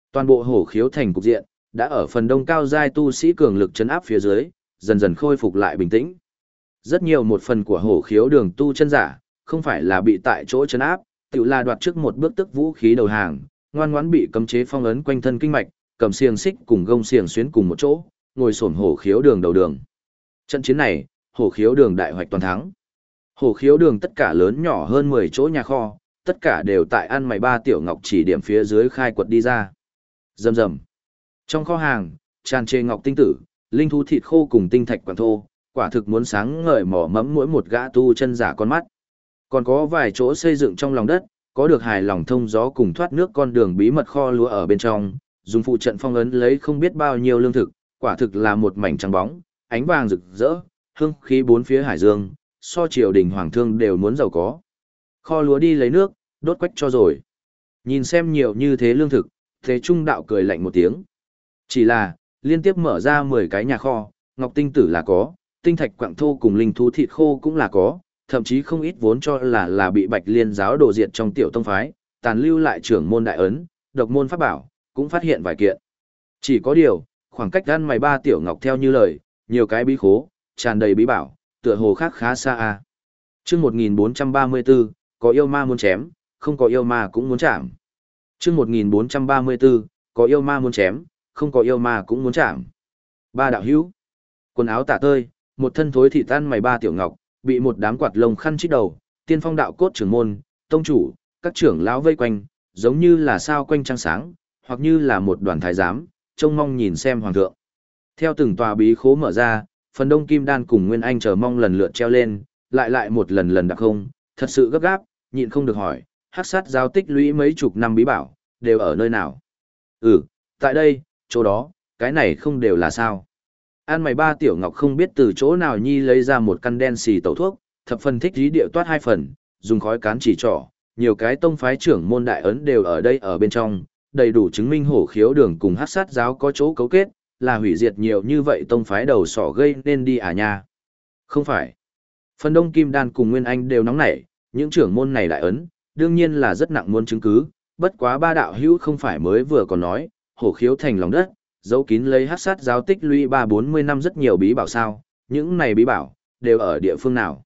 Toàn bộ hổ khiếu thành cục diện, đã ở phần đông cao giai tu sĩ cường lực chấn áp phía dưới, dần dần khôi phục lại bình tĩnh. Rất nhiều một phần của hổ khiếu đường tu chân giả, không phải là bị tại chỗ chấn áp, tự là đoạt trước một bước tức vũ khí đầu hàng, ngoan ngoãn bị cấm chế phong ấn quanh thân kinh mạch, cầm xiềng xích cùng gông xiềng xuyến cùng một chỗ, ngồi xổm hổ khiếu đường đầu đường. Trận chiến này, hổ khiếu đường đại hoạch toàn thắng. Hổ khiếu đường tất cả lớn nhỏ hơn 10 chỗ nhà kho, tất cả đều tại ăn mày ba tiểu ngọc chỉ điểm phía dưới khai quật đi ra. Rầm rầm. Trong kho hàng, tràn trề ngọc tinh tử, linh thú thịt khô cùng tinh thạch quảng thô, quả thực muốn sáng ngời mỏ mẫm mỗi một gã tu chân giả con mắt. Còn có vài chỗ xây dựng trong lòng đất, có được hài lòng thông gió cùng thoát nước con đường bí mật kho lúa ở bên trong, dùng phụ trận phong ấn lấy không biết bao nhiêu lương thực, quả thực là một mảnh trắng bóng, ánh vàng rực rỡ, hương khí bốn phía hải dương, so triều đình hoàng thương đều muốn giàu có. Kho lúa đi lấy nước, đốt quách cho rồi. Nhìn xem nhiều như thế lương thực, Thế Trung đạo cười lạnh một tiếng. Chỉ là, liên tiếp mở ra 10 cái nhà kho, ngọc tinh tử là có, tinh thạch quặng thô cùng linh thú thịt khô cũng là có, thậm chí không ít vốn cho là bị Bạch Liên giáo đổ diệt trong tiểu tông phái, tàn lưu lại trưởng môn đại ấn, độc môn pháp bảo, cũng phát hiện vài kiện. Chỉ có điều, khoảng cách ăn mày ba tiểu ngọc theo như lời, nhiều cái bí khố, tràn đầy bí bảo, tựa hồ khác khá xa a. Chương 1434, có yêu ma muốn chém, không có yêu ma cũng muốn chạm. Chương 1434, có yêu ma muốn chém, không có yêu ma cũng muốn chạm. Ba đạo hữu, quần áo tả tơi, một thân thối thị tan mày ba tiểu ngọc, bị một đám quạt lông khăn chít đầu, tiên phong đạo cốt trưởng môn, tông chủ, các trưởng lão vây quanh, giống như là sao quanh trăng sáng, hoặc như là một đoàn thái giám, trông mong nhìn xem hoàng thượng. Theo từng tòa bí khố mở ra, phần đông kim đan cùng nguyên anh chờ mong lần lượt treo lên, lại một lần đặc không, thật sự gấp gáp, nhịn không được hỏi, hắc sát giáo tích lũy mấy chục năm bí bảo, đều ở nơi nào? Tại đây, chỗ đó, cái này không đều là sao? An mày ba tiểu ngọc không biết từ chỗ nào nhi lấy ra một căn đen xì tẩu thuốc, thập phần thích dí điệu toát hai phần, dùng khói cán chỉ trỏ, nhiều cái tông phái trưởng môn đại ấn đều ở đây ở bên trong, đầy đủ chứng minh hổ khiếu đường cùng hắc sát giáo có chỗ cấu kết, là hủy diệt nhiều như vậy tông phái đầu sỏ gây nên đi à nha. Không phải. Phần đông kim đan cùng nguyên anh đều nóng nảy, những trưởng môn này đại ấn, đương nhiên là rất nặng muốn chứng cứ, bất quá ba đạo hữu không phải mới vừa còn nói, hổ khiếu thành lòng đất, dấu kín lấy hắc sát giáo tích lũy 3-40 năm rất nhiều bí bảo sao, những này bí bảo, đều ở địa phương nào?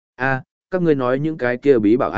Các ngươi nói những cái kia bí bảo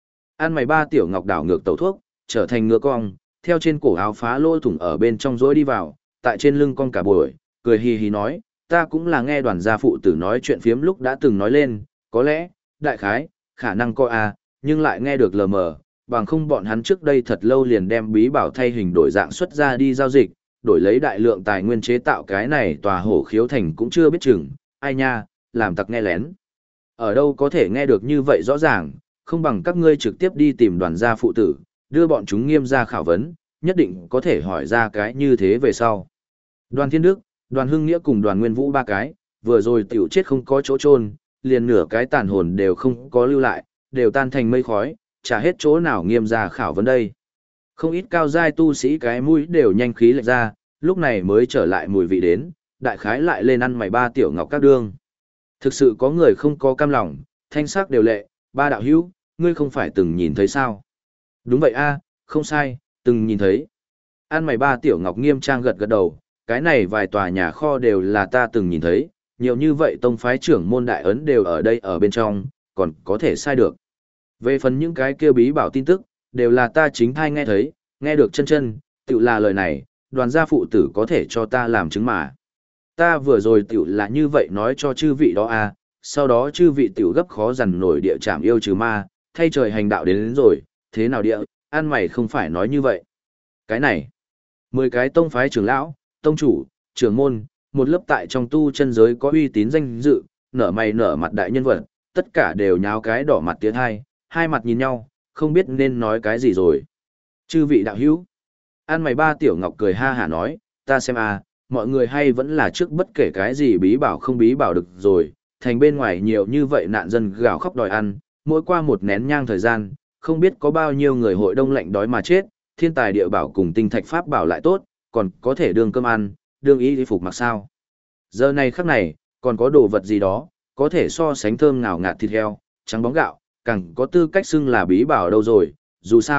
An mày ba tiểu ngọc đảo ngược tẩu thuốc, trở thành ngựa cong, theo trên cổ áo phá lỗ thủng ở bên trong rối đi vào, tại trên lưng cong cả buổi, cười hì hì nói, ta cũng là nghe đoàn gia phụ tử nói chuyện phiếm lúc đã từng nói lên, có lẽ, đại khái, khả năng có nhưng lại nghe được lờ mờ, bằng không bọn hắn trước đây thật lâu liền đem bí bảo thay hình đổi dạng xuất ra đi giao dịch, đổi lấy đại lượng tài nguyên chế tạo cái này tòa hổ khiếu thành cũng chưa biết chừng, ai nha, làm tặc nghe lén. Ở đâu có thể nghe được như vậy rõ ràng, không bằng các ngươi trực tiếp đi tìm đoàn gia phụ tử, đưa bọn chúng nghiêm ra khảo vấn, nhất định có thể hỏi ra cái như thế về sau. Đoàn Thiên Đức, Đoàn Hưng Nghĩa cùng Đoàn Nguyên Vũ ba cái, vừa rồi tiểu chết không có chỗ chôn, liền nửa cái tàn hồn đều không có lưu lại, đều tan thành mây khói, chả hết chỗ nào nghiêm ra khảo vấn đây. Không ít cao giai tu sĩ cái mũi đều nhanh khí lệch ra, lúc này mới trở lại mùi vị đến, đại khái lại lên ăn mày ba tiểu ngọc các đương. Thực sự có người không có cam lòng, thanh sắc đều lệ, ba đạo hữu, ngươi không phải từng nhìn thấy sao? Đúng vậy không sai, từng nhìn thấy. An mày ba tiểu ngọc nghiêm trang gật gật đầu, cái này vài tòa nhà kho đều là ta từng nhìn thấy, nhiều như vậy tông phái trưởng môn đại ấn đều ở đây ở bên trong, còn có thể sai được. Về phần những cái kia bí bảo tin tức, đều là ta chính thai nghe thấy, nghe được chân, tự là lời này, đoàn gia phụ tử có thể cho ta làm chứng mà. Ta vừa rồi tự là như vậy nói cho chư vị đó sau đó chư vị tiểu gấp khó dằn nổi địa trảm yêu trừ ma, thay trời hành đạo đến rồi, thế nào địa, an mày không phải nói như vậy. Cái này, 10 cái tông phái trưởng lão, tông chủ, trưởng môn, một lớp tại trong tu chân giới có uy tín danh dự, nở mày nở mặt đại nhân vật, tất cả đều nháo cái đỏ mặt tiến hai mặt nhìn nhau, không biết nên nói cái gì rồi. Chư vị đạo hữu, an mày ba tiểu ngọc cười ha hả nói, ta xem mọi người hay vẫn là trước bất kể cái gì bí bảo không bí bảo được rồi, thành bên ngoài nhiều như vậy nạn dân gào khóc đòi ăn, mỗi qua một nén nhang thời gian, không biết có bao nhiêu người hội đông lạnh đói mà chết, thiên tài địa bảo cùng tinh thạch pháp bảo lại tốt, còn có thể đương cơm ăn, đương y phục mặc sao. Giờ này khắc này, còn có đồ vật gì đó, có thể so sánh thơm ngào ngạt thịt heo, trắng bóng gạo, càng có tư cách xưng là bí bảo đâu rồi, dù sao,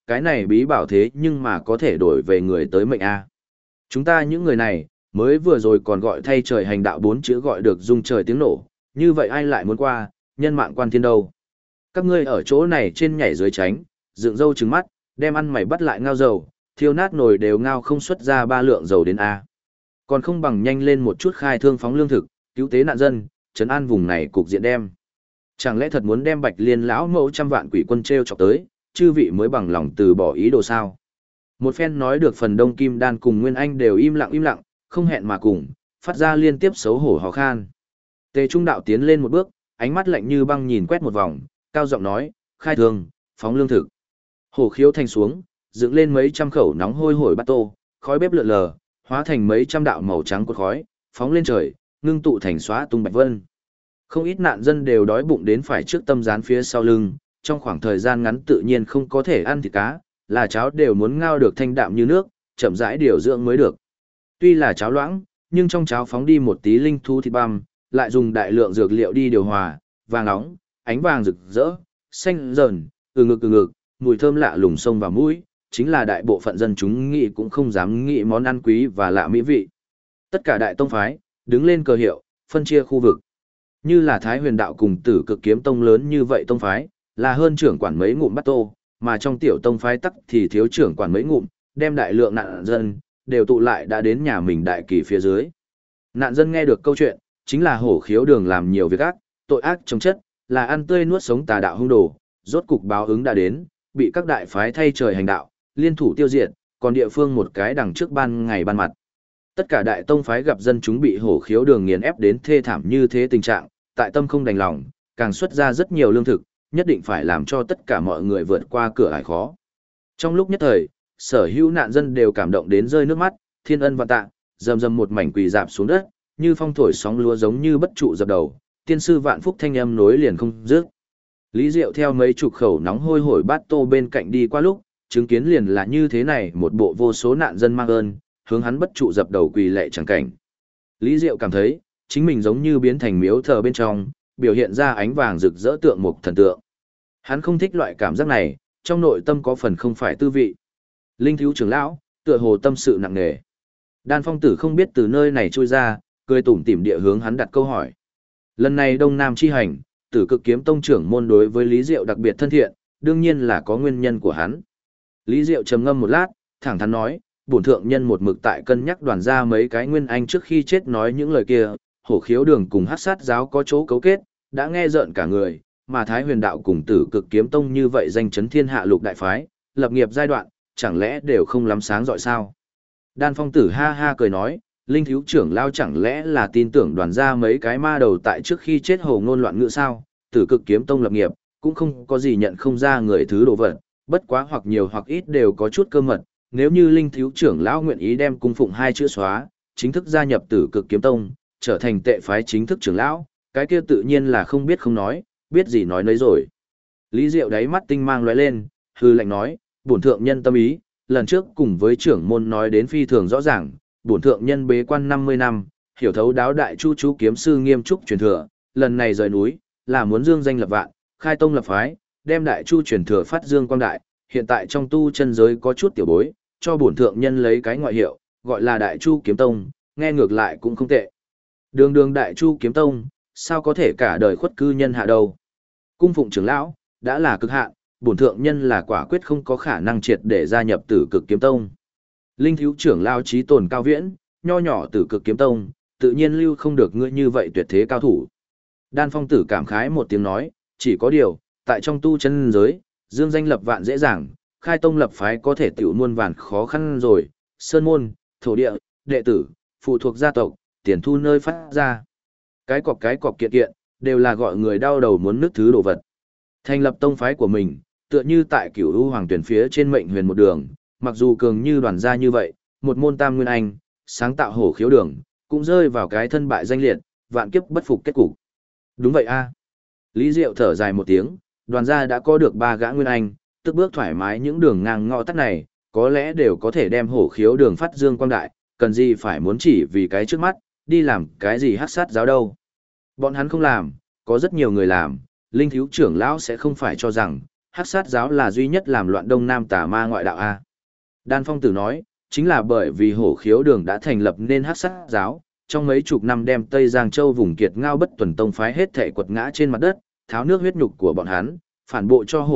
cái này bí bảo thế nhưng mà có thể đổi về người tới mệnh A. Chúng ta những người này, mới vừa rồi còn gọi thay trời hành đạo 4 chữ gọi được rung trời tiếng nổ, như vậy ai lại muốn qua, nhân mạng quan thiên đâu. Các ngươi ở chỗ này trên nhảy dưới tránh, dựng râu trừng mắt, đem ăn mày bắt lại ngao dầu, thiêu nát nồi đều ngao không xuất ra 3 lượng dầu đến A. Còn không bằng nhanh lên một chút khai thương phóng lương thực, cứu tế nạn dân, trấn an vùng này cục diện đem. Chẳng lẽ thật muốn đem Bạch Liên lão mẫu trăm vạn quỷ quân treo chọc tới, chư vị mới bằng lòng từ bỏ ý đồ sao? Một phen nói được phần Đông Kim Đan cùng Nguyên Anh đều im lặng, không hẹn mà cùng, phát ra liên tiếp xấu hổ hò khan. Tề Trung Đạo tiến lên một bước, ánh mắt lạnh như băng nhìn quét một vòng, cao giọng nói, khai thương, phóng lương thực. Hổ khiếu thành xuống, dựng lên mấy trăm khẩu nóng hôi hổi bát tô, khói bếp lượn lờ, hóa thành mấy trăm đạo màu trắng cột khói, phóng lên trời, ngưng tụ thành xóa tung bạch vân. Không ít nạn dân đều đói bụng đến phải trước tâm gián phía sau lưng, trong khoảng thời gian ngắn tự nhiên không có thể ăn thịt cá, là cháo đều muốn ngao được thanh đạm như nước, chậm rãi điều dưỡng mới được. Tuy là cháo loãng, nhưng trong cháo phóng đi một tí linh thú thịt băm, lại dùng đại lượng dược liệu đi điều hòa, vàng nóng, ánh vàng rực rỡ, xanh rờn, từ ngực, mùi thơm lạ lùng sông vào mũi, chính là đại bộ phận dân chúng nghĩ cũng không dám nghĩ món ăn quý và lạ mỹ vị. Tất cả đại tông phái, đứng lên cờ hiệu, phân chia khu vực. Như là Thái Huyền Đạo cùng Tử Cực Kiếm Tông lớn như vậy tông phái, là hơn trưởng quản mấy ngụm bát tô, mà trong tiểu tông phái tắc thì thiếu trưởng quản mấy ngụm, đem đại lượng nạn dân, đều tụ lại đã đến nhà mình đại kỳ phía dưới. Nạn dân nghe được câu chuyện, chính là hổ khiếu đường làm nhiều việc ác, tội ác trong chất, là ăn tươi nuốt sống tà đạo hung đồ, rốt cục báo ứng đã đến, bị các đại phái thay trời hành đạo, liên thủ tiêu diệt, còn địa phương một cái đằng trước ban ngày ban mặt. Tất cả đại tông phái gặp dân chúng bị hổ khiếu đường nghiền ép đến thê thảm như thế tình trạng, tại tâm không đành lòng, càng xuất ra rất nhiều lương thực, nhất định phải làm cho tất cả mọi người vượt qua cửa ải khó. Trong lúc nhất thời, sở hữu nạn dân đều cảm động đến rơi nước mắt, thiên ân vạn tạ, rầm rầm một mảnh quỳ dạp xuống đất, như phong thổi sóng lúa giống như bất trụ dập đầu, tiên sư vạn phúc thanh âm nối liền không dứt. Lý Diệu theo mấy chục khẩu nóng hôi hổi bát tô bên cạnh đi qua lúc, chứng kiến liền là như thế này một bộ vô số nạn dân mang ơn, hướng hắn bất trụ dập đầu quỳ lệ chẳng cảnh. Lý Diệu cảm thấy, chính mình giống như biến thành miếu thờ bên trong, biểu hiện ra ánh vàng rực rỡ tượng một thần tượng. Hắn không thích loại cảm giác này, trong nội tâm có phần không phải tư vị. Linh thiếu trưởng lão, tựa hồ tâm sự nặng nề. Đan Phong Tử không biết từ nơi này trôi ra, cười tủm tỉm địa hướng hắn đặt câu hỏi. Lần này Đông Nam chi hành, Tử Cực Kiếm Tông trưởng môn đối với Lý Diệu đặc biệt thân thiện, đương nhiên là có nguyên nhân của hắn. Lý Diệu trầm ngâm một lát, thẳng thắn nói, bổn thượng nhân một mực tại cân nhắc đoàn ra mấy cái nguyên anh trước khi chết nói những lời kia, hổ khiếu đường cùng hắc sát giáo có chỗ cấu kết, đã nghe rợn cả người, mà Thái Huyền Đạo cùng Tử Cực Kiếm Tông như vậy danh chấn thiên hạ lục đại phái, lập nghiệp giai đoạn, chẳng lẽ đều không lắm sáng rọi sao? Đan Phong Tử ha ha cười nói, Linh thiếu trưởng lao chẳng lẽ là tin tưởng đoàn ra mấy cái ma đầu tại trước khi chết hồ ngôn loạn ngữ sao? Tử Cực Kiếm Tông lập nghiệp, cũng không có gì nhận không ra người thứ đồ vật, bất quá hoặc nhiều hoặc ít đều có chút cơ mật, nếu như Linh thiếu trưởng lão nguyện ý đem cung phụng hai chữ xóa, chính thức gia nhập Tử Cực Kiếm Tông, trở thành tệ phái chính thức trưởng lão, cái kia tự nhiên là không biết không nói, biết gì nói nấy rồi. Lý Diệu đáy mắt tinh mang lóe lên, hư lạnh nói, bổn thượng nhân tâm ý, lần trước cùng với trưởng môn nói đến phi thường rõ ràng, bổn thượng nhân bế quan 50 năm, hiểu thấu đáo đại chu chú kiếm sư nghiêm trúc truyền thừa, lần này rời núi, là muốn dương danh lập vạn, khai tông lập phái, đem đại chu truyền thừa phát dương quang đại, hiện tại trong tu chân giới có chút tiểu bối, cho bổn thượng nhân lấy cái ngoại hiệu, gọi là đại chu kiếm tông, nghe ngược lại cũng không tệ. Đường đường đại chu kiếm tông, sao có thể cả đời khuất cư nhân hạ đâu. Cung phụng trưởng lão, đã là cực hạn, bổn thượng nhân là quả quyết không có khả năng triệt để gia nhập Tử Cực Kiếm Tông. Linh thiếu trưởng lão trí tồn cao viễn, nho nhỏ Tử Cực Kiếm Tông, tự nhiên lưu không được ngươi như vậy tuyệt thế cao thủ. Đan Phong Tử cảm khái một tiếng nói, chỉ có điều, tại trong tu chân giới, dương danh lập vạn dễ dàng, khai tông lập phái có thể tiểu muôn vàn khó khăn rồi, sơn môn, thổ địa, đệ tử, phụ thuộc gia tộc, tiền thu nơi phát ra. Cái cọc kiện kiện, đều là gọi người đau đầu muốn nứt thứ đồ vật. Thành lập tông phái của mình, tựa như tại Cửu U Hoàng Tuyển phía trên mệnh huyền một đường, mặc dù cường như đoàn gia như vậy, một môn tam nguyên anh, sáng tạo hổ khiếu đường, cũng rơi vào cái thân bại danh liệt, vạn kiếp bất phục kết cục. Đúng vậy a. Lý Diệu thở dài một tiếng, đoàn gia đã có được 3 gã nguyên anh, tức bước thoải mái những đường ngang ngõ tắt này, có lẽ đều có thể đem hổ khiếu đường phát dương quang đại, cần gì phải muốn chỉ vì cái trước mắt, đi làm cái gì hắc sát giáo đâu. Bọn hắn không làm, có rất nhiều người làm, Linh thiếu trưởng lão sẽ không phải cho rằng, Hắc sát giáo là duy nhất làm loạn Đông Nam tà ma ngoại đạo A. Đan Phong Tử nói, chính là bởi vì hổ khiếu đường đã thành lập nên hắc sát giáo, trong mấy chục năm đem Tây Giang Châu vùng kiệt ngao bất tuần tông phái hết thể quật ngã trên mặt đất, tháo nước huyết nhục của bọn hắn, phản bộ cho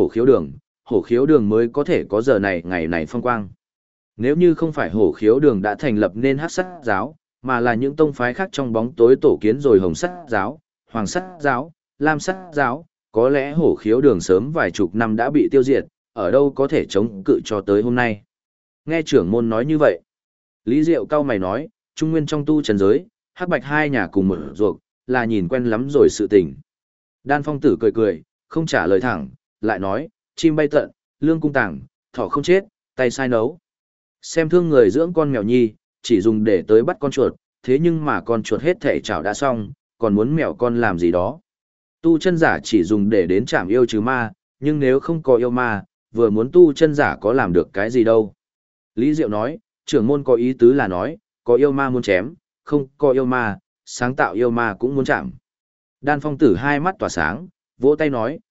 hổ khiếu đường mới có thể có giờ này ngày này phong quang. Nếu như không phải hổ khiếu đường đã thành lập nên hắc sát giáo, mà là những tông phái khác trong bóng tối tổ kiến rồi hồng sát giáo, hoàng sát giáo, lam sát giáo, có lẽ hổ khiếu đường sớm vài chục năm đã bị tiêu diệt, ở đâu có thể chống cự cho tới hôm nay. Nghe trưởng môn nói như vậy, Lý Diệu cao mày nói, Trung Nguyên trong tu trần giới, hắc bạch hai nhà cùng một ruột, là nhìn quen lắm rồi sự tình. Đan Phong Tử cười cười, không trả lời thẳng, lại nói, chim bay tận, lương cung tàng, thỏ không chết, tay sai nấu. Xem thương người dưỡng con mèo nhi, chỉ dùng để tới bắt con chuột, thế nhưng mà con chuột hết thể chảo đã xong, còn muốn mèo con làm gì đó. Tu chân giả chỉ dùng để đến chạm yêu trừ ma, nhưng nếu không có yêu ma, vừa muốn tu chân giả có làm được cái gì đâu. Lý Diệu nói, trưởng môn có ý tứ là nói, có yêu ma muốn chém, không có yêu ma, sáng tạo yêu ma cũng muốn chạm. Đan Phong Tử hai mắt tỏa sáng, vỗ tay nói,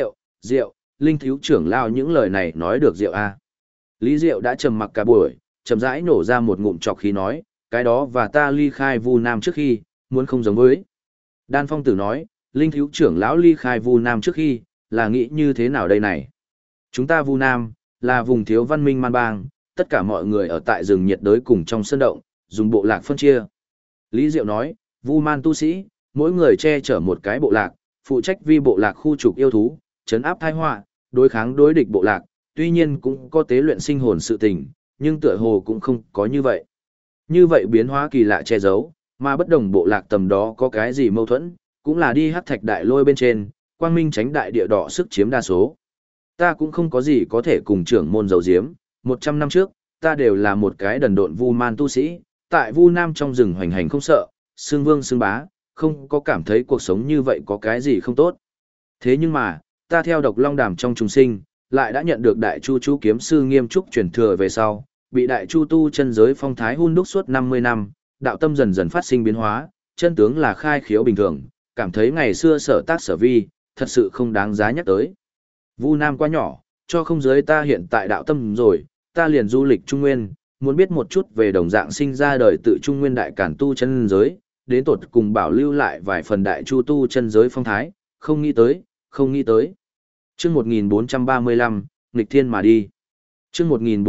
Diệu, Linh thiếu trưởng lao những lời này nói được Diệu a. Lý Diệu đã trầm mặc cả buổi, chậm rãi nổ ra một ngụm trọc khí nói, cái đó và ta ly khai Vu Nam trước khi, muốn không giống với. Đan Phong Tử nói, Linh thiếu trưởng lão ly khai Vu Nam trước khi, là nghĩ như thế nào đây này? Chúng ta Vu Nam, là vùng thiếu văn minh man bang, tất cả mọi người ở tại rừng nhiệt đới cùng trong sân động, dùng bộ lạc phân chia. Lý Diệu nói, Vu Man tu sĩ, mỗi người che chở một cái bộ lạc, phụ trách vi bộ lạc khu trục yêu thú, trấn áp tai họa, đối kháng đối địch bộ lạc, tuy nhiên cũng có tế luyện sinh hồn sự tình, nhưng tựa hồ cũng không có như vậy. Như vậy biến hóa kỳ lạ che giấu, mà bất đồng bộ lạc tầm đó có cái gì mâu thuẫn, cũng là đi hắc thạch đại lôi bên trên, quang minh tránh đại địa đỏ sức chiếm đa số. Ta cũng không có gì có thể cùng trưởng môn dầu diếm, 100 năm trước, ta đều là một cái đần độn Vu Man tu sĩ, tại Vu Nam trong rừng hoành hành không sợ, xương vương xương bá, không có cảm thấy cuộc sống như vậy có cái gì không tốt. Thế nhưng mà, ta theo độc long đàm trong trùng sinh, lại đã nhận được đại chu chú kiếm sư nghiêm trúc truyền thừa về sau, bị đại chu tu chân giới phong thái hun đúc suốt 50 năm, đạo tâm dần dần phát sinh biến hóa, chân tướng là khai khiếu bình thường, cảm thấy ngày xưa sở tác sở vi, thật sự không đáng giá nhắc tới. Vu Nam quá nhỏ, cho không giới ta hiện tại đạo tâm rồi, ta liền du lịch Trung Nguyên, muốn biết một chút về đồng dạng sinh ra đời tự Trung Nguyên đại cản tu chân giới, đến tột cùng bảo lưu lại vài phần đại chu tu chân giới phong thái, không nghĩ tới. Chương 1435, nghịch thiên mà đi. Chương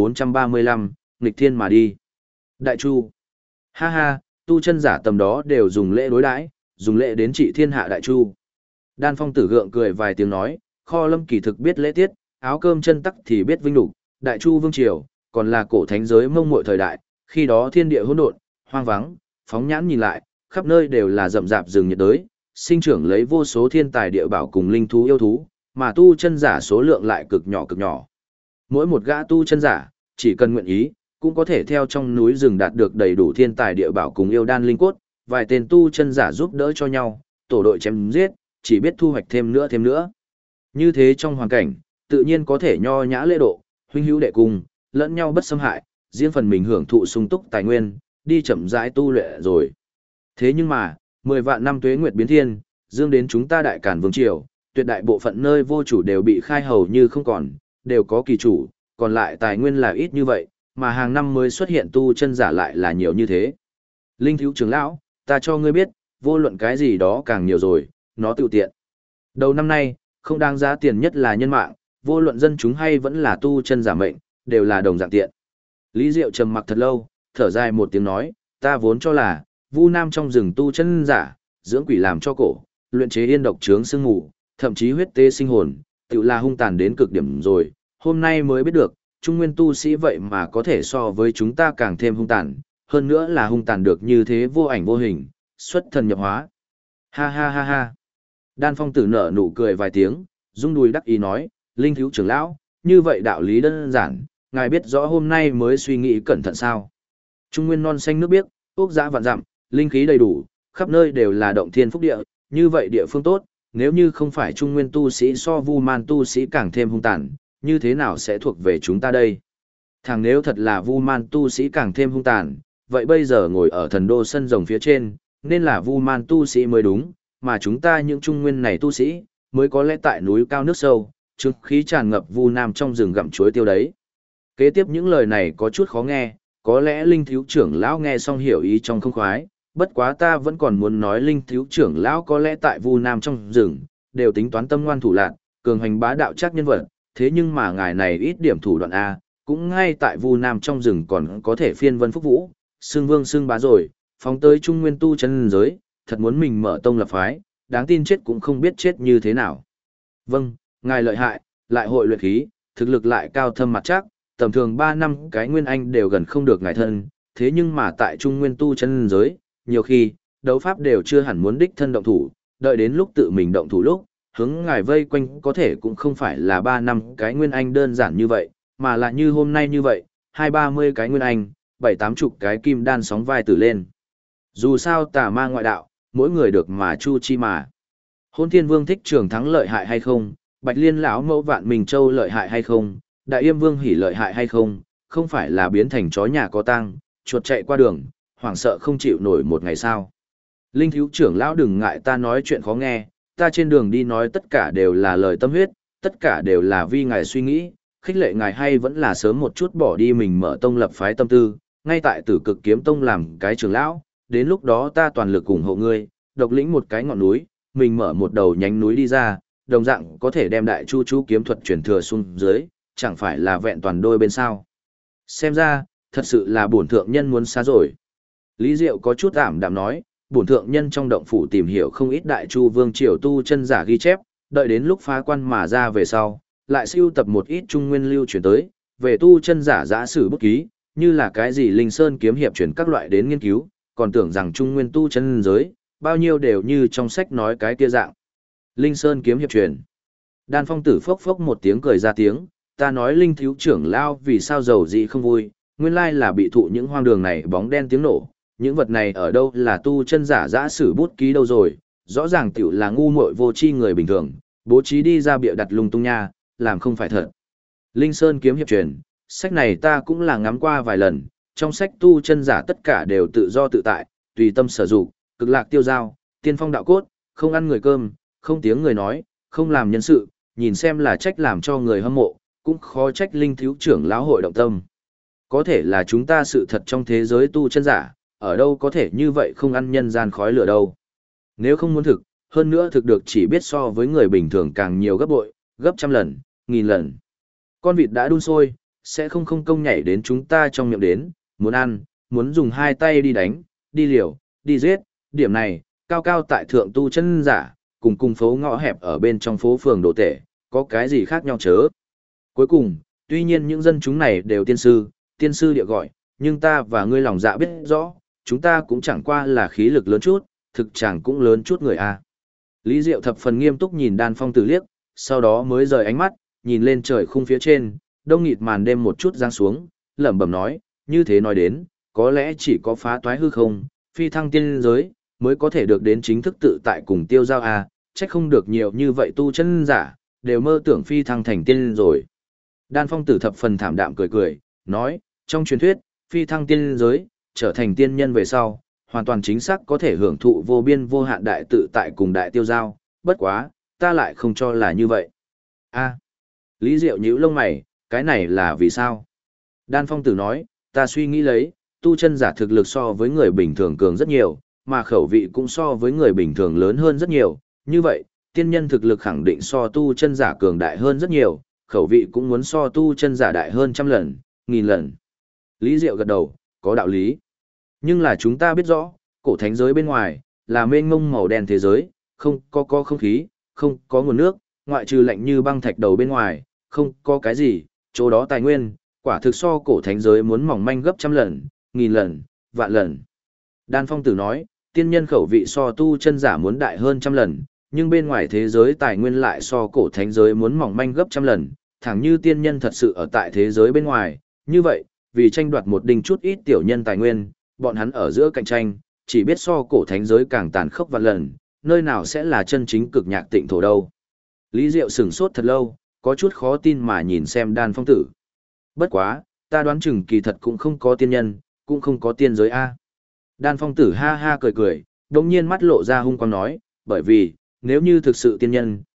1435, nghịch thiên mà đi. Đại chu. Ha ha, tu chân giả tầm đó đều dùng lễ đối đãi, dùng lễ đến trị thiên hạ đại chu. Đan Phong Tử gượng cười vài tiếng nói, Kho Lâm kỳ thực biết lễ tiết, áo cơm chân tắc thì biết vinh nhục, đại chu vương triều, còn là cổ thánh giới Mông Muội thời đại, khi đó thiên địa hỗn độn, hoang vắng, phóng nhãn nhìn lại, khắp nơi đều là rậm rạp rừng nhiệt đới, sinh trưởng lấy vô số thiên tài địa bảo cùng linh thú yêu thú, mà tu chân giả số lượng lại cực nhỏ. Mỗi một gã tu chân giả, chỉ cần nguyện ý, cũng có thể theo trong núi rừng đạt được đầy đủ thiên tài địa bảo cùng yêu đan linh cốt, vài tên tu chân giả giúp đỡ cho nhau, tổ đội chém giết, chỉ biết thu hoạch thêm nữa. Như thế trong hoàn cảnh, tự nhiên có thể nho nhã lễ độ, huynh hữu đệ cùng, lẫn nhau bất xâm hại, riêng phần mình hưởng thụ sung túc tài nguyên, đi chậm rãi tu luyện rồi. Thế nhưng mà, 10 vạn năm tuế nguyệt biến thiên, dương đến chúng ta đại càn vương triều, tuyệt đại bộ phận nơi vô chủ đều bị khai hầu như không còn, đều có kỳ chủ, còn lại tài nguyên là ít như vậy, mà hàng năm mới xuất hiện tu chân giả lại là nhiều như thế. Linh thiếu trưởng lão, ta cho ngươi biết, vô luận cái gì đó càng nhiều rồi, nó tự tiện. Đầu năm nay, không đáng giá tiền nhất là nhân mạng, vô luận dân chúng hay vẫn là tu chân giả mệnh, đều là đồng dạng tiện. Lý Diệu trầm mặc thật lâu, thở dài một tiếng nói, ta vốn cho là, Vu Nam trong rừng tu chân giả, dưỡng quỷ làm cho cổ, luyện chế yên độc trướng sương ngủ, thậm chí huyết tê sinh hồn, tự là hung tàn đến cực điểm rồi, hôm nay mới biết được, Trung Nguyên tu sĩ vậy mà có thể so với chúng ta càng thêm hung tàn, hơn nữa là hung tàn được như thế vô ảnh vô hình, xuất thần nhập hóa. Ha ha ha ha. Đan Phong Tử nở nụ cười vài tiếng, rung đùi đắc ý nói, Linh thiếu trưởng lão, như vậy đạo lý đơn giản, ngài biết rõ hôm nay mới suy nghĩ cẩn thận sao. Trung Nguyên non xanh nước biếc, ốc dã vạn dặm, linh khí đầy đủ, khắp nơi đều là động thiên phúc địa, như vậy địa phương tốt, nếu như không phải Trung Nguyên tu sĩ so Vu Man tu sĩ càng thêm hung tàn, như thế nào sẽ thuộc về chúng ta đây? Thằng nếu thật là Vu Man tu sĩ càng thêm hung tàn, vậy bây giờ ngồi ở thần đô sân rồng phía trên, nên là Vu Man tu sĩ mới đúng, mà chúng ta những Trung Nguyên này tu sĩ, mới có lẽ tại núi cao nước sâu, chứng khí tràn ngập vu nam trong rừng gặm chuối tiêu đấy. Kế tiếp những lời này có chút khó nghe, có lẽ Linh thiếu trưởng lão nghe xong hiểu ý trong không khoái, bất quá ta vẫn còn muốn nói Linh thiếu trưởng lão có lẽ tại vu nam trong rừng, đều tính toán tâm ngoan thủ lạn, cường hành bá đạo chắc nhân vật, thế nhưng mà ngài này ít điểm thủ đoạn A, cũng ngay tại vu nam trong rừng còn có thể phiên vân phúc vũ, xưng vương xưng bá rồi, phóng tới trung nguyên tu chân giới, thật muốn mình mở tông lập phái, đáng tin chết cũng không biết chết như thế nào. Vâng, ngài lợi hại, lại hội luyện khí, thực lực lại cao thâm mặt chắc, tầm thường 3 năm cái nguyên anh đều gần không được ngài thân, thế nhưng mà tại trung nguyên tu chân giới, nhiều khi, đấu pháp đều chưa hẳn muốn đích thân động thủ, đợi đến lúc tự mình động thủ lúc, hướng ngài vây quanh có thể cũng không phải là 3 năm cái nguyên anh đơn giản như vậy, mà là như hôm nay như vậy, 20-30 cái nguyên anh, 7-80 cái kim đan sóng vai tử lên. Dù sao tà ma ngoại đạo, mỗi người được mà chu chi mà. Hôn Thiên Vương Thích Trường thắng lợi hại hay không, Bạch Liên lão mẫu Vạn Mình Châu lợi hại hay không, Đại Yêm Vương Hỉ lợi hại hay không phải là biến thành chó nhà có tang, chuột chạy qua đường, hoảng sợ không chịu nổi một ngày sao. Linh thiếu trưởng lão đừng ngại ta nói chuyện khó nghe, ta trên đường đi nói tất cả đều là lời tâm huyết, tất cả đều là vì ngài suy nghĩ, khích lệ ngài hay vẫn là sớm một chút bỏ đi mình mở tông lập phái tâm tư, ngay tại Tử Cực Kiếm Tông làm cái trưởng lão, đến lúc đó ta toàn lực ủng hộ ngươi, độc lĩnh một cái ngọn núi, mình mở một đầu nhánh núi đi ra, đồng dạng có thể đem đại chu chú kiếm thuật truyền thừa xuống dưới, chẳng phải là vẹn toàn đôi bên sao. Xem ra, thật sự là bổn thượng nhân muốn xa rồi. Lý Diệu có chút ảm đạm nói, bổn thượng nhân trong động phủ tìm hiểu không ít đại chu vương triều tu chân giả ghi chép, đợi đến lúc phá quan mà ra về sau, lại sưu tập một ít trung nguyên lưu truyền tới, về tu chân giả giả sử bút ký, như là cái gì Linh Sơn kiếm hiệp truyền các loại đến nghiên cứu, còn tưởng rằng trung nguyên tu chân giới, bao nhiêu đều như trong sách nói cái kia dạng. Linh Sơn kiếm hiệp truyền. Đan Phong Tử phốc phốc một tiếng cười ra tiếng, ta nói Linh thiếu trưởng lao vì sao giàu gì không vui, nguyên lai là bị thụ những hoang đường này bóng đen tiếng nổ, những vật này ở đâu là tu chân giả giả sử bút ký đâu rồi, rõ ràng tiểu là ngu muội vô tri người bình thường, bố trí đi ra bịa đặt lung tung nha, làm không phải thật. Linh Sơn kiếm hiệp truyền, sách này ta cũng là ngắm qua vài lần, trong sách tu chân giả tất cả đều tự do tự tại, tùy tâm sở dụng, cực lạc tiêu giao, tiên phong đạo cốt, không ăn người cơm, không tiếng người nói, không làm nhân sự, nhìn xem là trách làm cho người hâm mộ, cũng khó trách Linh thiếu trưởng lão hội động tâm. Có thể là chúng ta sự thật trong thế giới tu chân giả, ở đâu có thể như vậy không ăn nhân gian khói lửa đâu. Nếu không muốn thực, hơn nữa thực được chỉ biết so với người bình thường càng nhiều gấp bội, gấp trăm lần, nghìn lần. Con vịt đã đun sôi, sẽ không công nhảy đến chúng ta trong miệng đến, muốn ăn, muốn dùng hai tay đi đánh, đi liều, đi giết, điểm này, cao cao tại thượng tu chân giả, cùng phố ngõ hẹp ở bên trong phố phường đồ tể, có cái gì khác nhau chớ. Cuối cùng, tuy nhiên những dân chúng này đều tiên sư địa gọi, nhưng ta và ngươi lòng dạ biết rõ, chúng ta cũng chẳng qua là khí lực lớn chút, thực chẳng cũng lớn chút người a. Lý Diệu thập phần nghiêm túc nhìn Đan Phong Tử liếc, sau đó mới rời ánh mắt, nhìn lên trời khung phía trên, đông nghịt màn đêm một chút giáng xuống, lẩm bẩm nói, như thế nói đến, có lẽ chỉ có phá toái hư không, phi thăng tiên giới, mới có thể được đến chính thức tự tại cùng tiêu giao a, trách không được nhiều như vậy tu chân giả, đều mơ tưởng phi thăng thành tiên rồi. Đan Phong Tử thập phần thảm đạm cười cười, nói, trong truyền thuyết, phi thăng tiên giới, trở thành tiên nhân về sau, hoàn toàn chính xác có thể hưởng thụ vô biên vô hạn đại tự tại cùng đại tiêu giao, bất quá, ta lại không cho là như vậy. A. Lý Diệu nhíu lông mày, cái này là vì sao? Đan Phong Tử nói, ta suy nghĩ lấy, tu chân giả thực lực so với người bình thường cường rất nhiều, mà khẩu vị cũng so với người bình thường lớn hơn rất nhiều, như vậy, tiên nhân thực lực khẳng định so tu chân giả cường đại hơn rất nhiều, khẩu vị cũng muốn so tu chân giả đại hơn trăm lần, nghìn lần. Lý Diệu gật đầu, có đạo lý. Nhưng là chúng ta biết rõ, cổ thánh giới bên ngoài, là mênh mông màu đen thế giới, không có không khí, không có nguồn nước, ngoại trừ lạnh như băng thạch đầu bên ngoài, không có cái gì, chỗ đó tài nguyên, quả thực so cổ thánh giới muốn mỏng manh gấp trăm lần, nghìn lần, vạn lần. Đan Phong Tử nói, tiên nhân khẩu vị so tu chân giả muốn đại hơn trăm lần, nhưng bên ngoài thế giới tài nguyên lại so cổ thánh giới muốn mỏng manh gấp trăm lần, thẳng như tiên nhân thật sự ở tại thế giới bên ngoài, như vậy, vì tranh đoạt một đinh chút ít tiểu nhân tài nguyên, bọn hắn ở giữa cạnh tranh, chỉ biết so cổ thánh giới càng tàn khốc vạn lần, nơi nào sẽ là chân chính cực nhạc tịnh thổ đâu. Lý Diệu sửng sốt thật lâu, có chút khó tin mà nhìn xem Đan Phong Tử. Bất quá, ta đoán chừng kỳ thật cũng không có tiên nhân, cũng không có tiên giới A. Đan Phong Tử ha ha cười cười, đồng nhiên mắt lộ ra hung quang nói, bởi vì, nếu như thực sự tiên nhân,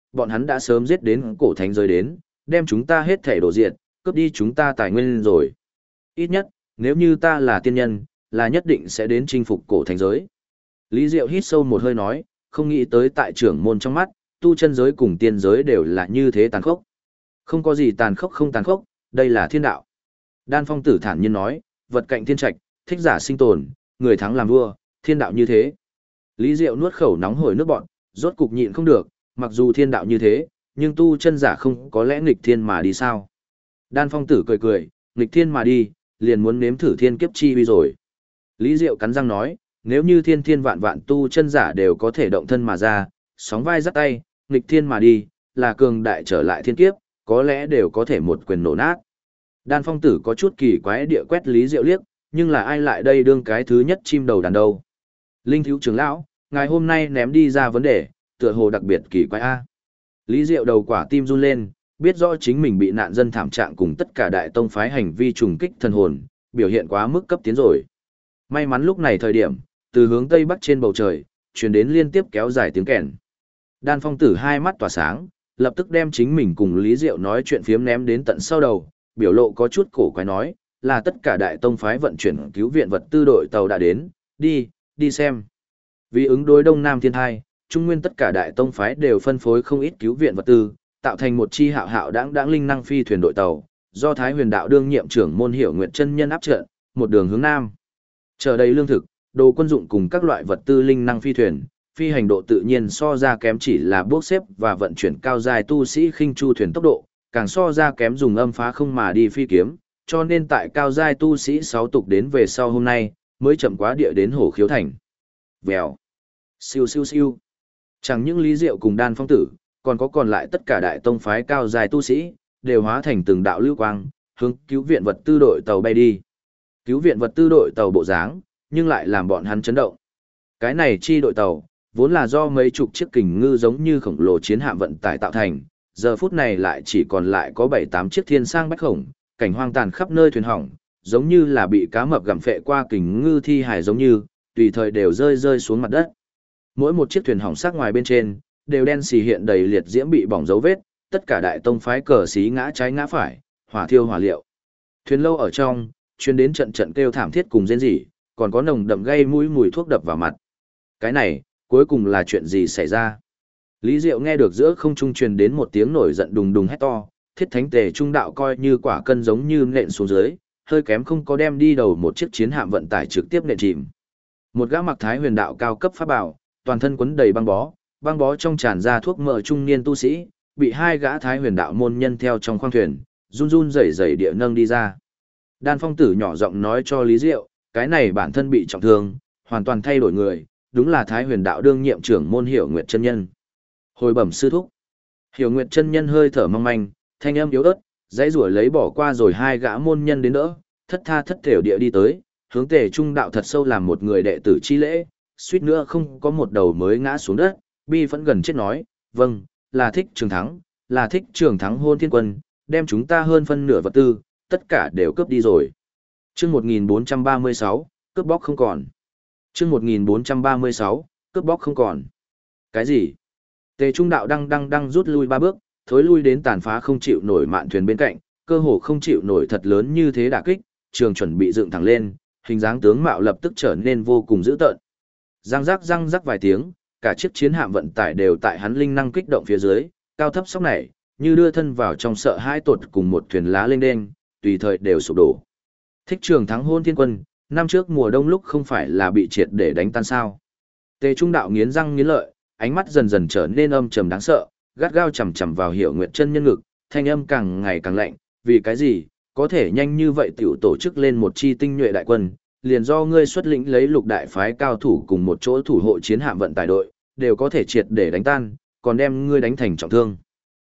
bọn hắn đã sớm giết đến cổ thánh giới đến, đem chúng ta hết thể đổ diệt, cướp đi chúng ta tài nguyên rồi. Ít nhất, nếu như ta là tiên nhân, là nhất định sẽ đến chinh phục cổ thánh giới. Lý Diệu hít sâu một hơi nói, không nghĩ tới tại trưởng môn trong mắt, tu chân giới cùng tiên giới đều là như thế tàn khốc. Không có gì tàn khốc không tàn khốc, đây là thiên đạo. Đan Phong Tử thản nhiên nói, vật cạnh thiên trạch, thích giả sinh tồn, người thắng làm vua, thiên đạo như thế. Lý Diệu nuốt khẩu nóng hổi nước bọn, rốt cục nhịn không được, mặc dù thiên đạo như thế, nhưng tu chân giả không có lẽ nghịch thiên mà đi sao. Đan Phong Tử cười cười, nghịch thiên mà đi, liền muốn nếm thử thiên kiếp chi uy rồi. Lý Diệu cắn răng nói, nếu như thiên thiên vạn vạn tu chân giả đều có thể động thân mà ra, sóng vai dắt tay, nghịch thiên mà đi, là cường đại trở lại thiên kiếp, có lẽ đều có thể một quyền nổ nát. Đan Phong Tử có chút kỳ quái địa quét Lý Diệu liếc, nhưng là ai lại đây đương cái thứ nhất chim đầu đàn đâu. Linh thiếu trưởng lão, ngài hôm nay ném đi ra vấn đề, tựa hồ đặc biệt kỳ quái a. Lý Diệu đầu quả tim run lên, biết rõ chính mình bị nạn dân thảm trạng cùng tất cả đại tông phái hành vi trùng kích thần hồn, biểu hiện quá mức cấp tiến rồi. May mắn lúc này thời điểm, từ hướng tây bắc trên bầu trời, truyền đến liên tiếp kéo dài tiếng kèn. Đan Phong Tử hai mắt tỏa sáng, lập tức đem chính mình cùng Lý Diệu nói chuyện phiếm ném đến tận sau đầu, biểu lộ có chút cổ quái nói, là tất cả đại tông phái vận chuyển cứu viện vật tư đội tàu đã đến, đi xem. Vì ứng đối Đông Nam thiên thai, Trung Nguyên tất cả đại tông phái đều phân phối không ít cứu viện vật tư, tạo thành một chi hạo hạo đãng linh năng phi thuyền đội tàu, do Thái Huyền Đạo đương nhiệm trưởng môn Hiểu Nguyệt chân nhân áp trận, một đường hướng nam. Chờ đầy lương thực, đồ quân dụng cùng các loại vật tư linh năng phi thuyền, phi hành độ tự nhiên so ra kém chỉ là bốc xếp và vận chuyển cao dài tu sĩ khinh chu thuyền tốc độ, càng so ra kém dùng âm phá không mà đi phi kiếm, cho nên tại cao giai tu sĩ 6 tục đến về sau hôm nay, mới chậm quá địa đến Hổ Khiếu thành. Vèo, siêu siêu siêu. Chẳng những Lý Diệu cùng Đan Phong Tử, còn có còn lại tất cả đại tông phái cao giai tu sĩ, đều hóa thành từng đạo lưu quang, hướng cứu viện vật tư đội tàu bay đi. Cứu viện vật tư đội tàu bộ dáng, nhưng lại làm bọn hắn chấn động. Cái này chi đội tàu, vốn là do mấy chục chiếc kình ngư giống như khổng lồ chiến hạm vận tải tạo thành, giờ phút này lại chỉ còn lại có 7-8 chiếc thiên sang bách khổng, cảnh hoang tàn khắp nơi thuyền hỏng, giống như là bị cá mập gặm phệ qua kình ngư thi hài giống như, tùy thời đều rơi xuống mặt đất. Mỗi một chiếc thuyền hỏng sắc ngoài bên trên, đều đen xì hiện đầy liệt diễm bị bỏng dấu vết, tất cả đại tông phái cờ xí ngã trái ngã phải, hỏa thiêu hỏa liệu. Thuyền lâu ở trong, chuyên đến trận trận kêu thảm thiết cùng rên rỉ, còn có nồng đậm gây mũi mùi thuốc đập vào mặt. Cái này, cuối cùng là chuyện gì xảy ra? Lý Diệu nghe được giữa không trung truyền đến một tiếng nổi giận đùng đùng hét to, Thiết Thánh Tề trung đạo coi như quả cân giống như nện xuống dưới, hơi kém không có đem đi đầu một chiếc chiến hạm vận tải trực tiếp nện chìm. Một gã mặc Thái Huyền đạo cao cấp pháp bảo, toàn thân quấn đầy băng bó trong tràn ra thuốc mỡ trung niên tu sĩ, bị hai gã Thái Huyền đạo môn nhân theo trong khoang thuyền, run run rẩy rẩy địa nâng đi ra. Đan Phong Tử nhỏ giọng nói cho Lý Diệu, cái này bản thân bị trọng thương, hoàn toàn thay đổi người, đúng là Thái Huyền đạo đương nhiệm trưởng môn Hiểu Nguyệt chân nhân. Hồi bẩm sư thúc. Hiểu Nguyệt chân nhân hơi thở mong manh, thanh âm yếu ớt, dãy rủa lấy bỏ qua rồi hai gã môn nhân đến đỡ, thất tha thất thểu địa đi tới, hướng Tề trung đạo thật sâu làm một người đệ tử chi lễ, suýt nữa không có một đầu mới ngã xuống đất, bi vẫn gần chết nói, vâng, là Thích Trường Thắng Hôn Thiên Quân, đem chúng ta hơn phân nửa vật tư, tất cả đều cướp đi rồi. Chương 1436, cướp bóc không còn. Chương 1436, cướp bóc không còn. Cái gì? Tề trung đạo đang rút lui 3 bước, thối lui đến tàn phá không chịu nổi mạn thuyền bên cạnh, cơ hồ không chịu nổi thật lớn như thế đả kích, trường chuẩn bị dựng thẳng lên, hình dáng tướng mạo lập tức trở nên vô cùng dữ tợn. Răng rắc vài tiếng, cả chiếc chiến hạm vận tải đều tại hắn linh năng kích động phía dưới, cao thấp sóc nảy, như đưa thân vào trong sợ hãi tột cùng một thuyền lá lênh đênh, tùy thời đều sụp đổ. Thích Trường Thắng Hôn Thiên Quân, năm trước mùa đông lúc không phải là bị triệt để đánh tan sao? Tề Trung đạo nghiến răng nghiến lợi, ánh mắt dần dần trở nên âm trầm đáng sợ, gắt gao chằm chằm vào Hiểu Nguyệt chân nhân ngực, thanh âm càng ngày càng lạnh, vì cái gì, có thể nhanh như vậy tiểu tổ chức lên một chi tinh nhuệ đại quân, liền do ngươi xuất lĩnh lấy lục đại phái cao thủ cùng một chỗ thủ hộ chiến hạm vận tải đội, đều có thể triệt để đánh tan, còn đem ngươi đánh thành trọng thương.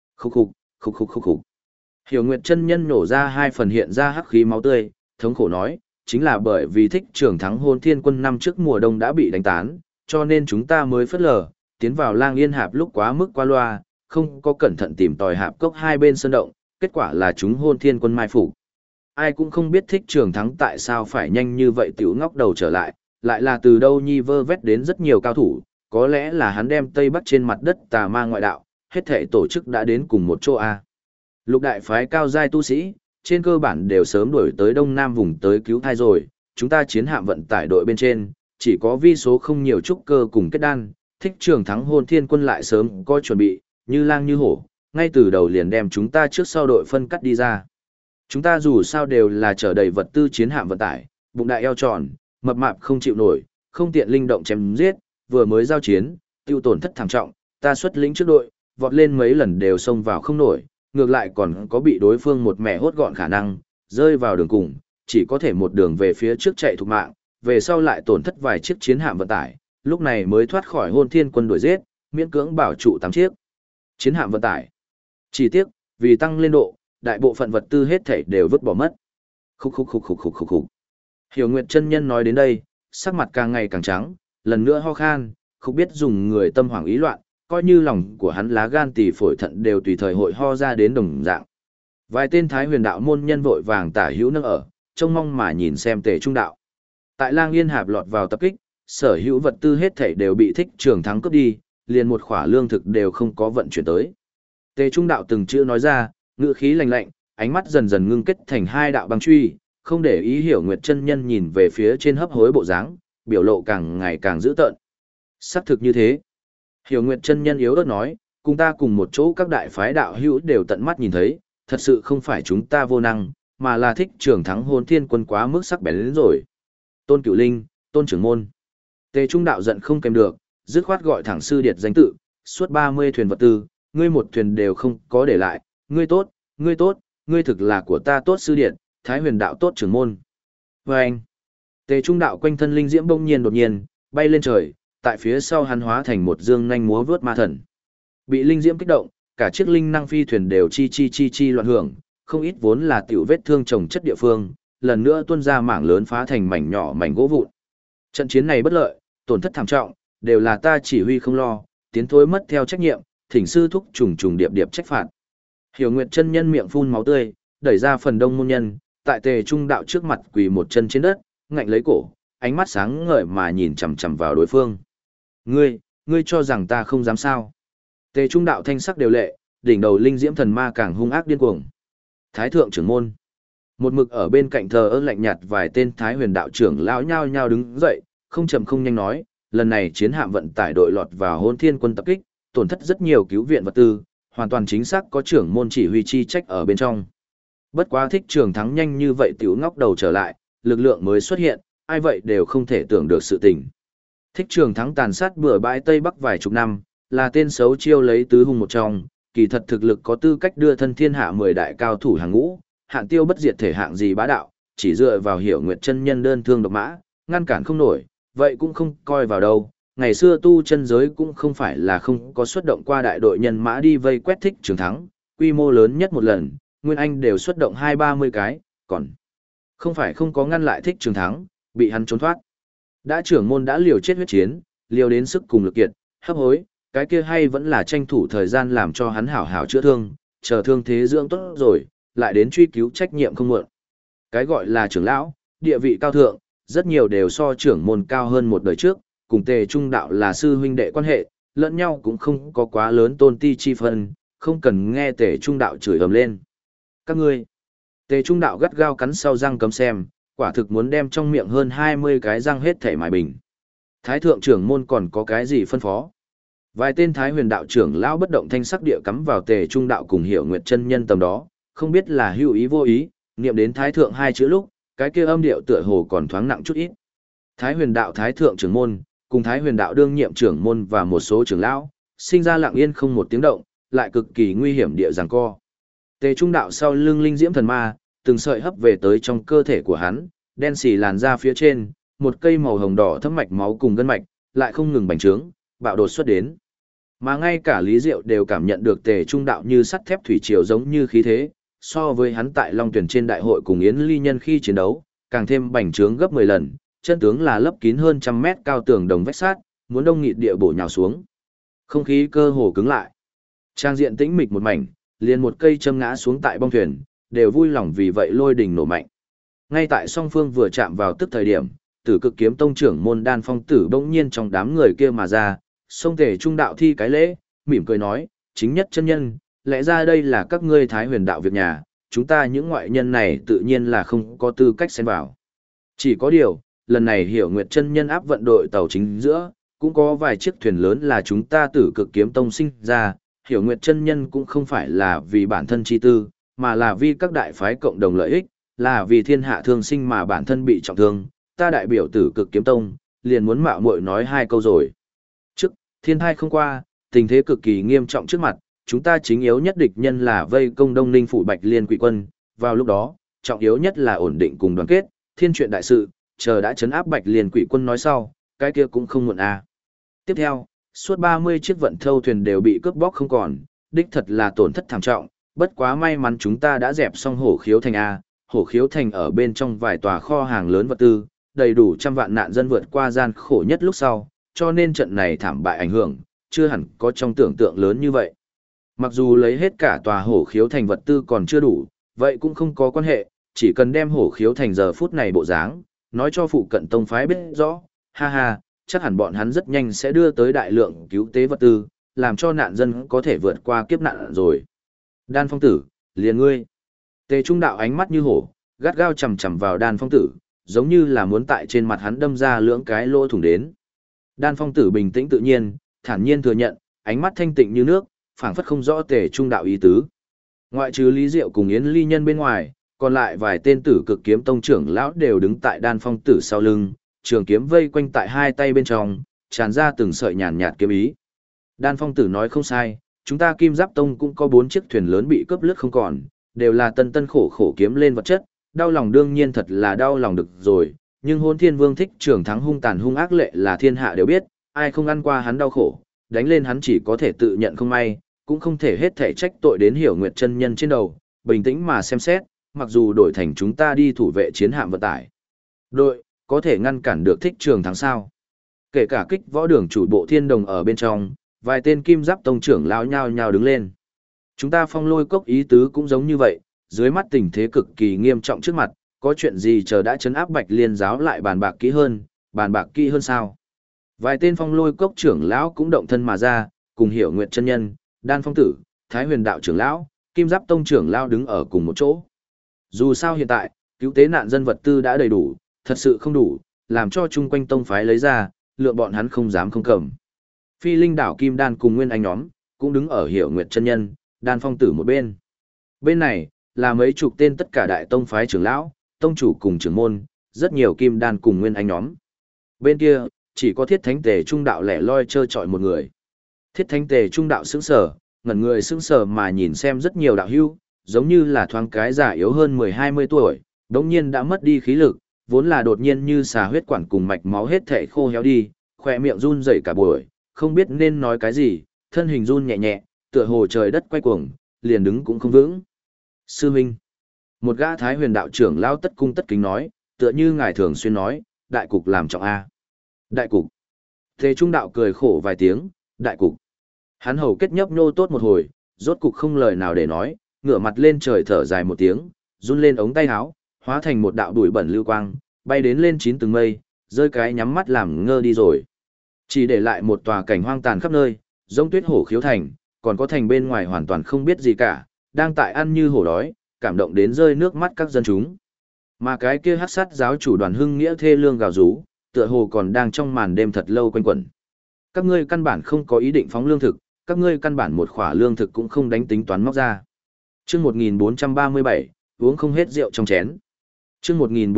Khục. Hiểu Nguyệt chân nhân nổ ra 2 phần hiện ra hắc khí máu tươi, thống khổ nói, chính là bởi vì Thích Trường Thắng Hôn Thiên Quân năm trước mùa đông đã bị đánh tán, cho nên chúng ta mới phất lờ, tiến vào Lang Yên Hạp lúc quá mức qua loa, không có cẩn thận tìm tòi hạp cốc hai bên sơn động, kết quả là chúng Hôn Thiên Quân mai phục. Ai cũng không biết Thích Trường Thắng tại sao phải nhanh như vậy tiểu ngóc đầu trở lại là từ đâu nhi vơ vét đến rất nhiều cao thủ, có lẽ là hắn đem Tây Bắc trên mặt đất tà ma ngoại đạo, hết thể tổ chức đã đến cùng một chỗ A. Lục đại phái cao giai tu sĩ, trên cơ bản đều sớm đuổi tới đông nam vùng tới cứu thai rồi, chúng ta chiến hạm vận tải đội bên trên, chỉ có vi số không nhiều trúc cơ cùng kết đan, Thích Trường Thắng Hôn Thiên Quân lại sớm có chuẩn bị, như lang như hổ, ngay từ đầu liền đem chúng ta trước sau đội phân cắt đi ra. Chúng ta dù sao đều là chở đầy vật tư chiến hạm vận tải, bụng đại eo tròn, mập mạp không chịu nổi, không tiện linh động chém giết, vừa mới giao chiến, tiêu tổn thất thảm trọng, ta xuất lĩnh trước đội, vọt lên mấy lần đều xông vào không nổi, ngược lại còn có bị đối phương một mẻ hốt gọn khả năng, rơi vào đường cùng, chỉ có thể một đường về phía trước chạy thục mạng, về sau lại tổn thất vài chiếc chiến hạm vận tải, lúc này mới thoát khỏi Hôn Thiên Quân đuổi giết, miễn cưỡng bảo trụ 8 chiếc chiến hạm vận tải. Chỉ tiếc, vì tăng lên độ, đại bộ phận vật tư hết thảy đều vứt bỏ mất. Khúc khúc khúc khúc khúc khúc khúc. Hiểu Nguyệt chân nhân nói đến đây, sắc mặt càng ngày càng trắng, lần nữa ho khan, không biết dùng người tâm hoảng ý loạn, coi như lòng của hắn lá gan tỳ phổi thận đều tùy thời hội ho ra đến đồng dạng. Vài tên Thái Huyền đạo môn nhân vội vàng tả hữu nâng ở, trông mong mà nhìn xem Tề Trung đạo. Tại Lang Yên Hạp lọt vào tập kích, sở hữu vật tư hết thảy đều bị Thích Trường Thắng cướp đi, liền một khỏa lương thực đều không có vận chuyển tới. Tề Trung đạo từng chữ nói ra, ngữ khí lạnh lạnh, ánh mắt dần dần ngưng kết thành hai đạo băng truy, không để ý Hiểu Nguyệt chân nhân nhìn về phía trên hấp hối bộ dáng, biểu lộ càng ngày càng dữ tợn. Xác thực như thế. Hiểu Nguyệt chân nhân yếu ớt nói, cùng ta cùng một chỗ các đại phái đạo hữu đều tận mắt nhìn thấy, thật sự không phải chúng ta vô năng, mà là Thích Trường Thắng Hôn Thiên Quân quá mức sắc bén đến rồi. Tôn Cửu Linh, Tôn Trưởng Môn. Tề Trung đạo giận không kèm được, dứt khoát gọi thẳng sư điệt danh tự, suốt 30 thuyền vật tư, ngươi một thuyền đều không có để lại, ngươi tốt, ngươi thực là của ta tốt sư điệt, Thái Huyền đạo tốt trưởng môn. Và anh, Tề Trung đạo quanh thân linh diễm bỗng nhiên đột nhiên, bay lên trời, tại phía sau hắn hóa thành một dương nhanh múa vớt ma thần. Bị linh diễm kích động, cả chiếc linh năng phi thuyền đều chi loạn hưởng, không ít vốn là tiểu vết thương trồng chất địa phương, lần nữa tuôn ra mảng lớn phá thành mảnh nhỏ mảnh gỗ vụn. Trận chiến này bất lợi, tổn thất thảm trọng, đều là ta chỉ huy không lo, tiến thối mất theo trách nhiệm, thỉnh sư thúc trùng trùng điệp điệp trách phạt. Hiểu Nguyệt chân nhân miệng phun máu tươi, đẩy ra phần đông môn nhân, tại Tề Trung đạo trước mặt quỳ một chân trên đất, ngạnh lấy cổ, ánh mắt sáng ngời mà nhìn chằm chằm vào đối phương. Ngươi cho rằng ta không dám sao? Tề Trung đạo thanh sắc đều lệ, đỉnh đầu linh diễm thần ma càng hung ác điên cuồng. Thái thượng trưởng môn, một mực ở bên cạnh thờ ơ lạnh nhạt vài tên Thái Huyền đạo trưởng lão nhao nhao đứng dậy, không chậm không nhanh nói, lần này chiến hạm vận tải đội lọt vào Hôn Thiên Quân tập kích, tổn thất rất nhiều cứu viện vật tư, hoàn toàn chính xác có trưởng môn chỉ huy chi trách ở bên trong. Bất quá Thích Trường Thắng nhanh như vậy tiểu ngóc đầu trở lại, lực lượng mới xuất hiện, ai vậy đều không thể tưởng được sự tình. Thích Trường Thắng tàn sát bừa bãi Tây Bắc vài chục năm, là tên xấu chiêu lấy tứ hung một trong, kỳ thật thực lực có tư cách đưa thân thiên hạ 10 đại cao thủ hàng ngũ, hạng tiêu bất diệt thể hạng gì bá đạo, chỉ dựa vào Hiểu Nguyệt chân nhân đơn thương độc mã, ngăn cản không nổi, vậy cũng không coi vào đâu. Ngày xưa tu chân giới cũng không phải là không có xuất động qua đại đội nhân mã đi vây quét Thích Trường Thắng, quy mô lớn nhất một lần, Nguyên Anh đều xuất động 20-30 cái, còn không phải không có ngăn lại Thích Trường Thắng, bị hắn trốn thoát. Đã trưởng môn đã liều chết huyết chiến, liều đến sức cùng lực kiệt, hấp hối, cái kia hay vẫn là tranh thủ thời gian làm cho hắn hảo hảo chữa thương, chờ thương thế dưỡng tốt rồi, lại đến truy cứu trách nhiệm không muộn. Cái gọi là trưởng lão, địa vị cao thượng, rất nhiều đều so trưởng môn cao hơn một đời trước, cùng Tề Trung đạo là sư huynh đệ quan hệ, lẫn nhau cũng không có quá lớn tôn ti chi phân, không cần nghe Tề Trung đạo chửi ầm lên. Các ngươi, Tề Trung đạo gắt gao cắn sau răng cấm xem, quả thực muốn đem trong miệng hơn 20 cái răng hết thể mài bình. Thái thượng trưởng môn còn có cái gì phân phó? Vài tên Thái Huyền đạo trưởng lão bất động thanh sắc địa cắm vào Tề Trung đạo cùng Hiểu Nguyệt chân nhân tầm đó, không biết là hữu ý vô ý, niệm đến Thái thượng hai chữ lúc, cái kia âm điệu tựa hồ còn thoáng nặng chút ít. Thái Huyền đạo Thái thượng trưởng môn, cùng Thái Huyền đạo đương nhiệm trưởng môn và một số trưởng lão, sinh ra lặng yên không một tiếng động, lại cực kỳ nguy hiểm địa giằng co. Tề Trung đạo sau lưng linh diễm thần ma, từng sợi hấp về tới trong cơ thể của hắn, đen xì làn ra phía trên, một cây màu hồng đỏ thấm mạch máu cùng gân mạch, lại không ngừng bành trướng, bạo đột xuất đến. Mà ngay cả Lý Diệu đều cảm nhận được Tề Trung đạo như sắt thép thủy triều giống như khí thế, so với hắn tại Long Tuyển trên đại hội cùng Yến Ly Nhân khi chiến đấu, càng thêm bành trướng gấp 10 lần, chân tướng là lấp kín hơn trăm mét cao tường đồng vách sát, muốn đông nghịt địa bổ nhào xuống. Không khí cơ hồ cứng lại. Trang diện tĩnh mịch một mảnh, liền một cây châm ngã xuống tại bong thuyền, đều vui lòng vì vậy lôi đình nổ mạnh. Ngay tại song phương vừa chạm vào tức thời điểm, Tử Cực Kiếm tông trưởng môn Đan Phong Tử bỗng nhiên trong đám người kia mà ra, xông Tề Trung đạo thi cái lễ, mỉm cười nói, chính nhất chân nhân, lẽ ra đây là các ngươi Thái Huyền đạo việc nhà, chúng ta những ngoại nhân này tự nhiên là không có tư cách xen vào. Chỉ có điều, lần này Hiểu Nguyệt chân nhân áp vận đội tàu chính giữa, cũng có vài chiếc thuyền lớn là chúng ta Tử Cực Kiếm Tông sinh ra, Hiểu Nguyệt chân nhân cũng không phải là vì bản thân chi tư, mà là vì các đại phái cộng đồng lợi ích, là vì thiên hạ thương sinh mà bản thân bị trọng thương, ta đại biểu Tử Cực Kiếm Tông, liền muốn mạo muội nói hai câu rồi. Trước, thiên thai không qua, tình thế cực kỳ nghiêm trọng trước mặt, chúng ta chính yếu nhất địch nhân là vây công Đông Ninh phủ Bạch Liên Quỷ quân, vào lúc đó, trọng yếu nhất là ổn định cùng đoàn kết, thiên chuyện đại sự, chờ đã chấn áp Bạch Liên Quỷ quân nói sau, cái kia cũng không muộn à. Tiếp theo, suốt 30 chiếc vận thâu thuyền đều bị cướp bóc không còn, đích thật là tổn thất thảm trọng, bất quá may mắn chúng ta đã dẹp xong Hổ Khiếu thành a. Hổ Khiếu thành ở bên trong vài tòa kho hàng lớn vật tư, đầy đủ trăm vạn nạn dân vượt qua gian khổ nhất lúc sau, cho nên trận này thảm bại ảnh hưởng, chưa hẳn có trong tưởng tượng lớn như vậy. Mặc dù lấy hết cả tòa Hổ Khiếu thành vật tư còn chưa đủ, vậy cũng không có quan hệ, chỉ cần đem Hổ Khiếu thành giờ phút này bộ dáng, nói cho phụ cận tông phái biết rõ, ha ha, chắc hẳn bọn hắn rất nhanh sẽ đưa tới đại lượng cứu tế vật tư, làm cho nạn dân có thể vượt qua kiếp nạn rồi. Đan Phong Tử, liền ngươi. Tề Trung Đạo ánh mắt như hổ, gắt gao chằm chằm vào Đan Phong Tử, giống như là muốn tại trên mặt hắn đâm ra lưỡng cái lỗ thủng đến. Đan Phong Tử bình tĩnh tự nhiên, thản nhiên thừa nhận, ánh mắt thanh tịnh như nước, phảng phất không rõ Tề Trung Đạo ý tứ. Ngoại trừ Lý Diệu cùng Yến Ly Nhân bên ngoài, còn lại vài tên Tử Cực Kiếm Tông trưởng lão đều đứng tại Đan Phong Tử sau lưng, trường kiếm vây quanh tại hai tay bên trong, tràn ra từng sợi nhàn nhạt kiếm ý. Đan Phong Tử nói không sai, chúng ta Kim Giáp Tông cũng có 4 chiếc thuyền lớn bị cướp lướt không còn, đều là tân tân khổ khổ kiếm lên vật chất, đau lòng đương nhiên thật là đau lòng được rồi, nhưng Hôn Thiên Vương thích trường thắng hung tàn hung ác lệ là thiên hạ đều biết, ai không ăn qua hắn đau khổ, đánh lên hắn chỉ có thể tự nhận không may, cũng không thể hết thể trách tội đến Hiểu Nguyệt chân nhân trên đầu, bình tĩnh mà xem xét, mặc dù đổi thành chúng ta đi thủ vệ chiến hạm vận tải. Đội, có thể ngăn cản được thích trường thắng sao. Kể cả kích võ đường chủ bộ thiên đồng ở bên trong, vài tên Kim Giáp Tông trưởng lão nhao nhao đứng lên. Chúng ta Phong Lôi Cốc ý tứ cũng giống như vậy, dưới mắt tình thế cực kỳ nghiêm trọng trước mặt, có chuyện gì chờ đã chấn áp Bạch Liên giáo lại bàn bạc kỹ hơn sao. Vài tên Phong Lôi Cốc trưởng lão cũng động thân mà ra, cùng Hiểu Nguyệt chân nhân, Đan Phong Tử, Thái Huyền đạo trưởng lão, Kim Giáp Tông trưởng lão đứng ở cùng một chỗ. Dù sao hiện tại, cứu tế nạn dân vật tư đã đầy đủ, thật sự không đủ, làm cho chung quanh tông phái lấy ra, lượng bọn hắn không dám không cầm. Phi Linh đảo Kim Đan cùng Nguyên Anh nhóm, cũng đứng ở Hiểu Nguyệt chân nhân, Đan Phong Tử một bên. Bên này, là mấy chục tên tất cả đại tông phái trưởng lão, tông chủ cùng trưởng môn, rất nhiều Kim Đan cùng Nguyên Anh nhóm. Bên kia, chỉ có Thiết Thánh Tề Trung đạo lẻ loi trơ trọi một người. Thiết Thánh Tề Trung đạo sững sờ, ngẩn người sững sờ mà nhìn xem rất nhiều đạo hữu, giống như là thoáng cái già yếu hơn 10-20 tuổi, đống nhiên đã mất đi khí lực, vốn là đột nhiên như xà huyết quản cùng mạch máu hết thể khô héo đi, khỏe miệng run rẩy cả buổi, không biết nên nói cái gì, thân hình run nhẹ nhẹ, tựa hồ trời đất quay cuồng, liền đứng cũng không vững. Sư huynh, một gã Thái Huyền đạo trưởng lao tất cung tất kính nói, tựa như ngài thường xuyên nói, đại cục làm trọng a. Đại cục. Thế Trung đạo cười khổ vài tiếng, đại cục. Hắn hầu kết nhấp nhô tốt một hồi, rốt cục không lời nào để nói, ngửa mặt lên trời thở dài một tiếng, run lên ống tay áo, hóa thành một đạo bụi bẩn lưu quang, bay đến lên 9 tầng mây, rơi cái nhắm mắt làm ngơ đi rồi. Chỉ để lại một tòa cảnh hoang tàn khắp nơi, giống tuyết hổ khiếu thành, còn có thành bên ngoài hoàn toàn không biết gì cả, đang tại ăn như hổ đói, cảm động đến rơi nước mắt các dân chúng. Mà cái kia hắc sát giáo chủ Đoàn Hưng Nghĩa thê lương gào rú, tựa hồ còn đang trong màn đêm thật lâu quanh quẩn. Các ngươi căn bản không có ý định phóng lương thực, các ngươi căn bản một khỏa lương thực cũng không đánh tính toán móc ra. Chương 1437, uống không hết rượu trong chén. Chương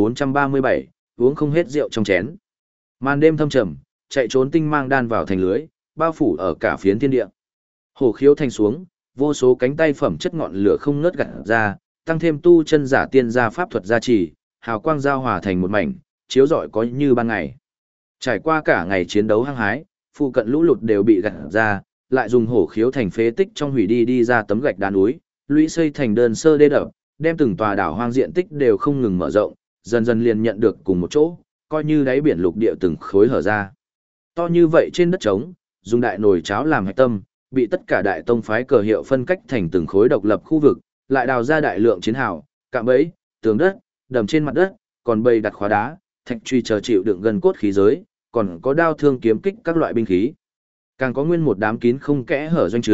1437, uống không hết rượu trong chén. Màn đêm thâm trầm, chạy trốn tinh mang đan vào thành lưới, bao phủ ở cả phiến thiên địa. Hổ khiếu thành xuống, vô số cánh tay phẩm chất ngọn lửa không ngớt gặt ra, tăng thêm tu chân giả tiên gia pháp thuật gia trì, hào quang giao hòa thành một mảnh, chiếu rọi có như ban ngày. Trải qua cả ngày chiến đấu hăng hái, phụ cận lũ lụt đều bị gặt ra, lại dùng hổ khiếu thành phế tích trong hủy đi ra tấm gạch đá núi, lũy xây thành đơn sơ đê đập, đem từng tòa đảo hoang diện tích đều không ngừng mở rộng, dần dần liền nhận được cùng một chỗ, coi như đáy biển lục địa từng khối hở ra. To như vậy trên đất trống, dùng đại nồi cháo làm hạch tâm, bị tất cả đại tông phái cờ hiệu phân cách thành từng khối độc lập khu vực, lại đào ra đại lượng chiến hào, cạm bẫy, tường đất, đầm trên mặt đất, còn bày đặt khóa đá, thạch truy chờ chịu đựng gần cốt khí giới, còn có đao thương kiếm kích các loại binh khí. Càng có nguyên một đám kín không kẽ hở doanh trướng,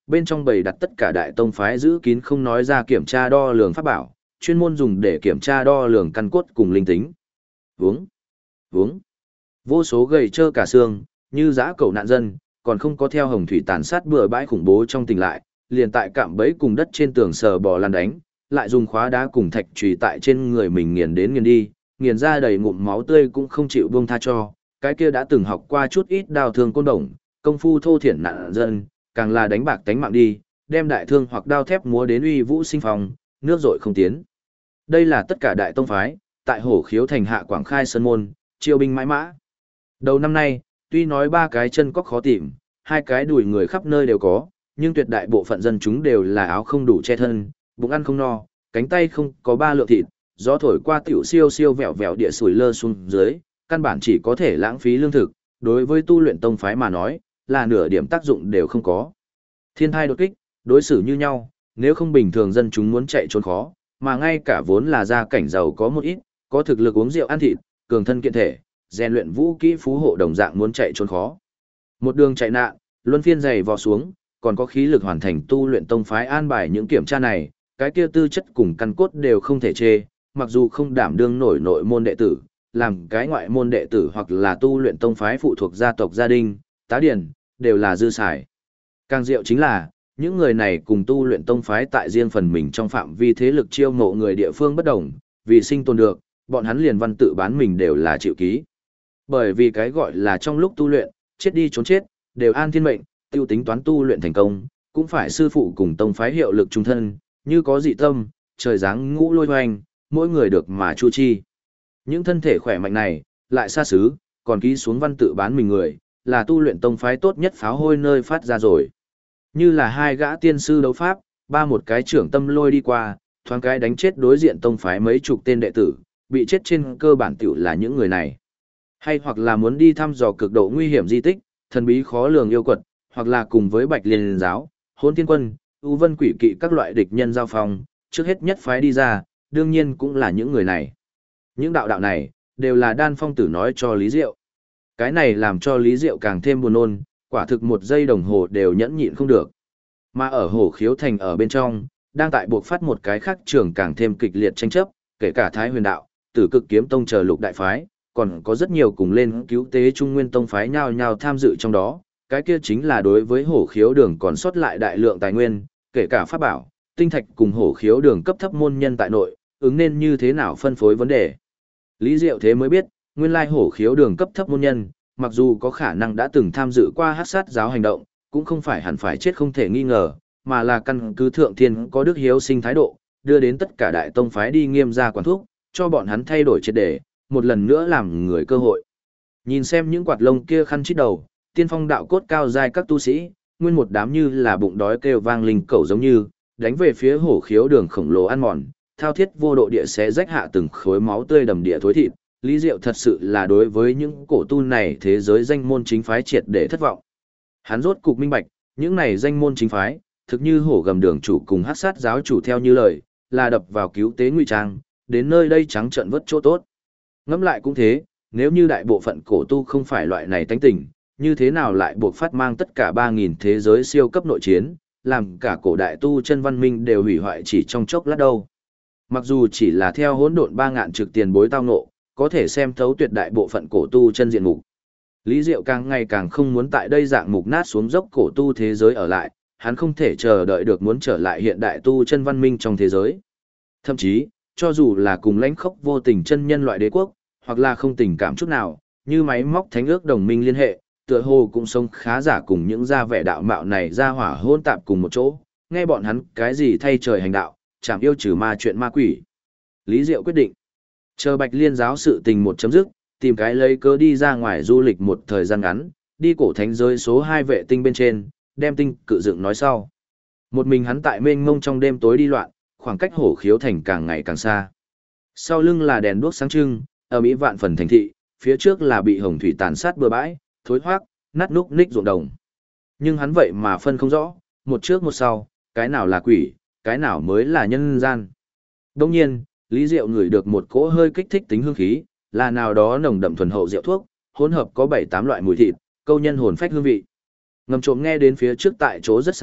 bên trong bầy đặt tất cả đại tông phái giữ kín không nói ra kiểm tra đo lường pháp bảo, chuyên môn dùng để kiểm tra đo lường căn cốt cùng linh tính. Vướng, vướng, vô số gầy trơ cả xương, như dã cầu nạn dân, còn không có theo hồng thủy tàn sát bừa bãi khủng bố trong tỉnh lại, liền tại cạm bẫy cùng đất trên tường sờ bò lăn đánh, lại dùng khóa đá cùng thạch chùy tại trên người mình nghiền đến nghiền đi, nghiền ra đầy ngụm máu tươi cũng không chịu buông tha cho, cái kia đã từng học qua chút ít đao thương côn đồng, công phu thô thiển nạn dân, càng là đánh bạc tánh mạng đi, đem đại thương hoặc đao thép múa đến uy vũ sinh phong, nước dội không tiến. Đây là tất cả đại tông phái, tại Hổ Khiếu thành hạ quảng khai sơn môn, chiêu binh mãi mã. Đầu năm nay, tuy nói ba cái chân cóc khó tìm, hai cái đùi người khắp nơi đều có, nhưng tuyệt đại bộ phận dân chúng đều là áo không đủ che thân, bụng ăn không no, cánh tay không có ba lượng thịt, gió thổi qua tiểu siêu siêu vẹo vẹo địa sủi lơ xuống dưới, căn bản chỉ có thể lãng phí lương thực, đối với tu luyện tông phái mà nói, là nửa điểm tác dụng đều không có. Thiên thai đột kích, đối xử như nhau, nếu không bình thường dân chúng muốn chạy trốn khó, mà ngay cả vốn là gia cảnh giàu có một ít, có thực lực uống rượu ăn thịt, cường thân kiện thể, rèn luyện vũ kỹ phú hộ đồng dạng muốn chạy trốn khó. Một đường chạy nạn, luân phiên dày vò xuống, còn có khí lực hoàn thành tu luyện tông phái an bài những kiểm tra này, cái kia tư chất cùng căn cốt đều không thể chê, mặc dù không đảm đương nổi nội môn đệ tử, làm cái ngoại môn đệ tử hoặc là tu luyện tông phái phụ thuộc gia tộc gia đình, tá điển, đều là dư xài. Càng diệu chính là, những người này cùng tu luyện tông phái tại riêng phần mình trong phạm vi thế lực chiêu mộ người địa phương bất đồng, vì sinh tồn được, bọn hắn liền văn tự bán mình đều là chịu ký. Bởi vì cái gọi là trong lúc tu luyện, chết đi trốn chết, đều an thiên mệnh, tiêu tính toán tu luyện thành công, cũng phải sư phụ cùng tông phái hiệu lực trung thân, như có dị tâm, trời giáng ngũ lôi hoành, mỗi người được mà chu chi. Những thân thể khỏe mạnh này, lại xa xứ, còn ký xuống văn tự bán mình người, là tu luyện tông phái tốt nhất pháo hôi nơi phát ra rồi. Như là hai gã tiên sư đấu pháp, ba một cái trưởng tâm lôi đi qua, thoáng cái đánh chết đối diện tông phái mấy chục tên đệ tử, bị chết trên cơ bản tiểu là những người này. Hay hoặc là muốn đi thăm dò cực độ nguy hiểm di tích, thần bí khó lường yêu quật, hoặc là cùng với Bạch Liên giáo, Hỗn Thiên quân, U Vân quỷ kỵ các loại địch nhân giao phong, trước hết nhất phái đi ra, đương nhiên cũng là những người này. Những đạo này, đều là Đan Phong Tử nói cho Lý Diệu. Cái này làm cho Lý Diệu càng thêm buồn nôn, quả thực một giây đồng hồ đều nhẫn nhịn không được. Mà ở Hổ Khiếu thành ở bên trong, đang tại buộc phát một cái khác trường càng thêm kịch liệt tranh chấp, kể cả Thái Huyền đạo, Tử Cực kiếm tông chờ lục đại phái, còn có rất nhiều cùng lên cứu tế Trung Nguyên tông phái nhao nhao tham dự trong đó. Cái kia chính là đối với Hổ Khiếu đường còn sót lại đại lượng tài nguyên, kể cả pháp bảo, tinh thạch cùng Hổ Khiếu đường cấp thấp môn nhân tại nội, ứng nên như thế nào phân phối vấn đề. Lý Diệu thế mới biết, nguyên lai Hổ Khiếu đường cấp thấp môn nhân, mặc dù có khả năng đã từng tham dự qua hắc sát giáo hành động, cũng không phải hẳn phải chết không thể nghi ngờ, mà là căn cứ thượng thiên có đức hiếu sinh thái độ, đưa đến tất cả đại tông phái đi nghiêm ra quản thúc, cho bọn hắn thay đổi triệt để, một lần nữa làm người cơ hội. Nhìn xem những quạt lông kia khăn chít đầu, tiên phong đạo cốt cao giai các tu sĩ, nguyên một đám như là bụng đói kêu vang linh cẩu giống như, đánh về phía Hổ Khiếu đường khổng lồ ăn mòn, thao thiết vô độ địa xé rách hạ từng khối máu tươi đầm địa thối thịt. Lý Diệu thật sự là đối với những cổ tu này thế giới danh môn chính phái triệt để thất vọng. Hắn rốt cục minh bạch, những này danh môn chính phái, thực như Hổ Gầm đường chủ cùng hắc sát giáo chủ theo như lời, là đập vào cứu tế ngụy trang, đến nơi đây trắng trợn vớt chỗ tốt. Ngẫm lại cũng thế, nếu như đại bộ phận cổ tu không phải loại này tánh tình, như thế nào lại buộc phát mang tất cả 3.000 thế giới siêu cấp nội chiến, làm cả cổ đại tu chân văn minh đều hủy hoại chỉ trong chốc lát đâu. Mặc dù chỉ là theo hỗn độn 3.000 trực tiền bối tao ngộ, có thể xem thấu tuyệt đại bộ phận cổ tu chân diện mục. Lý Diệu càng ngày càng không muốn tại đây dạng mục nát xuống dốc cổ tu thế giới ở lại, hắn không thể chờ đợi được muốn trở lại hiện đại tu chân văn minh trong thế giới. Thậm chí, cho dù là cùng lãnh khốc vô tình chân nhân loại đế quốc, hoặc là không tình cảm chút nào, như máy móc thánh ước đồng minh liên hệ, tựa hồ cũng sống khá giả cùng những gia vẻ đạo mạo này ra hỏa hôn tạp cùng một chỗ, nghe bọn hắn cái gì thay trời hành đạo, chảm yêu trừ ma chuyện ma quỷ. Lý Diệu quyết định, chờ Bạch Liên giáo sự tình một chấm dứt, tìm cái lấy cớ đi ra ngoài du lịch một thời gian ngắn, đi cổ thánh giới số 2 vệ tinh bên trên, đem tinh cự dựng nói sau. Một mình hắn tại mênh mông trong đêm tối đi loạn, khoảng cách Hổ Khiếu thành càng ngày càng xa. Sau lưng là đèn đuốc sáng trưng, ở Mỹ vạn phần thành thị, phía trước là bị hồng thủy tàn sát bừa bãi, thối hoác, nát núc ních ruộng đồng. Nhưng hắn vậy mà phân không rõ, một trước một sau, cái nào là quỷ, cái nào mới là nhân gian. Đồng nhiên, Lý Diệu ngửi được một cỗ hơi kích thích tính hương khí, là nào đó nồng đậm thuần hậu rượu thuốc, hỗn hợp có 7-8 loại mùi thịt, câu nhân hồn phách hương vị. Ngầm trộm nghe đến phía trước tại chỗ rất xa,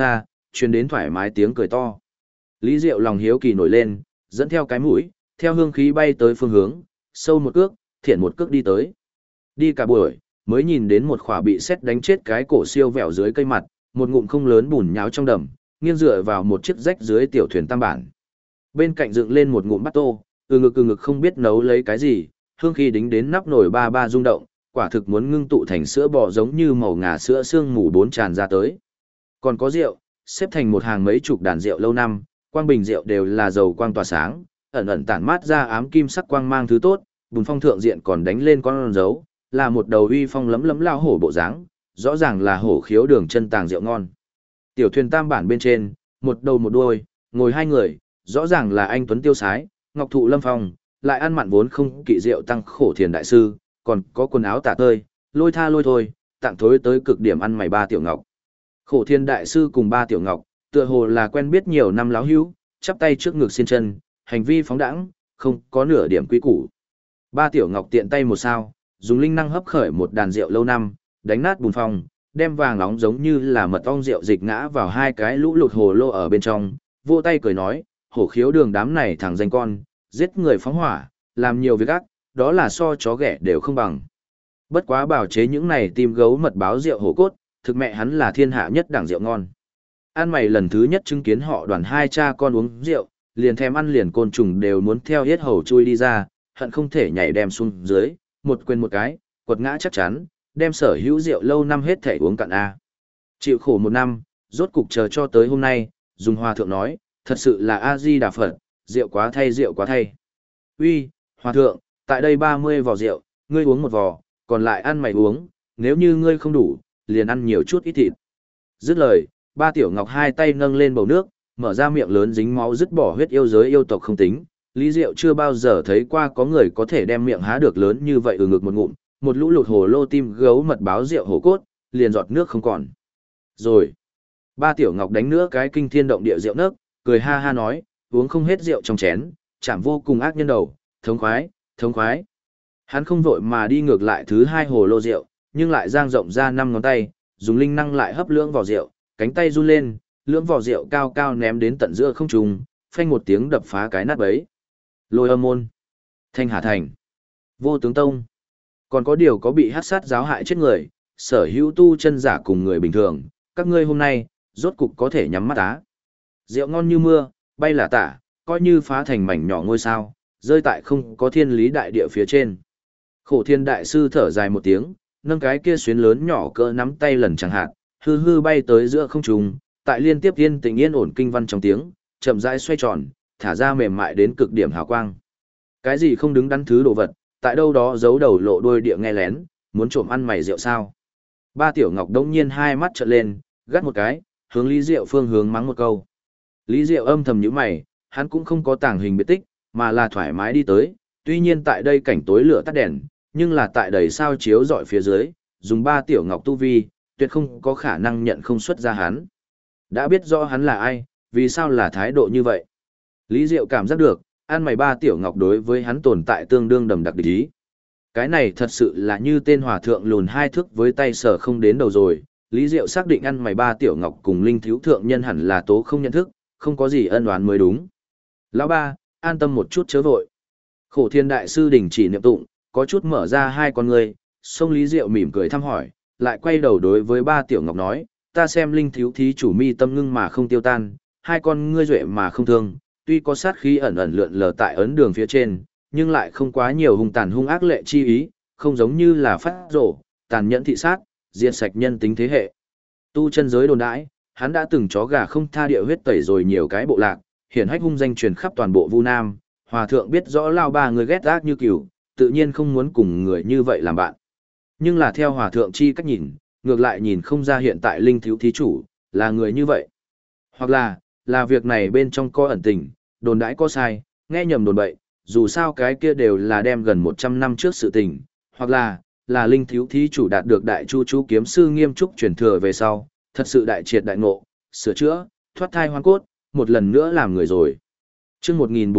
truyền đến thoải mái tiếng cười to. Lý Diệu lòng hiếu kỳ nổi lên, dẫn theo cái mũi, theo hương khí bay tới phương hướng, sâu một cước, thiện một cước đi tới. Đi cả buổi, mới nhìn đến một khỏa bị sét đánh chết cái cổ siêu vẹo dưới cây mặt, một ngụm không lớn bùn nháo trong đầm, nghiêng dựa vào một chiếc rách dưới tiểu thuyền tam bản. Bên cạnh dựng lên một ngụm bát tô, ừ ngực không biết nấu lấy cái gì, hương khí đính đến nắp nồi ba ba rung động, quả thực muốn ngưng tụ thành sữa bò giống như màu ngà sữa sương mù bốn tràn ra tới. Còn có rượu, xếp thành một hàng mấy chục đàn rượu lâu năm, quang bình rượu đều là dầu quang tỏa sáng, ẩn ẩn tản mát ra ám kim sắc quang mang thứ tốt, bùn phong thượng diện còn đánh lên con dấu, là một đầu uy phong lấm lấm lao hổ bộ dáng, rõ ràng là hổ khiếu đường chân tàng rượu ngon. Tiểu thuyền tam bản bên trên, một đầu một đuôi, ngồi hai người, rõ ràng là anh tuấn tiêu sái, ngọc thụ lâm phong, lại ăn mặn vốn không kỵ rượu tăng khổ thiền đại sư, còn có quần áo tả tơi, lôi tha lôi thôi, tặng thối tới cực điểm ăn mày ba tiểu ngọc. Khổ thiên đại sư cùng ba tiểu ngọc, tựa hồ là quen biết nhiều năm láo hữu, chắp tay trước ngực xiên chân, hành vi phóng đãng, không có nửa điểm quý củ. Ba tiểu ngọc tiện tay một sao, dùng linh năng hấp khởi một đàn rượu lâu năm, đánh nát bùn phong, đem vàng nóng giống như là mật ong rượu dịch ngã vào hai cái lũ lụt hồ lô ở bên trong, vô tay cười nói, hổ khiếu đường đám này thằng danh con, giết người phóng hỏa, làm nhiều việc ác, đó là so chó ghẻ đều không bằng. Bất quá bảo chế những này tim gấu mật báo rượu hổ cốt, thực mẹ hắn là thiên hạ nhất đẳng rượu ngon. An mày lần thứ nhất chứng kiến họ đoàn hai cha con uống rượu, liền thèm ăn liền côn trùng đều muốn theo hết hầu chui đi ra, hận không thể nhảy đem xuống dưới, một quên một cái, quật ngã chắc chắn, đem sở hữu rượu lâu năm hết thể uống cạn a. Chịu khổ một năm, rốt cục chờ cho tới hôm nay, dùng hòa thượng nói, thật sự là A-di-đà Phật, rượu quá thay rượu quá thay. Uy, hòa thượng, tại đây 30 vò rượu, ngươi uống một vò, còn lại ăn mày uống, nếu như ngươi không đủ, liền ăn nhiều chút ít thịt. Dứt lời, ba tiểu ngọc hai tay nâng lên bầu nước, mở ra miệng lớn dính máu dứt bỏ huyết yêu giới yêu tộc không tính. Lý Diệu chưa bao giờ thấy qua có người có thể đem miệng há được lớn như vậy ngực một ngụm, một lũ lụt hồ lô tim gấu mật báo rượu hổ cốt, liền giọt nước không còn. Rồi, ba tiểu ngọc đánh nữa cái kinh thiên động địa rượu nấc, cười ha ha nói, uống không hết rượu trong chén, chạm vô cùng ác nhân đầu, thống khoái, thống khoái. Hắn không vội mà đi ngược lại thứ hai hồ lô rượu, nhưng lại dang rộng ra 5 ngón tay, dùng linh năng lại hấp lưỡng vỏ rượu, cánh tay run lên, lưỡng vỏ rượu cao cao ném đến tận giữa không trung, phanh một tiếng đập phá cái nát bấy. Lôi Âm môn, Thanh Hà thành, Vô Tướng tông, còn có điều có bị hắc sát giáo hại chết người, sở hữu tu chân giả cùng người bình thường, các ngươi hôm nay rốt cục có thể nhắm mắt á. Rượu ngon như mưa, bay là tả, coi như phá thành mảnh nhỏ ngôi sao, rơi tại không có thiên lý đại địa phía trên. Khổ thiên đại sư thở dài một tiếng, nâng cái kia xuyến lớn nhỏ cỡ nắm tay lần chẳng hạn, hư hư bay tới giữa không trung, tại liên tiếp yên tình yên ổn kinh văn trong tiếng, chậm rãi xoay tròn, thả ra mềm mại đến cực điểm hào quang. Cái gì không đứng đắn thứ đồ vật, tại đâu đó giấu đầu lộ đuôi địa nghe lén, muốn trộm ăn mày rượu sao? Ba tiểu ngọc đống nhiên hai mắt trợn lên, gắt một cái, hướng Lý Diệu phương hướng mắng một câu. Lý Diệu âm thầm nhíu mày, hắn cũng không có tàng hình biệt tích, mà là thoải mái đi tới, tuy nhiên tại đây cảnh tối lửa tắt đèn, nhưng là tại đầy sao chiếu dọi phía dưới, dùng ba tiểu ngọc tu vi, tuyệt không có khả năng nhận không xuất ra hắn. Đã biết rõ hắn là ai, vì sao là thái độ như vậy? Lý Diệu cảm giác được, ăn mày ba tiểu ngọc đối với hắn tồn tại tương đương đầm đặc địch ý. Cái này thật sự là như tên hòa thượng lùn hai thước với tay sở không đến đầu rồi. Lý Diệu xác định ăn mày ba tiểu ngọc cùng linh thiếu thượng nhân hẳn là tố không nhận thức, không có gì ân oán mới đúng. Lão ba, an tâm một chút chớ vội. Khổ thiên đại sư đình chỉ niệm tụng, có chút mở ra hai con người, sông Lý Diệu mỉm cười thăm hỏi, lại quay đầu đối với ba tiểu ngọc nói, ta xem linh thiếu thí chủ mi tâm ngưng mà không tiêu tan, hai con ngươi duệ mà không thương, tuy có sát khí ẩn ẩn lượn lờ tại ấn đường phía trên, nhưng lại không quá nhiều hung tàn hung ác lệ chi ý, không giống như là phát rổ, tàn nhẫn thị sát, diệt sạch nhân tính thế hệ. Tu chân giới đồn đãi, hắn đã từng chó gà không tha địa huyết tẩy rồi nhiều cái bộ lạc, hiển hách hung danh truyền khắp toàn bộ Vu Nam, hòa thượng biết rõ lao ba người ghét ác như cừu, tự nhiên không muốn cùng người như vậy làm bạn. Nhưng là theo hòa thượng chi cách nhìn, ngược lại nhìn không ra hiện tại linh thiếu thí chủ, là người như vậy. Hoặc là việc này bên trong có ẩn tình, đồn đãi có sai, nghe nhầm đồn bậy, dù sao cái kia đều là đem gần 100 năm trước sự tình, hoặc là linh thiếu thí chủ đạt được đại chu chú kiếm sư nghiêm trúc truyền thừa về sau, thật sự đại triệt đại ngộ, sửa chữa, thoát thai hoang cốt, một lần nữa làm người rồi. Chương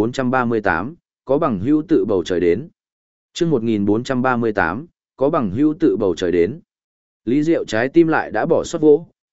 1438, có bằng hữu tự bầu trời đến. Chương 1438, có bằng hữu tự bầu trời đến. Lý Diệu trái tim lại đã bỏ sót vỗ,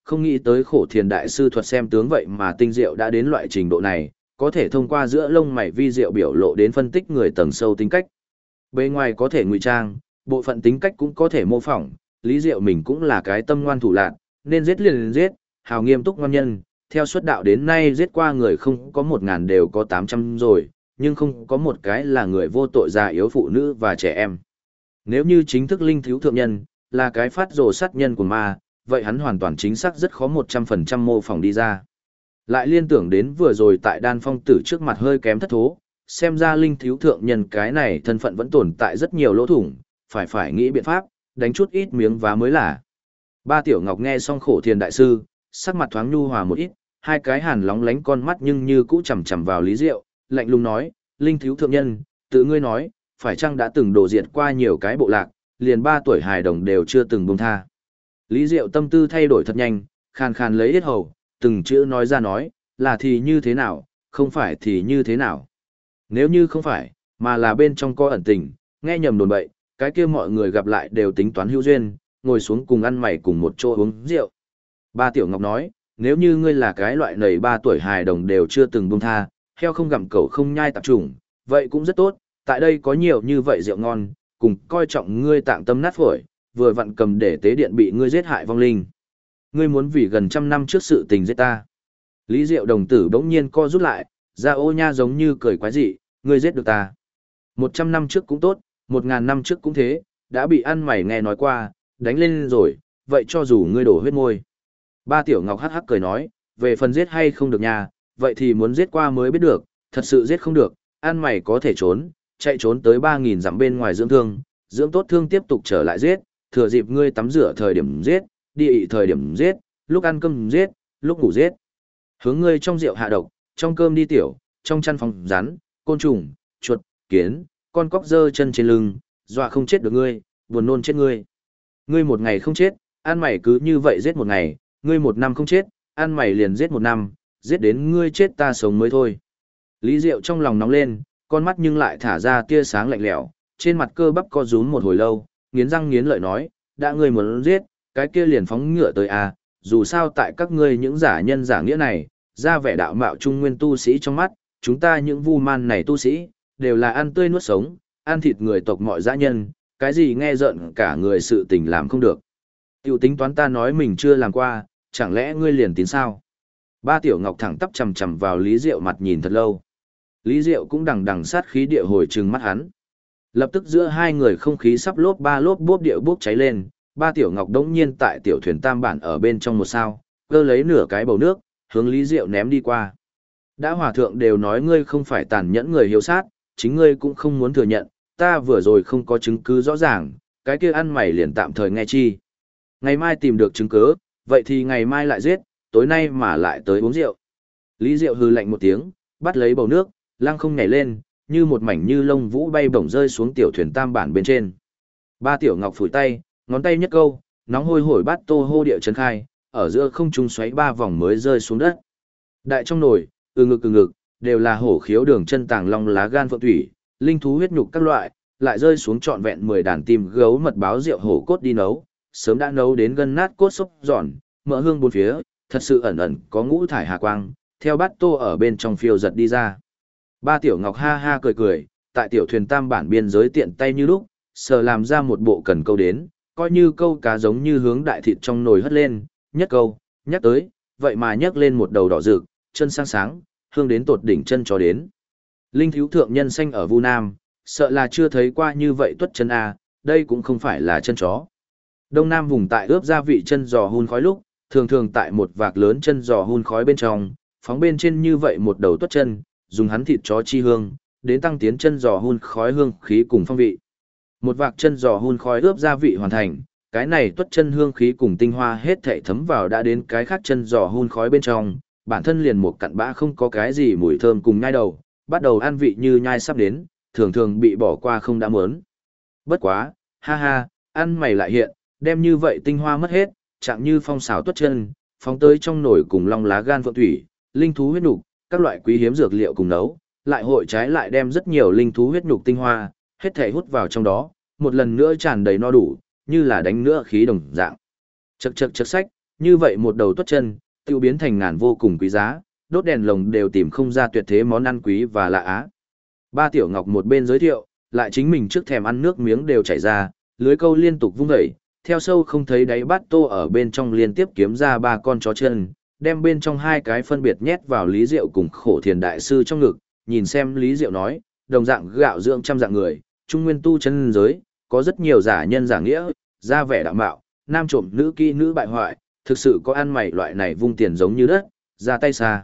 Không nghĩ tới khổ thiền đại sư thuật xem tướng vậy mà tinh diệu đã đến loại trình độ này, có thể thông qua giữa lông mày vi diệu biểu lộ đến phân tích người tầng sâu tính cách. Bề ngoài có thể ngụy trang, bộ phận tính cách cũng có thể mô phỏng, Lý Diệu mình cũng là cái tâm ngoan thủ lạn, nên giết liền giết, hào nghiêm túc ngoan nhân, theo xuất đạo đến nay giết qua người không có 1.000 đều có 800 rồi, nhưng không có một cái là người vô tội già yếu phụ nữ và trẻ em. Nếu như chính thức linh thiếu thượng nhân, là cái phát rồ sát nhân của ma, vậy hắn hoàn toàn chính xác rất khó 100% mô phỏng đi ra. Lại liên tưởng đến vừa rồi tại đan phong tử trước mặt hơi kém thất thố, xem ra linh thiếu thượng nhân cái này thân phận vẫn tồn tại rất nhiều lỗ thủng, phải nghĩ biện pháp, đánh chút ít miếng vá mới là. Ba Tiểu Ngọc nghe xong khổ thiền đại sư, sắc mặt thoáng nhu hòa một ít, hai cái hàn lóng lánh con mắt nhưng như cũ chằm chằm vào Lý Diệu, lạnh lùng nói, linh thiếu thượng nhân, tự ngươi nói, phải chăng đã từng đổ diệt qua nhiều cái bộ lạc, liền 3 tuổi hài đồng đều chưa từng buông tha. Lý Diệu tâm tư thay đổi thật nhanh, khàn khàn lấy hết hầu, từng chữ nói ra nói, là thì như thế nào, không phải thì như thế nào. Nếu như không phải, mà là bên trong có ẩn tình, nghe nhầm đồn bậy, cái kia mọi người gặp lại đều tính toán hữu duyên, ngồi xuống cùng ăn mày cùng một chỗ uống rượu. Ba Tiểu Ngọc nói, nếu như ngươi là cái loại nầy 3 tuổi hài đồng đều chưa từng buông tha, heo không gặm cẩu không nhai tạp trùng, vậy cũng rất tốt, tại đây có nhiều như vậy rượu ngon, cùng coi trọng ngươi tạng tâm nát phổi, vừa vặn cầm để tế điện bị ngươi giết hại vong linh. Ngươi muốn vì gần 100 năm trước sự tình giết ta. Lý Diệu đồng tử bỗng nhiên co rút lại, ra ô nha giống như cười quái dị, ngươi giết được ta. 100 năm trước cũng tốt, 1000 năm trước cũng thế, đã bị ăn mày nghe nói qua, đánh lên rồi, vậy cho dù ngươi đổ huyết môi. Ba Tiểu Ngọc hắc hắc cười nói, về phần giết hay không được nha, vậy thì muốn giết qua mới biết được, thật sự giết không được, ăn mày có thể trốn, chạy trốn tới 3000 dặm bên ngoài dưỡng thương, dưỡng tốt thương tiếp tục trở lại giết, thừa dịp ngươi tắm rửa thời điểm giết, đi ị thời điểm giết, lúc ăn cơm giết, lúc ngủ giết. Hướng ngươi trong rượu hạ độc, trong cơm đi tiểu, trong chăn phòng rắn, côn trùng, chuột, kiến, con cóc dơ chân trên lưng, dọa không chết được ngươi, buồn nôn chết ngươi. Ngươi một ngày không chết, ăn mày cứ như vậy giết một ngày, ngươi một năm không chết, ăn mày liền giết một năm, giết đến ngươi chết ta sống mới thôi. Lý Diệu trong lòng nóng lên, con mắt nhưng lại thả ra tia sáng lạnh lẽo, trên mặt cơ bắp co rúm một hồi lâu, nghiến răng nghiến lợi nói, đã ngươi muốn giết, cái kia liền phóng ngựa tới à, dù sao tại các ngươi những giả nhân giả nghĩa này, ra vẻ đạo mạo trung nguyên tu sĩ trong mắt, chúng ta những vu man này tu sĩ, đều là ăn tươi nuốt sống, ăn thịt người tộc mọi dã nhân, cái gì nghe giận cả người sự tình làm không được. Tiểu tính toán ta nói mình chưa làm qua, chẳng lẽ ngươi liền tín sao? Ba Tiểu Ngọc thẳng tắp chằm chằm vào Lý Diệu mặt nhìn thật lâu. Lý Diệu cũng đằng đằng sát khí địa hồi trừng mắt hắn. Lập tức giữa hai người không khí sắp lốp bốp địa bốc cháy lên, Ba Tiểu Ngọc đống nhiên tại tiểu thuyền tam bản ở bên trong một sao, cơ lấy nửa cái bầu nước, hướng Lý Diệu ném đi qua. Đã hòa thượng đều nói ngươi không phải tàn nhẫn người hiếu sát, chính ngươi cũng không muốn thừa nhận, ta vừa rồi không có chứng cứ rõ ràng, cái kia ăn mày liền tạm thời nghe chi. Ngày mai tìm được chứng cứ, vậy thì ngày mai lại giết, tối nay mà lại tới uống rượu. Lý Diệu hừ lạnh một tiếng, bắt lấy bầu nước, lăng không nhảy lên, như một mảnh như lông vũ bay bổng rơi xuống tiểu thuyền tam bản bên trên. Ba Tiểu Ngọc phủi tay, ngón tay nhất câu, nóng hôi hổi bát tô hô địa trấn khai, ở giữa không trung xoáy 3 vòng mới rơi xuống đất. Đại trong nồi, từ ngực, đều là hổ khiếu đường chân tàng long lá gan phượng thủy, linh thú huyết nhục các loại, lại rơi xuống trọn vẹn 10 đàn tim gấu mật báo rượu hổ cốt đi nấu, sớm đã nấu đến gân nát cốt xúc giòn, mỡ hương bốn phía, thật sự ẩn ẩn có ngũ thải hà quang, theo bát tô ở bên trong phiêu giật đi ra. Ba Tiểu Ngọc ha ha cười, tại tiểu thuyền tam bản biên giới tiện tay như lúc, sờ làm ra một bộ cần câu đến, coi như câu cá giống như hướng đại thịt trong nồi hất lên, nhất câu, nhắc tới, vậy mà nhắc lên một đầu đỏ rực, chân sáng sáng, hương đến tột đỉnh chân cho đến. Linh thiếu thượng nhân xanh ở Vu Nam, sợ là chưa thấy qua như vậy tuất chân a, đây cũng không phải là chân chó. Đông Nam vùng tại ướp gia vị chân giò hun khói lúc, thường tại một vạc lớn chân giò hun khói bên trong, phóng bên trên như vậy một đầu tuất chân, dùng hắn thịt chó chi hương, đến tăng tiến chân giò hun khói hương khí cùng phong vị. Một vạc chân giò hun khói ướp gia vị hoàn thành, cái này tuất chân hương khí cùng tinh hoa hết thảy thấm vào đã đến cái khác chân giò hun khói bên trong, bản thân liền một cặn bã không có cái gì mùi thơm cùng nhai đầu, bắt đầu ăn vị như nhai sắp đến, thường bị bỏ qua không đã muốn. Bất quá, ha ha, ăn mày lại hiện, đem như vậy tinh hoa mất hết, chẳng như phong xào tuất chân, phóng tới trong nồi cùng long lá gan phượng thủy, linh thú huyết nục, các loại quý hiếm dược liệu cùng nấu, lại hội trái lại đem rất nhiều linh thú huyết nhục tinh hoa, hết thể hút vào trong đó, một lần nữa tràn đầy no đủ, như là đánh nữa khí đồng dạng. Chậc sách, như vậy một đầu tuất chân, tiêu biến thành ngàn vô cùng quý giá, đốt đèn lồng đều tìm không ra tuyệt thế món ăn quý và lạ á. Ba Tiểu Ngọc một bên giới thiệu, lại chính mình trước thèm ăn nước miếng đều chảy ra, lưới câu liên tục vung dậy, theo sâu không thấy đáy bát tô ở bên trong liên tiếp kiếm ra 3 con chó chân, đem bên trong 2 cái phân biệt nhét vào Lý Diệu cùng Khổ Thiền đại sư trong ngực, nhìn xem Lý Diệu nói, đồng dạng gạo dưỡng trăm dạng người, trung nguyên tu chân giới, có rất nhiều giả nhân giả nghĩa, ra vẻ đạo mạo, nam trộm nữ kỹ nữ bại hoại, thực sự có ăn mày loại này vung tiền giống như đất, ra tay xa.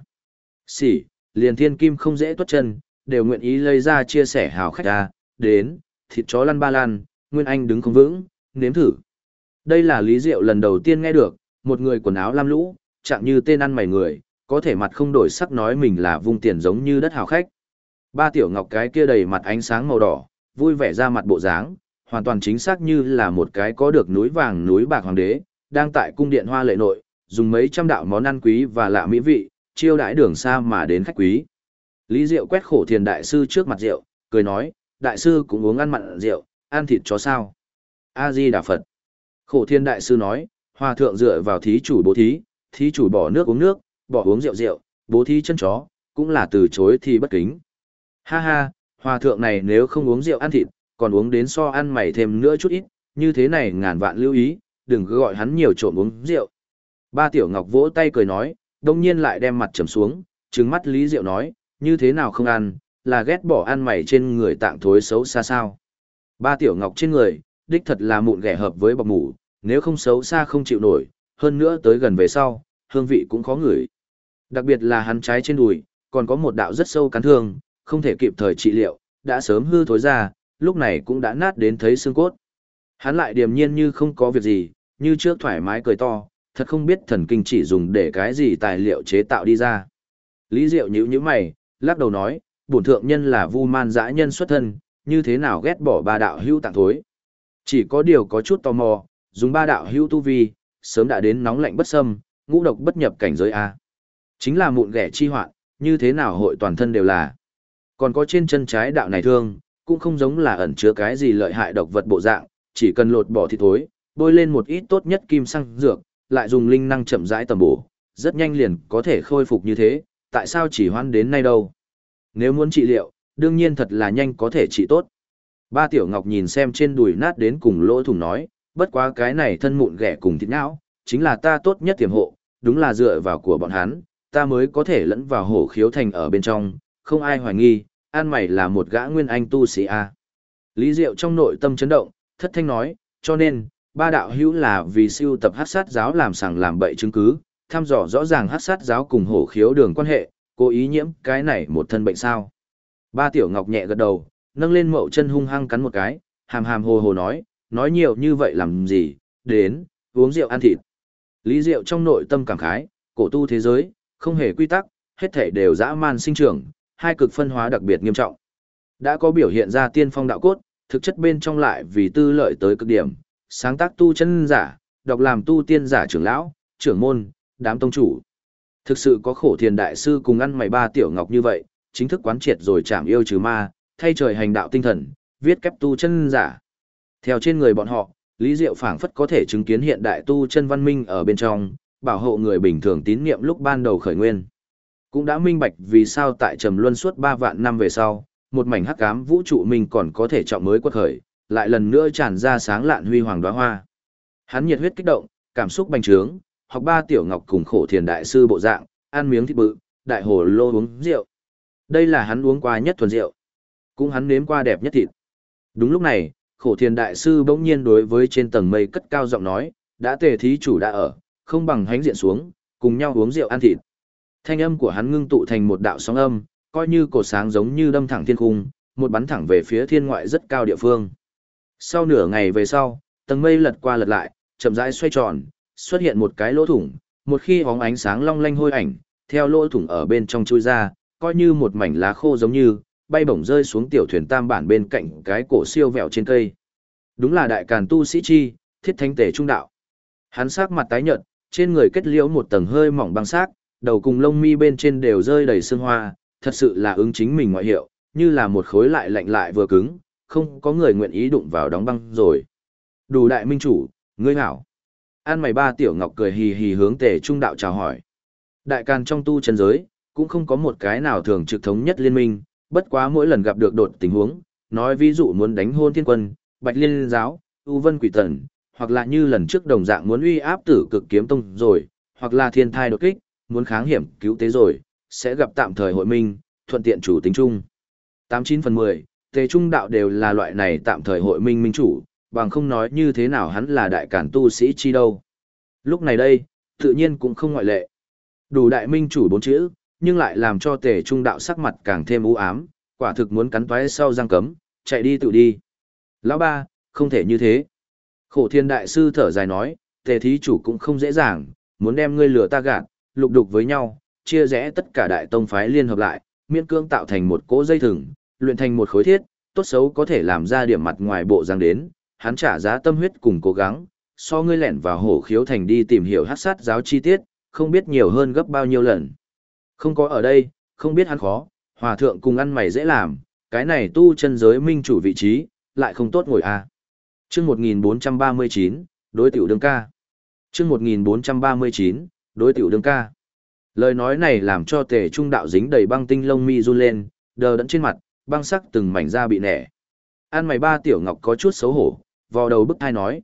Xỉ, liền thiên kim không dễ tuất chân, đều nguyện ý lấy ra chia sẻ hào khách ra, đến, thịt chó lăn ba lăn, Nguyên Anh đứng không vững, nếm thử. Đây là Lý Diệu lần đầu tiên nghe được, một người quần áo lam lũ, chẳng như tên ăn mày người, có thể mặt không đổi sắc nói mình là vung tiền giống như đất hào khách. Ba Tiểu Ngọc cái kia đầy mặt ánh sáng màu đỏ, vui vẻ ra mặt bộ dáng, hoàn toàn chính xác như là một cái có được núi vàng núi bạc hoàng đế, đang tại cung điện hoa lệ nội, dùng mấy trăm đạo món ăn quý và lạ mỹ vị, chiêu đãi đường xa mà đến khách quý. Lý Diệu quét Khổ Thiền đại sư trước mặt rượu, cười nói, đại sư cũng uống ăn mặn rượu, ăn thịt chó sao? A Di Đà Phật. Khổ Thiền đại sư nói, hòa thượng dựa vào thí chủ bố thí chủ bỏ nước uống nước, bỏ uống rượu rượu, bố thí chân chó, cũng là từ chối thì bất kính. Ha ha, hòa thượng này nếu không uống rượu ăn thịt, còn uống đến so ăn mày thêm nữa chút ít, như thế này ngàn vạn lưu ý, đừng cứ gọi hắn nhiều trộm uống rượu. Ba Tiểu Ngọc vỗ tay cười nói, đông nhiên lại đem mặt trầm xuống, trừng mắt Lý Diệu nói, như thế nào không ăn, là ghét bỏ ăn mày trên người tạng thối xấu xa sao. Ba Tiểu Ngọc trên người, đích thật là mụn ghẻ hợp với bọc mủ, nếu không xấu xa không chịu nổi, hơn nữa tới gần về sau, hương vị cũng khó ngửi. Đặc biệt là hắn trái trên đùi, còn có một đạo rất sâu cắn thương, không thể kịp thời trị liệu, đã sớm hư thối ra, lúc này cũng đã nát đến thấy xương cốt. Hắn lại điềm nhiên như không có việc gì, như trước thoải mái cười to, thật không biết thần kinh chỉ dùng để cái gì tài liệu chế tạo đi ra. Lý Diệu nhíu mày, lắc đầu nói, bổn thượng nhân là vu man dã nhân xuất thân, như thế nào ghét bỏ ba đạo hữu tạng thối. Chỉ có điều có chút tò mò, dùng ba đạo hữu tu vi, sớm đã đến nóng lạnh bất xâm, ngũ độc bất nhập cảnh giới A. Chính là mụn ghẻ chi hoạn, như thế nào hội toàn thân đều là. Còn có trên chân trái đạo này thương, cũng không giống là ẩn chứa cái gì lợi hại độc vật bộ dạng, chỉ cần lột bỏ thịt thối, bôi lên một ít tốt nhất kim xăng dược, lại dùng linh năng chậm rãi tầm bổ, rất nhanh liền có thể khôi phục như thế, tại sao chỉ hoãn đến nay đâu? Nếu muốn trị liệu, đương nhiên thật là nhanh có thể trị tốt. Ba Tiểu Ngọc nhìn xem trên đùi nát đến cùng lỗ thủng nói, bất quá cái này thân mụn ghẻ cùng thịt não, chính là ta tốt nhất tiềm hộ, đúng là dựa vào của bọn hắn, ta mới có thể lẫn vào hổ khiếu thành ở bên trong, không ai hoài nghi, an mày là một gã nguyên anh tu sĩ a. Lý Diệu trong nội tâm chấn động, thất thanh nói, cho nên, ba đạo hữu là vì siêu tập hắc sát giáo làm sằng làm bậy chứng cứ, thăm dò rõ ràng hắc sát giáo cùng hổ khiếu đường quan hệ, cố ý nhiễm cái này một thân bệnh sao. Ba Tiểu Ngọc nhẹ gật đầu, nâng lên mậu chân hung hăng cắn một cái, hàm hàm hồ hồ nói nhiều như vậy làm gì, đến, uống rượu ăn thịt. Lý Diệu trong nội tâm cảm khái, cổ tu thế giới, không hề quy tắc, hết thể đều dã man sinh trưởng, hai cực phân hóa đặc biệt nghiêm trọng. Đã có biểu hiện ra tiên phong đạo cốt, thực chất bên trong lại vì tư lợi tới cực điểm, sáng tác tu chân giả, đọc làm tu tiên giả trưởng lão, trưởng môn, đám tông chủ. Thực sự có Khổ Thiền đại sư cùng ăn mày Ba Tiểu Ngọc như vậy, chính thức quán triệt rồi chạm yêu trừ ma, thay trời hành đạo tinh thần, viết kép tu chân giả. Theo trên người bọn họ, Lý Diệu phảng phất có thể chứng kiến hiện đại tu chân văn minh ở bên trong, bảo hộ người bình thường tín niệm lúc ban đầu khởi nguyên. Cũng đã minh bạch vì sao tại Trầm Luân suốt 3 vạn năm về sau, một mảnh hắc ám vũ trụ mình còn có thể trọng mới quật khởi, lại lần nữa tràn ra sáng lạn huy hoàng đóa hoa. Hắn nhiệt huyết kích động, cảm xúc bành trướng, học Ba Tiểu Ngọc cùng Khổ Thiền đại sư bộ dạng, ăn miếng thịt bự, đại hồ lô uống rượu. Đây là hắn uống qua nhất thuần rượu, cũng hắn nếm qua đẹp nhất thịt. Đúng lúc này, Khổ Thiền đại sư bỗng nhiên đối với trên tầng mây cất cao giọng nói, đã tề thí chủ đã ở, không bằng hánh diện xuống, cùng nhau uống rượu ăn thịt. Thanh âm của hắn ngưng tụ thành một đạo sóng âm, coi như cột sáng giống như đâm thẳng thiên cung, một bắn thẳng về phía thiên ngoại rất cao địa phương. Sau nửa ngày về sau, tầng mây lật qua lật lại, chậm rãi xoay tròn, xuất hiện một cái lỗ thủng, một khi bóng ánh sáng long lanh hôi ảnh, theo lỗ thủng ở bên trong chui ra, coi như một mảnh lá khô giống như, bay bổng rơi xuống tiểu thuyền tam bản bên cạnh cái cổ siêu vẹo trên cây. Đúng là đại càn tu sĩ chi, thiết thánh tể trung đạo. Hắn sắc mặt tái nhợt, trên người kết liễu một tầng hơi mỏng băng xác, đầu cùng lông mi bên trên đều rơi đầy sương hoa, thật sự là ứng chính mình ngoại hiệu, như là một khối lại lạnh lại vừa cứng, không có người nguyện ý đụng vào đóng băng rồi. Đủ đại minh chủ, ngươi hảo. An mày ba tiểu ngọc cười hì hì hướng Tề Trung đạo chào hỏi. Đại Càn trong tu chân giới, cũng không có một cái nào thường trực thống nhất liên minh, bất quá mỗi lần gặp được đột tình huống, nói ví dụ muốn đánh hôn thiên quân, Bạch Liên giáo, U Vân Quỷ Tần, hoặc là như lần trước đồng dạng muốn uy áp Tử Cực Kiếm Tông rồi, hoặc là thiên thai đột kích, muốn kháng hiểm cứu tế rồi, sẽ gặp tạm thời hội minh, thuận tiện chủ tính chung. 89/10, Tề Trung đạo đều là loại này tạm thời hội minh minh chủ, bằng không nói như thế nào hắn là đại cản tu sĩ chi đâu. Lúc này đây, tự nhiên cũng không ngoại lệ. Đủ đại minh chủ 4 chữ, nhưng lại làm cho Tề Trung đạo sắc mặt càng thêm u ám, quả thực muốn cắn toái sau răng cấm, chạy đi tự đi. Lão ba, không thể như thế. Khổ Thiên đại sư thở dài nói, Tề thí chủ cũng không dễ dàng, muốn đem ngươi lừa ta gạt, lục đục với nhau, chia rẽ tất cả đại tông phái liên hợp lại, miễn cưỡng tạo thành một cỗ dây thừng, luyện thành một khối thiết, tốt xấu có thể làm ra điểm mặt ngoài bộ dáng đến, hắn trả giá tâm huyết cùng cố gắng, so ngươi lẻn vào Hổ Khiếu thành đi tìm hiểu hắc sát giáo chi tiết, không biết nhiều hơn gấp bao nhiêu lần. Không có ở đây, không biết hắn khó, hòa thượng cùng ăn mày dễ làm, cái này tu chân giới minh chủ vị trí, lại không tốt ngồi à. Chương 1439, đối tiểu đương ca. Chương 1439, đối tiểu đương ca. Lời nói này làm cho Tề Trung đạo dính đầy băng tinh lông mi run lên, đờ đẫn trên mặt, băng sắc từng mảnh da bị nẻ. Ăn mày ba tiểu ngọc có chút xấu hổ, vò đầu bức thai nói,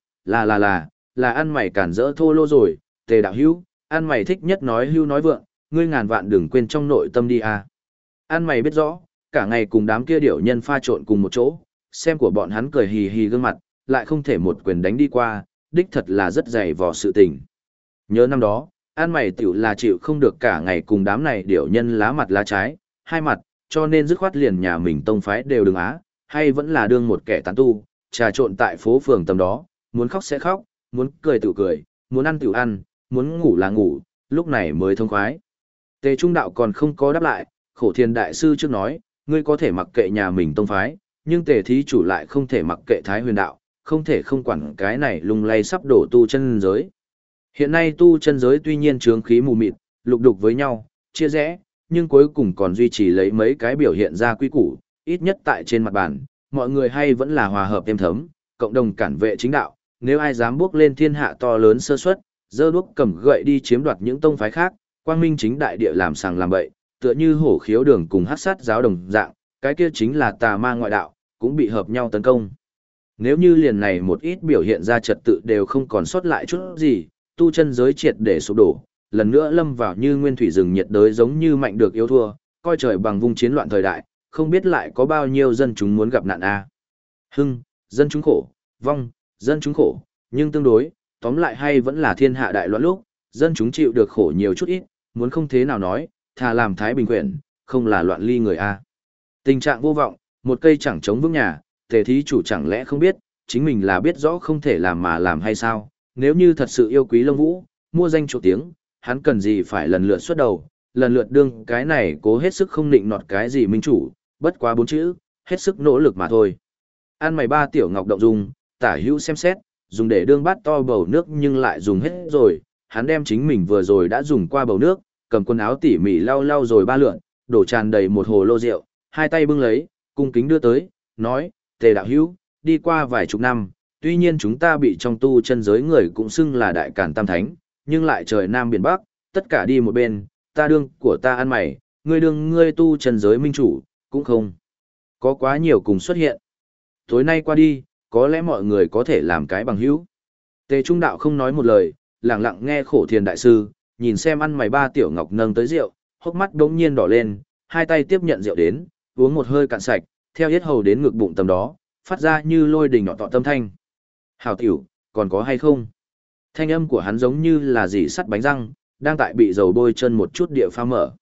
là ăn mày cản rỡ thô lô rồi, Tề đạo hữu, ăn mày thích nhất nói hưu nói vượng, ngươi ngàn vạn đừng quên trong nội tâm đi à. Ăn mày biết rõ, cả ngày cùng đám kia điểu nhân pha trộn cùng một chỗ, xem của bọn hắn cười hì hì gương mặt, lại không thể một quyền đánh đi qua, đích thật là rất dày vò sự tình. Nhớ năm đó, ăn mày tiểu là chịu không được cả ngày cùng đám này điểu nhân lá mặt lá trái, hai mặt, cho nên dứt khoát liền nhà mình tông phái đều đừng á, hay vẫn là đương một kẻ tán tu, trà trộn tại phố phường tầm đó, muốn khóc sẽ khóc, muốn cười tự cười, muốn ăn tự ăn, muốn ngủ là ngủ, lúc này mới thông khoái. Tề Trung đạo còn không có đáp lại, Khổ Thiên đại sư trước nói, ngươi có thể mặc kệ nhà mình tông phái, nhưng Tề thí chủ lại không thể mặc kệ Thái Huyền đạo, không thể không quản cái này lung lay sắp đổ tu chân giới. Hiện nay tu chân giới tuy nhiên chướng khí mù mịt, lục đục với nhau, chia rẽ, nhưng cuối cùng còn duy trì lấy mấy cái biểu hiện ra quy củ, ít nhất tại trên mặt bàn, mọi người hay vẫn là hòa hợp êm thấm, cộng đồng cản vệ chính đạo, nếu ai dám bước lên thiên hạ to lớn sơ suất, giơ đuốc cầm gậy đi chiếm đoạt những tông phái khác, quang minh chính đại địa làm sàng làm bậy, tựa như Hổ Khiếu đường cùng hắc sát giáo đồng dạng, cái kia chính là tà ma ngoại đạo, cũng bị hợp nhau tấn công. Nếu như liền này một ít biểu hiện ra trật tự đều không còn sót lại chút gì, tu chân giới triệt để sụp đổ, lần nữa lâm vào như nguyên thủy rừng nhiệt đới giống như mạnh được yếu thua, coi trời bằng vung chiến loạn thời đại, không biết lại có bao nhiêu dân chúng muốn gặp nạn a. Hưng, dân chúng khổ, vong, dân chúng khổ, nhưng tương đối, tóm lại hay vẫn là thiên hạ đại loạn lúc, dân chúng chịu được khổ nhiều chút ít, muốn không thế nào nói, thà làm thái bình quyển, không là loạn ly người a. Tình trạng vô vọng, một cây chẳng chống vững nhà, Tề thí chủ chẳng lẽ không biết, chính mình là biết rõ không thể làm mà làm hay sao, nếu như thật sự yêu quý Lông Vũ, mua danh chỗ tiếng, hắn cần gì phải lần lượt xuất đầu, lần lượt đương cái này cố hết sức không định nọt cái gì minh chủ, bất quá 4 chữ, hết sức nỗ lực mà thôi. An mày ba tiểu ngọc động dung, tả hữu xem xét, dùng để đương bát to bầu nước nhưng lại dùng hết rồi, hắn đem chính mình vừa rồi đã dùng qua bầu nước, cầm quần áo tỉ mỉ lau lau rồi 3 lượn, đổ tràn đầy một hồ lô rượu, hai tay bưng lấy, cung kính đưa tới, nói, Tề đạo hữu, đi qua vài chục năm, tuy nhiên chúng ta bị trong tu chân giới người cũng xưng là đại càn tam thánh, nhưng lại trời nam biển bắc, tất cả đi một bên, ta đương của ta ăn mày, ngươi đương ngươi tu chân giới minh chủ, cũng không. Có quá nhiều cùng xuất hiện. Tối nay qua đi, có lẽ mọi người có thể làm cái bằng hữu. Tề Trung đạo không nói một lời, lặng lặng nghe Khổ Thiền đại sư, nhìn xem ăn mày ba tiểu ngọc nâng tới rượu, hốc mắt đống nhiên đỏ lên, hai tay tiếp nhận rượu đến, uống một hơi cạn sạch, theo yết hầu đến ngực bụng tầm đó, phát ra như lôi đình nọ tọ tâm thanh. Hảo tiểu, còn có hay không? Thanh âm của hắn giống như là dỉ sắt bánh răng, đang tại bị dầu bôi chân một chút địa pha mở.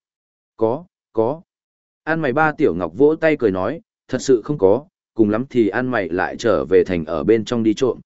Có. An mày ba tiểu ngọc vỗ tay cười nói, thật sự không có, cùng lắm thì ăn mày lại trở về thành ở bên trong đi trộm.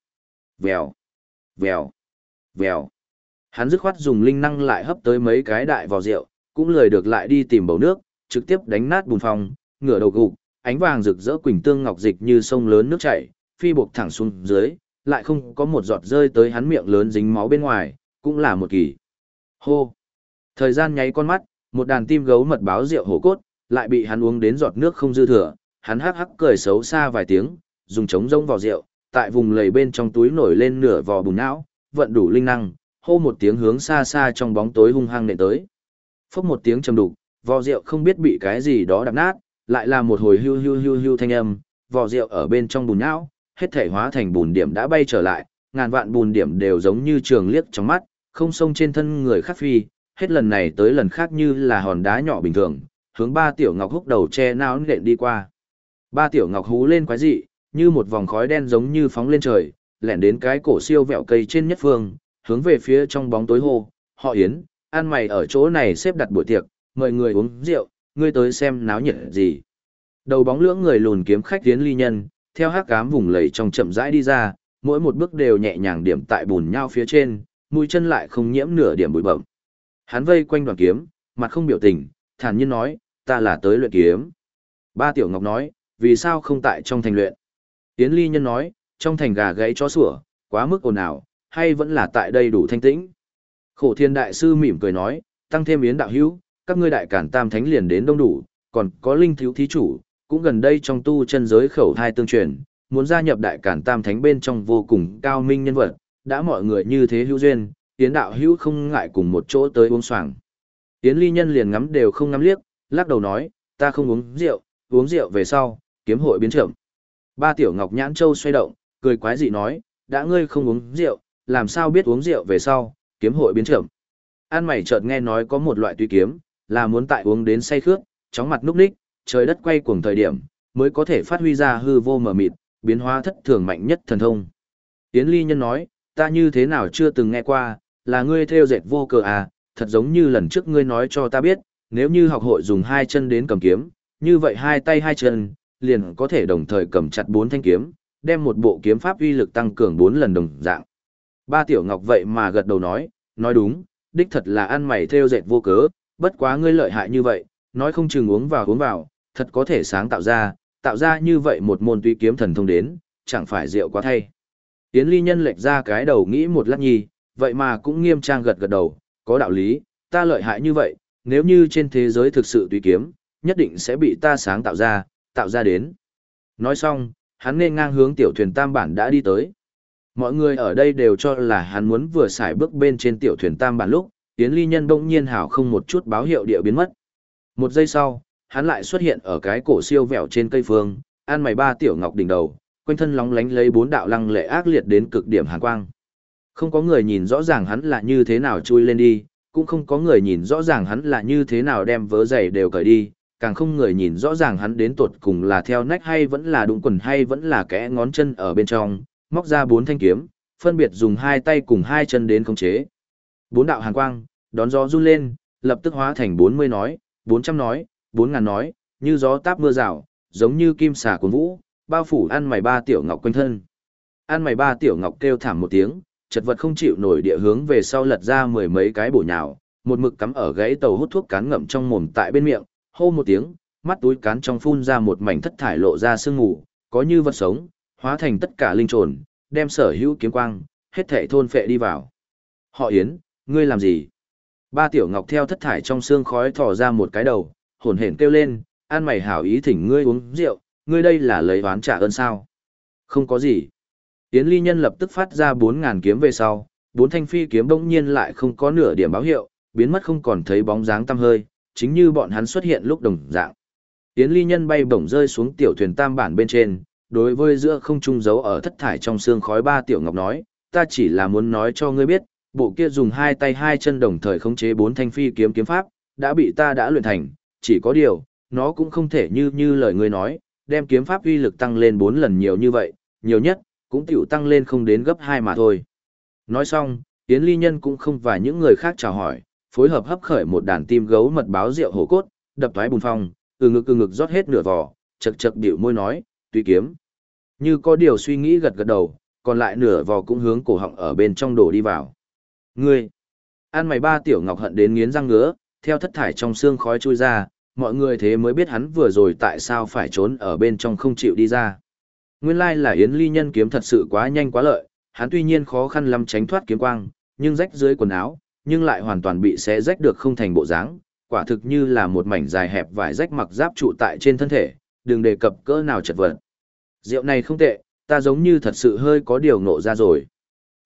Vèo. Hắn dứt khoát dùng linh năng lại hấp tới mấy cái đại vò rượu, cũng lười được lại đi tìm bầu nước, trực tiếp đánh nát bùn phòng, ngửa đầu gục, ánh vàng rực rỡ quỳnh tương ngọc dịch như sông lớn nước chảy, phi buộc thẳng xuống dưới, lại không có một giọt rơi tới hắn miệng lớn dính máu bên ngoài, cũng là một kỳ. Hô. Thời gian nháy con mắt, một đàn tim gấu mật báo rượu hổ cốt, lại bị hắn uống đến giọt nước không dư thừa, hắn hắc hắc cười xấu xa vài tiếng, dùng trống rông vò rượu, tại vùng lầy bên trong túi nổi lên nửa vò bùn não, vận đủ linh năng, hô một tiếng hướng xa xa trong bóng tối hung hăng nện tới. Phốc một tiếng trầm đục, vò rượu không biết bị cái gì đó đập nát, lại là một hồi hưu hưu hưu hưu thanh âm, vò rượu ở bên trong bùn nhão, hết thể hóa thành bùn điểm đã bay trở lại, ngàn vạn bùn điểm đều giống như trường liếc trong mắt, không xông trên thân người khác phi, hết lần này tới lần khác như là hòn đá nhỏ bình thường, hướng ba tiểu ngọc húc đầu che nao nện đi qua. Ba tiểu ngọc hú lên quái dị, như một vòng khói đen giống như phóng lên trời, lẻn đến cái cổ siêu vẹo cây trên nhất phương, hướng về phía trong bóng tối hô, họ Yến, ăn mày ở chỗ này xếp đặt buổi tiệc, mời người uống rượu, ngươi tới xem náo nhiệt gì. Đầu bóng lưỡng người lùn kiếm khách Yến Ly Nhân, theo hắc ám vùng lầy trong chậm rãi đi ra, mỗi một bước đều nhẹ nhàng điểm tại bùn nhau phía trên, mũi chân lại không nhiễm nửa điểm bụi bặm. Hắn vây quanh đoàn kiếm, mặt không biểu tình, thản nhiên nói, ta là tới luyện kiếm. Ba tiểu ngọc nói, vì sao không tại trong thành luyện? Yến Ly Nhân nói, trong thành gà gáy chó sủa, quá mức ồn ào, hay vẫn là tại đây đủ thanh tĩnh. Khổ Thiên đại sư mỉm cười nói, tăng thêm Yến đạo hữu, các ngươi đại cản tam thánh liền đến đông đủ, còn có linh thiếu thí chủ, cũng gần đây trong tu chân giới khẩu thai tương truyền, muốn gia nhập đại cản tam thánh bên trong vô cùng cao minh nhân vật, đã mọi người như thế hữu duyên, Yến đạo hữu không ngại cùng một chỗ tới uống xoàng. Yến Ly Nhân liền ngắm đều không ngắm liếc, lắc đầu nói, ta không uống rượu về sau, kiếm hội biến chậm. Ba tiểu ngọc nhãn châu xoay động, cười quái dị nói, đã ngươi không uống rượu, làm sao biết uống rượu về sau, kiếm hội biến chậm. An mày chợt nghe nói có một loại tùy kiếm, là muốn tại uống đến say khướt, chóng mặt núc ních, trời đất quay cuồng thời điểm, mới có thể phát huy ra hư vô mờ mịt, biến hóa thất thường mạnh nhất thần thông. Yến Ly Nhân nói, ta như thế nào chưa từng nghe qua, là ngươi theo dệt vô cờ à, thật giống như lần trước ngươi nói cho ta biết, nếu như học hội dùng hai chân đến cầm kiếm, như vậy hai tay hai chân, liền có thể đồng thời cầm chặt 4 thanh kiếm, đem một bộ kiếm pháp uy lực tăng cường 4 lần đồng dạng. Ba tiểu ngọc vậy mà gật đầu nói đúng, đích thật là ăn mày theo dệt vô cớ, bất quá ngươi lợi hại như vậy, nói không chừng uống vào, thật có thể sáng tạo ra như vậy một môn tùy kiếm thần thông đến, chẳng phải rượu quá thay. Yến Ly Nhân lệch ra cái đầu nghĩ một lát nhi, vậy mà cũng nghiêm trang gật đầu, có đạo lý, ta lợi hại như vậy, nếu như trên thế giới thực sự tùy kiếm, nhất định sẽ bị ta sáng tạo ra đến. Nói xong, hắn nên ngang hướng tiểu thuyền tam bản đã đi tới. Mọi người ở đây đều cho là hắn muốn vừa xài bước bên trên tiểu thuyền tam bản lúc, Yến Ly Nhân bỗng nhiên hào không một chút báo hiệu địa biến mất. Một giây sau, hắn lại xuất hiện ở cái cổ siêu vẹo trên cây phương, ăn mày ba tiểu ngọc đỉnh đầu, quanh thân lóng lánh lấy 4 đạo lăng lệ ác liệt đến cực điểm hàn quang. Không có người nhìn rõ ràng hắn là như thế nào chui lên đi, cũng không có người nhìn rõ ràng hắn là như thế nào đem vớ giày đều cởi đi, càng không người nhìn rõ ràng hắn đến tột cùng là theo nách hay vẫn là đụng quần hay vẫn là kẽ ngón chân ở bên trong, móc ra 4 thanh kiếm, phân biệt dùng 2 tay cùng 2 chân đến khống chế. 4 đạo hàn quang, đón gió run lên, lập tức hóa thành 40 nói, 400 nói, 4000 nói, như gió táp mưa rào, giống như kim xà cuốn vũ, bao phủ ăn mày ba tiểu ngọc quanh thân. Ăn mày ba tiểu ngọc kêu thảm một tiếng, chật vật không chịu nổi địa hướng về sau lật ra 10 mấy cái bổ nhào, một mực cắm ở gãy tàu hút thuốc cán ngậm trong mồm tại bên miệng, hô một tiếng, mắt túi cán trong phun ra một mảnh thất thải lộ ra sương mù, có như vật sống, hóa thành tất cả linh trồn, đem sở hữu kiếm quang, hết thảy thôn phệ đi vào. Họ Yến, ngươi làm gì? Ba tiểu ngọc theo thất thải trong xương khói thò ra một cái đầu, hổn hển kêu lên, an mày hảo ý thỉnh ngươi uống rượu, ngươi đây là lấy oán trả ơn sao? Không có gì. Yến Ly Nhân lập tức phát ra 4000 kiếm về sau, 4 thanh phi kiếm bỗng nhiên lại không có nửa điểm báo hiệu, biến mất không còn thấy bóng dáng tăm hơi, chính như bọn hắn xuất hiện lúc đồng dạng. Yến Ly Nhân bay bổng rơi xuống tiểu thuyền tam bản bên trên, đối với giữa không trung giấu ở thất thải trong xương khói ba tiểu ngọc nói, ta chỉ là muốn nói cho ngươi biết, bộ kia dùng 2 tay 2 chân đồng thời khống chế 4 thanh phi kiếm kiếm pháp, đã bị ta đã luyện thành, chỉ có điều, nó cũng không thể như lời ngươi nói, đem kiếm pháp uy lực tăng lên 4 lần nhiều như vậy, nhiều nhất, cũng tiểu tăng lên không đến gấp 2 mà thôi. Nói xong, Yến Ly Nhân cũng không và những người khác chào hỏi, phối hợp hấp khởi một đàn tim gấu mật báo rượu hổ cốt, đập thoái bùn phong, từ ngực rót hết nửa vò, chật chật điệu môi nói, tùy kiếm. Như có điều suy nghĩ gật gật đầu, còn lại nửa vò cũng hướng cổ họng ở bên trong đổ đi vào. Ngươi! Ăn mày ba tiểu ngọc hận đến nghiến răng ngứa, theo thất thải trong xương khói chui ra, mọi người thế mới biết hắn vừa rồi tại sao phải trốn ở bên trong không chịu đi ra. Nguyên lai là Yến Ly Nhân kiếm thật sự quá nhanh quá lợi, hắn tuy nhiên khó khăn lắm tránh thoát kiếm quang, nhưng rách dưới quần áo, nhưng lại hoàn toàn bị xé rách được không thành bộ dáng, quả thực như là một mảnh dài hẹp vải rách mặc giáp trụ tại trên thân thể, đừng đề cập cỡ nào chật vật. Rượu này không tệ, ta giống như thật sự hơi có điều ngộ ra rồi.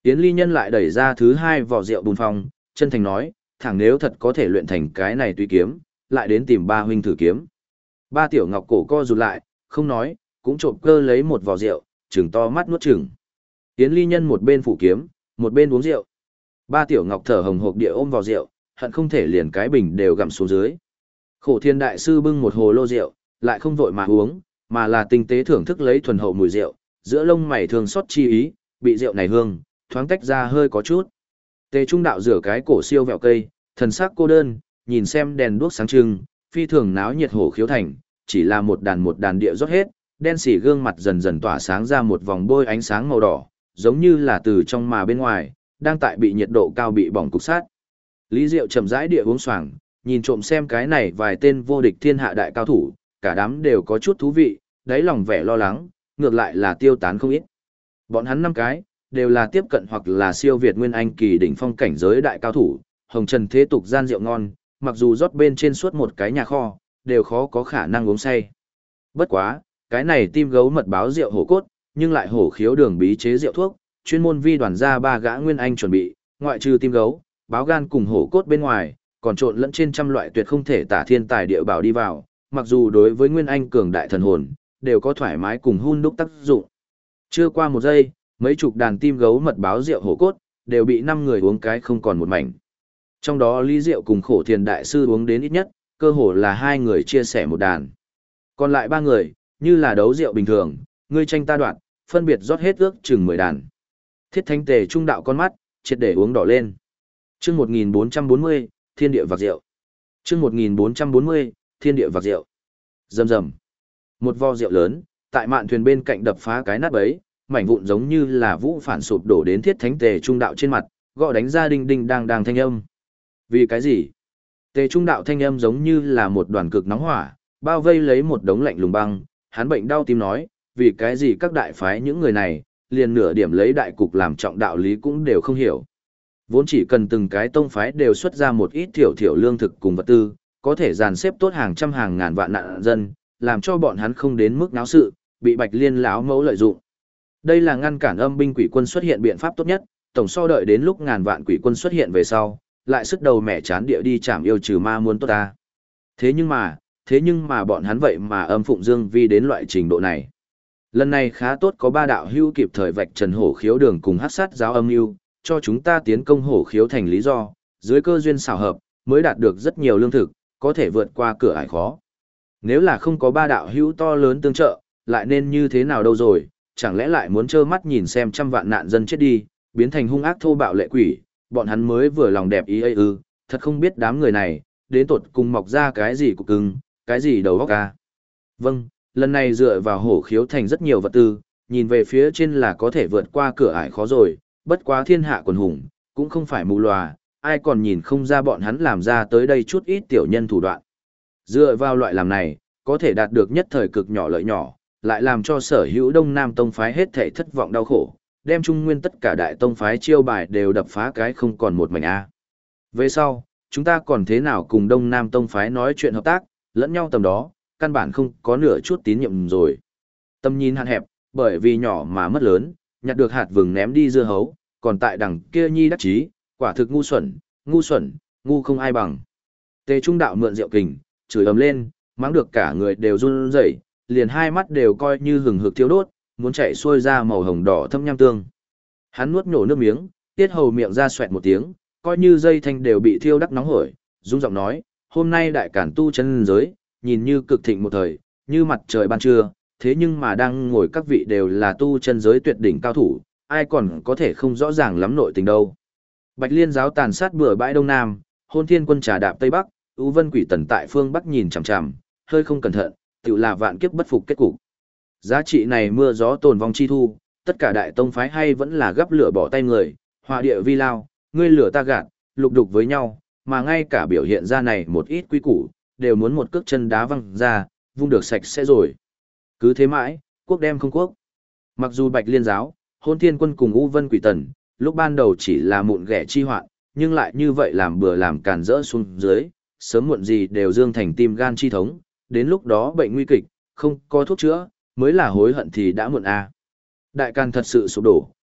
Yến Ly Nhân lại đẩy ra thứ hai vỏ rượu bùn phong, chân thành nói, thẳng nếu thật có thể luyện thành cái này tùy kiếm, lại đến tìm ba huynh thử kiếm. Ba Tiểu Ngọc cổ co rụt lại, không nói, cũng trộm cơ lấy một vỏ rượu, trừng to mắt nuốt chừng. Yến Ly Nhân một bên phủ kiếm, một bên uống rượu. Ba Tiểu Ngọc thở hồng hộc địa ôm vào rượu, hận không thể liền cái bình đều gặm xuống dưới. Khổ Thiên đại sư bưng một hồ lô rượu, lại không vội mà uống, mà là tinh tế thưởng thức lấy thuần hậu mùi rượu, giữa lông mày thường xót chi ý, bị rượu này hương, thoáng tách ra hơi có chút. Tề Trung đạo rửa cái cổ siêu vẹo cây, thần sắc cô đơn, nhìn xem đèn đuốc sáng trưng, phi thường náo nhiệt hổ khiếu thành, chỉ là một đàn địa rót hết, đen xỉ gương mặt dần dần tỏa sáng ra một vòng bôi ánh sáng màu đỏ, giống như là từ trong mà bên ngoài, đang tại bị nhiệt độ cao bị bỏng cục sát. Lý Diệu chậm rãi địa uống xoàng, nhìn trộm xem cái này vài tên vô địch thiên hạ đại cao thủ, cả đám đều có chút thú vị, đáy lòng vẻ lo lắng, ngược lại là tiêu tán không ít. Bọn hắn 5 cái, đều là tiếp cận hoặc là siêu việt nguyên anh kỳ đỉnh phong cảnh giới đại cao thủ, hồng trần thế tục gian rượu ngon, mặc dù rót bên trên suốt một cái nhà kho, đều khó có khả năng uống say. Bất quá, cái này tim gấu mật báo rượu hổ cốt, nhưng lại hổ khiếu đường bí chế rượu thuốc, chuyên môn vi đoàn ra 3 gã nguyên anh chuẩn bị, ngoại trừ tim gấu, báo gan cùng hổ cốt bên ngoài, còn trộn lẫn trên trăm loại tuyệt không thể tả thiên tài địa bảo đi vào, mặc dù đối với nguyên anh cường đại thần hồn, đều có thoải mái cùng hun đúc tác dụng. Chưa qua một giây, mấy chục đàn tim gấu mật báo rượu hổ cốt, đều bị 5 người uống cái không còn một mảnh. Trong đó Lý Diệu cùng Khổ Thiền đại sư uống đến ít nhất, cơ hồ là 2 người chia sẻ một đàn. Còn lại 3 người, như là đấu rượu bình thường, ngươi tranh ta đoạn, phân biệt rót hết ước chừng 10 đàn. Thiết Thánh Tề trung đạo con mắt, triệt để uống đỏ lên. Chương 1440, Thiên địa vạc rượu. Chương 1440, Thiên địa vạc rượu. Rầm rầm. Một vo rượu lớn, tại mạn thuyền bên cạnh đập phá cái nát bấy, mảnh vụn giống như là vũ phản sụp đổ đến Thiết Thánh Tề trung đạo trên mặt, gõ đánh ra đinh đinh đang thanh âm. Vì cái gì? Tề trung đạo thanh âm giống như là một đoàn cực nóng hỏa, bao vây lấy một đống lạnh lùng băng, hắn bệnh đau tim nói, vì cái gì các đại phái những người này, liền nửa điểm lấy đại cục làm trọng đạo lý cũng đều không hiểu. Vốn chỉ cần từng cái tông phái đều xuất ra một ít thiểu lương thực cùng vật tư, có thể dàn xếp tốt hàng trăm hàng ngàn vạn nạn dân, làm cho bọn hắn không đến mức náo sự, bị Bạch Liên lão mẫu lợi dụng. Đây là ngăn cản âm binh quỷ quân xuất hiện biện pháp tốt nhất, tổng so đợi đến lúc ngàn vạn quỷ quân xuất hiện về sau, lại sức đầu mẹ chán địa đi chảm yêu trừ ma muốn tốt ta. Thế nhưng mà bọn hắn vậy mà âm phụng Dương Vi đến loại trình độ này. Lần này khá tốt có 3 đạo hưu kịp thời vạch trần hổ khiếu đường cùng hắc sát giáo âm mưu, cho chúng ta tiến công hổ khiếu thành lý do, dưới cơ duyên xảo hợp, mới đạt được rất nhiều lương thực, có thể vượt qua cửa ải khó. Nếu là không có 3 đạo hữu to lớn tương trợ, lại nên như thế nào đâu rồi, chẳng lẽ lại muốn trơ mắt nhìn xem trăm vạn nạn dân chết đi, biến thành hung ác thô bạo lệ quỷ, bọn hắn mới vừa lòng đẹp ý ư, thật không biết đám người này, đến tột cùng mọc ra cái gì cục cưng, cái gì đầu óc ca. Vâng, lần này dựa vào hổ khiếu thành rất nhiều vật tư, nhìn về phía trên là có thể vượt qua cửa ải khó rồi, bất quá thiên hạ quần hùng, cũng không phải mù lòa, ai còn nhìn không ra bọn hắn làm ra tới đây chút ít tiểu nhân thủ đoạn. Dựa vào loại làm này, có thể đạt được nhất thời cực nhỏ lợi nhỏ, lại làm cho sở hữu Đông Nam tông phái hết thảy thất vọng đau khổ, đem trung nguyên tất cả đại tông phái chiêu bài đều đập phá cái không còn một mảnh a. Về sau, chúng ta còn thế nào cùng Đông Nam tông phái nói chuyện hợp tác, lẫn nhau tầm đó, căn bản không có nửa chút tín nhiệm rồi. Tâm nhìn hạn hẹp, bởi vì nhỏ mà mất lớn, nhặt được hạt vừng ném đi dưa hấu, còn tại đằng kia nhi đắc chí, quả thực ngu xuẩn, ngu không ai bằng. Tề Trung đạo mượn rượu kình, chửi ầm lên, mắng được cả người đều run rẩy, liền hai mắt đều coi như hừng hực thiêu đốt, muốn chạy xuôi ra màu hồng đỏ thâm nham tương. Hắn nuốt nhổ nước miếng, tiết hầu miệng ra xoẹt một tiếng, coi như dây thanh đều bị thiêu đắc nóng hổi, rung giọng nói, hôm nay đại cản tu chân giới, nhìn như cực thịnh một thời, như mặt trời ban trưa, thế nhưng mà đang ngồi các vị đều là tu chân giới tuyệt đỉnh cao thủ, ai còn có thể không rõ ràng lắm nội tình đâu. Bạch Liên giáo tàn sát bừa bãi Đông Nam, Hôn Thiên quân trà đạp Tây Bắc, U Vân Quỷ Tần tại phương Bắc nhìn chằm chằm, hơi không cẩn thận, tựu là vạn kiếp bất phục kết cục. Giá trị này mưa gió tồn vong chi thu, tất cả đại tông phái hay vẫn là gấp lửa bỏ tay người, hòa địa vi lao, ngươi lửa ta gạt, lục đục với nhau, mà ngay cả biểu hiện ra này một ít quy củ, đều muốn một cước chân đá văng ra, vung được sạch sẽ rồi. Cứ thế mãi, quốc đem không quốc. Mặc dù Bạch Liên giáo, Hôn Thiên quân cùng U Vân Quỷ Tần, lúc ban đầu chỉ là mụn ghẻ chi hoạn, nhưng lại như vậy làm bừa làm càn rỡ xuống dưới, sớm muộn gì đều dương thành tim gan chi thống, đến lúc đó bệnh nguy kịch, không có thuốc chữa, mới là hối hận thì đã muộn a. Đại Càn thật sự sụp đổ,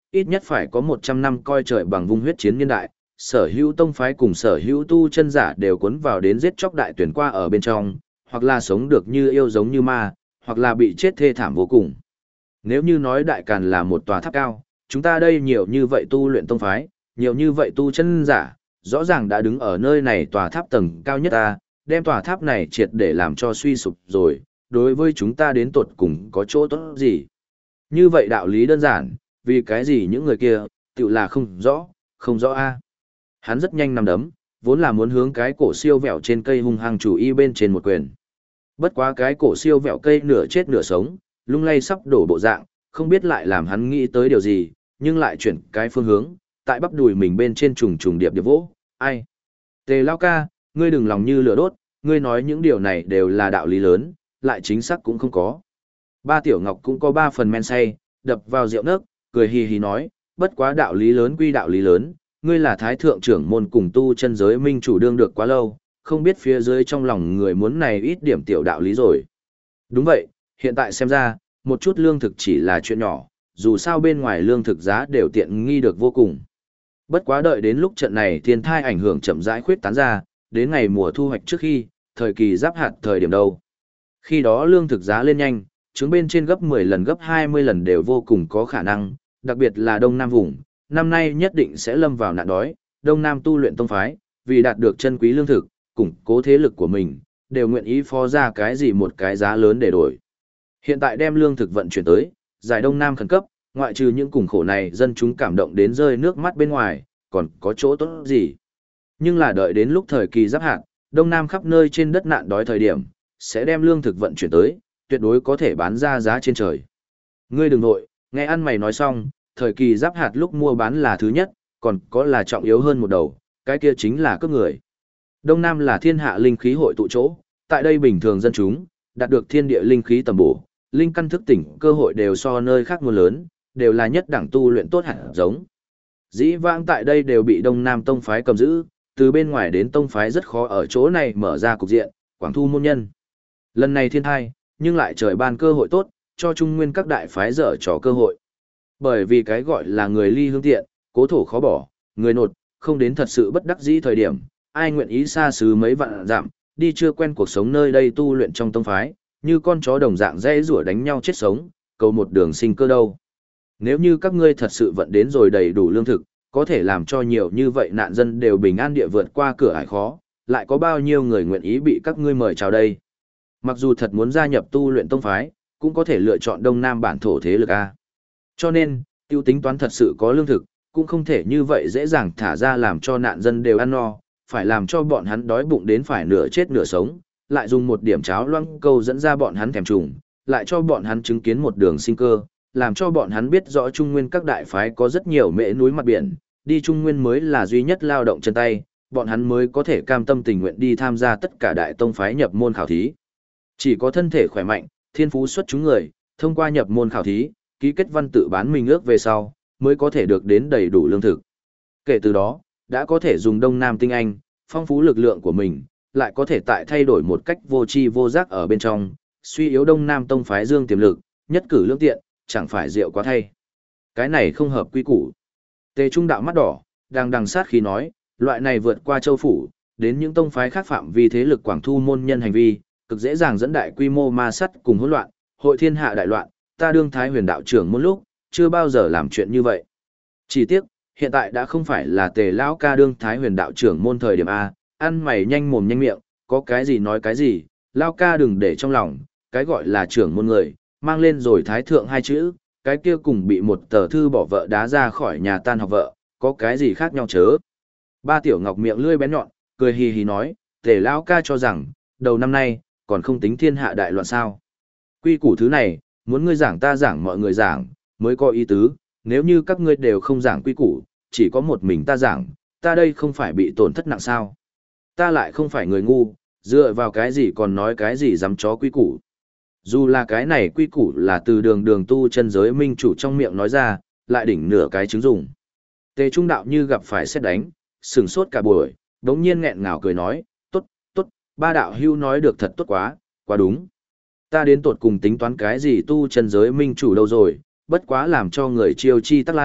ít nhất phải có 100 năm coi trời bằng vung huyết chiến niên đại, sở hữu tông phái cùng sở hữu tu chân giả đều cuốn vào đến giết chóc đại tuyển qua ở bên trong, hoặc là sống được như yêu giống như ma, hoặc là bị chết thê thảm vô cùng. Nếu như nói Đại Càn là một tòa tháp cao, chúng ta đây nhiều như vậy tu luyện tông phái, nhiều như vậy tu chân giả, rõ ràng đã đứng ở nơi này tòa tháp tầng cao nhất ta, đem tòa tháp này triệt để làm cho suy sụp rồi, đối với chúng ta đến tột cùng có chỗ tốt gì. Như vậy đạo lý đơn giản, vì cái gì những người kia, tự là không rõ a. Hắn rất nhanh nằm đấm, vốn là muốn hướng cái cổ siêu vẹo trên cây hung hăng chủ y bên trên một quyền. Bất quá cái cổ siêu vẹo cây nửa chết nửa sống, lung lay sắp đổ bộ dạng, không biết lại làm hắn nghĩ tới điều gì, nhưng lại chuyển cái phương hướng, tại bắp đùi mình bên trên trùng trùng điệp điệp vỗ, ai? Tề Lao ca, ngươi đừng lòng như lửa đốt, ngươi nói những điều này đều là đạo lý lớn, lại chính xác cũng không có. Ba Tiểu Ngọc cũng có 3 phần men say, đập vào rượu nấc, cười hì hì nói, bất quá đạo lý lớn quy đạo lý lớn, ngươi là thái thượng trưởng môn cùng tu chân giới minh chủ đương được quá lâu, không biết phía dưới trong lòng người muốn này ít điểm tiểu đạo lý rồi. Đúng vậy, hiện tại xem ra, một chút lương thực chỉ là chuyện nhỏ, dù sao bên ngoài lương thực giá đều tiện nghi được vô cùng. Bất quá đợi đến lúc trận này thiên thai ảnh hưởng chậm rãi khuyết tán ra, đến ngày mùa thu hoạch trước khi, thời kỳ giáp hạt thời điểm đâu. Khi đó lương thực giá lên nhanh, chứng bên trên gấp 10 lần gấp 20 lần đều vô cùng có khả năng, đặc biệt là Đông Nam vùng, năm nay nhất định sẽ lâm vào nạn đói, Đông Nam tu luyện tông phái, vì đạt được chân quý lương thực, củng cố thế lực của mình, đều nguyện ý phó ra cái gì một cái giá lớn để đổi. Hiện tại đem lương thực vận chuyển tới, giải Đông Nam khẩn cấp, ngoại trừ những cùng khổ này dân chúng cảm động đến rơi nước mắt bên ngoài, còn có chỗ tốt gì. Nhưng là đợi đến lúc thời kỳ giáp hạt, Đông Nam khắp nơi trên đất nạn đói thời điểm, sẽ đem lương thực vận chuyển tới, tuyệt đối có thể bán ra giá trên trời. Ngươi đừng nội, nghe ăn mày nói xong, thời kỳ giáp hạt lúc mua bán là thứ nhất, còn có là trọng yếu hơn một đầu, cái kia chính là cướp người. Đông Nam là thiên hạ linh khí hội tụ chỗ, tại đây bình thường dân chúng, đạt được thiên địa linh khí tầm bổ, linh căn thức tỉnh cơ hội đều so nơi khác muôn lớn, đều là nhất đẳng tu luyện tốt hẳn giống. Dĩ vãng tại đây đều bị Đông Nam tông phái cầm giữ, từ bên ngoài đến tông phái rất khó ở chỗ này mở ra cục diện, quảng thu môn nhân. Lần này thiên thai, nhưng lại trời ban cơ hội tốt, cho Trung Nguyên các đại phái dở trò cơ hội. Bởi vì cái gọi là người ly hương tiện, cố thổ khó bỏ, người nột, không đến thật sự bất đắc dĩ thời điểm, ai nguyện ý xa xứ mấy vạn dặm, đi chưa quen cuộc sống nơi đây tu luyện trong tông phái, như con chó đồng dạng dễ rủa đánh nhau chết sống, cầu một đường sinh cơ đâu. Nếu như các ngươi thật sự vận đến rồi đầy đủ lương thực, có thể làm cho nhiều như vậy nạn dân đều bình an địa vượt qua cửa ải khó, lại có bao nhiêu người nguyện ý bị các ngươi mời chào đây. Mặc dù thật muốn gia nhập tu luyện tông phái, cũng có thể lựa chọn Đông Nam bản thổ thế lực A. Cho nên, tiêu tính toán thật sự có lương thực, cũng không thể như vậy dễ dàng thả ra làm cho nạn dân đều ăn no, phải làm cho bọn hắn đói bụng đến phải nửa chết nửa sống, lại dùng một điểm cháo loãng câu dẫn ra bọn hắn thèm trùng, lại cho bọn hắn chứng kiến một đường sinh cơ, làm cho bọn hắn biết rõ Trung Nguyên các đại phái có rất nhiều mễ núi mặt biển, đi Trung Nguyên mới là duy nhất lao động chân tay, bọn hắn mới có thể cam tâm tình nguyện đi tham gia tất cả đại tông phái nhập môn khảo thí. Chỉ có thân thể khỏe mạnh, thiên phú xuất chúng người, thông qua nhập môn khảo thí, ký kết văn tự bán mình ước về sau, mới có thể được đến đầy đủ lương thực. Kể từ đó, đã có thể dùng Đông Nam tinh anh, phong phú lực lượng của mình, lại có thể tại thay đổi một cách vô tri vô giác ở bên trong, suy yếu Đông Nam tông phái dương tiềm lực, nhất cử lương tiện, chẳng phải rượu quá thay. Cái này không hợp quy củ. Tề Trung đạo mắt đỏ, đang đằng sát khi nói, loại này vượt qua châu phủ, đến những tông phái khác phạm vi thế lực quảng thu môn nhân hành vi, cực dễ dàng dẫn đại quy mô ma sắt cùng hỗn loạn, hội thiên hạ đại loạn, ta đương Thái Huyền đạo trưởng một lúc, chưa bao giờ làm chuyện như vậy. Chỉ tiếc, hiện tại đã không phải là Tề lão ca đương Thái Huyền đạo trưởng môn thời điểm a, ăn mày nhanh mồm nhanh miệng, có cái gì nói cái gì, lão ca đừng để trong lòng, cái gọi là trưởng môn người, mang lên rồi thái thượng hai chữ, cái kia cùng bị một tờ thư bỏ vợ đá ra khỏi nhà tan học vợ, có cái gì khác nhau chớ. Ba Tiểu Ngọc miệng lưỡi bén nhọn, cười hì hì nói, Tề lão ca cho rằng, đầu năm nay, còn không tính thiên hạ đại loạn sao. Quy củ thứ này, muốn ngươi giảng ta giảng mọi người giảng, mới có ý tứ, nếu như các ngươi đều không giảng quy củ, chỉ có một mình ta giảng, ta đây không phải bị tổn thất nặng sao. Ta lại không phải người ngu, dựa vào cái gì còn nói cái gì dám chó quy củ. Dù là cái này quy củ là từ đường tu chân giới minh chủ trong miệng nói ra, lại đỉnh nửa cái chứng dùng. Tề Trung đạo như gặp phải xét đánh, sừng sốt cả buổi, đống nhiên nghẹn ngào cười nói, tốt, tốt, ba đạo hưu nói được thật tốt quá, quá đúng. Ta đến tột cùng tính toán cái gì tu chân giới minh chủ đâu rồi, bất quá làm cho người chiêu chi tắc lai,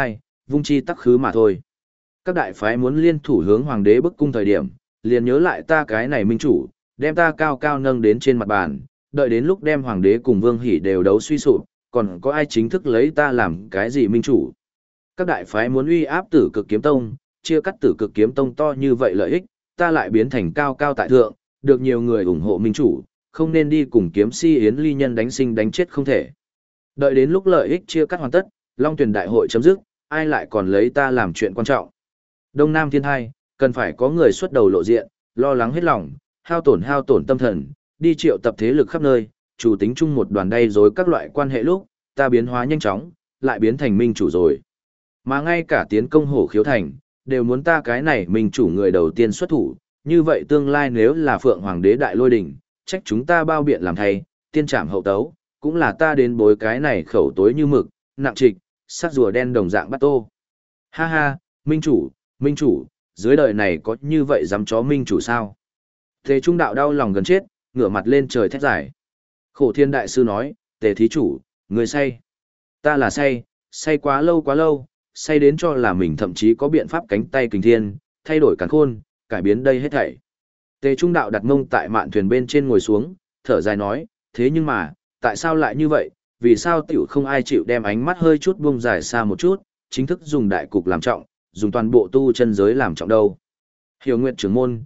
vung chi tắc khứ mà thôi. Các đại phái muốn liên thủ hướng hoàng đế bức cung thời điểm, liền nhớ lại ta cái này minh chủ, đem ta cao cao nâng đến trên mặt bàn, đợi đến lúc đem hoàng đế cùng Vương Hỷ đều đấu suy sụp, còn có ai chính thức lấy ta làm cái gì minh chủ. Các đại phái muốn uy áp Tử Cực Kiếm Tông, chia cắt Tử Cực Kiếm Tông to như vậy lợi ích, ta lại biến thành cao cao tại thượng, được nhiều người ủng hộ minh chủ, không nên đi cùng kiếm si Yến Ly Nhân đánh sinh đánh chết không thể. Đợi đến lúc lợi ích chia cắt hoàn tất, Long Tuyển đại hội chấm dứt, ai lại còn lấy ta làm chuyện quan trọng. Đông Nam Thiên Hai, cần phải có người xuất đầu lộ diện, lo lắng hết lòng, hao tổn tâm thần, đi triệu tập thế lực khắp nơi, chủ tính chung một đoàn đay rối các loại quan hệ lúc, ta biến hóa nhanh chóng, lại biến thành minh chủ rồi. Mà ngay cả tiến công Hổ Khiếu Thành, đều muốn ta cái này minh chủ người đầu tiên xuất thủ, như vậy tương lai nếu là Phượng Hoàng đế đại lôi đỉnh, trách chúng ta bao biện làm thay, tiên trảm hậu tấu, cũng là ta đến bối cái này khẩu tối như mực, nặng trịch, sắc rùa đen đồng dạng bắt tô. Ha ha, minh chủ, dưới đời này có như vậy dám chó minh chủ sao? Tề Trung đạo đau lòng gần chết, ngửa mặt lên trời thét giải. Khổ Thiên đại sư nói, Tề thí chủ, người say. Ta là say quá lâu, say đến cho là mình thậm chí có biện pháp cánh tay kình thiên, thay đổi càn khôn, cải biến đây hết thảy. Tề Trung đạo đặt mông tại mạn thuyền bên trên ngồi xuống, thở dài nói, thế nhưng mà, tại sao lại như vậy, vì sao tiểu không ai chịu đem ánh mắt hơi chút buông dài xa một chút, chính thức dùng đại cục làm trọng, dùng toàn bộ tu chân giới làm trọng đâu. Hiểu Nguyệt trưởng môn,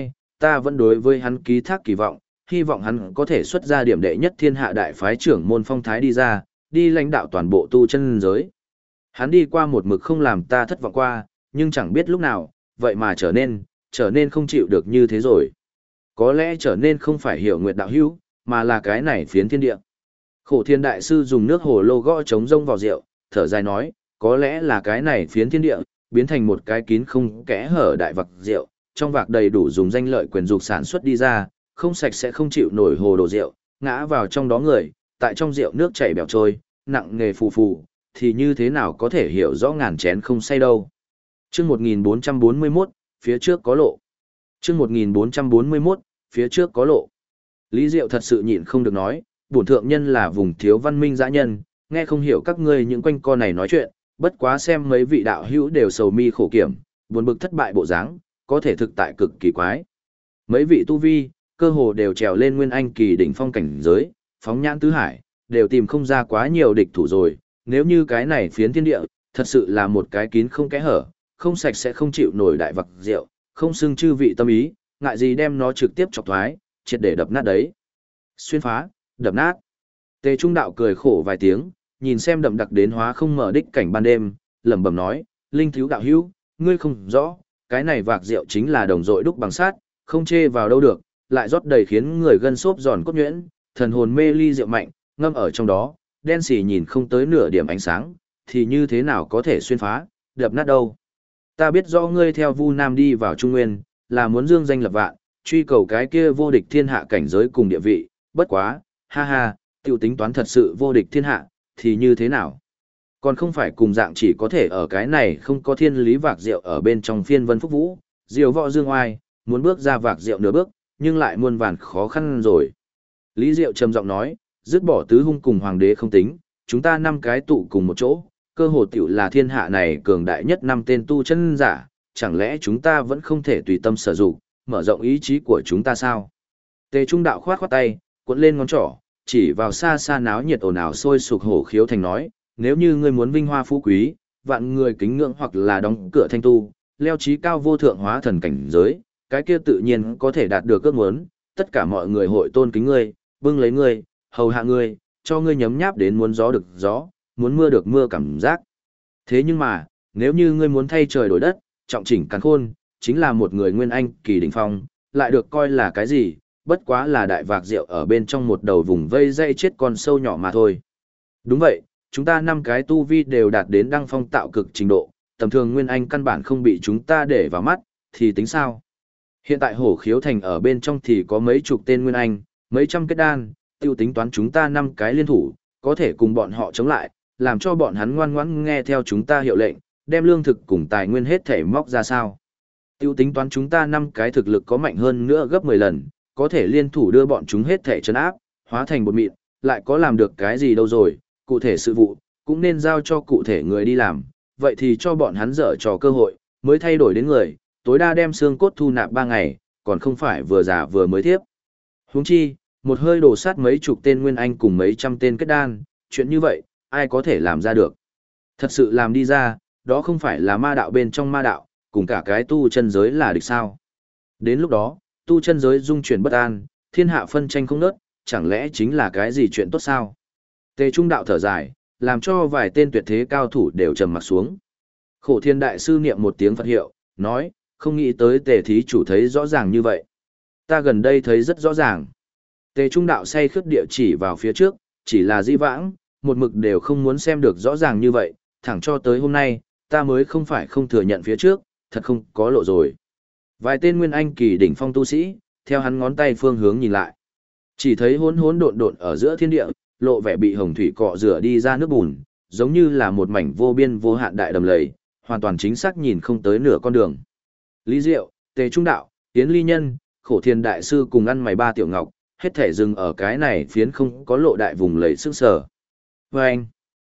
ta vẫn đối với hắn ký thác kỳ vọng, hy vọng hắn có thể xuất ra điểm đệ nhất thiên hạ đại phái trưởng môn phong thái đi ra, đi lãnh đạo toàn bộ tu chân giới. Hắn đi qua một mực không làm ta thất vọng qua, nhưng chẳng biết lúc nào, vậy mà trở nên không chịu được như thế rồi. Có lẽ trở nên không phải Hiểu Nguyệt đạo hữu, mà là cái này phiến thiên địa. Khổ Thiên đại sư dùng nước hồ lô gõ trống rông vào rượu, thở dài nói, có lẽ là cái này phiến thiên địa, biến thành một cái kín không kẽ hở đại vạc rượu, trong vạc đầy đủ dùng danh lợi quyền dục sản xuất đi ra, không sạch sẽ không chịu nổi hồ đồ rượu, ngã vào trong đó người, tại trong rượu nước chảy bèo trôi, nặng nghề phù phù, thì như thế nào có thể hiểu rõ ngàn chén không say đâu. Chương 1441, phía trước có lộ. Chương 1441, phía trước có lộ. Lý Diệu thật sự nhịn không được nói, bổn thượng nhân là vùng thiếu văn minh dã nhân, nghe không hiểu các ngươi những quanh co này nói chuyện, bất quá xem mấy vị đạo hữu đều sầu mi khổ kiểm, buồn bực thất bại bộ dáng, có thể thực tại cực kỳ quái. Mấy vị tu vi, cơ hồ đều trèo lên nguyên anh kỳ đỉnh phong cảnh giới, phóng nhãn tứ hải, đều tìm không ra quá nhiều địch thủ rồi, nếu như cái này phiến thiên địa, thật sự là một cái kín không kẽ hở, không sạch sẽ không chịu nổi đại vặc rượu, không xưng chư vị tâm ý, ngại gì đem nó trực tiếp chọc thoái, triệt để đập nát đấy. Xuyên phá, đập nát. Tề Trung đạo cười khổ vài tiếng, nhìn xem đậm đặc đến hóa không mở đích cảnh ban đêm, lẩm bẩm nói, Linh thiếu đạo hữu, ngươi không rõ, cái này vạc rượu chính là đồng dội đúc bằng sát, không chê vào đâu được, lại rót đầy khiến người gân xốp giòn cốt nhuyễn, thần hồn mê ly rượu mạnh, ngâm ở trong đó, đen xì nhìn không tới nửa điểm ánh sáng, thì như thế nào có thể xuyên phá, đập nát đâu. Ta biết rõ ngươi theo Vu Nam đi vào Trung Nguyên, là muốn dương danh lập vạn, truy cầu cái kia vô địch thiên hạ cảnh giới cùng địa vị, bất quá, ha ha, tiểu tính toán thật sự vô địch thiên hạ, thì như thế nào? Còn không phải cùng dạng chỉ có thể ở cái này không có thiên lý vạc rượu ở bên trong phiên vân phúc vũ, diều võ dương oai, muốn bước ra vạc rượu nửa bước, nhưng lại muôn vàn khó khăn rồi. Lý Diệu trầm giọng nói, dứt bỏ tứ hung cùng hoàng đế không tính, chúng ta 5 cái tụ cùng một chỗ, cơ hồ tiểu là thiên hạ này cường đại nhất 5 tên tu chân giả, chẳng lẽ chúng ta vẫn không thể tùy tâm sở dụng, mở rộng ý chí của chúng ta sao? Tề Trung đạo khoát khoát tay, cuộn lên ngón trỏ, chỉ vào xa xa náo nhiệt ồn ào sôi sục Hổ Khiếu Thành nói, nếu như ngươi muốn vinh hoa phú quý, vạn người kính ngưỡng hoặc là đóng cửa thanh tu, leo chí cao vô thượng hóa thần cảnh giới, cái kia tự nhiên có thể đạt được ước muốn, tất cả mọi người hội tôn kính ngươi, bưng lấy ngươi, hầu hạ ngươi, cho ngươi nhấm nháp đến muốn gió được gió, muốn mưa được mưa cảm giác. Thế nhưng mà, nếu như ngươi muốn thay trời đổi đất, trọng chỉnh càn khôn, chính là một người nguyên anh kỳ đỉnh phong, lại được coi là cái gì, bất quá là đại vạc rượu ở bên trong một đầu vùng vây dây chết con sâu nhỏ mà thôi. Đúng vậy, chúng ta 5 cái tu vi đều đạt đến đăng phong tạo cực trình độ, tầm thường nguyên anh căn bản không bị chúng ta để vào mắt, thì tính sao? Hiện tại Hổ Khiếu Thành ở bên trong thì có mấy chục tên nguyên anh, mấy trăm kết đan, tiêu tính toán chúng ta 5 cái liên thủ, có thể cùng bọn họ chống lại, làm cho bọn hắn ngoan ngoãn nghe theo chúng ta hiệu lệnh, đem lương thực cùng tài nguyên hết thể móc ra sao. Tiêu tính toán chúng ta 5 cái thực lực có mạnh hơn nữa gấp 10 lần, có thể liên thủ đưa bọn chúng hết thể trấn áp, hóa thành bột mịn, lại có làm được cái gì đâu rồi, cụ thể sự vụ, cũng nên giao cho cụ thể người đi làm, vậy thì cho bọn hắn dở trò cơ hội, mới thay đổi đến người, tối đa đem xương cốt thu nạp 3 ngày, còn không phải vừa già vừa mới thiếp. Huống chi, một hơi đổ sát mấy chục tên nguyên anh cùng mấy trăm tên kết đan, chuyện như vậy, ai có thể làm ra được. Thật sự làm đi ra, đó không phải là ma đạo bên trong ma đạo, cùng cả cái tu chân giới là địch sao. Đến lúc đó, tu chân giới dung chuyển bất an, thiên hạ phân tranh không nớt, chẳng lẽ chính là cái gì chuyện tốt sao? Tề Trung đạo thở dài, làm cho vài tên tuyệt thế cao thủ đều trầm mặt xuống. Khổ Thiên đại sư niệm một tiếng Phật hiệu, nói, không nghĩ tới Tề thí chủ thấy rõ ràng như vậy. Ta gần đây thấy rất rõ ràng. Tề Trung đạo say khướt địa chỉ vào phía trước, chỉ là dĩ vãng, một mực đều không muốn xem được rõ ràng như vậy, thẳng cho tới hôm nay, ta mới không phải không thừa nhận phía trước, thật không có lộ rồi. Vài tên nguyên anh kỳ đỉnh phong tu sĩ, theo hắn ngón tay phương hướng nhìn lại. Chỉ thấy hỗn hỗn độn độn ở giữa thiên địa, lộ vẻ bị hồng thủy cọ rửa đi ra nước bùn, giống như là một mảnh vô biên vô hạn đại đầm lầy, hoàn toàn chính xác nhìn không tới nửa con đường. Lý Diệu, Tề Trung đạo, Tiến Ly Nhân, Khổ Thiên đại sư cùng ăn mày ba tiểu ngọc, hết thể dừng ở cái này phiến không có lộ đại vùng lầy sức sở. Vâng!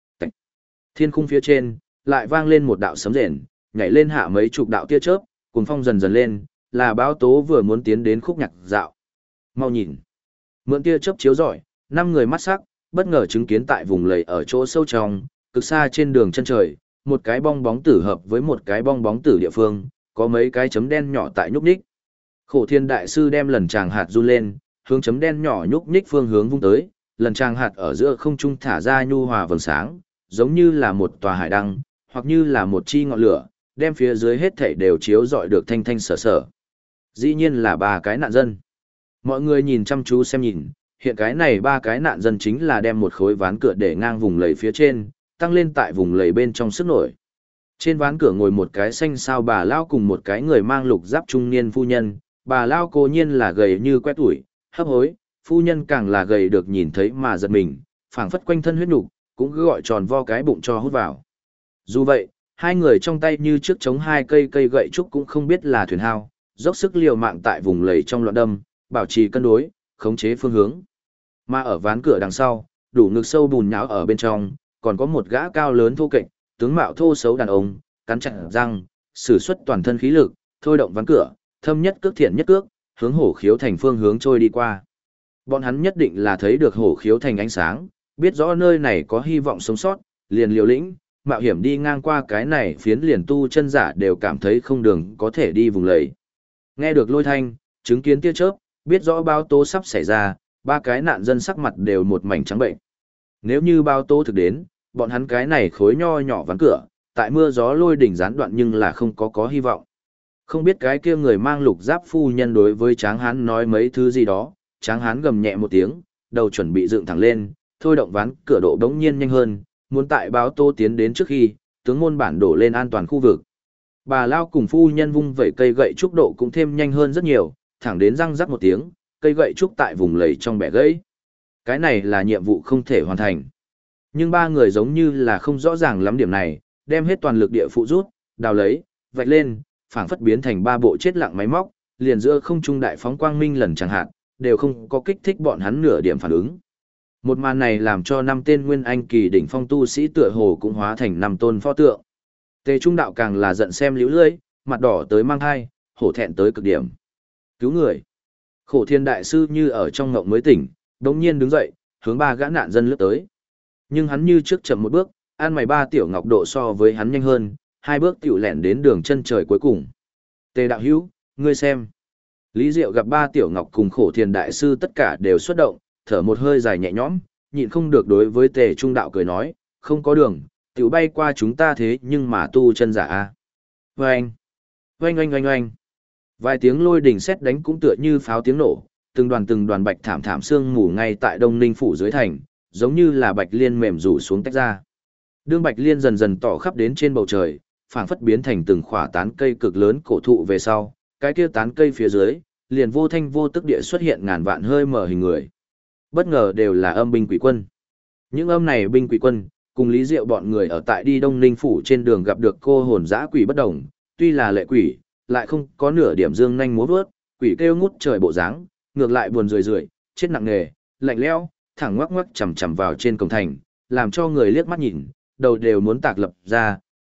Thiên khung phía trên, lại vang lên một đạo sấm rền, nhảy lên hạ mấy chục đạo tia chớp, cuồng phong dần dần lên, là báo tố vừa muốn tiến đến khúc nhạc dạo. Mau nhìn! Mượn tia chớp chiếu rọi, 5 người mắt sắc, bất ngờ chứng kiến tại vùng lầy ở chỗ sâu trong, cực xa trên đường chân trời, một cái bong bóng tử hợp với một cái bong bóng tử địa phương, có mấy cái chấm đen nhỏ tại nhúc nhích. Khổ Thiên đại sư đem lần tràng hạt run lên, hướng chấm đen nhỏ nhúc nhích phương hướng vung tới, lần tràng hạt ở giữa không trung thả ra nhu hòa vầng sáng, giống như là một tòa hải đăng, hoặc như là một chi ngọn lửa, đem phía dưới hết thảy đều chiếu rọi được thanh thanh sở sở. Dĩ nhiên là 3 cái nạn dân. Mọi người nhìn chăm chú xem nhìn, hiện cái này 3 cái nạn dân chính là đem một khối ván cửa để ngang vùng lầy phía trên, tăng lên tại vùng lầy bên trong sức nổi. Trên ván cửa ngồi một cái xanh sao bà lao cùng một cái người mang lục giáp trung niên phu nhân, bà lao cố nhiên là gầy như que tuổi, hấp hối, phu nhân càng là gầy được nhìn thấy mà giật mình, phảng phất quanh thân huyết nục, cũng cứ gọi tròn vo cái bụng cho hút vào. Dù vậy, hai người trong tay như trước chống 2 cây gậy trúc cũng không biết là thuyền hao, dốc sức liều mạng tại vùng lầy trong loạn đâm, bảo trì cân đối, khống chế phương hướng. Mà ở ván cửa đằng sau, đủ ngực sâu bùn nhão ở bên trong, còn có một gã cao lớn thô kệch, tướng mạo thô xấu đàn ông, cắn chặt răng, sử xuất toàn thân khí lực, thôi động ván cửa, thâm nhất cước thiện nhất cước, hướng Hổ Khiếu Thành phương hướng trôi đi qua. Bọn hắn nhất định là thấy được Hổ Khiếu Thành ánh sáng, biết rõ nơi này có hy vọng sống sót, liền liều lĩnh, mạo hiểm đi ngang qua cái này phiến liền tu chân giả đều cảm thấy không đường có thể đi vùng lầy. Nghe được lôi thanh, chứng kiến tia chớp, biết rõ báo tố sắp xảy ra, 3 cái nạn dân sắc mặt đều một mảnh trắng bệnh. Nếu như báo tố thực đến, bọn hắn cái này khối nho nhỏ ván cửa, tại mưa gió lôi đỉnh gián đoạn nhưng là không có hy vọng. Không biết cái kia người mang lục giáp phu nhân đối với Tráng Hán nói mấy thứ gì đó, Tráng Hán gầm nhẹ một tiếng, đầu chuẩn bị dựng thẳng lên, thôi động ván cửa độ đống nhiên nhanh hơn, muốn tại báo tố tiến đến trước khi, tướng môn bản đổ lên an toàn khu vực. Bà lao cùng phu nhân vung vẩy cây gậy trúc độ cũng thêm nhanh hơn rất nhiều, thẳng đến răng rắc một tiếng, cây gậy trúc tại vùng lầy trong bẻ gãy. Cái này là nhiệm vụ không thể hoàn thành. Nhưng 3 người giống như là không rõ ràng lắm điểm này, đem hết toàn lực địa phụ rút, đào lấy, vạch lên, phảng phất biến thành 3 bộ chết lặng máy móc, liền giữa không trung đại phóng quang minh lần chẳng hạn, đều không có kích thích bọn hắn nửa điểm phản ứng. Một màn này làm cho 5 tên nguyên anh kỳ đỉnh phong tu sĩ tựa hồ cũng hóa thành 5 tôn pho tượng. Tề Trung đạo càng là giận xem liễu lưỡi, mặt đỏ tới mang hai, hổ thẹn tới cực điểm. Cứu người. Khổ Thiên đại sư như ở trong ngộng mới tỉnh, đống nhiên đứng dậy, hướng 3 gã nạn dân lướt tới. Nhưng hắn như trước chậm một bước, an mày 3 tiểu ngọc độ so với hắn nhanh hơn, 2 bước tiểu lẻn đến đường chân trời cuối cùng. Tề đạo hữu, ngươi xem. Lý Diệu gặp 3 tiểu ngọc cùng Khổ Thiên đại sư tất cả đều xuất động, thở một hơi dài nhẹ nhõm, nhịn không được đối với Tề Trung đạo cười nói, không có đường, tiểu bay qua chúng ta thế nhưng mà tu chân giả a. Oanh, oanh oanh oanh oanh. Vài tiếng lôi đình sét đánh cũng tựa như pháo tiếng nổ, từng đoàn bạch thảm thảm sương mù ngay tại Đông Ninh phủ dưới thành, giống như là bạch liên mềm rủ xuống tách ra. Đương bạch liên dần dần tỏ khắp đến trên bầu trời, phảng phất biến thành từng khỏa tán cây cực lớn cổ thụ về sau, cái kia tán cây phía dưới, liền vô thanh vô tức địa xuất hiện ngàn vạn hơi mở hình người. Bất ngờ đều là âm binh quỷ quân. Những âm này binh quỷ quân, cùng Lý Diệu bọn người ở tại đi Đông Ninh phủ trên đường gặp được cô hồn dã quỷ bất đồng, tuy là lệ quỷ, lại không có nửa điểm dương nhanh múa vớt, quỷ kêu ngút trời bộ dáng, ngược lại buồn rười rượi, chết nặng nề, lạnh lẽo, thẳng ngoắc ngoắc chằm chằm vào trên cổng thành, làm cho người liếc mắt nhìn, đầu đều muốn tạc lập ra,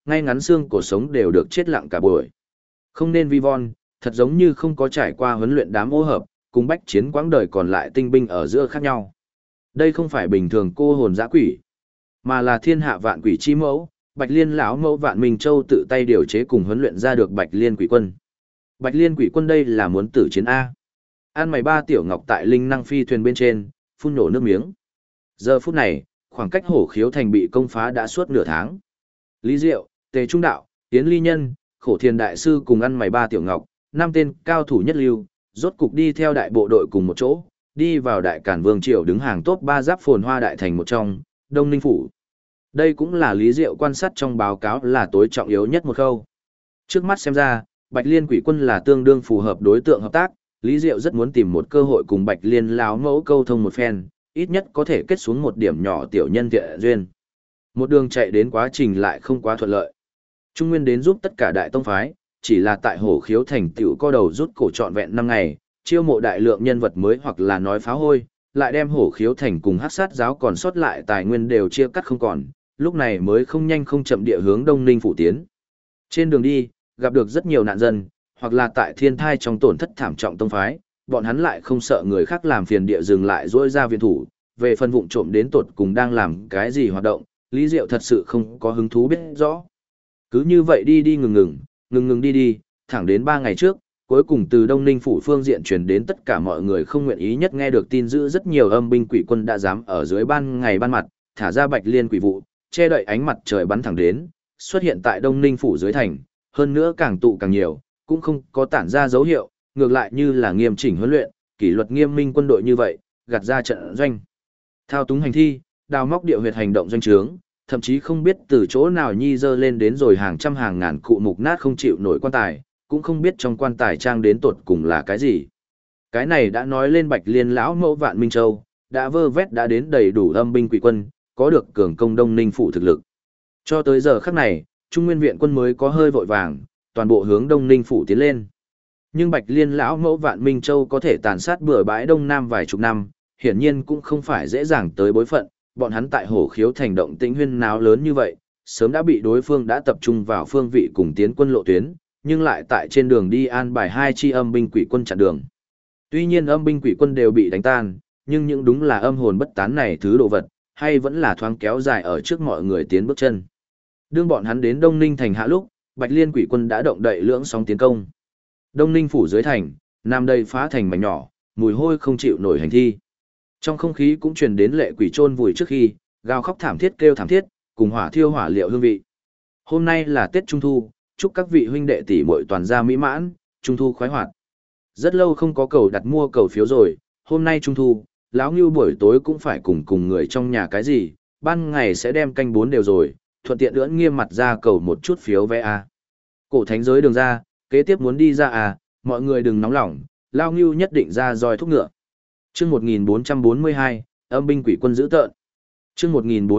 ngay ngắn xương cổ sống đều được chết lặng cả buổi. Không nên vi von, thật giống như không có trải qua huấn luyện đám ô hợp, cùng bách chiến quãng đời còn lại tinh binh ở giữa khác nhau. Đây không phải bình thường cô hồn dã quỷ, mà là thiên hạ vạn quỷ chi mẫu, Bạch Liên lão mẫu Vạn Minh Châu tự tay điều chế cùng huấn luyện ra được Bạch Liên Quỷ Quân. Bạch Liên Quỷ Quân đây là muốn tử chiến A. An mày ba tiểu ngọc tại linh năng phi thuyền bên trên, phun nổ nước miếng. Giờ phút này, khoảng cách Hổ Khiếu thành bị công phá đã suốt nửa tháng. Lý Diệu, Tề Trung Đạo, Tiến Ly Nhân, Khổ Thiền Đại Sư cùng ăn mày ba tiểu ngọc, 5 tên cao thủ nhất lưu, rốt cục đi theo đại bộ đội cùng một chỗ, đi vào Đại Cản Vương Triều đứng hàng top 3 giáp phồn hoa đại thành một trong, Đông Ninh Phủ. Đây cũng là Lý Diệu quan sát trong báo cáo là tối trọng yếu nhất một khâu. Trước mắt xem ra, Bạch Liên Quỷ Quân là tương đương phù hợp đối tượng hợp tác, Lý Diệu rất muốn tìm một cơ hội cùng Bạch Liên lão mẫu câu thông một phen, ít nhất có thể kết xuống một điểm nhỏ tiểu nhân thiện duyên. Một đường chạy đến quá trình lại không quá thuận lợi. Trung Nguyên đến giúp tất cả đại tông phái, chỉ là tại Hổ Khiếu thành tiểu co đầu rút cổ trọn vẹn 5 ngày, chiêu mộ đại lượng nhân vật mới hoặc là nói phá hôi, lại đem Hổ Khiếu thành cùng Hắc Sát giáo còn sót lại tài nguyên đều chia cắt không còn, lúc này mới không nhanh không chậm địa hướng Đông Ninh phủ tiến. Trên đường đi, gặp được rất nhiều nạn dân, hoặc là tại thiên thai trong tổn thất thảm trọng tông phái, bọn hắn lại không sợ người khác làm phiền địa dừng lại dỗi ra viện thủ, về phần vụng trộm đến tột cùng đang làm cái gì hoạt động, Lý Diệu thật sự không có hứng thú biết rõ. Cứ như vậy đi ngừng đi, thẳng đến 3 ngày trước, cuối cùng từ Đông Ninh phủ phương diện truyền đến tất cả mọi người không nguyện ý nhất nghe được tin dữ rất nhiều âm binh quỷ quân đã dám ở dưới ban ngày ban mặt, thả ra Bạch Liên quỷ vụ, che đậy ánh mặt trời bắn thẳng đến, xuất hiện tại Đông Ninh phủ dưới thành, hơn nữa càng tụ càng nhiều, cũng không có tản ra dấu hiệu, ngược lại như là nghiêm chỉnh huấn luyện, kỷ luật nghiêm minh quân đội như vậy, gạt ra trận doanh. Thao túng hành thi, đào móc địa huyệt hành động doanh trướng, thậm chí không biết từ chỗ nào nhi dơ lên đến rồi hàng trăm hàng ngàn cụ mục nát không chịu nổi quan tài, cũng không biết trong quan tài trang đến tột cùng là cái gì. Cái này đã nói lên Bạch Liên lão mẫu Vạn Minh Châu, đã vơ vét đã đến đầy đủ âm binh quỷ quân, có được cường công Đông Ninh phủ thực lực. Cho tới giờ khắc này, Trung Nguyên viện quân mới có hơi vội vàng, toàn bộ hướng Đông Ninh phủ tiến lên. Nhưng Bạch Liên lão mẫu Vạn Minh Châu có thể tàn sát bừa bãi Đông Nam vài chục năm, hiển nhiên cũng không phải dễ dàng tới bối phận, bọn hắn tại Hổ Khiếu thành động tĩnh huyên náo lớn như vậy, sớm đã bị đối phương đã tập trung vào phương vị cùng tiến quân lộ tuyến, nhưng lại tại trên đường đi an bài 2 chi âm binh quỷ quân chặn đường. Tuy nhiên âm binh quỷ quân đều bị đánh tan, nhưng những đúng là âm hồn bất tán này thứ đồ vật, hay vẫn là thoáng kéo dài ở trước mọi người tiến bước chân. Đương bọn hắn đến Đông Ninh thành hạ lúc, Bạch Liên quỷ quân đã động đậy lưỡng sóng tiến công. Đông Ninh phủ dưới thành, nam đây phá thành mảnh nhỏ, mùi hôi không chịu nổi hành thi. Trong không khí cũng truyền đến lệ quỷ chôn vùi trước khi, gào khóc thảm thiết kêu thảm thiết, cùng hỏa thiêu hỏa liệu hương vị. Hôm nay là Tết Trung thu, chúc các vị huynh đệ tỷ muội toàn gia mỹ mãn, Trung thu khoái hoạt. Rất lâu không có cầu đặt mua cầu phiếu rồi, hôm nay Trung thu, lão Ngưu buổi tối cũng phải cùng người trong nhà cái gì, ban ngày sẽ đem canh 4 đều rồi, thuận tiện ưỡn nghiêm mặt ra cầu một chút phiếu vé a. Cổ thánh giới đường ra, kế tiếp muốn đi ra à, mọi người đừng nóng lòng, lão Ngưu nhất định ra roi thúc ngựa. Chương 1442, âm binh quỷ quân giữ tợn. Chương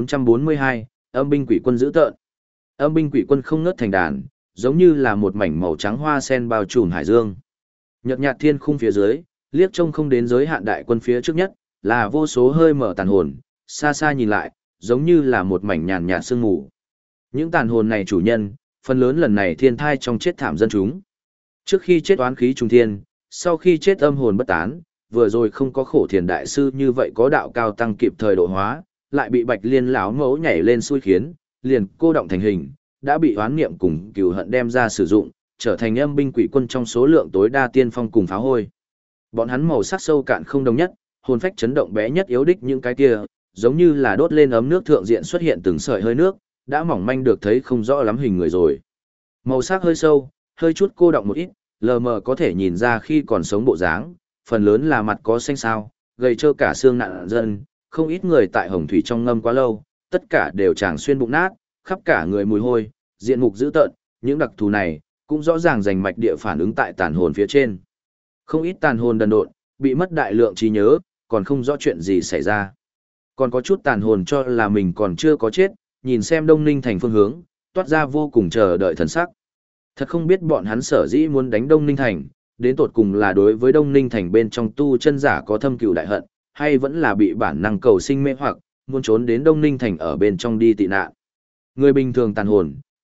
1442, âm binh quỷ quân giữ tợn. Âm binh quỷ quân không ngớt thành đàn, giống như là một mảnh màu trắng hoa sen bao trùm hải dương. Nhật nhạt thiên khung phía dưới, liếc trông không đến giới hạn đại quân phía trước nhất, là vô số hơi mở tàn hồn, xa xa nhìn lại, giống như là một mảnh nhàn nhạt sương mù. Những tàn hồn này chủ nhân, phần lớn lần này thiên thai trong chết thảm dân chúng. Trước khi chết oán khí trùng thiên, sau khi chết âm hồn bất tán, vừa rồi không có Khổ Thiền đại sư như vậy có đạo cao tăng kịp thời độ hóa, lại bị Bạch Liên lão mẫu nhảy lên xui khiến, liền cô động thành hình, đã bị oán niệm cùng cừu hận đem ra sử dụng, trở thành âm binh quỷ quân trong số lượng tối đa tiên phong cùng pháo hôi. Bọn hắn màu sắc sâu cạn không đồng nhất, hồn phách chấn động bé nhất yếu đích những cái kia, giống như là đốt lên ấm nước thượng diện xuất hiện từng sợi hơi nước, đã mỏng manh được thấy không rõ lắm hình người rồi. Màu sắc hơi sâu, hơi chút cô động một ít, lờ mờ có thể nhìn ra khi còn sống bộ dáng, phần lớn là mặt có xanh xao, gầy trơ cả xương nạn dân, không ít người tại hồng thủy trong ngâm quá lâu, tất cả đều tràng xuyên bụng nát, khắp cả người mùi hôi, diện mục dữ tợn, những đặc thù này cũng rõ ràng rành mạch địa phản ứng tại tàn hồn phía trên. Không ít tàn hồn đần độn, bị mất đại lượng trí nhớ, còn không rõ chuyện gì xảy ra. Còn có chút tàn hồn cho là mình còn chưa có chết, nhìn xem Đông Ninh thành phương hướng, toát ra vô cùng chờ đợi thần sắc. Thật không biết bọn hắn sở dĩ muốn đánh Đông Ninh thành, đến tột cùng là đối với Đông Ninh thành bên trong tu chân giả có thâm cừu đại hận, hay vẫn là bị bản năng cầu sinh mê hoặc, muốn trốn đến Đông Ninh thành ở bên trong đi tị nạn. Người bình thường tàn hồn,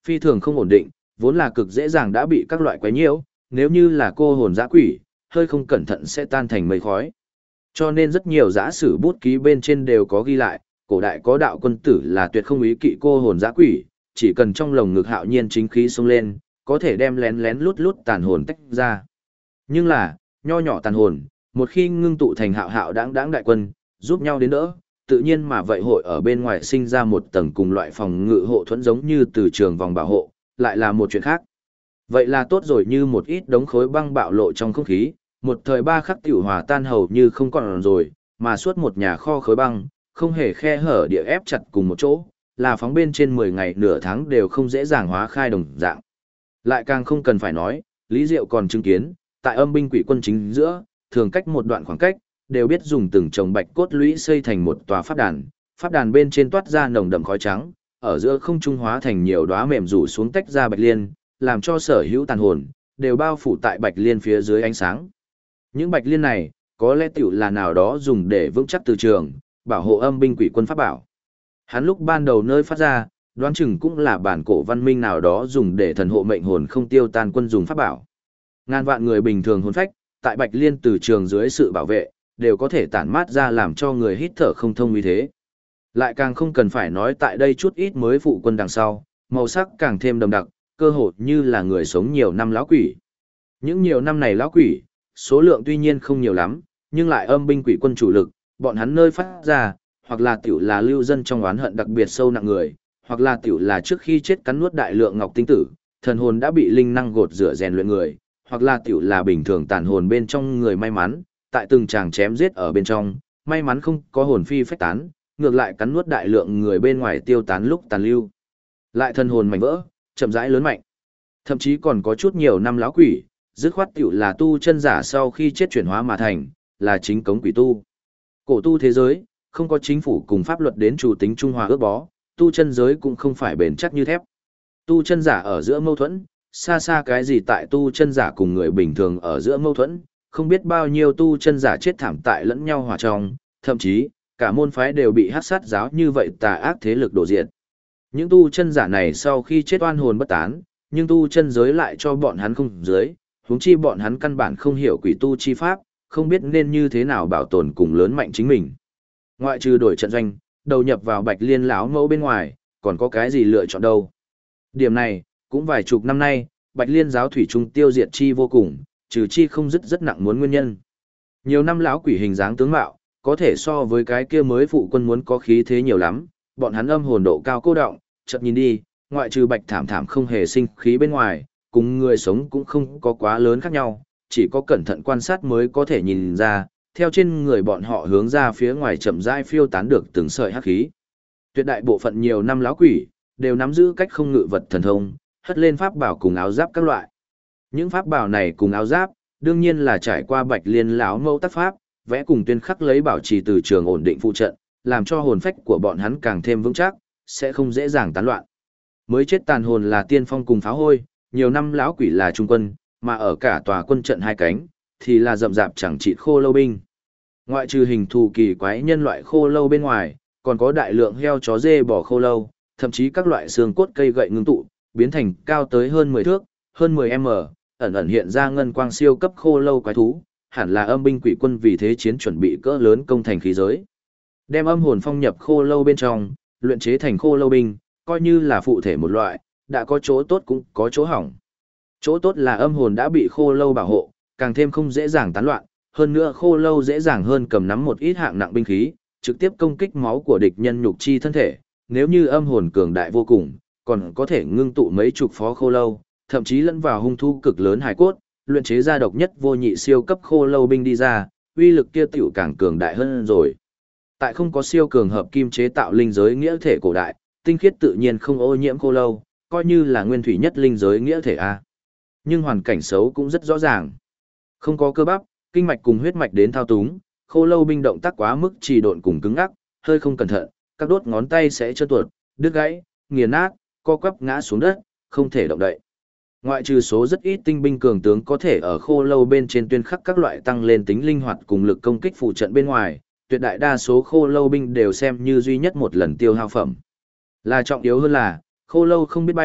phi thường không ổn định, vốn là cực dễ dàng đã bị các loại quái nhiễu, nếu như là cô hồn dã quỷ, hơi không cẩn thận sẽ tan thành mây khói. Cho nên rất nhiều giã sử bút ký bên trên đều có ghi lại, cổ đại có đạo quân tử là tuyệt không ý kỵ cô hồn dã quỷ, chỉ cần trong lồng ngực hạo nhiên chính khí xông lên, có thể đem lén lén lút lút tàn hồn tách ra. Nhưng là, nho nhỏ tàn hồn, một khi ngưng tụ thành hạo hạo đáng đáng đại quân, giúp nhau đến đỡ, tự nhiên mà vậy hội ở bên ngoài sinh ra một tầng cùng loại phòng ngự hộ thuẫn giống như từ trường vòng bảo hộ, lại là một chuyện khác. Vậy là tốt rồi, như một ít đống khối băng bạo lộ trong không khí, một thời ba khắc tiểu hòa tan hầu như không còn rồi, mà suốt một nhà kho khối băng, không hề khe hở địa ép chặt cùng một chỗ, là phóng bên trên 10 ngày nửa tháng đều không dễ dàng hóa khai đồng dạng. Lại càng không cần phải nói, Lý Diệu còn chứng kiến, tại âm binh quỷ quân chính giữa, thường cách một đoạn khoảng cách, đều biết dùng từng chồng bạch cốt lũy xây thành một tòa pháp đàn bên trên toát ra nồng đậm khói trắng, ở giữa không trung hóa thành nhiều đóa mềm rủ xuống tách ra bạch liên, làm cho sở hữu tàn hồn đều bao phủ tại bạch liên phía dưới ánh sáng. Những bạch liên này, có lẽ tiểu là nào đó dùng để vững chắc từ trường, bảo hộ âm binh quỷ quân pháp bảo. Hắn lúc ban đầu nơi phát ra, đoán chừng cũng là bản cổ văn minh nào đó dùng để thần hộ mệnh hồn không tiêu tan quân dùng pháp bảo. Ngàn vạn người bình thường hồn phách, tại bạch liên từ trường dưới sự bảo vệ, đều có thể tản mát ra làm cho người hít thở không thông như thế. Lại càng không cần phải nói tại đây chút ít mới phụ quân đằng sau, màu sắc càng thêm đậm đặc, cơ hồ như là người sống nhiều năm lão quỷ. Những nhiều năm này lão quỷ, số lượng tuy nhiên không nhiều lắm, nhưng lại âm binh quỷ quân chủ lực, bọn hắn nơi phát ra, hoặc là tiểu là lưu dân trong oán hận đặc biệt sâu nặng người, hoặc là tiểu là trước khi chết cắn nuốt đại lượng ngọc tinh tử, thần hồn đã bị linh năng gột rửa rèn luyện người, hoặc là tiểu là bình thường tàn hồn bên trong người may mắn, tại từng tràng chém giết ở bên trong, may mắn không có hồn phi phách tán, ngược lại cắn nuốt đại lượng người bên ngoài tiêu tán lúc tàn lưu. Lại thần hồn mảnh vỡ, chậm rãi lớn mạnh. Thậm chí còn có chút nhiều năm lão quỷ, dứt khoát tiểu là tu chân giả sau khi chết chuyển hóa mà thành, là chính cống quỷ tu. Cổ tu thế giới, không có chính phủ cùng pháp luật đến chủ tính trung hòa ước bó, tu chân giới cũng không phải bền chắc như thép. Tu chân giả ở giữa mâu thuẫn, xa xa cái gì tại tu chân giả cùng người bình thường ở giữa mâu thuẫn, không biết bao nhiêu tu chân giả chết thảm tại lẫn nhau hòa trong, thậm chí, cả môn phái đều bị hắc sát giáo như vậy tà ác thế lực đổ diệt. Những tu chân giả này sau khi chết oan hồn bất tán, nhưng tu chân giới lại cho bọn hắn không giới, huống chi bọn hắn căn bản không hiểu quỷ tu chi pháp, không biết nên như thế nào bảo tồn cùng lớn mạnh chính mình. Ngoại trừ đổi trận doanh, đầu nhập vào Bạch Liên lão mẫu bên ngoài, còn có cái gì lựa chọn đâu. Điểm này, cũng vài chục năm nay, Bạch Liên giáo thủy trung tiêu diệt chi vô cùng, trừ chi không dứt rất nặng muốn nguyên nhân. Nhiều năm lão quỷ hình dáng tướng mạo, có thể so với cái kia mới phụ quân muốn có khí thế nhiều lắm, bọn hắn âm hồn độ cao cô động, chợt nhìn đi, ngoại trừ Bạch Thảm Thảm không hề sinh khí bên ngoài, cùng người sống cũng không có quá lớn khác nhau, chỉ có cẩn thận quan sát mới có thể nhìn ra, theo trên người bọn họ hướng ra phía ngoài chậm rãi phiêu tán được từng sợi hắc khí. Tuyệt đại bộ phận nhiều năm lão quỷ đều nắm giữ cách không ngự vật thần thông, hất lên pháp bảo cùng áo giáp các loại. Những pháp bảo này cùng áo giáp, đương nhiên là trải qua Bạch Liên lão mẫu tác pháp, vẽ cùng tuyên khắc lấy bảo trì từ trường ổn định phụ trận, làm cho hồn phách của bọn hắn càng thêm vững chắc, sẽ không dễ dàng tán loạn. Mới chết tàn hồn là tiên phong cùng pháo hôi, nhiều năm lão quỷ là trung quân, mà ở cả tòa quân trận hai cánh, thì là rậm rạp chẳng trị khô lâu binh. Ngoại trừ hình thù kỳ quái nhân loại khô lâu bên ngoài, còn có đại lượng heo chó dê bò khô lâu, thậm chí các loại xương cốt cây gậy ngưng tụ, biến thành cao tới hơn 10 thước, hơn 10m, ẩn ẩn hiện ra ngân quang siêu cấp khô lâu quái thú, hẳn là âm binh quỷ quân vì thế chiến chuẩn bị cỡ lớn công thành khí giới. Đem âm hồn phong nhập khô lâu bên trong, luyện chế thành khô lâu binh, coi như là phụ thể một loại, đã có chỗ tốt cũng có chỗ hỏng. Chỗ tốt là âm hồn đã bị khô lâu bảo hộ, càng thêm không dễ dàng tán loạn, hơn nữa khô lâu dễ dàng hơn cầm nắm một ít hạng nặng binh khí, trực tiếp công kích máu của địch nhân nhục chi thân thể, nếu như âm hồn cường đại vô cùng, còn có thể ngưng tụ mấy chục phó khô lâu, thậm chí lẫn vào hung thú cực lớn hải cốt, luyện chế ra độc nhất vô nhị siêu cấp khô lâu binh đi ra, uy lực kia tiểu càng cường đại hơn rồi. Tại không có siêu cường hợp kim chế tạo linh giới nghĩa thể cổ đại, tinh khiết tự nhiên không ô nhiễm khô lâu, coi như là nguyên thủy nhất linh giới nghĩa thể a. Nhưng hoàn cảnh xấu cũng rất rõ ràng. Không có cơ bắp, kinh mạch cùng huyết mạch đến thao túng, khô lâu binh động tác quá mức trì độn cùng cứng ngắc, hơi không cẩn thận, các đốt ngón tay sẽ trơn tuột, đứt gãy, nghiền nát, co quắp ngã xuống đất, không thể động đậy. Ngoại trừ số rất ít tinh binh cường tướng có thể ở khô lâu bên trên tuyên khắc các loại tăng lên tính linh hoạt cùng lực công kích phụ trận bên ngoài, tuyệt đại đa số khô lâu binh đều xem như duy nhất một lần tiêu hao phẩm. Là trọng yếu hơn là, khô lâu không biết bay,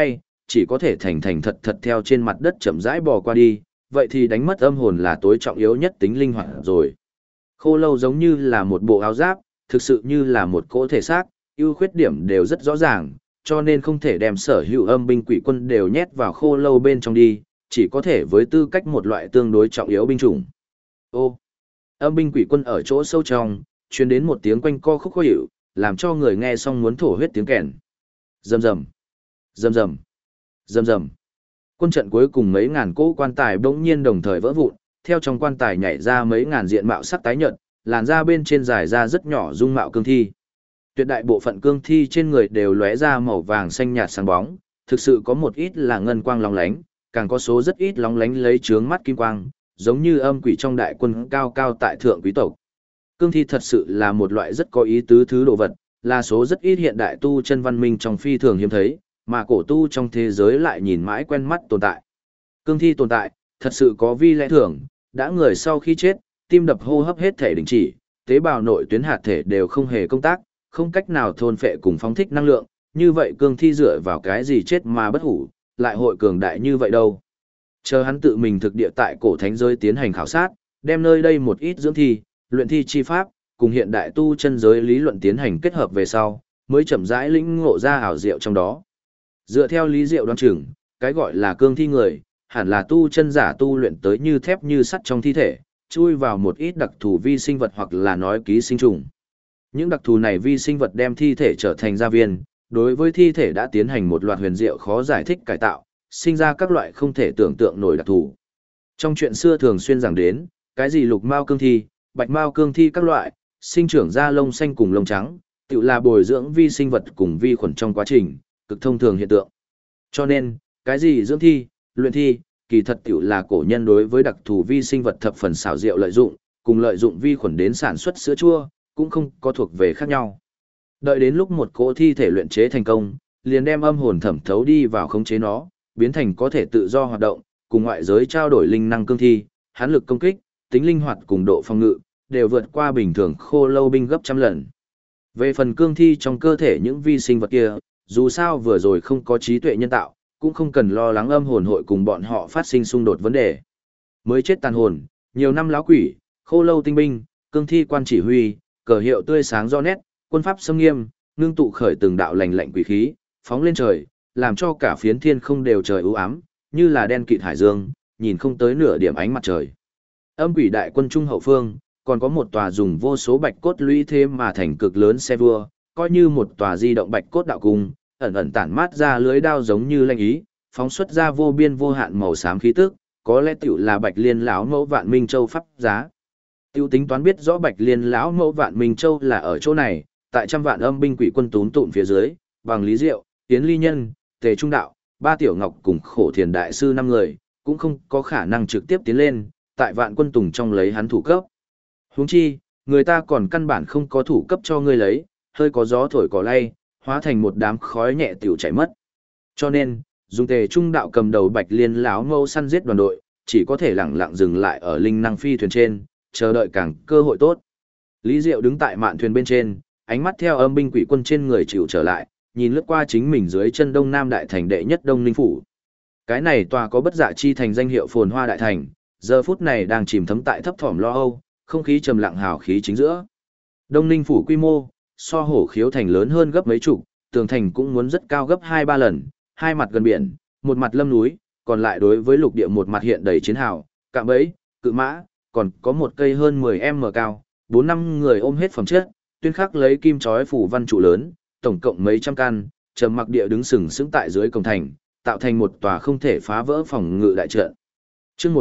chỉ có thể thành thành thật thật theo trên mặt đất chậm rãi bò qua đi, vậy thì đánh mất âm hồn là tối trọng yếu nhất tính linh hoạt rồi. Khô lâu giống như là một bộ áo giáp, thực sự như là một cỗ thể xác, ưu khuyết điểm đều rất rõ ràng, cho nên không thể đem sở hữu âm binh quỷ quân đều nhét vào khô lâu bên trong đi, chỉ có thể với tư cách một loại tương đối trọng yếu binh chủng. Ô, âm binh quỷ quân ở chỗ sâu trong, truyền đến một tiếng quanh co khúc khó hiểu, làm cho người nghe xong muốn thổ huyết tiếng kèn. Rầm rầm, rầm rầm, rầm rầm. Quân trận cuối cùng mấy ngàn cỗ quan tài bỗng nhiên đồng thời vỡ vụn, theo trong quan tài nhảy ra mấy ngàn diện mạo sắc tái nhợt, làn da bên trên dài ra rất nhỏ dung mạo cương thi. Tuyệt đại bộ phận cương thi trên người đều lóe ra màu vàng xanh nhạt sáng bóng, thực sự có một ít là ngân quang lóng lánh, càng có số rất ít lóng lánh lấy chướng mắt kim quang, giống như âm quỷ trong đại quân cao cao tại thượng quý tộc. Cương thi thật sự là một loại rất có ý tứ thứ đồ vật, là số rất ít hiện đại tu chân văn minh trong phi thường hiếm thấy, mà cổ tu trong thế giới lại nhìn mãi quen mắt tồn tại. Cương thi tồn tại, thật sự có vi lẽ thường, đã người sau khi chết, tim đập hô hấp hết thể đình chỉ, tế bào nội tuyến hạt thể đều không hề công tác, không cách nào thôn phệ cùng phóng thích năng lượng, như vậy cương thi dựa vào cái gì chết mà bất hủ, lại hội cường đại như vậy đâu. Chờ hắn tự mình thực địa tại cổ thánh giới tiến hành khảo sát, đem nơi đây một ít dưỡng thi, luyện thi chi pháp, cùng hiện đại tu chân giới lý luận tiến hành kết hợp về sau, mới chậm rãi lĩnh ngộ ra ảo diệu trong đó. Dựa theo lý diệu đoán chừng, cái gọi là cương thi người, hẳn là tu chân giả tu luyện tới như thép như sắt trong thi thể, chui vào một ít đặc thù vi sinh vật hoặc là nói ký sinh trùng. Những đặc thù này vi sinh vật đem thi thể trở thành gia viên, đối với thi thể đã tiến hành một loạt huyền diệu khó giải thích cải tạo, sinh ra các loại không thể tưởng tượng nổi đặc thù. Trong chuyện xưa thường xuyên giảng đến, cái gì lục mao cương thi, bạch mao cương thi các loại, sinh trưởng ra lông xanh cùng lông trắng, tự là bồi dưỡng vi sinh vật cùng vi khuẩn trong quá trình, cực thông thường hiện tượng. Cho nên, cái gì dưỡng thi, luyện thi, kỳ thật tiểu là cổ nhân đối với đặc thù vi sinh vật thập phần xảo diệu lợi dụng, cùng lợi dụng vi khuẩn đến sản xuất sữa chua, cũng không có thuộc về khác nhau. Đợi đến lúc một cỗ thi thể luyện chế thành công, liền đem âm hồn thẩm thấu đi vào khống chế nó, biến thành có thể tự do hoạt động, cùng ngoại giới trao đổi linh năng cương thi, hán lực công kích, tính linh hoạt cùng độ phòng ngự, đều vượt qua bình thường khô lâu binh gấp trăm lần. Về phần cương thi trong cơ thể những vi sinh vật kia, dù sao vừa rồi không có trí tuệ nhân tạo, cũng không cần lo lắng âm hồn hội cùng bọn họ phát sinh xung đột vấn đề. Mới chết tàn hồn, nhiều năm lão quỷ, khô lâu tinh binh, cương thi quan chỉ huy, cờ hiệu tươi sáng rõ nét, quân pháp xâm nghiêm, ngưng tụ khởi từng đạo lành lạnh quỷ khí, phóng lên trời, làm cho cả phiến thiên không đều trời u ám, như là đen kịt hải dương, nhìn không tới nửa điểm ánh mặt trời. Âm quỷ đại quân trung hậu phương, còn có một tòa dùng vô số bạch cốt lũy thế mà thành cực lớn xe vua, coi như một tòa di động bạch cốt đạo cung, ẩn ẩn tản mát ra lưới đao giống như lanh ý, phóng xuất ra vô biên vô hạn màu xám khí tức, có lẽ tiểu là Bạch Liên lão mẫu Vạn Minh Châu pháp giá. Tiêu tính toán biết rõ Bạch Liên lão mẫu Vạn Minh Châu là ở chỗ này, tại trăm vạn âm binh quỷ quân tún tụn phía dưới, bằng Lý Diệu, Tiến Ly Nhân, Tề Trung Đạo, Ba Tiểu Ngọc cùng Khổ Thiền đại sư 5 người, cũng không có khả năng trực tiếp tiến lên, tại vạn quân tùng trong lấy hắn thủ cấp. Huống chi, người ta còn căn bản không có thủ cấp cho ngươi lấy, hơi có gió thổi cỏ lay, hóa thành một đám khói nhẹ tiểu chảy mất. Cho nên, dùng Tề Trung Đạo cầm đầu Bạch Liên lão mẫu săn giết đoàn đội, chỉ có thể lẳng lặng dừng lại ở linh năng phi thuyền trên, chờ đợi càng cơ hội tốt. Lý Diệu đứng tại mạn thuyền bên trên, ánh mắt theo âm binh quỷ quân trên người chịu trở lại, nhìn lướt qua chính mình dưới chân Đông Nam đại thành đệ nhất Đông Ninh phủ. Cái này tòa có bất dạ chi thành danh hiệu phồn hoa đại thành, giờ phút này đang chìm thấm tại thấp thỏm lo âu, không khí trầm lặng hào khí chính giữa. Đông Ninh phủ quy mô, so Hổ Khiếu thành lớn hơn gấp mấy chục, tường thành cũng muốn rất cao gấp 2-3 lần, hai mặt gần biển, một mặt lâm núi, còn lại đối với lục địa một mặt hiện đầy chiến hào, cạm bẫy, cự mã, còn có một cây hơn 10m cao, 4-5 người ôm hết phẩm chất, tuyên khắc lấy kim chói phủ văn trụ lớn, tổng cộng mấy trăm căn, trầm mặc địa đứng sừng sững tại dưới cổng thành, tạo thành một tòa không thể phá vỡ phòng ngự đại trận. Chương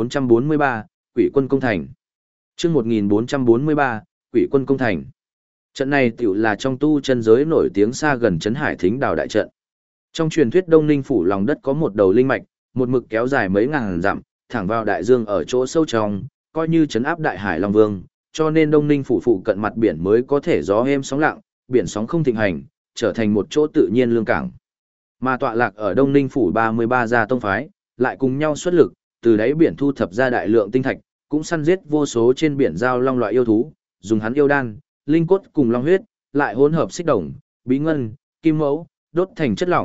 1443, Quỷ quân công thành. Chương 1443, Quỷ quân công thành. Trận này tiểu là trong tu chân giới nổi tiếng xa gần trấn Hải Thính Đào đại trận. Trong truyền thuyết Đông Ninh phủ lòng đất có một đầu linh mạch, một mực kéo dài mấy ngàn dặm, thẳng vào đại dương ở chỗ sâu trong, coi như trấn áp đại hải Long Vương, cho nên Đông Ninh phủ phụ cận mặt biển mới có thể gió êm sóng lặng, biển sóng không thịnh hành, trở thành một chỗ tự nhiên lương cảng. Mà tọa lạc ở Đông Ninh phủ 33 gia tông phái, lại cùng nhau xuất lực, từ đáy biển thu thập ra đại lượng tinh thạch, cũng săn giết vô số trên biển giao long loại yêu thú, dùng hắn yêu đan, linh cốt cùng long huyết, lại hỗn hợp xích đồng, bí ngân, kim mẫu, đốt thành chất lỏng,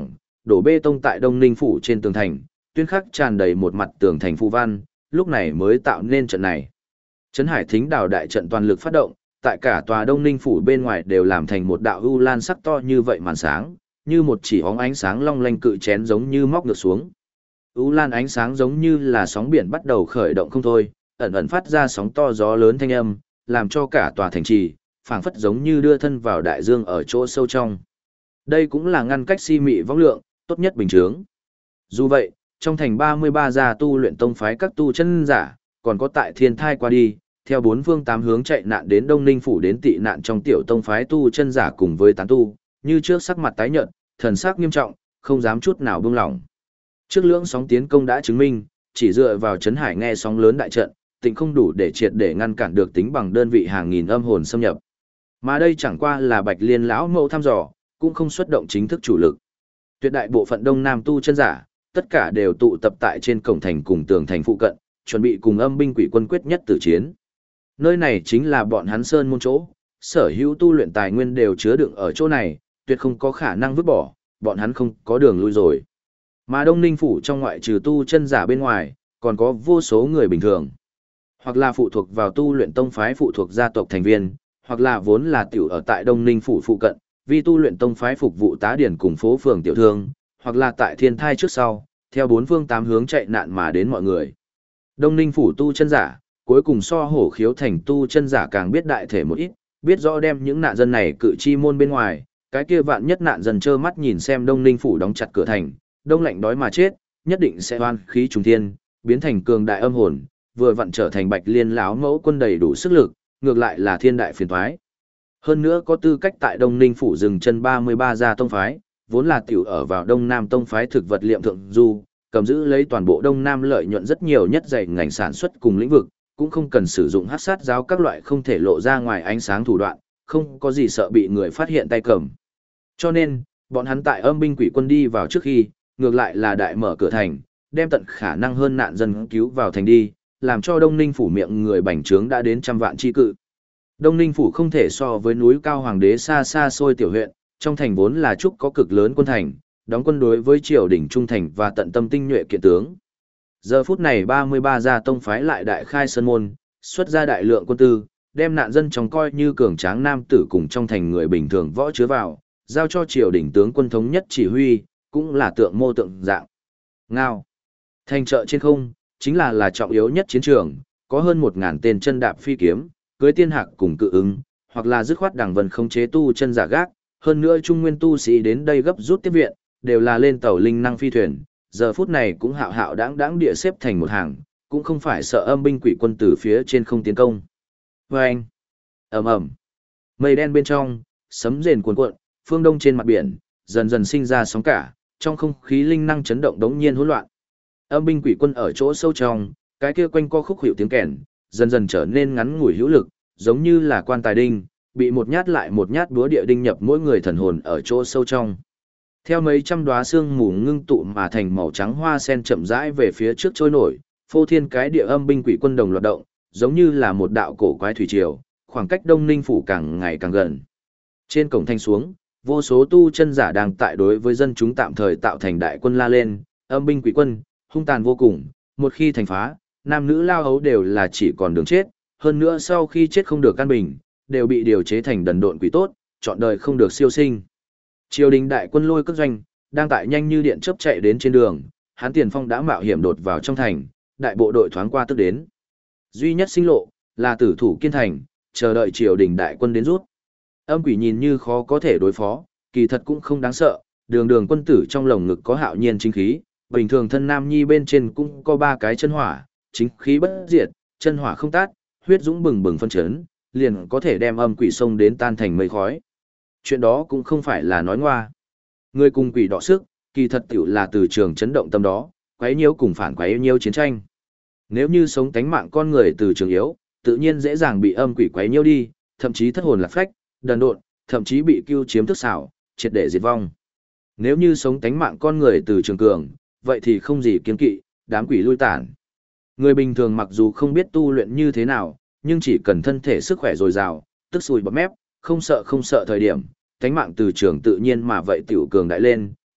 đổ bê tông tại Đông Ninh phủ trên tường thành, tuyên khắc tràn đầy một mặt tường thành phù văn, lúc này mới tạo nên trận này. Trấn Hải Thính Đào đại trận toàn lực phát động, tại cả tòa Đông Ninh phủ bên ngoài đều làm thành một đạo u lan sắc to như vậy màn sáng, như một chỉ óng ánh sáng long lanh cự chén giống như móc ngược xuống. U lan ánh sáng giống như là sóng biển bắt đầu khởi động không thôi, ẩn ẩn phát ra sóng to gió lớn thanh âm, làm cho cả tòa thành trì phảng phất giống như đưa thân vào đại dương ở chỗ sâu trong. Đây cũng là ngăn cách si mị vong lượng, tốt nhất bình chướng. Dù vậy, trong thành 33 gia tu luyện tông phái các tu chân giả, còn có tại thiên thai qua đi, theo bốn phương tám hướng chạy nạn đến Đông Ninh phủ đến tị nạn trong tiểu tông phái tu chân giả cùng với tán tu, như trước sắc mặt tái nhợt, thần sắc nghiêm trọng, không dám chút nào buông lỏng. Trước lưỡng sóng tiến công đã chứng minh, chỉ dựa vào Trấn Hải nghe sóng lớn đại trận, tịnh không đủ để triệt để ngăn cản được tính bằng đơn vị hàng nghìn âm hồn xâm nhập. Mà đây chẳng qua là Bạch Liên lão mẫu thăm dò, cũng không xuất động chính thức chủ lực. Tuyệt đại bộ phận Đông Nam tu chân giả, tất cả đều tụ tập tại trên cổng thành cùng tường thành phụ cận, chuẩn bị cùng âm binh quỷ quân quyết nhất tử chiến. Nơi này chính là bọn hắn sơn môn chỗ, sở hữu tu luyện tài nguyên đều chứa đựng ở chỗ này, tuyệt không có khả năng vứt bỏ, bọn hắn không có đường lui rồi. Mà Đông Ninh phủ trong ngoại trừ tu chân giả bên ngoài, còn có vô số người bình thường, hoặc là phụ thuộc vào tu luyện tông phái phụ thuộc gia tộc thành viên, hoặc là vốn là tiểu ở tại Đông Ninh phủ phụ cận, vì tu luyện tông phái phục vụ tá điển cùng phố phường tiểu thương, hoặc là tại thiên thai trước sau, theo bốn phương tám hướng chạy nạn mà đến mọi người. Đông Ninh phủ tu chân giả, cuối cùng so hổ khiếu thành tu chân giả càng biết đại thể một ít, biết rõ đem những nạn dân này cự chi môn bên ngoài, cái kia vạn nhất nạn dân trơ mắt nhìn xem Đông Ninh phủ đóng chặt cửa thành, đông lạnh đói mà chết, nhất định sẽ oan khí trùng thiên, biến thành cường đại âm hồn, vừa vặn trở thành Bạch Liên lão mẫu quân đầy đủ sức lực, ngược lại là thiên đại phiền toái. Hơn nữa có tư cách tại Đông Ninh phủ dừng chân 33 gia tông phái, vốn là tiểu ở vào Đông Nam tông phái thực vật liệm thượng du, cầm giữ lấy toàn bộ Đông Nam lợi nhuận rất nhiều nhất dày ngành sản xuất cùng lĩnh vực, cũng không cần sử dụng hắc sát giáo các loại không thể lộ ra ngoài ánh sáng thủ đoạn, không có gì sợ bị người phát hiện tay cầm. Cho nên, bọn hắn tại âm binh quỷ quân đi vào trước khi, ngược lại là đại mở cửa thành, đem tận khả năng hơn nạn dân cứu vào thành đi, làm cho Đông Ninh phủ miệng người bành trướng đã đến trăm vạn chi cự. Đông Ninh phủ không thể so với núi cao hoàng đế xa xa xôi tiểu huyện, trong thành vốn là trúc có cực lớn quân thành, đóng quân đối với triều đình trung thành và tận tâm tinh nhuệ kiện tướng. Giờ phút này 33 gia tông phái lại đại khai sơn môn, xuất ra đại lượng quân tư, đem nạn dân trong coi như cường tráng nam tử cùng trong thành người bình thường võ chứa vào, giao cho triều đình tướng quân thống nhất chỉ huy, cũng là tượng mô tượng dạng. Ngao. Thành chợ trên không, chính là trọng yếu nhất chiến trường, có hơn 1000 tên chân đạp phi kiếm, cưới tiên hạc cùng cự ứng, hoặc là dứt khoát đằng vân không chế tu chân giả gác, hơn nữa trung nguyên tu sĩ đến đây gấp rút tiếp viện, đều là lên tàu linh năng phi thuyền, giờ phút này cũng hạo hạo đáng địa xếp thành một hàng, cũng không phải sợ âm binh quỷ quân từ phía trên không tiến công. Vâng! Ầm ầm! Mây đen bên trong, sấm rền cuồn cuộn, phương đông trên mặt biển, dần dần sinh ra sóng cả, trong không khí linh năng chấn động đống nhiên hỗn loạn. Âm binh quỷ quân ở chỗ sâu trong, cái kia quanh co khúc hiệu tiếng kèn, dần dần trở nên ngắn ngủi hữu lực, giống như là quan tài đinh, bị một nhát lại một nhát búa địa đinh nhập mỗi người thần hồn ở chỗ sâu trong. Theo mấy trăm đóa sương mù ngưng tụ mà thành màu trắng hoa sen chậm rãi về phía trước trôi nổi, phô thiên cái địa âm binh quỷ quân đồng loạt động, giống như là một đạo cổ quái thủy triều, khoảng cách Đông Ninh phủ càng ngày càng gần. Trên cổng thành xuống, vô số tu chân giả đang tại đối với dân chúng tạm thời tạo thành đại quân la lên, âm binh quỷ quân, hung tàn vô cùng, một khi thành phá, nam nữ lao hấu đều là chỉ còn đường chết, hơn nữa sau khi chết không được căn bình, đều bị điều chế thành đần độn quỷ tốt, chọn đời không được siêu sinh. Triều đình đại quân lôi cất doanh, đang tại nhanh như điện chớp chạy đến trên đường, Hán Tiền Phong đã mạo hiểm đột vào trong thành, đại bộ đội thoáng qua tức đến. Duy nhất sinh lộ, là tử thủ kiên thành, chờ đợi triều đình đại quân đến rút. Âm quỷ nhìn như khó có thể đối phó, kỳ thật cũng không đáng sợ, đường đường quân tử trong lồng ngực có hạo nhiên chính khí, bình thường thân nam nhi bên trên cũng có 3 cái chân hỏa, chính khí bất diệt, chân hỏa không tát, huyết dũng bừng bừng phân chấn, liền có thể đem âm quỷ xông đến tan thành mây khói. Chuyện đó cũng không phải là nói ngoa. Người cùng quỷ đọ sức, kỳ thật tiểu là từ trường chấn động tâm đó, quấy nhiễu cùng phản quấy nhiễu chiến tranh. Nếu như sống tánh mạng con người từ trường yếu, tự nhiên dễ dàng bị âm quỷ quấy nhiễu đi, thậm chí thất hồn lạc phách, đần độn, thậm chí bị cưu chiếm thức xảo, triệt để diệt vong. Nếu như sống tánh mạng con người từ trường cường, vậy thì không gì kiêng kỵ, đám quỷ lui tản. Người bình thường mặc dù không biết tu luyện như thế nào, nhưng chỉ cần thân thể sức khỏe dồi dào, tức sùi bọt mép, không sợ thời điểm, tánh mạng từ trường tự nhiên mà vậy tiểu cường đại lên,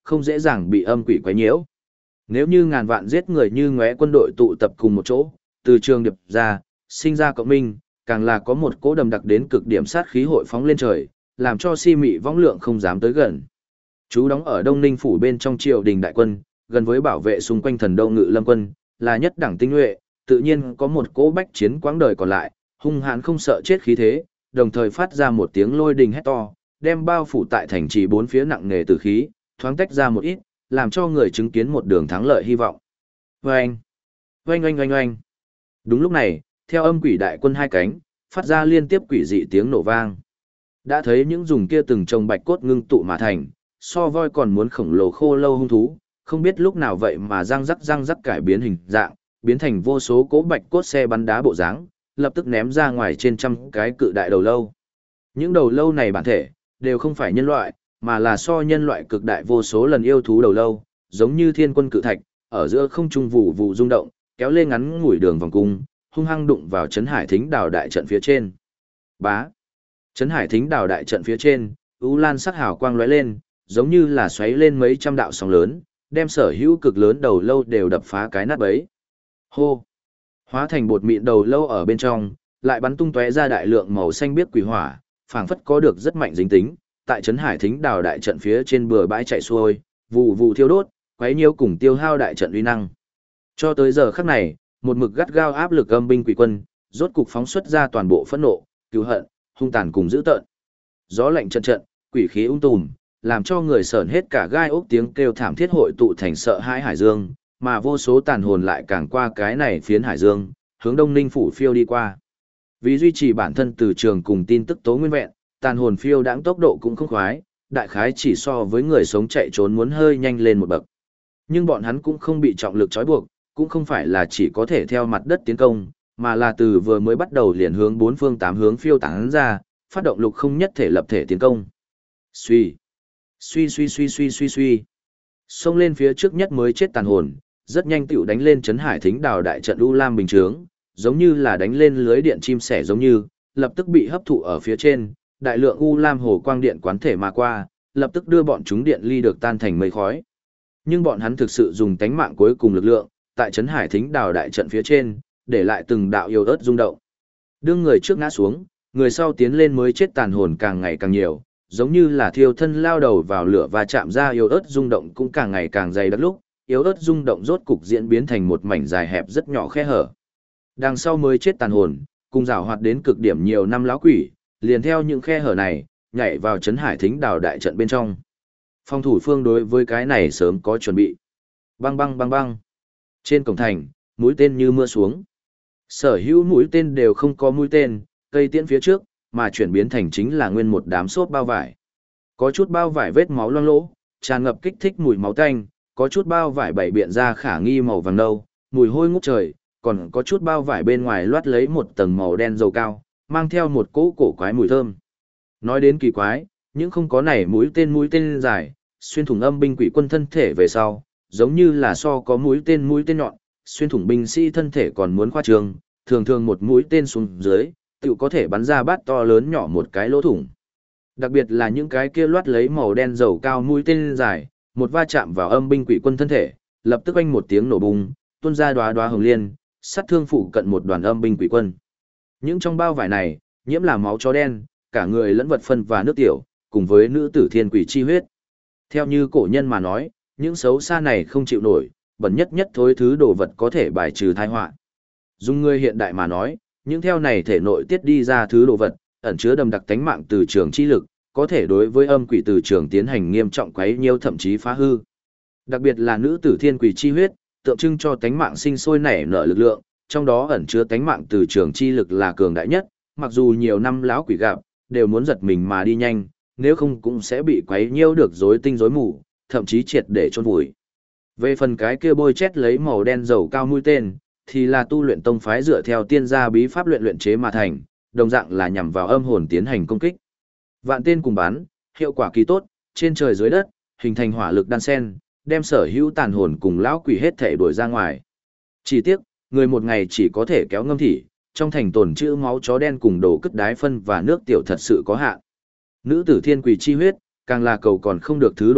không dễ dàng bị âm quỷ quấy nhiễu. Nếu như ngàn vạn giết người như ngóe quân đội tụ tập cùng một chỗ, từ trường điệp ra, sinh ra cộng minh, càng là có một cỗ đầm đặc đến cực điểm sát khí hội phóng lên trời, làm cho si mị võng lượng không dám tới gần. Chú đóng ở Đông Ninh phủ bên trong triều đình đại quân, gần với bảo vệ xung quanh thần đô ngự lâm quân, là nhất đẳng tinh nhuệ, tự nhiên có một cỗ bách chiến quãng đời còn lại, hung hãn không sợ chết khí thế, đồng thời phát ra một tiếng lôi đình hét to, đem bao phủ tại thành trì bốn phía nặng nề tử khí, thoáng tách ra một ít, làm cho người chứng kiến một đường thắng lợi hy vọng. Oanh! Oanh oanh oanh oanh! Đúng lúc này, theo âm quỷ đại quân hai cánh, phát ra liên tiếp quỷ dị tiếng nổ vang. Đã thấy những dùng kia từng trồng bạch cốt ngưng tụ mà thành, so voi còn muốn khổng lồ khô lâu hung thú, không biết lúc nào vậy mà răng rắc cải biến hình dạng, biến thành vô số cỗ bạch cốt xe bắn đá bộ dáng, lập tức ném ra ngoài trên trăm cái cự đại đầu lâu. Những đầu lâu này bản thể, đều không phải nhân loại, mà là so nhân loại cực đại vô số lần yêu thú đầu lâu, giống như thiên quân cự thạch, ở giữa không trung vụ vụ rung động, kéo lên ngắn ngủi đường vòng cung, hung hăng đụng vào Trấn Hải Thính Đào đại trận phía trên. Bá. Trấn Hải Thính Đào đại trận phía trên, u lan sắc hào quang lóe lên, giống như là xoáy lên mấy trăm đạo sóng lớn, đem sở hữu cực lớn đầu lâu đều đập phá cái nát bấy. Hô. Hóa thành bột mịn đầu lâu ở bên trong, lại bắn tung tóe ra đại lượng màu xanh biếc quỷ hỏa, phảng phất có được rất mạnh dính tính, tại Trấn Hải Thính Đào đại trận phía trên bừa bãi chạy xuôi, vụ vụ thiêu đốt, quấy nhiễu cùng tiêu hao đại trận uy năng. Cho tới giờ khắc này, một mực gắt gao áp lực âm binh quỷ quân, rốt cục phóng xuất ra toàn bộ phẫn nộ, cứu hận, hung tàn cùng dữ tợn. Gió lạnh trận trận, quỷ khí tùm, làm cho người sởn hết cả gai ốc, tiếng kêu thảm thiết hội tụ thành sợ hãi hải dương, mà vô số tàn hồn lại càng qua cái này phiến hải dương, hướng Đông Ninh phủ phiêu đi qua. Vì duy trì bản thân từ trường cùng tin tức tố nguyên vẹn, tàn hồn phiêu đãng tốc độ cũng không khoái, đại khái chỉ so với người sống chạy trốn muốn hơi nhanh lên một bậc. Nhưng bọn hắn cũng không bị trọng lực trói buộc, cũng không phải là chỉ có thể theo mặt đất tiến công, mà là từ vừa mới bắt đầu liền hướng bốn phương tám hướng phiêu tán ra, phát động lục không nhất thể lập thể tiến công. Suy, suy suy suy suy suy suy. Xông lên phía trước nhất mới chết tàn hồn, rất nhanh tựu đánh lên Trấn Hải Thính Đào đại trận U Lam bình chướng, giống như là đánh lên lưới điện chim sẻ giống như, lập tức bị hấp thụ ở phía trên, đại lượng U Lam hồ quang điện quán thể mà qua, lập tức đưa bọn chúng điện ly được tan thành mây khói. Nhưng bọn hắn thực sự dùng tánh mạng cuối cùng lực lượng, tại Trấn Hải Thính Đào đại trận phía trên, để lại từng đạo yêu ớt rung động. Đương người trước ngã xuống, người sau tiến lên mới chết tàn hồn càng ngày càng nhiều, giống như là thiêu thân lao đầu vào lửa và chạm ra yêu ớt rung động cũng càng ngày càng dày đặc lúc, yêu ớt rung động rốt cục diễn biến thành một mảnh dài hẹp rất nhỏ khe hở. Đằng sau mới chết tàn hồn, cùng rào hoạt đến cực điểm nhiều năm lão quỷ, liền theo những khe hở này, nhảy vào Trấn Hải Thính Đào đại trận bên trong. Phòng thủ phương đối với cái này sớm có chuẩn bị. Băng băng băng băng. Trên cổng thành, mũi tên như mưa xuống. Sở hữu mũi tên đều không có mũi tên, cây tiễn phía trước, mà chuyển biến thành chính là nguyên một đám xốp bao vải. Có chút bao vải vết máu loang lỗ, tràn ngập kích thích mùi máu tanh, có chút bao vải bảy biện ra khả nghi màu vàng nâu, mùi hôi ngút trời, còn có chút bao vải bên ngoài loát lấy một tầng màu đen dầu cao, mang theo một cỗ cổ quái mùi thơm. Nói đến kỳ quái, những không có này mũi tên dài, xuyên thủng âm binh quỷ quân thân thể về sau, giống như là so có mũi tên nhọn, xuyên thủng binh sĩ thân thể còn muốn khoa trương, thường thường một mũi tên xuống dưới, tự có thể bắn ra bát to lớn nhỏ một cái lỗ thủng. Đặc biệt là những cái kia loát lấy màu đen dầu cao mũi tên dài, một va chạm vào âm binh quỷ quân thân thể, lập tức oanh một tiếng nổ bùng, tuôn ra đóa đóa hồng liên, sát thương phụ cận một đoàn âm binh quỷ quân. Những trong bao vải này, nhiễm là máu chó đen, cả người lẫn vật phân và nước tiểu, cùng với nữ tử thiên quỷ chi huyết. Theo như cổ nhân mà nói, những xấu xa này không chịu nổi, bẩn nhất thối thứ đồ vật có thể bài trừ tai họa. Dùng người hiện đại mà nói, những theo này thể nội tiết đi ra thứ đồ vật, ẩn chứa đầm đặc tánh mạng từ trường chi lực, có thể đối với âm quỷ từ trường tiến hành nghiêm trọng quấy nhiễu thậm chí phá hư. Đặc biệt là nữ tử thiên quỷ chi huyết, tượng trưng cho tánh mạng sinh sôi nảy nở lực lượng, trong đó ẩn chứa tánh mạng từ trường chi lực là cường đại nhất, mặc dù nhiều năm lão quỷ gặp, đều muốn giật mình mà đi nhanh, nếu không cũng sẽ bị quấy nhiễu được rối tinh rối mù, thậm chí triệt để chôn vùi. Về phần cái kia bôi chét lấy màu đen dầu cao mũi tên, thì là tu luyện tông phái dựa theo tiên gia bí pháp luyện chế mà thành, đồng dạng là nhằm vào âm hồn tiến hành công kích. Vạn tên cùng bắn, hiệu quả kỳ tốt, trên trời dưới đất, hình thành hỏa lực đan sen, đem sở hữu tàn hồn cùng lão quỷ hết thể đuổi ra ngoài. Chỉ tiếc, người một ngày chỉ có thể kéo ngâm thỉ, trong thành tồn trữ máu chó đen cùng đồ cất đái phân và nước tiểu thật sự có hạn. Nữ tử thiên quỷ chi huyết, càng là cầu còn không được thứ đồ vật,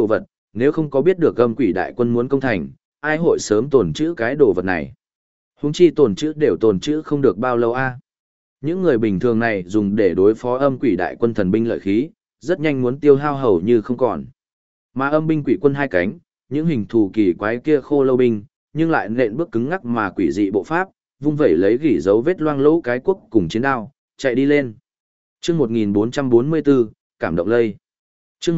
nếu không có biết được âm quỷ đại quân muốn công thành, ai hội sớm tồn trữ cái đồ vật này. Huống chi tồn trữ đều tồn trữ không được bao lâu a. Những người bình thường này dùng để đối phó âm quỷ đại quân thần binh lợi khí, rất nhanh muốn tiêu hao hầu như không còn. Mà âm binh quỷ quân hai cánh, những hình thù kỳ quái kia khô lâu binh, nhưng lại nện bước cứng ngắc mà quỷ dị bộ pháp, vung vẩy lấy gỉ dấu vết loang lỗ cái quốc cùng chiến đao, chạy đi lên. Chương 1444, cảm động lây. Chương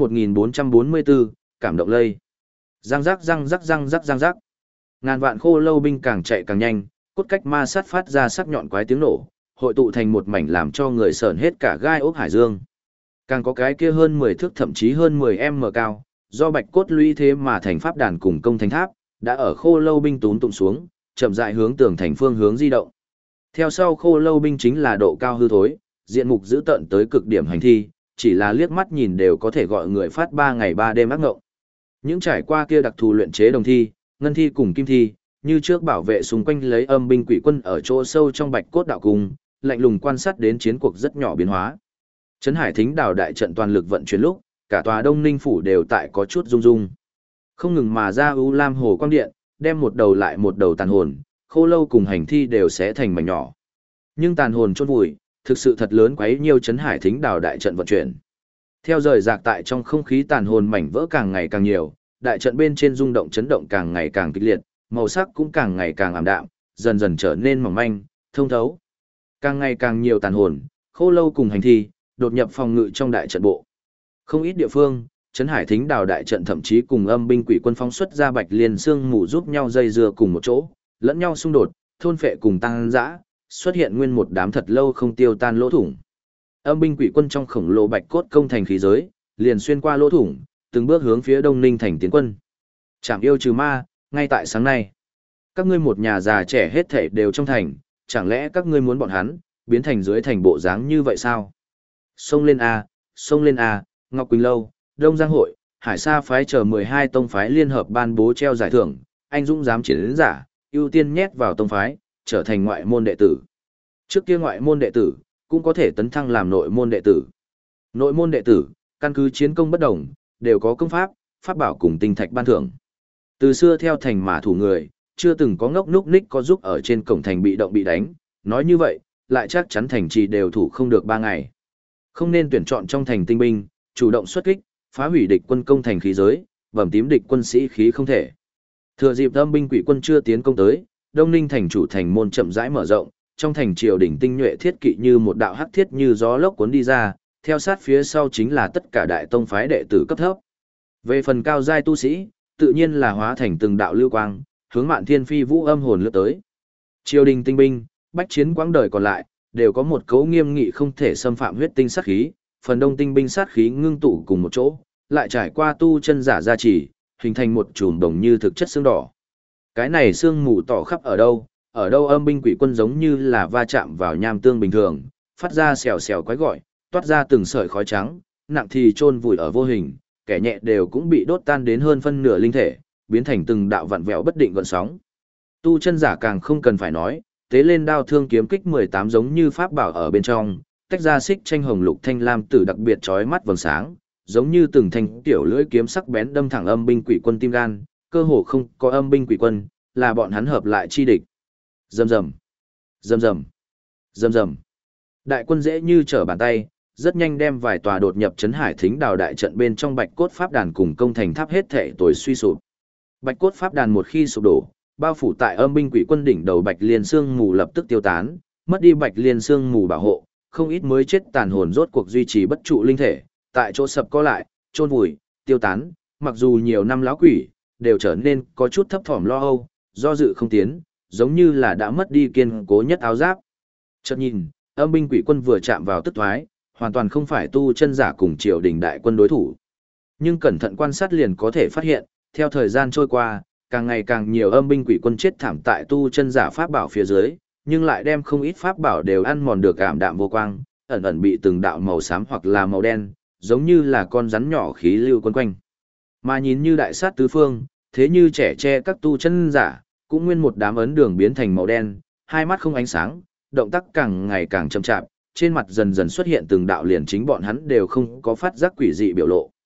1444, cảm động lây. Răng rắc răng rắc răng rắc răng rắc. Ngàn vạn khô lâu binh càng chạy càng nhanh, cốt cách ma sát phát ra sắc nhọn quái tiếng nổ, hội tụ thành một mảnh làm cho người sởn hết cả gai ốc hải dương. Càng có cái kia hơn 10 thước thậm chí hơn 10m cao, do bạch cốt lũy thế mà thành pháp đàn cùng công thành tháp, đã ở khô lâu binh túm tụng xuống, chậm rãi hướng tường thành phương hướng di động. Theo sau khô lâu binh chính là độ cao hư thối, diện mục dữ tợn tới cực điểm hành thi, chỉ là liếc mắt nhìn đều có thể gọi người phát 3 ngày 3 đêm ác ngộng. Những trải qua kia đặc thù luyện chế đồng thi, ngân thi cùng kim thi, như trước bảo vệ xung quanh lấy âm binh quỷ quân ở chỗ sâu trong bạch cốt đạo cung, lạnh lùng quan sát đến chiến cuộc rất nhỏ biến hóa. Trấn Hải Thính Đào đại trận toàn lực vận chuyển lúc, cả tòa Đông Ninh phủ đều tại có chút rung rung. Không ngừng mà ra U Lam Hồ Quang Điện, đem một đầu lại một đầu tàn hồn, khô lâu cùng hành thi đều sẽ thành mảnh nhỏ. Nhưng tàn hồn chôn vùi, thực sự thật lớn quấy nhiều Trấn Hải Thính Đào đại trận vận chuyển. Theo rời rạc tại trong không khí tàn hồn mảnh vỡ càng ngày càng nhiều, đại trận bên trên rung động chấn động càng ngày càng kịch liệt, màu sắc cũng càng ngày càng ảm đạm, dần dần trở nên mỏng manh, thông thấu. Càng ngày càng nhiều tàn hồn, khô lâu cùng hành thi, đột nhập phòng ngự trong đại trận bộ. Không ít địa phương, Trấn Hải Thính Đào đại trận thậm chí cùng âm binh quỷ quân phóng xuất ra bạch liên xương mù giúp nhau dây dưa cùng một chỗ, lẫn nhau xung đột, thôn phệ cùng tăng dã, xuất hiện nguyên một đám thật lâu không tiêu tan lỗ thủng. Âm binh quỷ quân trong khổng lồ bạch cốt công thành khí giới, liền xuyên qua lỗ thủng, từng bước hướng phía Đông Ninh thành tiến quân. Trảm yêu trừ ma, ngay tại sáng nay. Các ngươi một nhà già trẻ hết thảy đều trong thành, chẳng lẽ các ngươi muốn bọn hắn biến thành dưới thành bộ dáng như vậy sao? Xông lên a, Ngọc Quỳnh Lâu, Đông Giang Hội, Hải Sa phái chờ 12 tông phái liên hợp ban bố treo giải thưởng, anh dũng dám chiến đến giả, ưu tiên nhét vào tông phái, trở thành ngoại môn đệ tử. Trước kia ngoại môn đệ tử cũng có thể tấn thăng làm nội môn đệ tử. Nội môn đệ tử, căn cứ chiến công bất đồng, đều có công pháp, pháp bảo cùng tinh thạch ban thưởng. Từ xưa theo thành mà thủ người, chưa từng có ngốc núc ních có giúp ở trên cổng thành bị động bị đánh, nói như vậy, lại chắc chắn thành trì đều thủ không được 3 ngày. Không nên tuyển chọn trong thành tinh binh, chủ động xuất kích, phá hủy địch quân công thành khí giới, bẩm tím địch quân sĩ khí không thể. Thừa dịp âm binh quỷ quân chưa tiến công tới, Đông Ninh thành chủ thành môn chậm rãi mở rộng, trong thành triều đỉnh tinh nhuệ thiết kỵ như một đạo hắc thiết như gió lốc cuốn đi ra, theo sát phía sau chính là tất cả đại tông phái đệ tử cấp thấp. Về phần cao giai tu sĩ, tự nhiên là hóa thành từng đạo lưu quang, hướng Mạn Thiên Phi Vũ âm hồn lướt tới. Triều đình tinh binh, bách chiến quãng đời còn lại, đều có một cấu nghiêm nghị không thể xâm phạm huyết tinh sát khí, phần đông tinh binh sát khí ngưng tụ cùng một chỗ, lại trải qua tu chân giả gia trì, hình thành một chùm đồng như thực chất xương đỏ. Cái này xương mù tỏ khắp ở đâu âm binh quỷ quân giống như là va chạm vào nham tương bình thường, phát ra xèo xèo quái gọi, toát ra từng sợi khói trắng, nặng thì chôn vùi ở vô hình, kẻ nhẹ đều cũng bị đốt tan đến hơn phân nửa linh thể, biến thành từng đạo vặn vẹo bất định gợn sóng. Tu chân giả càng không cần phải nói, tế lên đao thương kiếm kích 18 giống như pháp bảo ở bên trong, tách ra xích tranh hồng lục thanh lam tử đặc biệt chói mắt vầng sáng, giống như từng thanh tiểu lưỡi kiếm sắc bén đâm thẳng âm binh quỷ quân tim gan, cơ hồ không có âm binh quỷ quân, là bọn hắn hợp lại chi địch. Rầm rầm, rầm rầm, rầm rầm. Đại quân dễ như trở bàn tay, rất nhanh đem vài tòa đột nhập Trấn Hải Thính Đào đại trận bên trong bạch cốt pháp đàn cùng công thành tháp hết thể tối suy sụp. Bạch cốt pháp đàn một khi sụp đổ, bao phủ tại âm binh quỷ quân đỉnh đầu bạch liên xương mù lập tức tiêu tán, mất đi bạch liên xương mù bảo hộ, không ít mới chết tàn hồn rốt cuộc duy trì bất trụ linh thể, tại chỗ sập có lại, chôn vùi, tiêu tán, mặc dù nhiều năm lão quỷ đều trở nên có chút thấp thỏm lo âu, do dự không tiến, giống như là đã mất đi kiên cố nhất áo giáp. Chợt nhìn, âm binh quỷ quân vừa chạm vào tức thoái, hoàn toàn không phải tu chân giả cùng triều đình đại quân đối thủ. Nhưng cẩn thận quan sát liền có thể phát hiện, theo thời gian trôi qua, càng ngày càng nhiều âm binh quỷ quân chết thảm tại tu chân giả pháp bảo phía dưới, nhưng lại đem không ít pháp bảo đều ăn mòn được ảm đạm vô quang, ẩn ẩn bị từng đạo màu xám hoặc là màu đen, giống như là con rắn nhỏ khí lưu quấn quanh. Mà nhìn như đại sát tứ phương, thế như trẻ tre các tu chân giả, cũng nguyên một đám ấn đường biến thành màu đen, hai mắt không ánh sáng, động tác càng ngày càng chậm chạp, trên mặt dần dần xuất hiện từng đạo liền chính bọn hắn đều không có phát giác quỷ dị biểu lộ.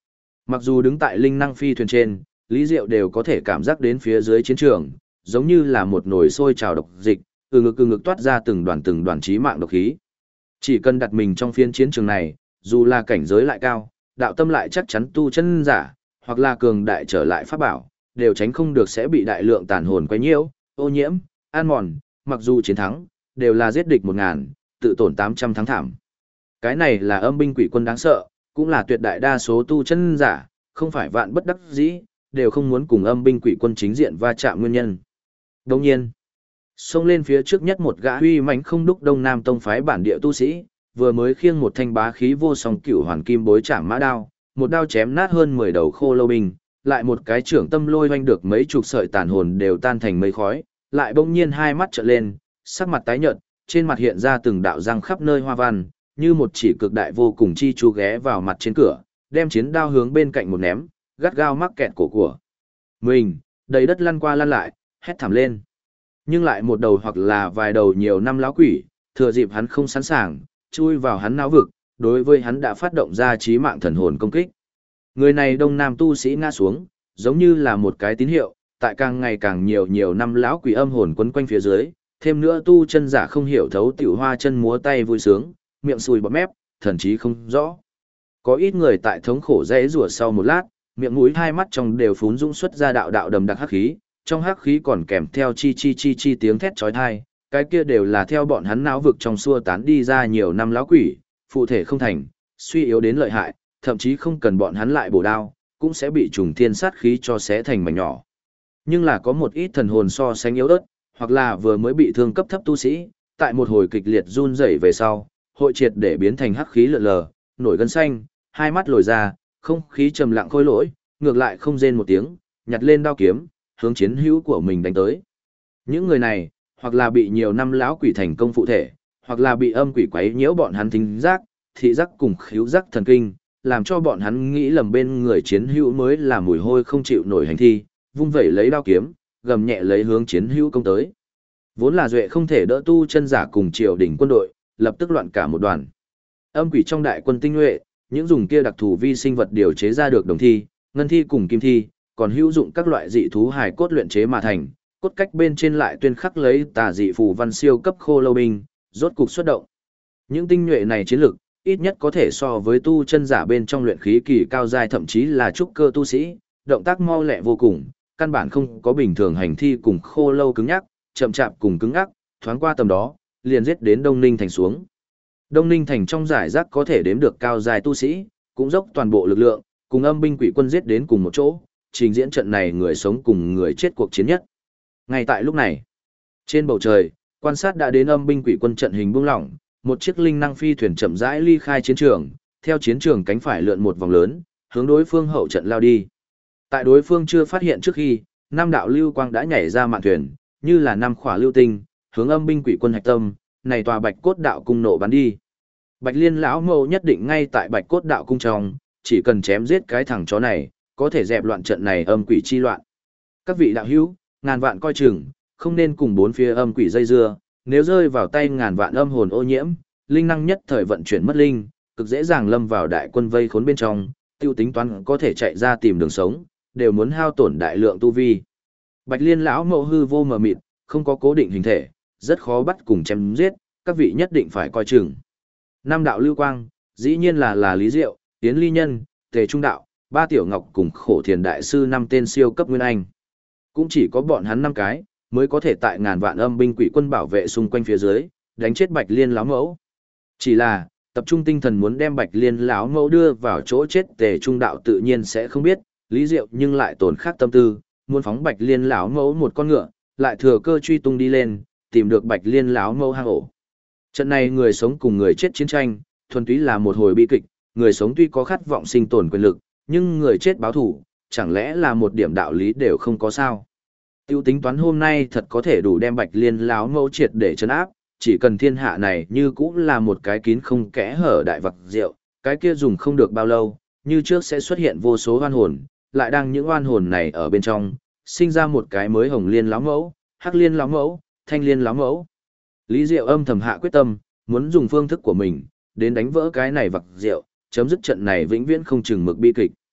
Mặc dù đứng tại linh năng phi thuyền trên, Lý Diệu đều có thể cảm giác đến phía dưới chiến trường, giống như là một nồi sôi trào độc dịch, từ ngực toát ra từng đoàn chí mạng độc khí. Chỉ cần đặt mình trong phiên chiến trường này, dù là cảnh giới lại cao, đạo tâm lại chắc chắn tu chân giả, hoặc là cường đại trở lại pháp bảo, đều tránh không được sẽ bị đại lượng tàn hồn quấy nhiễu, ô nhiễm, ăn mòn, mặc dù chiến thắng, đều là giết địch 1000, tự tổn 800 thắng thảm. Cái này là âm binh quỷ quân đáng sợ, cũng là tuyệt đại đa số tu chân giả, không phải vạn bất đắc dĩ, đều không muốn cùng âm binh quỷ quân chính diện va chạm nguyên nhân. Đồng nhiên, xông lên phía trước nhất một gã huy mãnh không đúc Đông Nam tông phái bản địa tu sĩ, vừa mới khiêng một thanh bá khí vô song cửu hoàn kim bối chạm mã đao, một đao chém nát hơn 10 đầu khô lâu binh, lại một cái trưởng tâm lôi hoanh được mấy chục sợi tàn hồn đều tan thành mây khói, lại bỗng nhiên hai mắt trợn lên, sắc mặt tái nhợt, trên mặt hiện ra từng đạo răng khắp nơi hoa văn, như một chỉ cực đại vô cùng chi chú ghé vào mặt trên cửa, đem chiến đao hướng bên cạnh một ném, gắt gao mắc kẹt cổ của mình, đầy đất lăn qua lăn lại, hét thảm lên. Nhưng lại một đầu hoặc là vài đầu nhiều năm lão quỷ, thừa dịp hắn không sẵn sàng, chui vào hắn não vực, đối với hắn đã phát động ra chí mạng thần hồn công kích. Người này đông nam tu sĩ ngã xuống, giống như là một cái tín hiệu, tại càng ngày càng nhiều năm lão quỷ âm hồn quấn quanh phía dưới, thêm nữa tu chân giả không hiểu thấu tiểu hoa chân múa tay vui sướng, miệng sùi bọt mép, thần chí không rõ. Có ít người tại thống khổ rẽ rủa sau một lát, miệng mũi hai mắt trong đều phún dũng xuất ra đạo đạo đầm đặc hắc khí, trong hắc khí còn kèm theo chi tiếng thét chói tai, cái kia đều là theo bọn hắn não vực trong xua tán đi ra nhiều năm lão quỷ, phụ thể không thành, suy yếu đến lợi hại, thậm chí không cần bọn hắn lại bổ đao, cũng sẽ bị trùng thiên sát khí cho xé thành mảnh nhỏ. Nhưng là có một ít thần hồn so sánh yếu ớt, hoặc là vừa mới bị thương cấp thấp tu sĩ, tại một hồi kịch liệt run rẩy về sau, hội triệt để biến thành hắc khí lượn lờ, nổi gân xanh, hai mắt lồi ra, không khí trầm lặng khôi lỗi, ngược lại không rên một tiếng, nhặt lên đao kiếm, hướng chiến hữu của mình đánh tới. Những người này, hoặc là bị nhiều năm lão quỷ thành công phụ thể, hoặc là bị âm quỷ quấy nhiễu bọn hắn thính giác, thị giác cùng khứu giác thần kinh, làm cho bọn hắn nghĩ lầm bên người chiến hữu mới là mùi hôi không chịu nổi hành thi, vung vẩy lấy đao kiếm, gầm nhẹ lấy hướng chiến hữu công tới. Vốn là duệ không thể đỡ tu chân giả cùng triều đình quân đội, lập tức loạn cả một đoàn. Âm quỷ trong đại quân tinh nhuệ, những dùng kia đặc thù vi sinh vật điều chế ra được đồng thi, ngân thi cùng kim thi, còn hữu dụng các loại dị thú hài cốt luyện chế mà thành, cốt cách bên trên lại tuyên khắc lấy tà dị phù văn siêu cấp khô lâu binh, rốt cục xuất động. Những tinh nhuệ này chiến lực, ít nhất có thể so với tu chân giả bên trong luyện khí kỳ cao giai thậm chí là trúc cơ tu sĩ, động tác mau lẹ vô cùng, căn bản không có bình thường hành thi cùng khô lâu cứng nhắc, chậm chạp cùng cứng ắc, thoáng qua tầm đó, liền giết đến Đông Ninh thành xuống. Đông Ninh thành trong giải rác có thể đếm được cao giai tu sĩ, cũng dốc toàn bộ lực lượng, cùng âm binh quỷ quân giết đến cùng một chỗ, trình diễn trận này người sống cùng người chết cuộc chiến nhất. Ngay tại lúc này, trên bầu trời, quan sát đã đến âm binh quỷ quân trận hình buông lỏng, một chiếc linh năng phi thuyền chậm rãi ly khai chiến trường, theo chiến trường cánh phải lượn một vòng lớn, hướng đối phương hậu trận lao đi. Tại đối phương chưa phát hiện trước khi, năm đạo lưu quang đã nhảy ra mạn thuyền, như là năm khỏa lưu tinh, hướng âm binh quỷ quân hạch tâm, này tòa Bạch Cốt Đạo cung nổ bắn đi. Bạch Liên lão mâu nhất định ngay tại Bạch Cốt Đạo cung trong, chỉ cần chém giết cái thằng chó này, có thể dẹp loạn trận này âm quỷ chi loạn. Các vị đạo hữu, ngàn vạn coi chừng, không nên cùng bốn phía âm quỷ dây dưa, nếu rơi vào tay ngàn vạn âm hồn ô nhiễm, linh năng nhất thời vận chuyển mất linh, cực dễ dàng lâm vào đại quân vây khốn bên trong, tiêu tính toán có thể chạy ra tìm đường sống, đều muốn hao tổn đại lượng tu vi. Bạch Liên lão mẫu hư vô mờ mịt, không có cố định hình thể, rất khó bắt cùng chém giết, các vị nhất định phải coi chừng. Năm đạo lưu quang, dĩ nhiên là Lý Diệu, Tiến Ly Nhân, Tề Trung Đạo, Ba Tiểu Ngọc cùng Khổ Thiền Đại Sư năm tên siêu cấp nguyên anh. Cũng chỉ có bọn hắn năm cái, mới có thể tại ngàn vạn âm binh quỷ quân bảo vệ xung quanh phía dưới, đánh chết Bạch Liên lão mẫu. Chỉ là, tập trung tinh thần muốn đem Bạch Liên lão mẫu đưa vào chỗ chết Tề Trung Đạo tự nhiên sẽ không biết, Lý Diệu nhưng lại tổn khác tâm tư, muốn phóng Bạch Liên lão mẫu một con ngựa, lại thừa cơ truy tung đi lên, tìm được Bạch Liên lão mẫu hang ổ. Trận này người sống cùng người chết chiến tranh, thuần túy là một hồi bi kịch, người sống tuy có khát vọng sinh tồn quyền lực, nhưng người chết báo thù, chẳng lẽ là một điểm đạo lý đều không có sao? Tiêu tính toán hôm nay thật có thể đủ đem Bạch Liên lão mẫu triệt để trấn áp, chỉ cần thiên hạ này như cũng là một cái kín không kẽ hở đại vật rượu, cái kia dùng không được bao lâu, như trước sẽ xuất hiện vô số oan hồn, lại đang những oan hồn này ở bên trong, sinh ra một cái mới Hồng Liên lão mẫu, Hắc Liên lão mẫu, Thanh Liên lão mẫu. Lý Diệu âm thầm hạ quyết tâm, muốn dùng phương thức của mình, đến đánh vỡ cái này vật rượu, chấm dứt trận này vĩnh viễn không chừng mực bi kịch.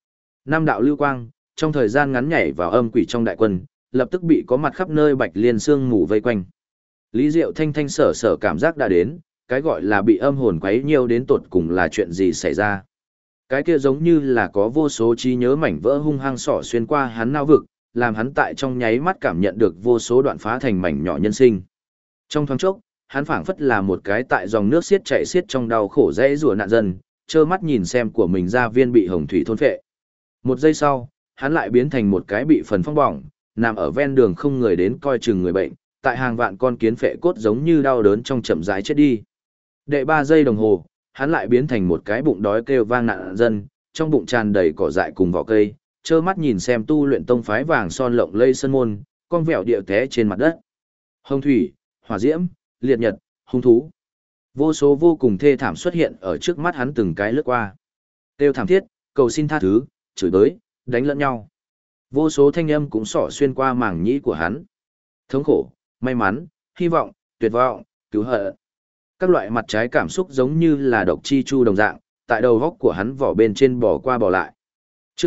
Năm đạo lưu quang, trong thời gian ngắn nhảy vào âm quỷ trong đại quân, lập tức bị có mặt khắp nơi Bạch Liên sương mù vây quanh. Lý Diệu thanh thanh sở sở cảm giác đã đến, cái gọi là bị âm hồn quấy nhiều đến tột cùng là chuyện gì xảy ra. Cái kia giống như là có vô số trí nhớ mảnh vỡ hung hăng sỏ xuyên qua hắn não vực, làm hắn tại trong nháy mắt cảm nhận được vô số đoạn phá thành mảnh nhỏ nhân sinh. Trong thoáng chốc, hắn phảng phất là một cái tại dòng nước xiết chạy xiết trong đau khổ dễ rủa nạn dân, trơ mắt nhìn xem của mình gia viên bị hồng thủy thôn phệ. Một giây sau, hắn lại biến thành một cái bị phần phong bỏng, nằm ở ven đường không người đến coi chừng người bệnh, tại hàng vạn con kiến phệ cốt giống như đau đớn trong chậm rãi chết đi. Đệ 3 giây đồng hồ, hắn lại biến thành một cái bụng đói kêu vang nạn dân, trong bụng tràn đầy cỏ dại cùng vỏ cây, trơ mắt nhìn xem tu luyện tông phái vàng son lộng lây sân môn, con vẹo địa té trên mặt đất. Hồng thủy, hỏa diễm, liệt nhật, hung thú. Vô số vô cùng thê thảm xuất hiện ở trước mắt hắn từng cái lướt qua. Kêu thảm thiết, cầu xin tha thứ, chửi bới, đánh lẫn nhau. Vô số thanh âm cũng xỏ xuyên qua màng nhĩ của hắn. Thống khổ, may mắn, hy vọng, tuyệt vọng, cứu hận. Các loại mặt trái cảm xúc giống như là độc chi chu đồng dạng, tại đầu góc của hắn vỏ bên trên bò qua bò lại. Chương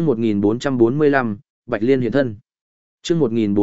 1445, Bạch Liên hiện thân. Chương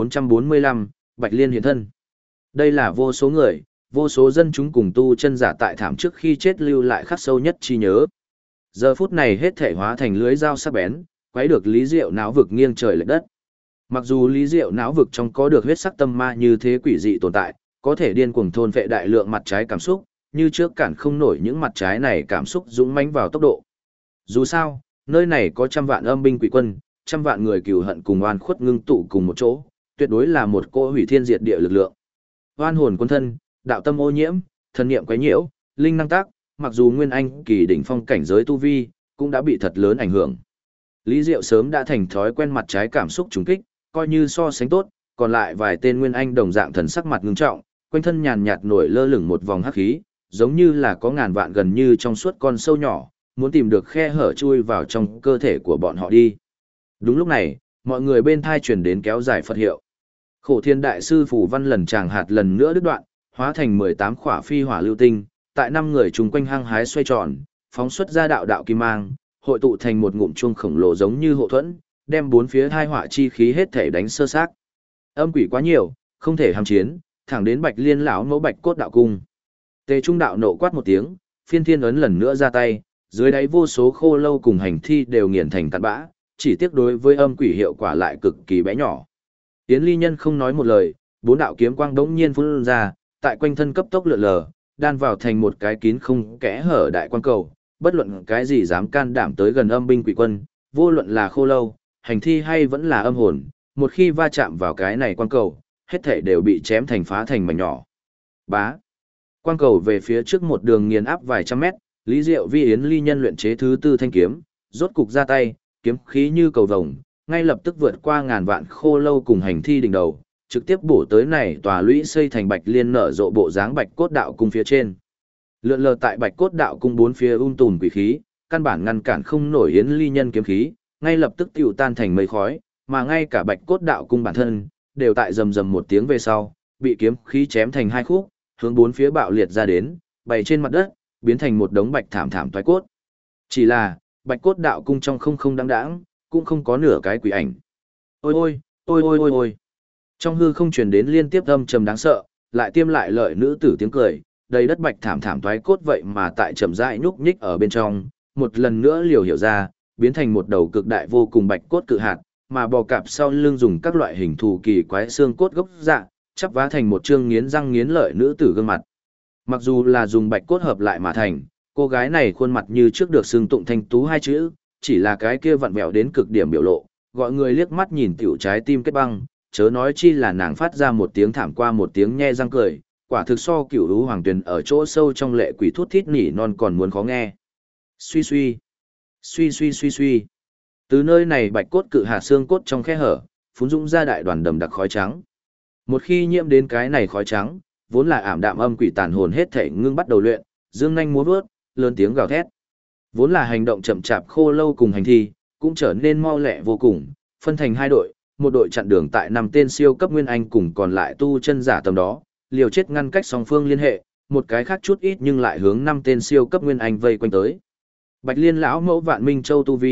1445, Bạch Liên hiện thân. Đây là vô số người, vô số dân chúng cùng tu chân giả tại thảm trước khi chết lưu lại khắc sâu nhất trí nhớ. Giờ phút này hết thể hóa thành lưới dao sắc bén, quấy được Lý Diệu não vực nghiêng trời lệch đất. Mặc dù Lý Diệu não vực trong có được huyết sắc tâm ma như thế quỷ dị tồn tại, có thể điên cuồng thôn phệ đại lượng mặt trái cảm xúc, như trước cản không nổi những mặt trái này cảm xúc dũng mãnh vào tốc độ. Dù sao, nơi này có trăm vạn âm binh quỷ quân, trăm vạn người cừu hận cùng oan khuất ngưng tụ cùng một chỗ, tuyệt đối là một cỗ hủy thiên diệt địa lực lượng. Oan hồn quân thân, đạo tâm ô nhiễm, thần niệm quấy nhiễu, linh năng tác, mặc dù nguyên anh kỳ đỉnh phong cảnh giới tu vi, cũng đã bị thật lớn ảnh hưởng. Lý Diệu sớm đã thành thói quen mặt trái cảm xúc trùng kích, coi như so sánh tốt, còn lại vài tên nguyên anh đồng dạng thần sắc mặt ngưng trọng, quanh thân nhàn nhạt nổi lơ lửng một vòng hắc khí, giống như là có ngàn vạn gần như trong suốt con sâu nhỏ, muốn tìm được khe hở chui vào trong cơ thể của bọn họ đi. Đúng lúc này, mọi người bên thai truyền đến kéo dài Phật hiệu. Khổ Thiên đại sư phủ văn lần tràng hạt lần nữa đứt đoạn, hóa thành 18 khỏa phi hỏa lưu tinh, tại 5 người chung quanh hăng hái xoay tròn, phóng xuất ra đạo đạo kim mang, hội tụ thành một ngụm chuông khổng lồ giống như hộ thuẫn, đem bốn phía thai hỏa chi khí hết thể đánh sơ xác. Âm quỷ quá nhiều, không thể hàm chiến, thẳng đến Bạch Liên lão mẫu Bạch Cốt đạo cung. Tề Trung đạo nộ quát một tiếng, phiên thiên ấn lần nữa ra tay, dưới đáy vô số khô lâu cùng hành thi đều nghiền thành cặn bã, chỉ tiếc đối với âm quỷ hiệu quả lại cực kỳ bé nhỏ. Yến Ly Nhân không nói một lời, 4 đạo kiếm quang đống nhiên phun ra, tại quanh thân cấp tốc lượn lờ, đan vào thành một cái kín không kẽ hở đại quang cầu, bất luận cái gì dám can đảm tới gần âm binh quỷ quân, vô luận là khô lâu, hành thi hay vẫn là âm hồn, một khi va chạm vào cái này quang cầu, hết thảy đều bị chém thành phá thành mảnh nhỏ. Bá. Quang cầu về phía trước một đường nghiền áp vài trăm mét, Lý Diệu vi Yến Ly Nhân luyện chế thứ tư thanh kiếm, rốt cục ra tay, kiếm khí như cầu vồng, ngay lập tức vượt qua ngàn vạn khô lâu cùng hành thi đỉnh đầu, trực tiếp bổ tới này tòa lũy xây thành Bạch Liên nở rộ bộ dáng Bạch Cốt đạo cung phía trên. Lượn lờ tại Bạch Cốt đạo cung bốn phía tùn quỷ khí, căn bản ngăn cản không nổi Yến Ly Nhân kiếm khí, ngay lập tức tiêu tan thành mây khói, mà ngay cả Bạch Cốt đạo cung bản thân đều tại rầm rầm một tiếng về sau, bị kiếm khí chém thành hai khúc, hướng bốn phía bạo liệt ra đến, bày trên mặt đất, biến thành một đống bạch thảm thảm toái cốt. Chỉ là, Bạch Cốt đạo cung trong không đáng đáng, cũng không có nửa cái quỷ ảnh. Ôi ôi, ôi ôi ôi ôi. Trong hư không truyền đến liên tiếp âm trầm đáng sợ, lại tiêm lại lợi nữ tử tiếng cười, đầy đất bạch thảm thảm toái cốt vậy mà tại trầm rãi nhúc nhích ở bên trong, một lần nữa liều hiểu ra, biến thành một đầu cực đại vô cùng bạch cốt cự hạt, mà bò cạp sau lưng dùng các loại hình thù kỳ quái xương cốt gốc dạ, chắp vá thành một trương nghiến răng nghiến lợi nữ tử gương mặt. Mặc dù là dùng bạch cốt hợp lại mà thành, cô gái này khuôn mặt như trước được xưng tụng thanh tú hai chữ, chỉ là cái kia vặn vẹo đến cực điểm biểu lộ, gọi người liếc mắt nhìn tiểu trái tim kết băng, chớ nói chi là nàng phát ra một tiếng thảm qua một tiếng nhe răng cười, quả thực so cửu lũ hoàng tuyền ở chỗ sâu trong lệ quỷ thút thít nỉ non còn muốn khó nghe. Suy suy, suy suy suy suy. Từ nơi này bạch cốt cự hạt xương cốt trong khe hở, phun dũng ra đại đoàn đầm đặc khói trắng. Một khi nhiễm đến cái này khói trắng, vốn là ảm đạm âm quỷ tàn hồn hết thể ngưng bắt đầu luyện, dương nhanh múa vớt, lớn tiếng gào thét. Vốn là hành động chậm chạp khô lâu cùng hành thi, cũng trở nên mau lẹ vô cùng, phân thành hai đội, một đội chặn đường tại 5 tên siêu cấp nguyên anh cùng còn lại tu chân giả tầm đó, liều chết ngăn cách song phương liên hệ, một cái khác chút ít nhưng lại hướng 5 tên siêu cấp nguyên anh vây quanh tới. Bạch Liên lão mẫu Vạn Minh Châu tu vi,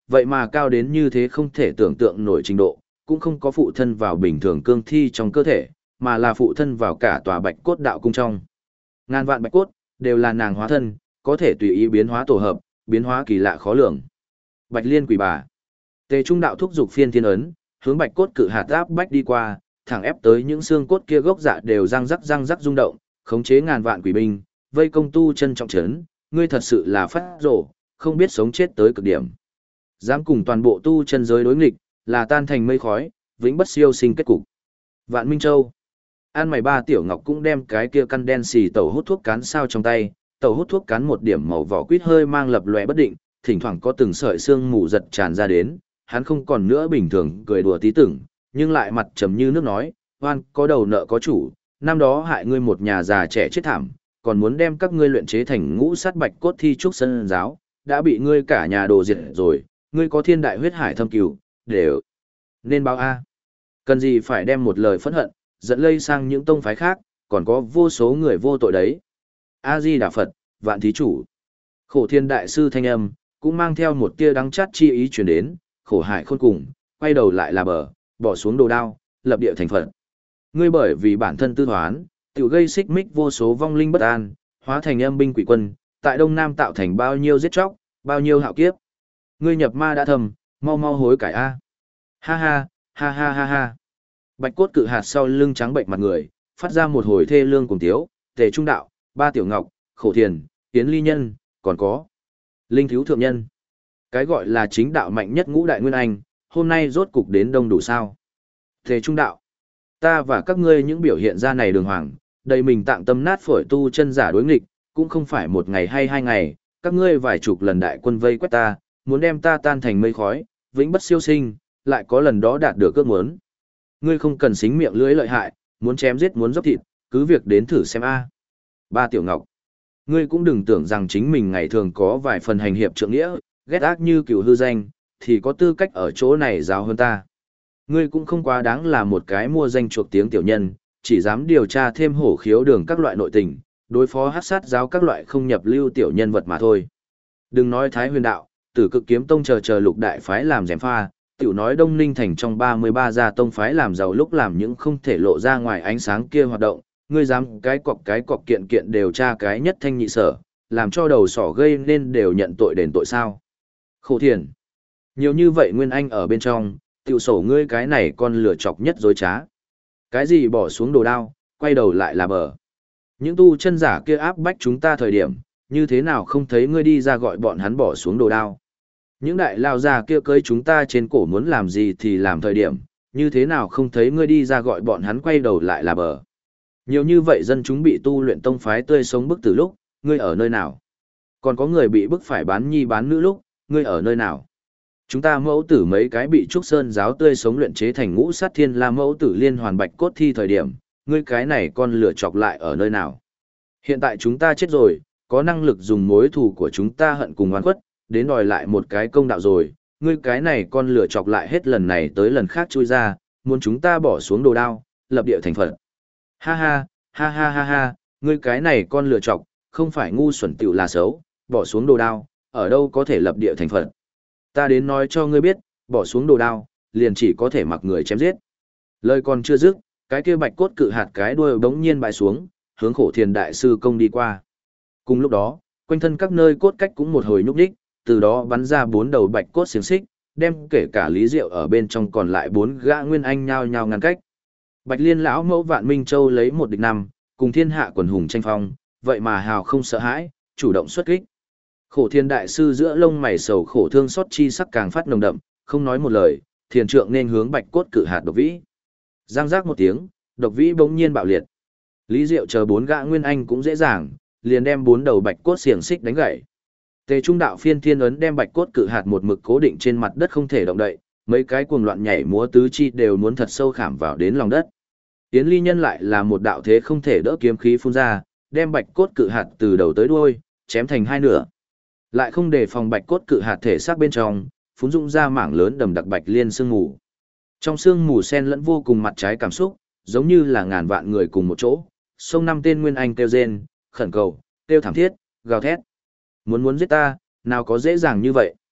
vậy mà cao đến như thế không thể tưởng tượng nổi trình độ, cũng không có phụ thân vào bình thường cương thi trong cơ thể, mà là phụ thân vào cả tòa bạch cốt đạo cung trong. Ngàn vạn bạch cốt, đều là nàng hóa thân, có thể tùy ý biến hóa tổ hợp, biến hóa kỳ lạ khó lường. Bạch liên quỷ bà. Tề Trung đạo thúc dục phiên thiên ấn, hướng bạch cốt cự hạt áp bách đi qua, thẳng ép tới những xương cốt kia gốc dạ đều răng rắc rung động, khống chế ngàn vạn quỷ binh, vây công tu chân trọng trấn, ngươi thật sự là phát rồ, không biết sống chết tới cực điểm. Dám cùng toàn bộ tu chân giới đối nghịch, là tan thành mây khói, vĩnh bất siêu sinh kết cục. Vạn Minh Châu. An mày ba tiểu ngọc cũng đem cái kia căn đen xì tẩu hút thuốc cán sao trong tay, tẩu hút thuốc cán một điểm màu vỏ quýt hơi mang lập lòe bất định, thỉnh thoảng có từng sợi xương mù giật tràn ra đến, hắn không còn nữa bình thường cười đùa tí tưởng, nhưng lại mặt trầm như nước nói, hoan có đầu nợ có chủ, năm đó hại ngươi một nhà già trẻ chết thảm, còn muốn đem các ngươi luyện chế thành ngũ sát bạch cốt thi trúc sân giáo, đã bị ngươi cả nhà đồ diệt rồi, ngươi có thiên đại huyết hải thâm cừu, đều nên báo a. Cần gì phải đem một lời phẫn hận dẫn lây sang những tông phái khác, còn có vô số người vô tội đấy. A Di Đà Phật, vạn thí chủ. Khổ Thiên đại sư thanh âm cũng mang theo một tia đắng chát chi ý truyền đến, khổ hải khôn cùng, quay đầu lại là bờ, bỏ xuống đồ đao, lập địa thành Phật. Ngươi bởi vì bản thân tư thoán, tự gây xích mích vô số vong linh bất an, hóa thành âm binh quỷ quân, tại Đông Nam tạo thành bao nhiêu giết chóc, bao nhiêu hạo kiếp. Ngươi nhập ma đã thầm, mau mau hối cải a. Ha ha, ha ha ha ha. Bạch cốt cự hạt sau lưng trắng bệnh mặt người, phát ra một hồi thê lương cùng tiếu, Tề Trung đạo, ba tiểu ngọc, Khổ Thiền, Yến Ly Nhân, còn có Linh Thiếu Thượng Nhân. Cái gọi là chính đạo mạnh nhất ngũ đại nguyên anh, hôm nay rốt cục đến đông đủ sao. Tề Trung đạo, ta và các ngươi những biểu hiện ra này đường hoàng, đầy mình tạng tâm nát phổi tu chân giả đối nghịch, cũng không phải một ngày hay hai ngày, các ngươi vài chục lần đại quân vây quét ta, muốn đem ta tan thành mây khói, vĩnh bất siêu sinh, lại có lần đó đạt được ước muốn. Ngươi không cần xính miệng lưỡi lợi hại, muốn chém giết muốn dốc thịt, cứ việc đến thử xem a. Ba tiểu ngọc, ngươi cũng đừng tưởng rằng chính mình ngày thường có vài phần hành hiệp trượng nghĩa, ghét ác như cừu hư danh, thì có tư cách ở chỗ này giáo hơn ta. Ngươi cũng không quá đáng là một cái mua danh chuộc tiếng tiểu nhân, chỉ dám điều tra thêm hổ khiếu đường các loại nội tình, đối phó hắc sát giáo các loại không nhập lưu tiểu nhân vật mà thôi. Đừng nói Thái Huyền đạo, Tử Cực Kiếm Tông chờ lục đại phái làm gièm pha, tiểu nói Đông Ninh thành trong 33 gia tông phái làm giàu lúc làm những không thể lộ ra ngoài ánh sáng kia hoạt động, ngươi dám cái cọc kiện kiện đều tra cái nhất thanh nhị sở, làm cho đầu sỏ gây nên đều nhận tội đền tội sao. Khổ Thiền. Nhiều như vậy Nguyên Anh ở bên trong, tiểu sổ ngươi cái này con lửa chọc nhất dối trá. Cái gì bỏ xuống đồ đao, quay đầu lại là bờ. Những tu chân giả kia áp bách chúng ta thời điểm, như thế nào không thấy ngươi đi ra gọi bọn hắn bỏ xuống đồ đao. Những đại lao già kia cưới chúng ta trên cổ muốn làm gì thì làm thời điểm, như thế nào không thấy ngươi đi ra gọi bọn hắn quay đầu lại là bờ. Nhiều như vậy dân chúng bị tu luyện tông phái tươi sống bức từ lúc, ngươi ở nơi nào? Còn có người bị bức phải bán nhi bán nữ lúc, ngươi ở nơi nào? Chúng ta mẫu tử mấy cái bị trúc sơn giáo tươi sống luyện chế thành ngũ sát thiên la mẫu tử liên hoàn bạch cốt thi thời điểm, ngươi cái này con lửa chọc lại ở nơi nào? Hiện tại chúng ta chết rồi, có năng lực dùng mối thù của chúng ta hận cùng oan khuất, đến đòi lại một cái công đạo rồi, ngươi cái này con lửa chọc lại hết lần này tới lần khác chui ra, muốn chúng ta bỏ xuống đồ đao, lập địa thành Phật. Ha ha, ha ha ha ha, ngươi cái này con lửa chọc, không phải ngu xuẩn tiểu là xấu, bỏ xuống đồ đao, ở đâu có thể lập địa thành Phật. Ta đến nói cho ngươi biết, bỏ xuống đồ đao, liền chỉ có thể mặc người chém giết. Lời còn chưa dứt, cái kia bạch cốt cự hạt cái đuôi bỗng nhiên bại xuống, hướng Khổ Thiền đại sư công đi qua. Cùng lúc đó, quanh thân các nơi cốt cách cũng một hồi nhúc nhích, từ đó bắn ra 4 đầu bạch cốt xiềng xích, đem kể cả Lý Diệu ở bên trong còn lại 4 gã nguyên anh nhao nhao ngăn cách. Bạch Liên lão mẫu Vạn Minh Châu lấy 1 địch 5, cùng thiên hạ quần hùng tranh phong, vậy mà hào không sợ hãi, chủ động xuất kích. Khổ Thiên đại sư giữa lông mày sầu khổ thương xót chi sắc càng phát nồng đậm, không nói một lời, thiền trượng nên hướng bạch cốt cự hạt độc vĩ. Giang giác một tiếng, độc vĩ bỗng nhiên bạo liệt. Lý Diệu chờ 4 gã nguyên anh cũng dễ dàng, liền đem 4 đầu bạch cốt xiềng xích đánh gãy. Tề Trung đạo phiên thiên ấn đem bạch cốt cự hạt một mực cố định trên mặt đất không thể động đậy, mấy cái cuồng loạn nhảy múa tứ chi đều muốn thật sâu khảm vào đến lòng đất. Yến Ly Nhân lại là một đạo thế không thể đỡ kiếm khí phun ra, đem bạch cốt cự hạt từ đầu tới đuôi chém thành 2 nửa. Lại không đề phòng bạch cốt cự hạt thể xác bên trong, phún dụng ra mảng lớn đầm đặc bạch liên sương mù. Trong sương mù xen lẫn vô cùng mặt trái cảm xúc, giống như là ngàn vạn người cùng một chỗ, sông 5 tên nguyên anh kêu rên, khẩn cầu, kêu thảm thiết, gào thét. Muốn giết ta, nào có dễ dàng như vậy.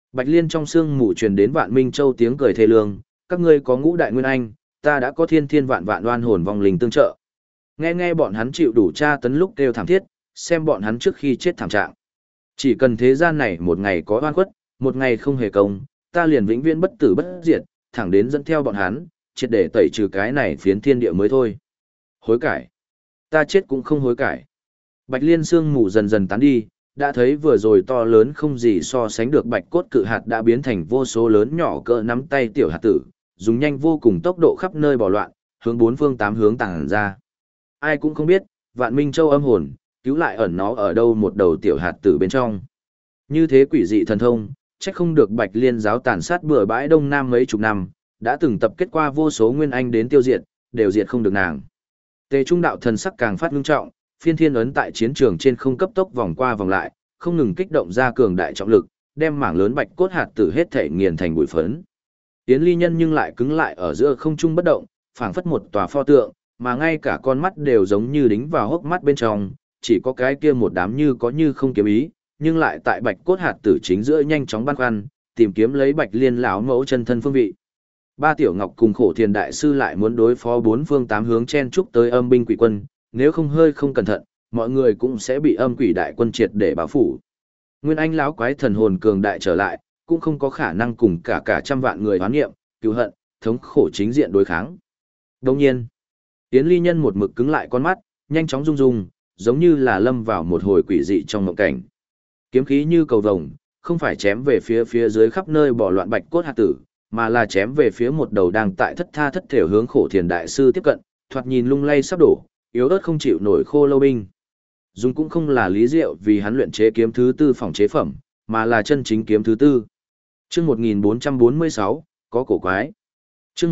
Bạch Liên trong sương mù truyền đến Vạn Minh Châu tiếng cười thê lương, các ngươi có ngũ đại nguyên anh, ta đã có thiên thiên vạn vạn oan hồn vong linh tương trợ. Nghe nghe bọn hắn chịu đủ tra tấn lúc kêu thảm thiết, xem bọn hắn trước khi chết thảm trạng. Chỉ cần thế gian này một ngày có oan khuất, một ngày không hề công, ta liền vĩnh viễn bất tử bất diệt, thẳng đến dẫn theo bọn hắn, triệt để tẩy trừ cái này phiến thiên địa mới thôi. Hối cải. Ta chết cũng không hối cải. Bạch Liên sương mù dần dần tán đi, đã thấy vừa rồi to lớn không gì so sánh được bạch cốt cự hạt đã biến thành vô số lớn nhỏ cỡ nắm tay tiểu hạt tử, dùng nhanh vô cùng tốc độ khắp nơi bỏ loạn, hướng bốn phương tám hướng tàng ra. Ai cũng không biết, Vạn Minh Châu âm hồn, cứu lại ẩn nó ở đâu một đầu tiểu hạt tử bên trong. Như thế quỷ dị thần thông, chắc không được Bạch Liên giáo tàn sát bừa bãi Đông Nam mấy chục năm, đã từng tập kết qua vô số nguyên anh đến tiêu diệt, đều diệt không được nàng. Tề Trung đạo thần sắc càng phát ngưng trọng, phiên thiên ấn tại chiến trường trên không cấp tốc vòng qua vòng lại, không ngừng kích động ra cường đại trọng lực, đem mảng lớn bạch cốt hạt tử hết thể nghiền thành bụi phấn. Yến Ly Nhân nhưng lại cứng lại ở giữa không trung bất động, phảng phất một tòa pho tượng, mà ngay cả con mắt đều giống như đính vào hốc mắt bên trong, chỉ có cái kia một đám như có như không kiếm ý, nhưng lại tại bạch cốt hạt tử chính giữa nhanh chóng băn khoăn, tìm kiếm lấy Bạch Liên lão mẫu chân thân phương vị. Ba Tiểu Ngọc cùng Khổ Thiền đại sư lại muốn đối phó bốn phương tám hướng chen trúc tới âm binh quỷ quân, nếu không hơi không cẩn thận, mọi người cũng sẽ bị âm quỷ đại quân triệt để bao phủ. Nguyên Anh lão quái thần hồn cường đại trở lại, cũng không có khả năng cùng cả trăm vạn người hoán nghiệm, cứu hận, thống khổ chính diện đối kháng. Đồng nhiên, Yến Ly Nhân một mực cứng lại con mắt, nhanh chóng rung rung, giống như là lâm vào một hồi quỷ dị trong mộng cảnh. Kiếm khí như cầu vồng, không phải chém về phía dưới khắp nơi bỏ loạn bạch cốt hạt tử, mà là chém về phía một đầu đang tại thất tha thất thểu hướng Khổ Thiền đại sư tiếp cận, thoạt nhìn lung lay sắp đổ, yếu ớt không chịu nổi khô lâu binh. Dùng cũng không là lý diệu vì hắn luyện chế kiếm thứ tư phòng chế phẩm, mà là chân chính kiếm thứ tư. Chương 1446, có cổ quái. Chương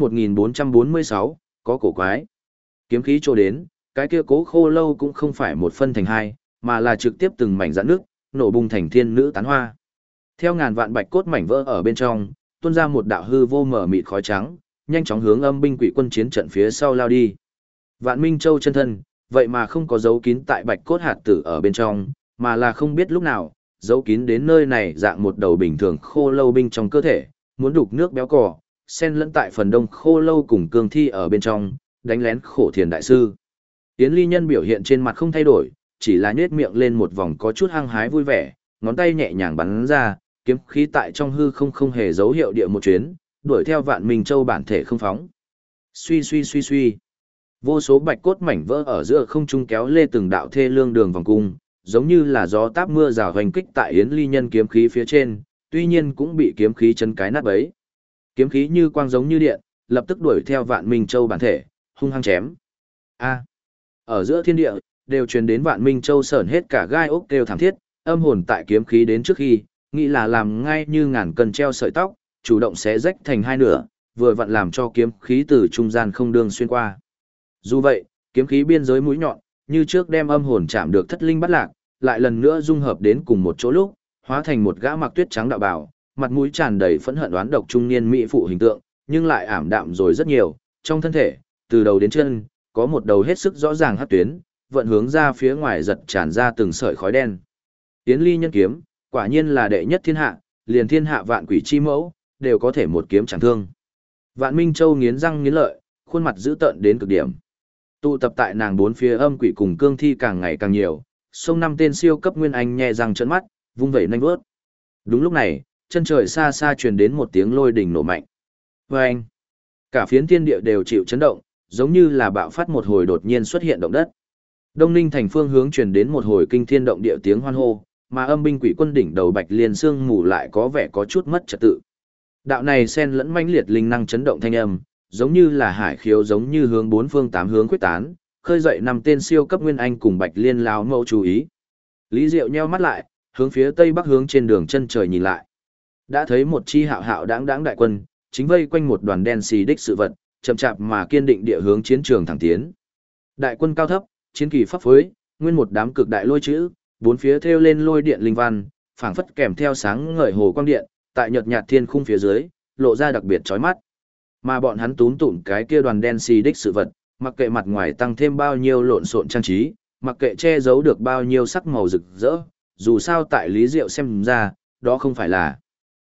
1446, có cổ quái. Kiếm khí trô đến, cái kia cố khô lâu cũng không phải một phân thành hai, mà là trực tiếp từng mảnh rạn nước, nổ bung thành thiên nữ tán hoa. Theo ngàn vạn bạch cốt mảnh vỡ ở bên trong, tuôn ra một đạo hư vô mở mịt khói trắng, nhanh chóng hướng âm binh quỷ quân chiến trận phía sau lao đi. Vạn Minh Châu chân thân, vậy mà không có dấu kín tại bạch cốt hạt tử ở bên trong, mà là không biết lúc nào, dấu kín đến nơi này dạng một đầu bình thường khô lâu binh trong cơ thể, muốn đục nước béo cỏ, xen lẫn tại phần đông khô lâu cùng cương thi ở bên trong, đánh lén Khổ Thiền đại sư. Yến Ly Nhân biểu hiện trên mặt không thay đổi, chỉ là nhếch miệng lên một vòng có chút hăng hái vui vẻ, ngón tay nhẹ nhàng bắn ra, kiếm khí tại trong hư không hề dấu hiệu địa một chuyến, đuổi theo Vạn Minh Châu bản thể không phóng. Suy suy suy suy. Vô số bạch cốt mảnh vỡ ở giữa không trung kéo lê từng đạo thê lương đường vòng cung, giống như là gió táp mưa rào hoành kích tại Yến Ly Nhân kiếm khí phía trên, tuy nhiên cũng bị kiếm khí chấn cái nát bấy. Kiếm khí như quang giống như điện, lập tức đuổi theo Vạn Minh Châu bản thể, hung hăng chém. A. Ở giữa thiên địa, đều truyền đến Vạn Minh Châu sởn hết cả gai ốc kêu thảm thiết, âm hồn tại kiếm khí đến trước khi, nghĩ là làm ngay như ngàn cân treo sợi tóc, chủ động xé rách thành hai nửa, vừa vặn làm cho kiếm khí từ trung gian không đường xuyên qua. Dù vậy, kiếm khí biên giới mũi nhọn, như trước đem âm hồn chạm được thất linh bắt lạc, lại lần nữa dung hợp đến cùng một chỗ lúc, hóa thành một gã mặc tuyết trắng đạo bào, mặt mũi tràn đầy phẫn hận oán độc trung niên mỹ phụ hình tượng, nhưng lại ảm đạm rồi rất nhiều, trong thân thể, từ đầu đến chân, có một đầu hết sức rõ ràng hắc tuyến, vận hướng ra phía ngoài giật tràn ra từng sợi khói đen. Yến Ly Nhân kiếm, quả nhiên là đệ nhất thiên hạ, liền thiên hạ vạn quỷ chi mẫu, đều có thể một kiếm chẳng thương. Vạn Minh Châu nghiến răng nghiến lợi, khuôn mặt dữ tợn đến cực điểm. Tụ tập tại nàng bốn phía âm quỷ cùng cương thi càng ngày càng nhiều, sông năm tên siêu cấp nguyên anh nhẹ răng trợn mắt, vung vẩy nhanh vớt. Đúng lúc này, chân trời xa xa truyền đến một tiếng lôi đình nổ mạnh. Vâng! Cả phiến thiên địa đều chịu chấn động, giống như là bạo phát một hồi đột nhiên xuất hiện động đất. Đông Ninh thành phương hướng truyền đến một hồi kinh thiên động địa tiếng hoan hô, mà âm binh quỷ quân đỉnh đầu Bạch Liên sương mù lại có vẻ có chút mất trật tự. Đạo này xen lẫn mãnh liệt linh năng chấn động thanh âm, giống như là hải khiếu giống như hướng bốn phương tám hướng quyết tán, khơi dậy năm tên siêu cấp nguyên anh cùng Bạch Liên lão mẫu chú ý. Lý Diệu nheo mắt lại, hướng phía tây bắc hướng trên đường chân trời nhìn lại. Đã thấy một chi hạo hạo đãng đãng đại quân, chính vây quanh một đoàn đen xì đích sự vật, chậm chạp mà kiên định địa hướng chiến trường thẳng tiến. Đại quân cao thấp, chiến kỳ pháp phối, nguyên một đám cực đại lôi chữ, bốn phía thêu lên lôi điện linh văn, phảng phất kèm theo sáng ngời hồ quang điện, tại nhợt nhạt thiên khung phía dưới, lộ ra đặc biệt chói mắt. Mà bọn hắn túm tụm cái kia đoàn đen xì đích sự vật, mặc kệ mặt ngoài tăng thêm bao nhiêu lộn xộn trang trí, mặc kệ che giấu được bao nhiêu sắc màu rực rỡ, dù sao tại Lý Diệu xem ra, đó không phải là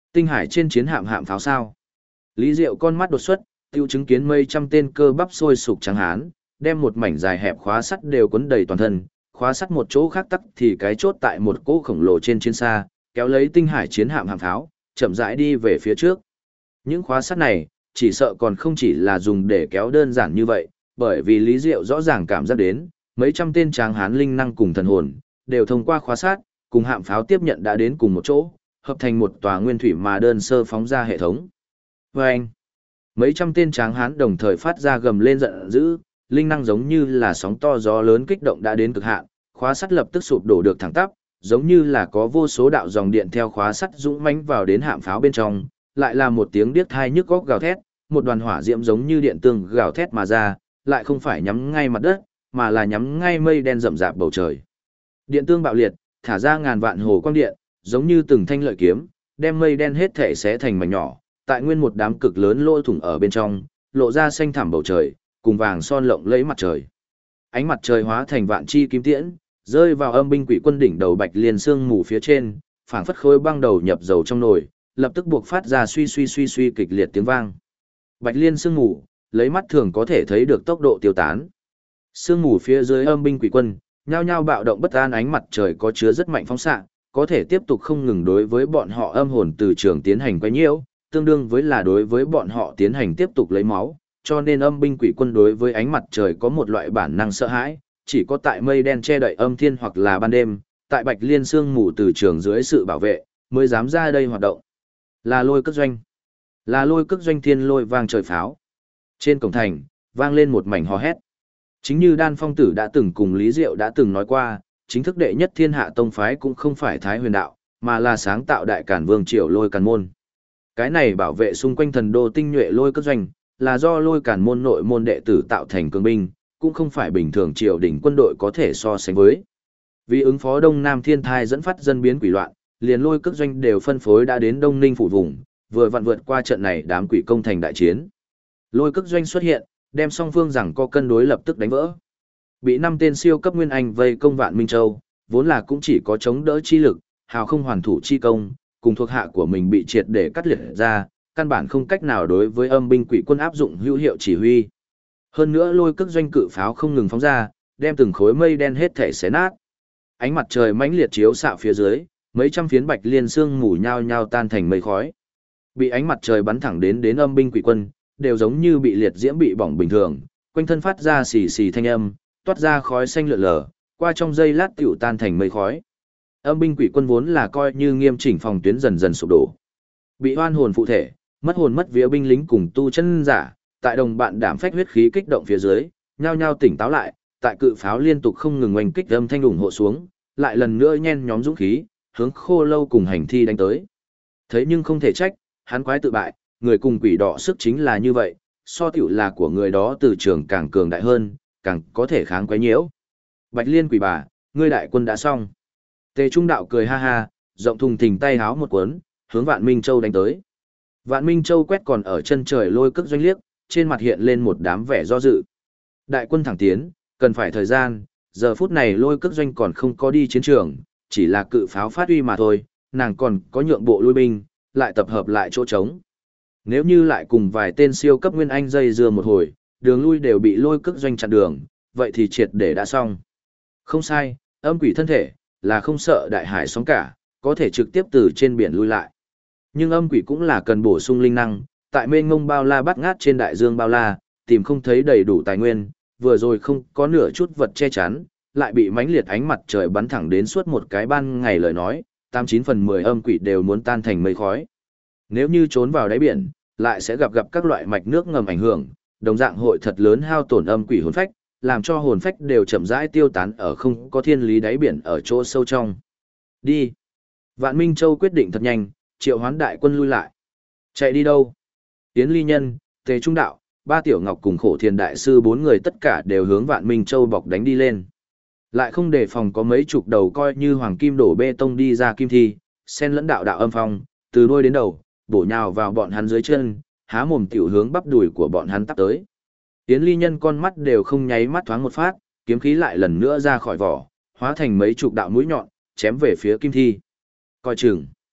Tinh hải trên chiến hạm hạm pháo sao? Lý Diệu con mắt đột xuất, tiêu chứng kiến mấy trăm tên cơ bắp sôi sục trắng hán, đem một mảnh dài hẹp khóa sắt đều quấn đầy toàn thân, khóa sắt một chỗ khác tắc thì cái chốt tại một cỗ khổng lồ trên chiến xa, kéo lấy tinh hải chiến hạm hạm pháo, chậm rãi đi về phía trước. Những khóa sắt này, chỉ sợ còn không chỉ là dùng để kéo đơn giản như vậy, bởi vì Lý Diệu rõ ràng cảm giác đến, mấy trăm tên tráng hán linh năng cùng thần hồn, đều thông qua khóa sắt, cùng hạm pháo tiếp nhận đã đến cùng một chỗ, hợp thành một tòa nguyên thủy mà đơn sơ phóng ra hệ thống. Và anh, mấy trăm tên tráng hán đồng thời phát ra gầm lên giận dữ, linh năng giống như là sóng to gió lớn kích động đã đến cực hạn, khóa sắt lập tức sụp đổ được thẳng tắp, giống như là có vô số đạo dòng điện theo khóa sắt dũng mãnh vào đến hạm pháo bên trong, lại là một tiếng điếc tai nhức óc gào thét, một đoàn hỏa diễm giống như điện tương gào thét mà ra, lại không phải nhắm ngay mặt đất, mà là nhắm ngay mây đen rậm rạp bầu trời. Điện tương bạo liệt, thả ra ngàn vạn hồ quang điện, giống như từng thanh lợi kiếm, đem mây đen hết thể xé thành mảnh nhỏ, tại nguyên một đám cực lớn lỗ thủng ở bên trong, lộ ra xanh thẳm bầu trời, cùng vàng son lộng lẫy mặt trời. Ánh mặt trời hóa thành vạn chi kim tiễn, rơi vào âm binh quỷ quân đỉnh đầu Bạch Liên sương mù phía trên, phảng phất khối băng đầu nhập dầu trong nồi, lập tức buộc phát ra suy kịch liệt tiếng vang. Bạch Liên sương mù, lấy mắt thường có thể thấy được tốc độ tiêu tán. Sương mù phía dưới âm binh quỷ quân, nhao nhao bạo động bất an, ánh mặt trời có chứa rất mạnh phóng xạ, có thể tiếp tục không ngừng đối với bọn họ âm hồn từ trường tiến hành quấy nhiễu, tương đương với là đối với bọn họ tiến hành tiếp tục lấy máu, cho nên âm binh quỷ quân đối với ánh mặt trời có một loại bản năng sợ hãi, chỉ có tại mây đen che đậy âm thiên hoặc là ban đêm, tại Bạch Liên sương mù từ trường dưới sự bảo vệ, mới dám ra đây hoạt động. Là lôi cất doanh. Là lôi cất doanh thiên lôi vang trời pháo. Trên cổng thành, vang lên một mảnh hò hét. Chính như Đan Phong Tử đã từng cùng Lý Diệu đã từng nói qua, chính thức đệ nhất thiên hạ tông phái cũng không phải Thái Huyền đạo, mà là sáng tạo đại cản vương triều lôi càn môn. Cái này bảo vệ xung quanh thần đô tinh nhuệ lôi cất doanh, là do lôi càn môn nội môn đệ tử tạo thành cường binh, cũng không phải bình thường triều đình quân đội có thể so sánh với. Vì ứng phó Đông Nam thiên thai dẫn phát dân biến quỷ loạn, liền lôi cất doanh đều phân phối đã đến Đông Ninh phủ vùng, vừa vặn vượt qua trận này đám quỷ công thành đại chiến. Lôi cất doanh xuất hiện, đem song phương rằng co cân đối lập tức đánh vỡ. Bị 5 tên siêu cấp nguyên anh vây công Vạn Minh Châu, vốn là cũng chỉ có chống đỡ chi lực, hào không hoàn thủ chi công, cùng thuộc hạ của mình bị triệt để cắt liệt ra, căn bản không cách nào đối với âm binh quỷ quân áp dụng hữu hiệu chỉ huy. Hơn nữa lôi cất doanh cự pháo không ngừng phóng ra, đem từng khối mây đen hết thể xé nát. Ánh mặt trời mãnh liệt chiếu xạ phía dưới, mấy trăm phiến Bạch Liên sương mù nhao nhao tan thành mây khói. Bị ánh mặt trời bắn thẳng đến âm binh quỷ quân, đều giống như bị liệt diễm bị bỏng bình thường, quanh thân phát ra xì xì thanh âm, toát ra khói xanh lượn lờ, qua trong giây lát tiểu tan thành mây khói. Âm binh quỷ quân vốn là coi như nghiêm chỉnh phòng tuyến dần dần sụp đổ. Bị oan hồn phụ thể, mất hồn mất vía binh lính cùng tu chân giả, tại đồng bạn đảm phách huyết khí kích động phía dưới, nhao nhao tỉnh táo lại, tại cự pháo liên tục không ngừng oanh kích âm thanh ủng hộ xuống, lại lần nữa nhen nhóm dũng khí, hướng Khô Lâu cùng hành thi đánh tới. Thấy nhưng không thể trách, hắn quái tự bại, người cùng quỷ đỏ sức chính là như vậy, so tiểu là của người đó từ trường càng cường đại hơn, càng có thể kháng quái nhiễu. Bạch Liên quỷ bà, ngươi đại quân đã xong. Tề Trung Đạo cười ha ha, rộng thùng thình tay háo một cuốn, hướng Vạn Minh Châu đánh tới. Vạn Minh Châu quét còn ở chân trời lôi cất doanh liếc, trên mặt hiện lên một đám vẻ do dự. Đại quân thẳng tiến, cần phải thời gian, giờ phút này lôi cất doanh còn không có đi chiến trường, chỉ là cự pháo phát uy mà thôi, nàng còn có nhượng bộ lui binh, lại tập hợp lại chỗ trống. Nếu như lại cùng vài tên siêu cấp nguyên anh dây dưa một hồi, đường lui đều bị lôi cất doanh chặn đường, vậy thì triệt để đã xong. Không sai, âm quỷ thân thể, là không sợ đại hải sóng cả, có thể trực tiếp từ trên biển lui lại. Nhưng âm quỷ cũng là cần bổ sung linh năng, tại mênh ngông bao la bát ngát trên đại dương bao la, tìm không thấy đầy đủ tài nguyên, vừa rồi không có nửa chút vật che chắn, lại bị mãnh liệt ánh mặt trời bắn thẳng đến suốt một cái ban ngày lời nói, 89 phần 10 âm quỷ đều muốn tan thành mây khói. Nếu như trốn vào đáy biển, lại sẽ gặp các loại mạch nước ngầm ảnh hưởng, đồng dạng hội thật lớn hao tổn âm quỷ hồn phách, làm cho hồn phách đều chậm rãi tiêu tán ở không có thiên lý đáy biển ở chỗ sâu trong. Đi. Vạn Minh Châu quyết định thật nhanh, triệu hoán đại quân lui lại. Chạy đi đâu? Tiến Ly Nhân, Tề Trung Đạo, Ba Tiểu Ngọc cùng Khổ Thiền Đại Sư 4 người tất cả đều hướng Vạn Minh Châu bọc đánh đi lên. Lại không đề phòng có mấy chục đầu coi như hoàng kim đổ bê tông đi ra kim thi, sen lẫn đạo đạo âm phong, từ đuôi đến đầu, bổ nhào vào bọn hắn dưới chân, há mồm tiểu hướng bắp đùi của bọn hắn tắp tới. Tiến Ly Nhân con mắt đều không nháy mắt thoáng một phát, kiếm khí lại lần nữa ra khỏi vỏ, hóa thành mấy chục đạo mũi nhọn, chém về phía kim thi. Coi chừng.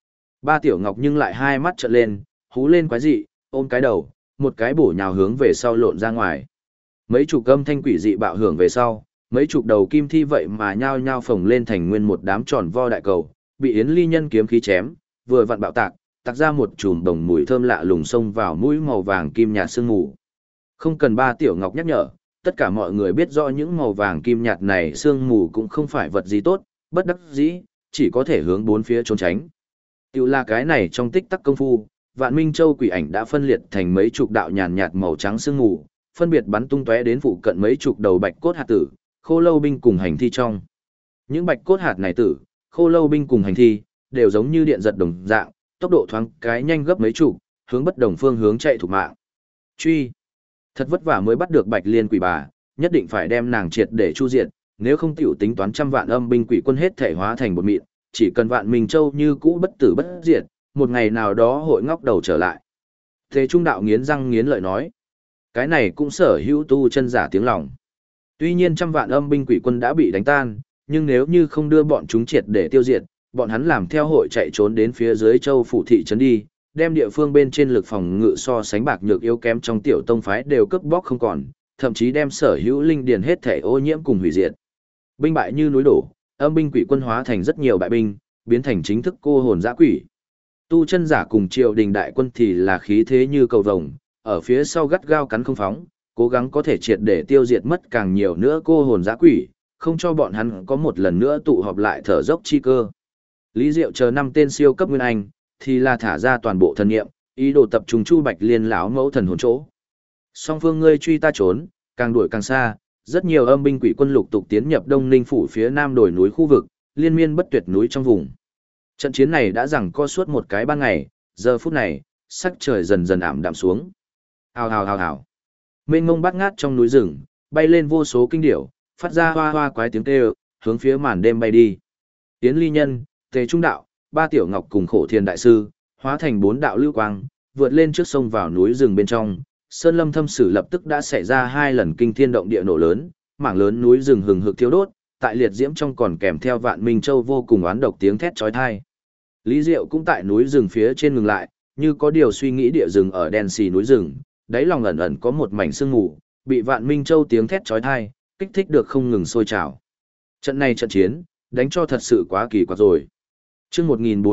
Ba Tiểu Ngọc nhưng lại hai mắt trợn lên, hú lên quái dị, ôm cái đầu, một cái bổ nhào hướng về sau lộn ra ngoài. Mấy chục âm thanh quỷ dị bạo hưởng về sau, mấy chục đầu kim thi vậy mà nhao nhao phồng lên thành nguyên một đám tròn vo đại cầu, bị Yến Ly Nhân kiếm khí chém, vừa vặn bạo tạc, tạc ra một chùm đồng mùi thơm lạ lùng xông vào mũi màu vàng kim nhạt sương mù. Không cần Ba Tiểu Ngọc nhắc nhở, tất cả mọi người biết rõ những màu vàng kim nhạt này sương mù cũng không phải vật gì tốt, bất đắc dĩ, chỉ có thể hướng bốn phía trốn tránh. Tiểu là cái này trong tích tắc công phu, Vạn Minh Châu quỷ ảnh đã phân liệt thành mấy chục đạo nhàn nhạt màu trắng sương mù, phân biệt bắn tung tóe đến phụ cận mấy chục đầu bạch cốt hạt tử, khô lâu binh cùng hành thi trong. Những bạch cốt hạt này tử, khô lâu binh cùng hành thi, đều giống như điện giật đồng dạng, tốc độ thoáng cái nhanh gấp mấy chục, hướng bất đồng phương hướng chạy thục mạng. Truy! Thật vất vả mới bắt được Bạch Liên quỷ bà, nhất định phải đem nàng triệt để chu diệt, nếu không tiểu tính toán trăm vạn âm binh quỷ quân hết thể hóa thành một mịn, chỉ cần Vạn Minh Châu như cũ bất tử bất diệt, một ngày nào đó hội ngóc đầu trở lại. Thế Trung đạo nghiến răng nghiến lợi nói, cái này cũng sở hữu tu chân giả tiếng lòng. Tuy nhiên trăm vạn âm binh quỷ quân đã bị đánh tan, nhưng nếu như không đưa bọn chúng triệt để tiêu diệt, bọn hắn làm theo hội chạy trốn đến phía dưới châu phủ thị trấn đi, đem địa phương bên trên lực phòng ngự so sánh bạc nhược yếu kém trong tiểu tông phái đều cướp bóc không còn, thậm chí đem sở hữu linh điền hết thể ô nhiễm cùng hủy diệt. Binh bại như núi đổ, âm binh quỷ quân hóa thành rất nhiều bại binh, biến thành chính thức cô hồn dã quỷ. Tu chân giả cùng triều đình đại quân thì là khí thế như cầu vồng, ở phía sau gắt gao cắn không phóng, cố gắng có thể triệt để tiêu diệt mất càng nhiều nữa cô hồn dã quỷ, không cho bọn hắn có một lần nữa tụ họp lại thở dốc chi cơ. Lý Diệu chờ 5 tên siêu cấp nguyên anh, thì là thả ra toàn bộ thần niệm, ý đồ tập trung Chu Bạch Liên lão mẫu thần hồn chỗ. Song phương ngươi truy ta trốn, càng đuổi càng xa, rất nhiều âm binh quỷ quân lục tục tiến nhập Đông Ninh phủ phía nam đồi núi khu vực, liên miên bất tuyệt núi trong vùng. Trận chiến này đã giằng co suốt một cái ban ngày, giờ phút này, sắc trời dần dần ảm đạm xuống. Hào hào hào hào. Mênh mông bát ngát trong núi rừng, bay lên vô số kinh điểu, phát ra hoa hoa quái tiếng kêu, hướng phía màn đêm bay đi. Tiến Ly Nhân, Tề Trung đạo, Ba Tiểu Ngọc cùng Khổ Thiền đại sư, hóa thành 4 đạo lưu quang, vượt lên trước sông vào núi rừng bên trong. Sơn Lâm Thâm Sử lập tức đã xảy ra 2 lần kinh thiên động địa nổ lớn, mảng lớn núi rừng hừng hực thiêu đốt, tại liệt diễm trong còn kèm theo Vạn Minh Châu vô cùng oán độc tiếng thét chói tai. Lý Diệu cũng tại núi rừng phía trên ngừng lại, như có điều suy nghĩ địa rừng ở đen xì núi rừng, đáy lòng ẩn ẩn có một mảnh sương mù, bị Vạn Minh Châu tiếng thét chói tai kích thích được không ngừng sôi trào. Trận này trận chiến, đánh cho thật sự quá kỳ quặc rồi. Chương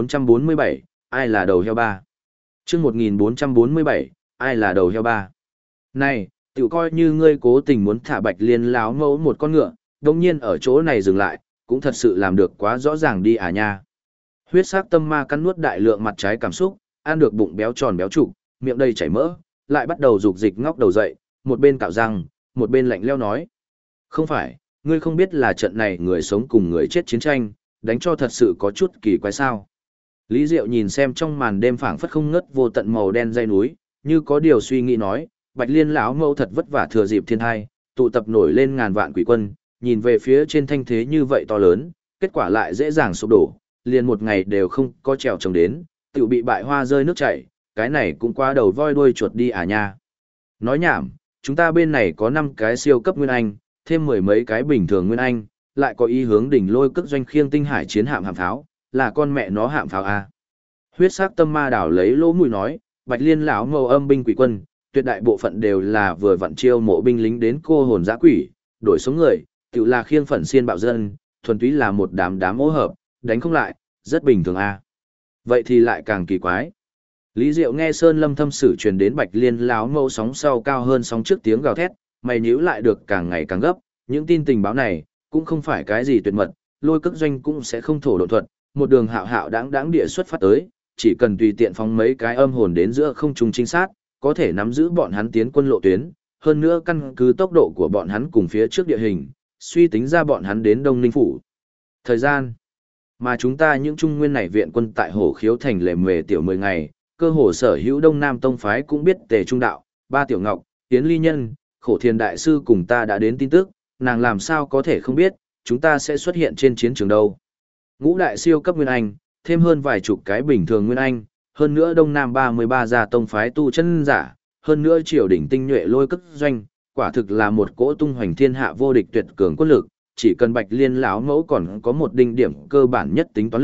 1447, ai là đầu heo ba? Chương 1447, ai là đầu heo ba? Này, tiểu coi như ngươi cố tình muốn thả Bạch Liên láo mẫu một con ngựa, đồng nhiên ở chỗ này dừng lại, cũng thật sự làm được quá rõ ràng đi à nha. Huyết sắc tâm ma cắn nuốt đại lượng mặt trái cảm xúc, ăn được bụng béo tròn béo trụ, miệng đầy chảy mỡ, lại bắt đầu rục dịch ngóc đầu dậy, một bên cạo răng, một bên lạnh lẽo nói. Không phải, ngươi không biết là trận này người sống cùng người chết chiến tranh, đánh cho thật sự có chút kỳ quái sao. Lý Diệu nhìn xem trong màn đêm phảng phất không ngớt vô tận màu đen dây núi, như có điều suy nghĩ nói, Bạch Liên lão mẫu thật vất vả thừa dịp thiên thai, tụ tập nổi lên ngàn vạn quỷ quân, nhìn về phía trên thanh thế như vậy to lớn, kết quả lại dễ dàng sụp đổ, liền một ngày đều không có trèo trồng đến, tự bị bại hoa rơi nước chảy, cái này cũng qua đầu voi đuôi chuột đi à nha. Nói nhảm, chúng ta bên này có 5 cái siêu cấp nguyên anh, thêm 10 mấy cái bình thường nguyên anh, lại có ý hướng đỉnh lôi cất doanh khiêng tinh hải chiến hạm pháo, là con mẹ nó hạm pháo à. Huyết sắc tâm ma đảo lấy lỗ mũi nói, Bạch Liên lão mẫu âm binh quỷ quân, tuyệt đại bộ phận đều là vừa vặn chiêu mộ binh lính đến cô hồn dã quỷ, đổi số người, tự là khiêng phận xiên bạo dân, thuần túy là một đám ô hợp, đánh không lại, rất bình thường à. Vậy thì lại càng kỳ quái. Lý Diệu nghe Sơn Lâm Thâm Sử truyền đến Bạch Liên lão mẫu sóng sau cao hơn sóng trước tiếng gào thét, mày nhíu lại được càng ngày càng gấp, những tin tình báo này cũng không phải cái gì tuyệt mật, lôi cước doanh cũng sẽ không thổ độ thuật, một đường hạo hạo đáng địa xuất phát tới, chỉ cần tùy tiện phóng mấy cái âm hồn đến giữa không trung trinh sát, có thể nắm giữ bọn hắn tiến quân lộ tuyến, hơn nữa căn cứ tốc độ của bọn hắn cùng phía trước địa hình, suy tính ra bọn hắn đến Đông Ninh phủ. Thời gian mà chúng ta những trung nguyên này viện quân tại Hổ Khiếu thành lề mề tiểu 10 ngày, cơ hồ sở hữu Đông Nam tông phái cũng biết Tề Trung đạo, Ba Tiểu Ngọc, Tiến Ly Nhân, Khổ Thiền đại sư cùng ta đã đến tin tức, nàng làm sao có thể không biết, chúng ta sẽ xuất hiện trên chiến trường đâu. Ngũ đại siêu cấp nguyên anh, thêm hơn vài chục cái bình thường nguyên anh, hơn nữa Đông Nam 33 gia tông phái tu chân giả, hơn nữa triều đỉnh tinh nhuệ lôi cất doanh, quả thực là một cỗ tung hoành thiên hạ vô địch tuyệt cường quân lực, chỉ cần Bạch Liên lão mẫu còn có một đinh điểm cơ bản nhất tính toán lực,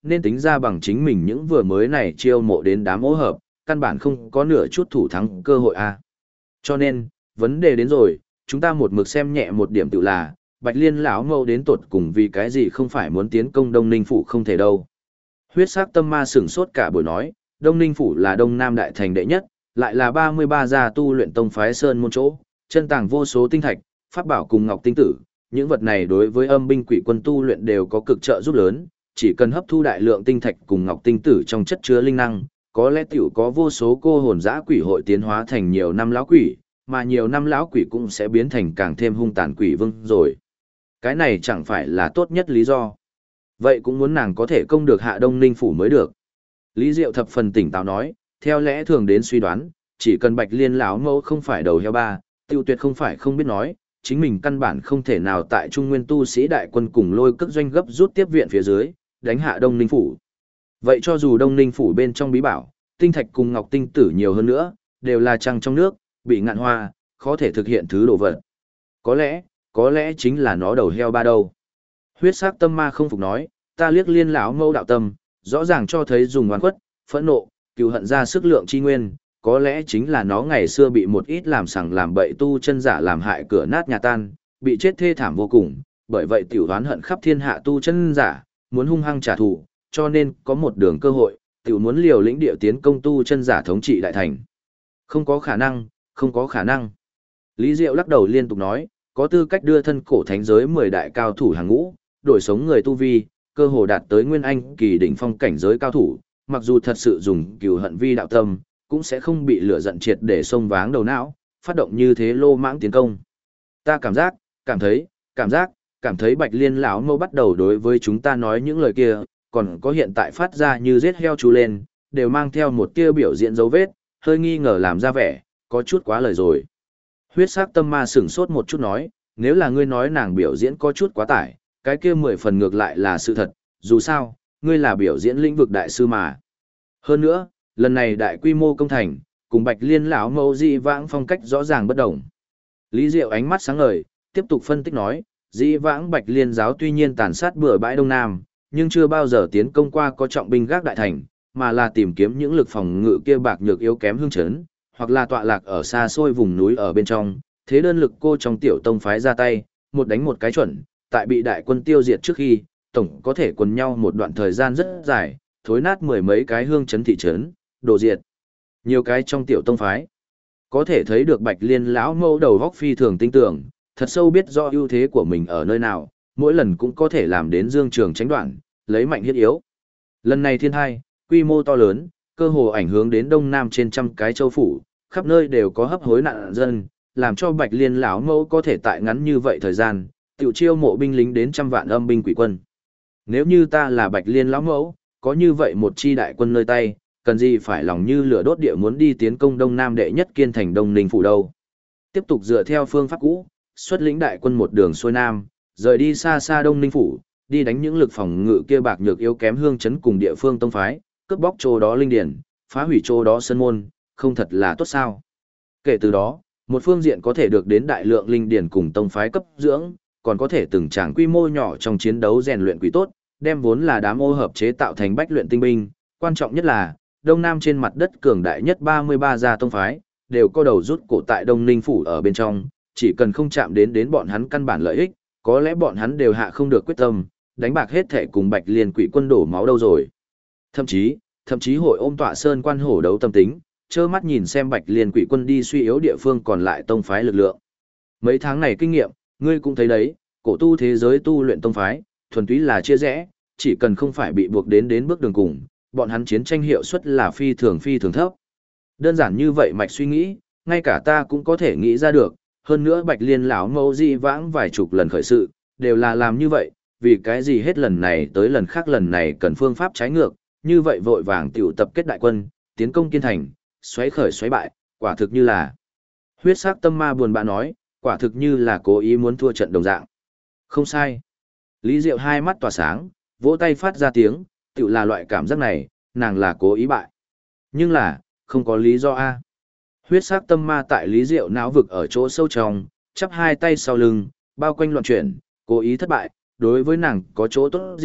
nên tính ra bằng chính mình những vừa mới này chiêu mộ đến đám ô hợp, căn bản không có nửa chút thủ thắng cơ hội a. Cho nên, vấn đề đến rồi, chúng ta một mực xem nhẹ một điểm tự là, Bạch Liên lão mâu đến tột cùng vì cái gì không phải muốn tiến công Đông Ninh phủ không thể đâu. Huyết sắc tâm ma sửng sốt cả buổi nói, Đông Ninh phủ là Đông Nam đại thành đệ nhất, lại là 33 gia tu luyện tông phái sơn môn chỗ, chân tàng vô số tinh thạch, pháp bảo cùng ngọc tinh tử, những vật này đối với âm binh quỷ quân tu luyện đều có cực trợ giúp lớn, chỉ cần hấp thu đại lượng tinh thạch cùng ngọc tinh tử trong chất chứa linh năng, có lẽ tiểu có vô số cô hồn dã quỷ hội tiến hóa thành nhiều năm lão quỷ, mà nhiều năm lão quỷ cũng sẽ biến thành càng thêm hung tàn quỷ vương rồi. Cái này chẳng phải là tốt nhất lý do. Vậy cũng muốn nàng có thể công được hạ Đông Ninh phủ mới được. Lý Diệu thập phần tỉnh táo nói, theo lẽ thường đến suy đoán, chỉ cần Bạch Liên lão mẫu không phải đầu heo ba, tiêu tuyệt không phải không biết nói, chính mình căn bản không thể nào tại Trung Nguyên tu sĩ đại quân cùng lôi cước doanh gấp rút tiếp viện phía dưới, đánh hạ Đông Ninh phủ. Vậy cho dù Đông Ninh phủ bên trong bí bảo, tinh thạch cùng ngọc tinh tử nhiều hơn nữa, đều là trăng trong nước, bị ngạn hoa, khó thể thực hiện thứ đồ vật. Có lẽ chính là nó đầu heo ba đâu. Huyết sắc tâm ma không phục nói, ta liếc Liên lão mẫu đạo tâm, rõ ràng cho thấy dùng oán khuất, phẫn nộ, cừu hận ra sức lượng chi nguyên, có lẽ chính là nó ngày xưa bị một ít làm sằng làm bậy tu chân giả làm hại cửa nát nhà tan, bị chết thê thảm vô cùng, bởi vậy tiểu oán hận khắp thiên hạ tu chân giả, muốn hung hăng trả thù, cho nên có một đường cơ hội, tiểu muốn liều lĩnh địa tiến công tu chân giả thống trị đại thành. Không có khả năng, không có khả năng. Lý Diệu lắc đầu liên tục nói, có tư cách đưa thân cổ thánh giới 10 đại cao thủ hàng ngũ, đổi sống người tu vi, cơ hồ đạt tới nguyên anh kỳ đỉnh phong cảnh giới cao thủ, mặc dù thật sự dùng cừu hận vi đạo tâm, cũng sẽ không bị lửa giận triệt để xông váng đầu não, phát động như thế lô mãng tiến công. Ta cảm thấy Bạch Liên lão mâu bắt đầu đối với chúng ta nói những lời kia, còn có hiện tại phát ra như giết heo chú lên, đều mang theo một tia biểu diễn dấu vết, hơi nghi ngờ làm ra vẻ, có chút quá lời rồi. Huyết sắc tâm ma sửng sốt một chút nói, nếu là ngươi nói nàng biểu diễn có chút quá tải, cái kia 10 phần ngược lại là sự thật, dù sao, ngươi là biểu diễn lĩnh vực đại sư mà. Hơn nữa, lần này đại quy mô công thành, cùng Bạch Liên lão mẫu dị vãng phong cách rõ ràng bất đồng. Lý Diệu ánh mắt sáng ngời, tiếp tục phân tích nói, dị vãng Bạch Liên giáo tuy nhiên tàn sát bừa bãi Đông Nam, nhưng chưa bao giờ tiến công qua có trọng binh gác đại thành, mà là tìm kiếm những lực phòng ngự kia bạc nhược yếu kém hương chấn, hoặc là tọa lạc ở xa xôi vùng núi ở bên trong, thế đơn lực cô trong tiểu tông phái ra tay, một đánh một cái chuẩn, tại bị đại quân tiêu diệt trước khi, tổng có thể quần nhau một đoạn thời gian rất dài, thối nát 10 mấy cái hương chấn thị trấn, đồ diệt nhiều cái trong tiểu tông phái. Có thể thấy được Bạch Liên lão mẫu đầu góc phi thường tinh tưởng, thật sâu biết rõ ưu thế của mình ở nơi nào, mỗi lần cũng có thể làm đến dương trường tránh đoạn, lấy mạnh hiết yếu. Lần này thiên hai, quy mô to lớn, cơ hồ ảnh hưởng đến Đông Nam trên trăm cái châu phủ, khắp nơi đều có hấp hối nạn dân, làm cho Bạch Liên lão mẫu có thể tại ngắn như vậy thời gian, tiểu chiêu mộ binh lính đến trăm vạn âm binh quỷ quân. Nếu như ta là Bạch Liên lão mẫu, có như vậy một chi đại quân nơi tay, cần gì phải lòng như lửa đốt địa muốn đi tiến công Đông Nam đệ nhất kiên thành Đông Ninh phủ đâu. Tiếp tục dựa theo phương pháp cũ, xuất lĩnh đại quân một đường xuôi Nam, rời đi xa xa Đông Ninh phủ, đi đánh những lực phòng ngự kia bạc nhược yếu kém hương chấn cùng địa phương tông phái, cướp bóc chỗ đó linh điển, phá hủy chỗ đó sân môn, không thật là tốt sao. Kể từ đó, một phương diện có thể được đến đại lượng linh điển cùng tông phái cấp dưỡng, còn có thể từng tràng quy mô nhỏ trong chiến đấu rèn luyện quỷ tốt, đem vốn là đám ô hợp chế tạo thành bách luyện tinh binh, quan trọng nhất là Đông Nam trên mặt đất cường đại nhất 33 gia tông phái, đều có đầu rút cổ tại Đông Ninh phủ ở bên trong, chỉ cần không chạm đến bọn hắn căn bản lợi ích, có lẽ bọn hắn đều hạ không được quyết tâm, đánh bạc hết thể cùng Bạch Liên quỷ quân đổ máu đâu rồi. Thậm chí hội ôm tọa sơn quan hổ đấu tâm tính, trơ mắt nhìn xem Bạch Liên quỷ quân đi suy yếu địa phương còn lại tông phái lực lượng. Mấy tháng này kinh nghiệm, ngươi cũng thấy đấy, cổ tu thế giới tu luyện tông phái, thuần túy là chia rẽ, chỉ cần không phải bị buộc đến bước đường cùng, bọn hắn chiến tranh hiệu suất là phi thường thấp. Đơn giản như vậy mạch suy nghĩ, ngay cả ta cũng có thể nghĩ ra được, hơn nữa Bạch Liên lão mẫu di vãng vài chục lần khởi sự, đều là làm như vậy, vì cái gì hết lần này tới lần khác lần này cần phương pháp trái ngược, như vậy vội vàng tiểu tập kết đại quân, tiến công kiên thành, xoáy khởi xoáy bại, quả thực như là. Huyết sắc tâm ma buồn bã nói, quả thực như là cố ý muốn thua trận đồng dạng. Không sai. Lý Diệu hai mắt tỏa sáng, vỗ tay phát ra tiếng, tiểu là loại cảm giác này, nàng là cố ý bại. Nhưng là, không có lý do A. Huyết sắc tâm ma tại Lý Diệu não vực ở chỗ sâu trong, chắp hai tay sau lưng, bao quanh loạn chuyển, cố ý thất bại, đối với nàng có chỗ tốt gì,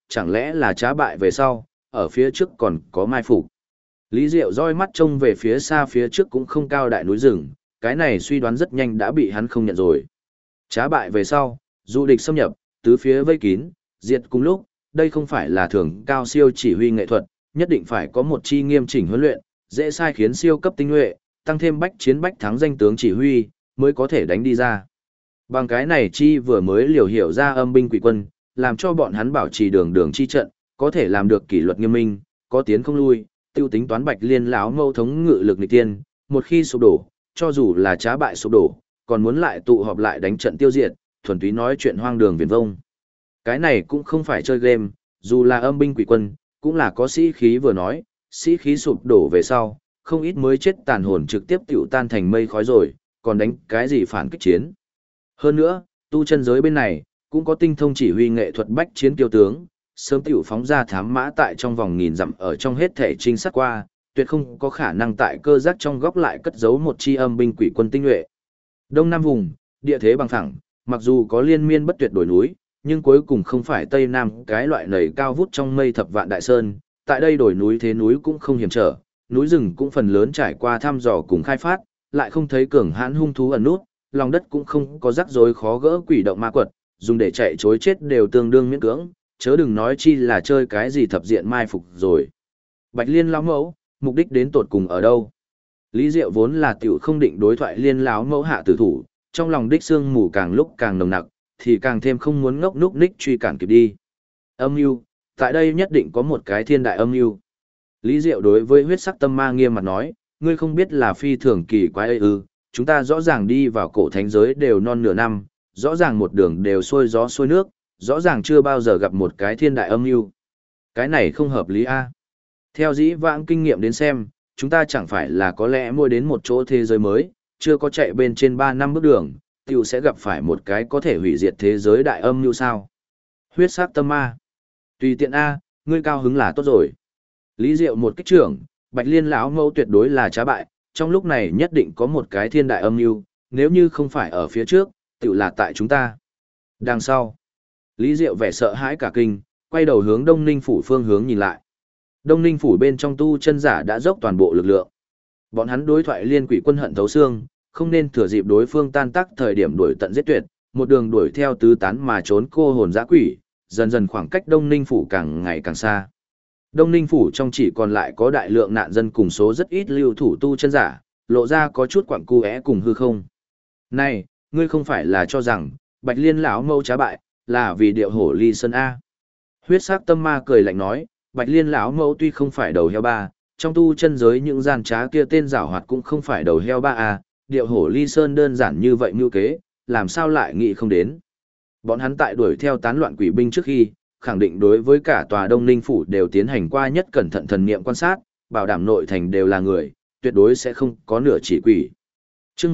chẳng lẽ là trá bại về sau, ở phía trước còn có mai phục. Lý Diệu roi mắt trông về phía xa, phía trước cũng không cao đại núi rừng, cái này suy đoán rất nhanh đã bị hắn không nhận rồi. Trá bại về sau, du địch xâm nhập, tứ phía vây kín, diệt cùng lúc, đây không phải là thường cao siêu chỉ huy nghệ thuật, nhất định phải có một chi nghiêm chỉnh huấn luyện, dễ sai khiến siêu cấp tinh nhuệ, tăng thêm bách chiến bách thắng danh tướng chỉ huy, mới có thể đánh đi ra. Bằng cái này chi vừa mới liều hiểu ra âm binh quỷ quân, làm cho bọn hắn bảo trì đường đường chi trận, có thể làm được kỷ luật nghiêm minh, có tiến không lui, tiêu tính toán Bạch Liên lão mâu thống ngự lực nghịch tiên, một khi sụp đổ, cho dù là trá bại sụp đổ, còn muốn lại tụ họp lại đánh trận tiêu diệt, thuần túy nói chuyện hoang đường viển vông. Cái này cũng không phải chơi game, dù là âm binh quỷ quân, cũng là có sĩ khí vừa nói, sĩ khí sụp đổ về sau, không ít mới chết tàn hồn trực tiếp tiểu tan thành mây khói rồi, còn đánh cái gì phản kích chiến. Hơn nữa, tu chân giới bên này, cũng có tinh thông chỉ huy nghệ thuật bách chiến kiêu tướng, sớm tiểu phóng ra thám mã tại trong vòng nghìn dặm ở trong hết thể trinh sát qua, tuyệt không có khả năng tại cơ giác trong góc lại cất giấu một chi âm binh quỷ quân tinh nhuệ. Đông Nam vùng, địa thế bằng phẳng, mặc dù có liên miên bất tuyệt đồi núi, nhưng cuối cùng không phải Tây Nam cái loại nầy cao vút trong mây thập vạn đại sơn, tại đây đồi núi thế núi cũng không hiểm trở, núi rừng cũng phần lớn trải qua thăm dò cùng khai phát, lại không thấy cường hãn hung thú ẩn nút, lòng đất cũng không có rắc rối khó gỡ quỷ động ma quật, dùng để chạy chối chết đều tương đương miễn cưỡng, chớ đừng nói chi là chơi cái gì thập diện mai phục rồi. Bạch Liên lão mẫu, mục đích đến tột cùng ở đâu? Lý Diệu vốn là tiểu không định đối thoại Liên lão mẫu hạ tử thủ, trong lòng đích xương mù càng lúc càng nồng nặc, thì càng thêm không muốn ngốc núc ních truy cản kịp đi. Âm mưu, tại đây nhất định có một cái thiên đại âm mưu. Lý Diệu đối với huyết sắc tâm ma nghiêm mặt nói, ngươi không biết là phi thường kỳ quái ấy ư, chúng ta rõ ràng đi vào cổ thánh giới đều non nửa năm, rõ ràng một đường đều xuôi gió xuôi nước, rõ ràng chưa bao giờ gặp một cái thiên đại âm mưu. Cái này không hợp lý a. Theo dĩ vãng kinh nghiệm đến xem, chúng ta chẳng phải là có lẽ mua đến một chỗ thế giới mới, chưa có chạy bên trên 3 năm bước đường, tiểu sẽ gặp phải một cái có thể hủy diệt thế giới đại âm mưu sao. Huyết sắc tâm ma. Tùy tiện a, ngươi cao hứng là tốt rồi. Lý Diệu một kích trưởng, Bạch Liên lão mẫu tuyệt đối là trá bại, trong lúc này nhất định có một cái thiên đại âm mưu, nếu như không phải ở phía trước, tiểu là tại chúng ta. Đằng sau, Lý Diệu vẻ sợ hãi cả kinh, quay đầu hướng Đông Ninh phủ phương hướng nhìn lại. Đông Ninh phủ bên trong tu chân giả đã dốc toàn bộ lực lượng. Bọn hắn đối thoại liên quỷ quân hận thấu xương, không nên thừa dịp đối phương tan tác thời điểm đuổi tận giết tuyệt, một đường đuổi theo tứ tán mà trốn cô hồn dã quỷ, dần dần khoảng cách Đông Ninh phủ càng ngày càng xa. Đông Ninh phủ trong chỉ còn lại có đại lượng nạn dân cùng số rất ít lưu thủ tu chân giả, lộ ra có chút quặng cu é cùng hư không. Này, ngươi không phải là cho rằng Bạch Liên lão mâu trá bại là vì điệu hổ ly sơn a? Huyết sắc tâm ma cười lạnh nói, Bạch Liên lão mâu tuy không phải đầu heo ba, trong tu chân giới những gian trá kia tên giảo hoạt cũng không phải đầu heo ba a, điệu hổ ly sơn đơn giản như vậy mưu kế, làm sao lại nghĩ không đến? Bọn hắn tại đuổi theo tán loạn quỷ binh trước khi, khẳng định đối với cả tòa Đông Ninh phủ đều tiến hành qua nhất cẩn thận thần niệm quan sát, bảo đảm nội thành đều là người, tuyệt đối sẽ không có nửa chỉ quỷ. Chương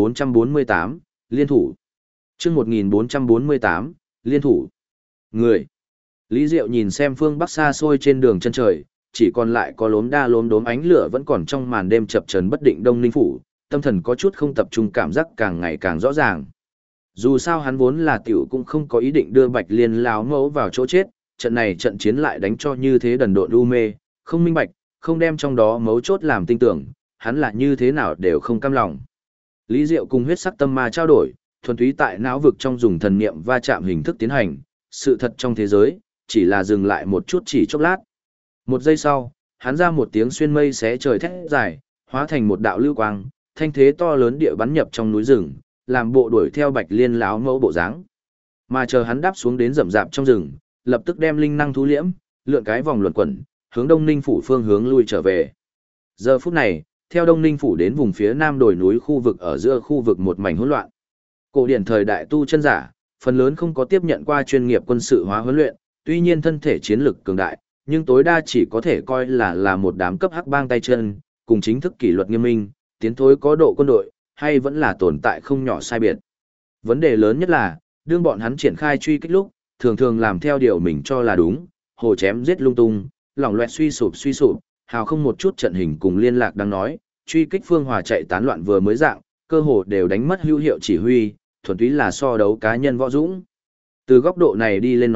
1448, liên thủ. Chương 1448, liên thủ. Người. Lý Diệu nhìn xem phương bắc xa xôi trên đường chân trời, chỉ còn lại có lốm đa lốm đốm ánh lửa vẫn còn trong màn đêm chập chờn bất định Đông Ninh phủ, tâm thần có chút không tập trung, cảm giác càng ngày càng rõ ràng. Dù sao hắn vốn là tiểu cũng không có ý định đưa Bạch Liên lão mẫu vào chỗ chết, trận này trận chiến lại đánh cho như thế đần độn u mê, không minh bạch, không đem trong đó mấu chốt làm tin tưởng, hắn là như thế nào đều không cam lòng. Lý Diệu cùng huyết sắc tâm ma trao đổi, thuần túy tại não vực trong dùng thần niệm va chạm hình thức tiến hành, sự thật trong thế giới, chỉ là dừng lại một chút chỉ chốc lát. Một giây sau, hắn ra một tiếng xuyên mây xé trời thét dài, hóa thành một đạo lưu quang, thanh thế to lớn địa bắn nhập trong núi rừng, làm bộ đuổi theo Bạch Liên lão mẫu bộ dáng. Mà chờ hắn đáp xuống đến rậm rạp trong rừng, lập tức đem linh năng thú liễm, lượn cái vòng luẩn quẩn, hướng Đông Ninh phủ phương hướng lui trở về. Giờ phút này, theo Đông Ninh phủ đến vùng phía nam đồi núi khu vực ở giữa khu vực một mảnh hỗn loạn. Cổ điển thời đại tu chân giả, phần lớn không có tiếp nhận qua chuyên nghiệp quân sự hóa huấn luyện, tuy nhiên thân thể chiến lực cường đại, nhưng tối đa chỉ có thể coi là một đám cấp hắc bang tay chân, cùng chính thức kỷ luật nghiêm minh, tiến thối có độ quân đội, hay vẫn là tồn tại không nhỏ sai biệt. Vấn đề lớn nhất là, đương bọn hắn triển khai truy kích lúc, thường thường làm theo điều mình cho là đúng, hồ chém giết lung tung, lỏng loẹt suy sụp, hào không một chút trận hình cùng liên lạc đang nói, truy kích phương hòa chạy tán loạn vừa mới dạng, cơ hồ đều đánh mất hữu hiệu chỉ huy, thuần túy là so đấu cá nhân võ dũng. Từ góc độ này đi lên nói,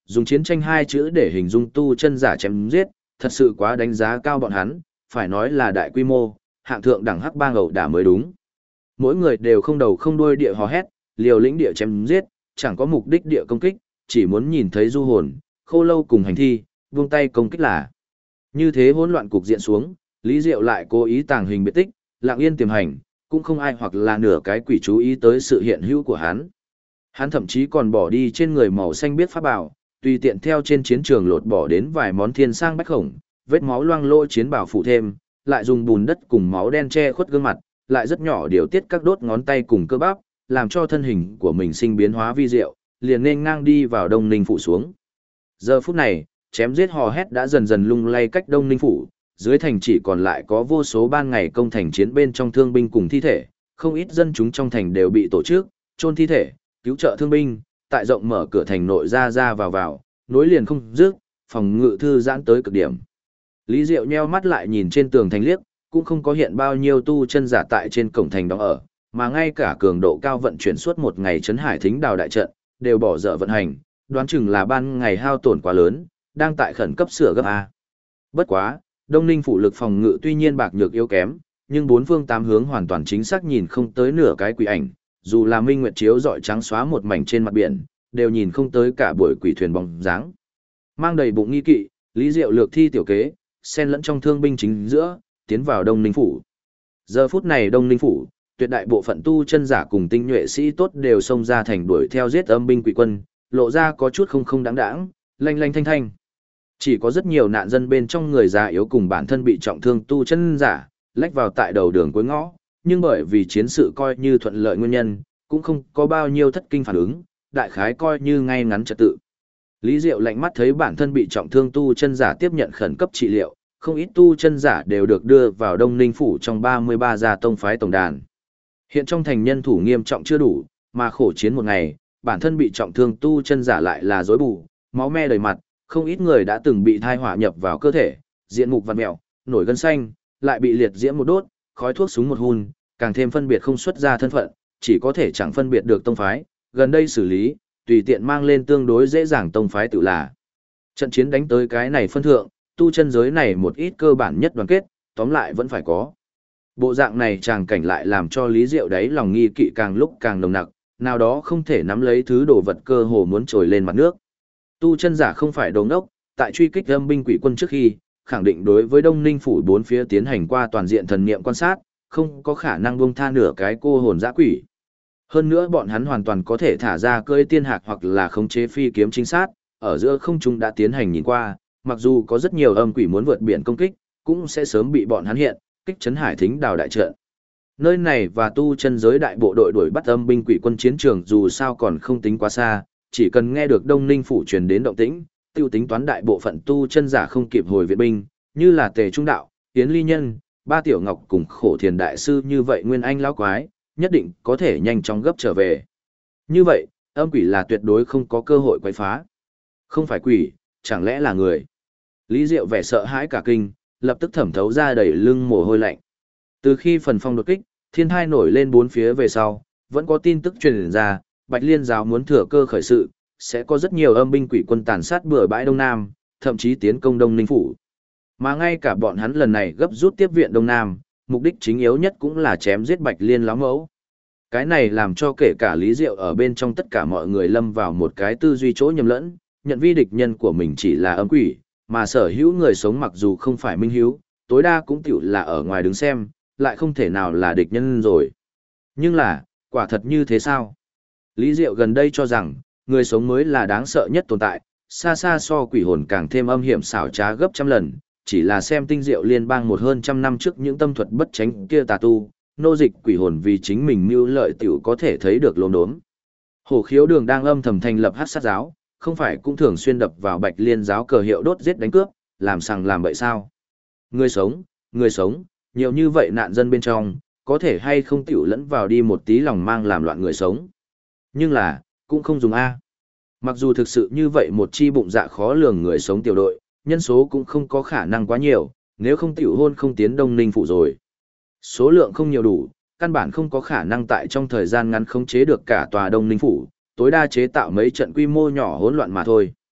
dùng chiến tranh hai chữ để hình dung tu chân giả chém giết, thật sự quá đánh giá cao bọn hắn, phải nói là đại quy mô, hạng thượng đẳng hắc bang ẩu đả mới đúng. Mỗi người đều không đầu không đuôi địa hò hét, liều lĩnh địa chém giết, chẳng có mục đích địa công kích, chỉ muốn nhìn thấy du hồn, khô lâu cùng hành thi, buông tay công kích là. Như thế hỗn loạn cục diện xuống, Lý Diệu lại cố ý tàng hình biệt tích, lặng yên tiềm hành, cũng không ai hoặc là nửa cái quỷ chú ý tới sự hiện hữu của hắn. Hắn thậm chí còn bỏ đi trên người màu xanh biết pháp bảo, tùy tiện theo trên chiến trường lột bỏ đến vài món thiên sang bách khổng, vết máu loang lỗ chiến bảo phụ thêm, lại dùng bùn đất cùng máu đen che khuất gương mặt, lại rất nhỏ điều tiết các đốt ngón tay cùng cơ bắp, làm cho thân hình của mình sinh biến hóa vi diệu, liền nên ngang đi vào Đông Ninh phủ xuống. Giờ phút này, chém giết hò hét đã dần dần lung lay cách Đông Ninh phủ, dưới thành chỉ còn lại có vô số ban ngày công thành chiến bên trong thương binh cùng thi thể, không ít dân chúng trong thành đều bị tổ chức, chôn thi thể, cứu trợ thương binh, tại rộng mở cửa thành nội ra vào, nối liền không dứt, phòng ngự thư giãn tới cực điểm. Lý Diệu nheo mắt lại nhìn trên tường thành liếc, cũng không có hiện bao nhiêu tu chân giả tại trên cổng thành đó ở, mà ngay cả cường độ cao vận chuyển suốt một ngày trấn hải thính đào đại trận, đều bỏ dở vận hành, đoán chừng là ban ngày hao tổn quá lớn, đang tại khẩn cấp sửa gấp A. Bất quá, Đông Ninh phủ lực phòng ngự tuy nhiên bạc nhược yếu kém, nhưng bốn phương tám hướng hoàn toàn chính xác nhìn không tới nửa cái quỷ ảnh, dù là minh nguyệt chiếu rọi trắng xóa một mảnh trên mặt biển, đều nhìn không tới cả buổi quỷ thuyền bóng dáng. Mang đầy bụng nghi kỵ, Lý Diệu lược thi tiểu kế, xen lẫn trong thương binh chính giữa, tiến vào Đông Ninh phủ. Giờ phút này Đông Ninh phủ, tuyệt đại bộ phận tu chân giả cùng tinh nhuệ sĩ tốt đều xông ra thành đuổi theo giết âm binh quỷ quân, lộ ra có chút không đáng đáng, lanh lanh thanh thanh. Chỉ có rất nhiều nạn dân bên trong người già yếu cùng bản thân bị trọng thương tu chân giả, lách vào tại đầu đường cuối ngõ, nhưng bởi vì chiến sự coi như thuận lợi nguyên nhân, cũng không có bao nhiêu thất kinh phản ứng, đại khái coi như ngay ngắn trật tự. Lý Diệu lạnh mắt thấy bản thân bị trọng thương tu chân giả tiếp nhận khẩn cấp trị liệu, không ít tu chân giả đều được đưa vào Đông Ninh phủ trong 33 gia tông phái tổng đàn. Hiện trong thành nhân thủ nghiêm trọng chưa đủ, mà khổ chiến một ngày, bản thân bị trọng thương tu chân giả lại là rối bù, máu me đầy mặt, không ít người đã từng bị thai hỏa nhập vào cơ thể, diện mục vặn mẹo, nổi gân xanh, lại bị liệt diễm một đốt, khói thuốc súng một hun, càng thêm phân biệt không xuất ra thân phận, chỉ có thể chẳng phân biệt được tông phái, gần đây xử lý, tùy tiện mang lên tương đối dễ dàng tông phái tự là. Trận chiến đánh tới cái này phân thượng, tu chân giới này một ít cơ bản nhất đoàn kết, tóm lại vẫn phải có. Bộ dạng này chàng cảnh lại làm cho Lý Diệu đấy lòng nghi kỵ càng lúc càng nồng nặc, nào đó không thể nắm lấy thứ đồ vật cơ hồ muốn trồi lên mặt nước. Tu chân giả không phải đồ ngốc, tại truy kích âm binh quỷ quân trước khi, khẳng định đối với Đông Ninh phủ bốn phía tiến hành qua toàn diện thần niệm quan sát, không có khả năng buông tha nửa cái cô hồn dã quỷ. Hơn nữa bọn hắn hoàn toàn có thể thả ra cưỡi tiên hạc hoặc là khống chế phi kiếm chính xác, ở giữa không trung đã tiến hành nhìn qua, mặc dù có rất nhiều âm quỷ muốn vượt biển công kích, cũng sẽ sớm bị bọn hắn hiện, kích trấn hải thính đào đại trận. Nơi này và tu chân giới đại bộ đội đuổi bắt âm binh quỷ quân chiến trường dù sao còn không tính quá xa, chỉ cần nghe được Đông Ninh phủ truyền đến động tĩnh, tiêu tính toán đại bộ phận tu chân giả không kịp hồi viện binh, như là Tề Trung Đạo, Tiến Ly Nhân, Ba Tiểu Ngọc cùng Khổ Thiền Đại Sư như vậy Nguyên Anh lão quái, nhất định có thể nhanh chóng gấp trở về. Như vậy, âm quỷ là tuyệt đối không có cơ hội quấy phá. Không phải quỷ, chẳng lẽ là người? Lý Diệu vẻ sợ hãi cả kinh, lập tức thẩm thấu ra đầy lưng mồ hôi lạnh. Từ khi phần phong đột kích, thiên thai nổi lên bốn phía về sau, vẫn có tin tức truyền ra, Bạch Liên giáo muốn thừa cơ khởi sự, sẽ có rất nhiều âm binh quỷ quân tàn sát bừa bãi Đông Nam, thậm chí tiến công Đông Ninh phủ. Mà ngay cả bọn hắn lần này gấp rút tiếp viện Đông Nam, mục đích chính yếu nhất cũng là chém giết Bạch Liên lão mẫu. Cái này làm cho kể cả Lý Diệu ở bên trong tất cả mọi người lâm vào một cái tư duy chỗ nhầm lẫn, nhận vi địch nhân của mình chỉ là âm quỷ, mà sở hữu người sống mặc dù không phải minh hiếu, tối đa cũng tiểu là ở ngoài đứng xem, lại không thể nào là địch nhân rồi. Nhưng là, quả thật như thế sao? Lý Diệu gần đây cho rằng, người sống mới là đáng sợ nhất tồn tại, xa xa so quỷ hồn càng thêm âm hiểm xảo trá gấp trăm lần, chỉ là xem tinh diệu liên bang một hơn trăm năm trước những tâm thuật bất tránh kia tà tu, nô dịch quỷ hồn vì chính mình mưu lợi tiểu có thể thấy được lồn đốm. Hổ Khiếu Đường đang âm thầm thành lập hắc sát giáo, không phải cũng thường xuyên đập vào Bạch Liên giáo cờ hiệu đốt giết đánh cướp, làm sằng làm bậy sao? Người sống, nhiều như vậy nạn dân bên trong, có thể hay không tiểu lẫn vào đi một tí lòng mang làm loạn người sống. Nhưng là, cũng không dùng A. Mặc dù thực sự như vậy một chi bụng dạ khó lường người sống tiểu đội, nhân số cũng không có khả năng quá nhiều, nếu không tiểu hôn không tiến Đông Ninh phủ rồi. Số lượng không nhiều đủ, căn bản không có khả năng tại trong thời gian ngắn khống chế được cả tòa Đông Ninh phủ, tối đa chế tạo mấy trận quy mô nhỏ hỗn loạn mà thôi.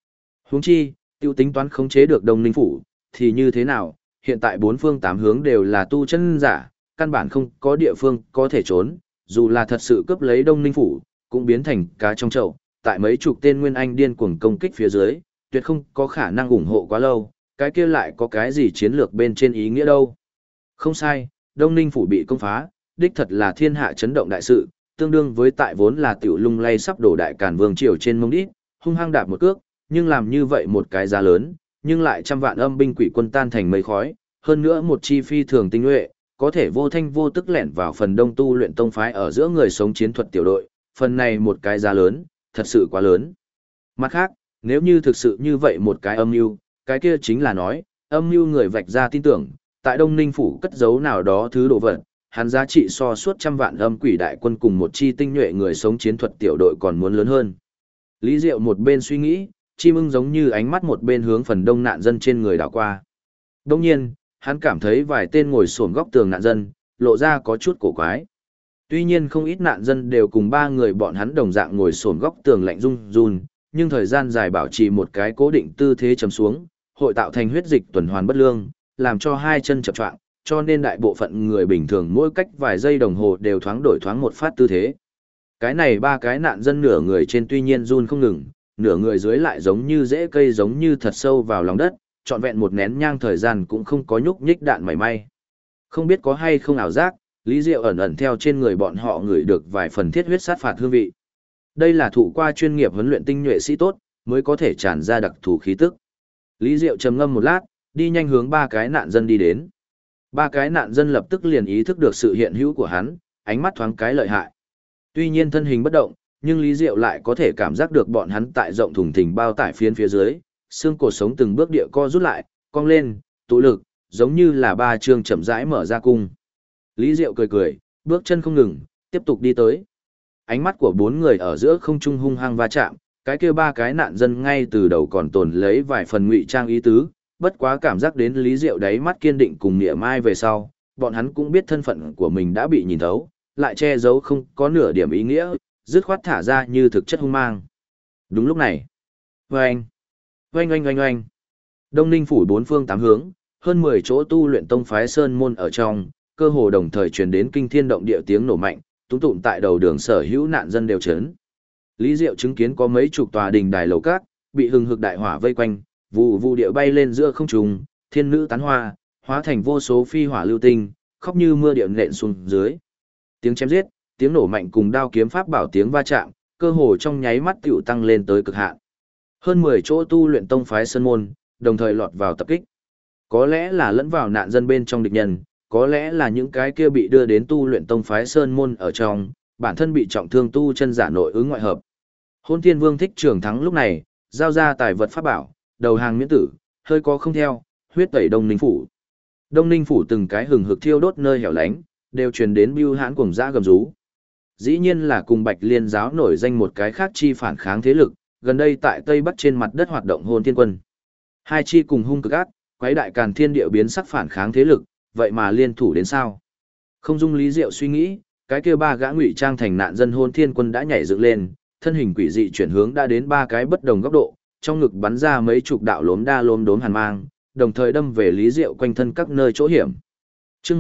Huống chi, tiêu tính toán khống chế được Đông Ninh phủ, thì như thế nào, hiện tại bốn phương tám hướng đều là tu chân giả, căn bản không có địa phương có thể trốn, dù là thật sự cướp lấy Đông Ninh phủ, cũng biến thành cá trong chậu, tại mấy chục tên nguyên anh điên cuồng công kích phía dưới, tuyệt không có khả năng ủng hộ quá lâu, cái kia lại có cái gì chiến lược bên trên ý nghĩa đâu. Không sai, Đông Ninh phủ bị công phá, đích thật là thiên hạ chấn động đại sự, tương đương với tại vốn là tiểu lung lay sắp đổ đại càn vương triều trên mông đít, hung hăng đạp một cước, nhưng làm như vậy một cái giá lớn, nhưng lại trăm vạn âm binh quỷ quân tan thành mây khói, hơn nữa một chi phi thường tinh nhuệ, có thể vô thanh vô tức lẻn vào phần đông tu luyện tông phái ở giữa người sống chiến thuật tiểu đội, phần này một cái giá lớn, thật sự quá lớn. Mặt khác, nếu như thực sự như vậy một cái âm mưu, cái kia chính là nói, âm mưu người vạch ra tin tưởng, tại Đông Ninh phủ cất giấu nào đó thứ đồ vật, hắn giá trị so suốt trăm vạn âm quỷ đại quân cùng một chi tinh nhuệ người sống chiến thuật tiểu đội còn muốn lớn hơn. Lý Diệu một bên suy nghĩ, chim ưng giống như ánh mắt một bên hướng phần đông nạn dân trên người đảo qua. Đông nhiên, hắn cảm thấy vài tên ngồi xổm góc tường nạn dân, lộ ra có chút cổ quái. Tuy nhiên không ít nạn dân đều cùng ba người bọn hắn đồng dạng ngồi xổm góc tường lạnh run run, nhưng thời gian dài bảo trì một cái cố định tư thế chầm xuống, hội tạo thành huyết dịch tuần hoàn bất lương, làm cho hai chân chập choạng, cho nên đại bộ phận người bình thường mỗi cách vài giây đồng hồ đều thoáng đổi thoáng một phát tư thế. Cái này ba cái nạn dân nửa người trên tuy nhiên run không ngừng, nửa người dưới lại giống như rễ cây giống như thật sâu vào lòng đất, trọn vẹn một nén nhang thời gian cũng không có nhúc nhích đạn mảy may. Không biết có hay không ảo giác, Lý Diệu ẩn ẩn theo trên người bọn họ ngửi được vài phần thiết huyết sát phạt hương vị. Đây là thụ qua chuyên nghiệp huấn luyện tinh nhuệ sĩ tốt, mới có thể tràn ra đặc thù khí tức. Lý Diệu trầm ngâm một lát, đi nhanh hướng ba cái nạn dân đi đến. Ba cái nạn dân lập tức liền ý thức được sự hiện hữu của hắn, ánh mắt thoáng cái lợi hại. Tuy nhiên thân hình bất động, nhưng Lý Diệu lại có thể cảm giác được bọn hắn tại rộng thùng thình bao tải phiến phía dưới, xương cổ sống từng bước địa co rút lại, cong lên, tụ lực, giống như là ba chương chậm rãi mở ra cung. Lý Diệu cười cười, bước chân không ngừng, tiếp tục đi tới. Ánh mắt của bốn người ở giữa không trung hung hăng va chạm, cái kia ba cái nạn dân ngay từ đầu còn tồn lấy vài phần ngụy trang ý tứ, bất quá cảm giác đến Lý Diệu đáy mắt kiên định cùng niệm mai về sau, bọn hắn cũng biết thân phận của mình đã bị nhìn thấu, lại che giấu không có nửa điểm ý nghĩa, dứt khoát thả ra như thực chất hung mang. Đúng lúc này, oanh, oanh oanh oanh oanh, Đông Ninh phủ bốn phương tám hướng, hơn 10 chỗ tu luyện tông phái sơn môn ở trong, cơ hồ đồng thời truyền đến kinh thiên động địa tiếng nổ mạnh, túm tụm tại đầu đường sở hữu nạn dân đều chấn. Lý Diệu chứng kiến có mấy chục tòa đình đài lầu cát bị hừng hực đại hỏa vây quanh, vụ vụ địa bay lên giữa không trung, thiên nữ tán hoa, hóa thành vô số phi hỏa lưu tinh, khóc như mưa địa nện xuống dưới. Tiếng chém giết, tiếng nổ mạnh cùng đao kiếm pháp bảo tiếng va chạm, cơ hồ trong nháy mắt tiểu tăng lên tới cực hạn. Hơn 10 chỗ tu luyện tông phái sơn môn, đồng thời lọt vào tập kích. Có lẽ là lẫn vào nạn dân bên trong địch nhân, có lẽ là những cái kia bị đưa đến tu luyện tông phái sơn môn ở trong, bản thân bị trọng thương tu chân giả nội ứng ngoại hợp. Hôn Thiên Vương Thích Trường Thắng lúc này, giao ra tài vật pháp bảo, đầu hàng miễn tử, hơi có không theo, huyết tẩy Đông Ninh phủ. Đông Ninh phủ từng cái hừng hực thiêu đốt nơi hẻo lánh, đều truyền đến bưu hãn cuồng dã gầm rú. Dĩ nhiên là cùng Bạch Liên giáo nổi danh một cái khác chi phản kháng thế lực, gần đây tại Tây Bắc trên mặt đất hoạt động Hôn Thiên quân. Hai chi cùng hung cực ác, quấy đại càn thiên địa biến sắc phản kháng thế lực, vậy mà liên thủ đến sao? Không dung Lý Diệu suy nghĩ, cái kia ba gã ngụy trang thành nạn dân Hôn Thiên quân đã nhảy dựng lên, thân hình quỷ dị chuyển hướng đã đến ba cái bất đồng góc độ, trong ngực bắn ra mấy chục đạo lốm đa lốm đốm hàn mang, đồng thời đâm về Lý Diệu quanh thân các nơi chỗ hiểm. Chương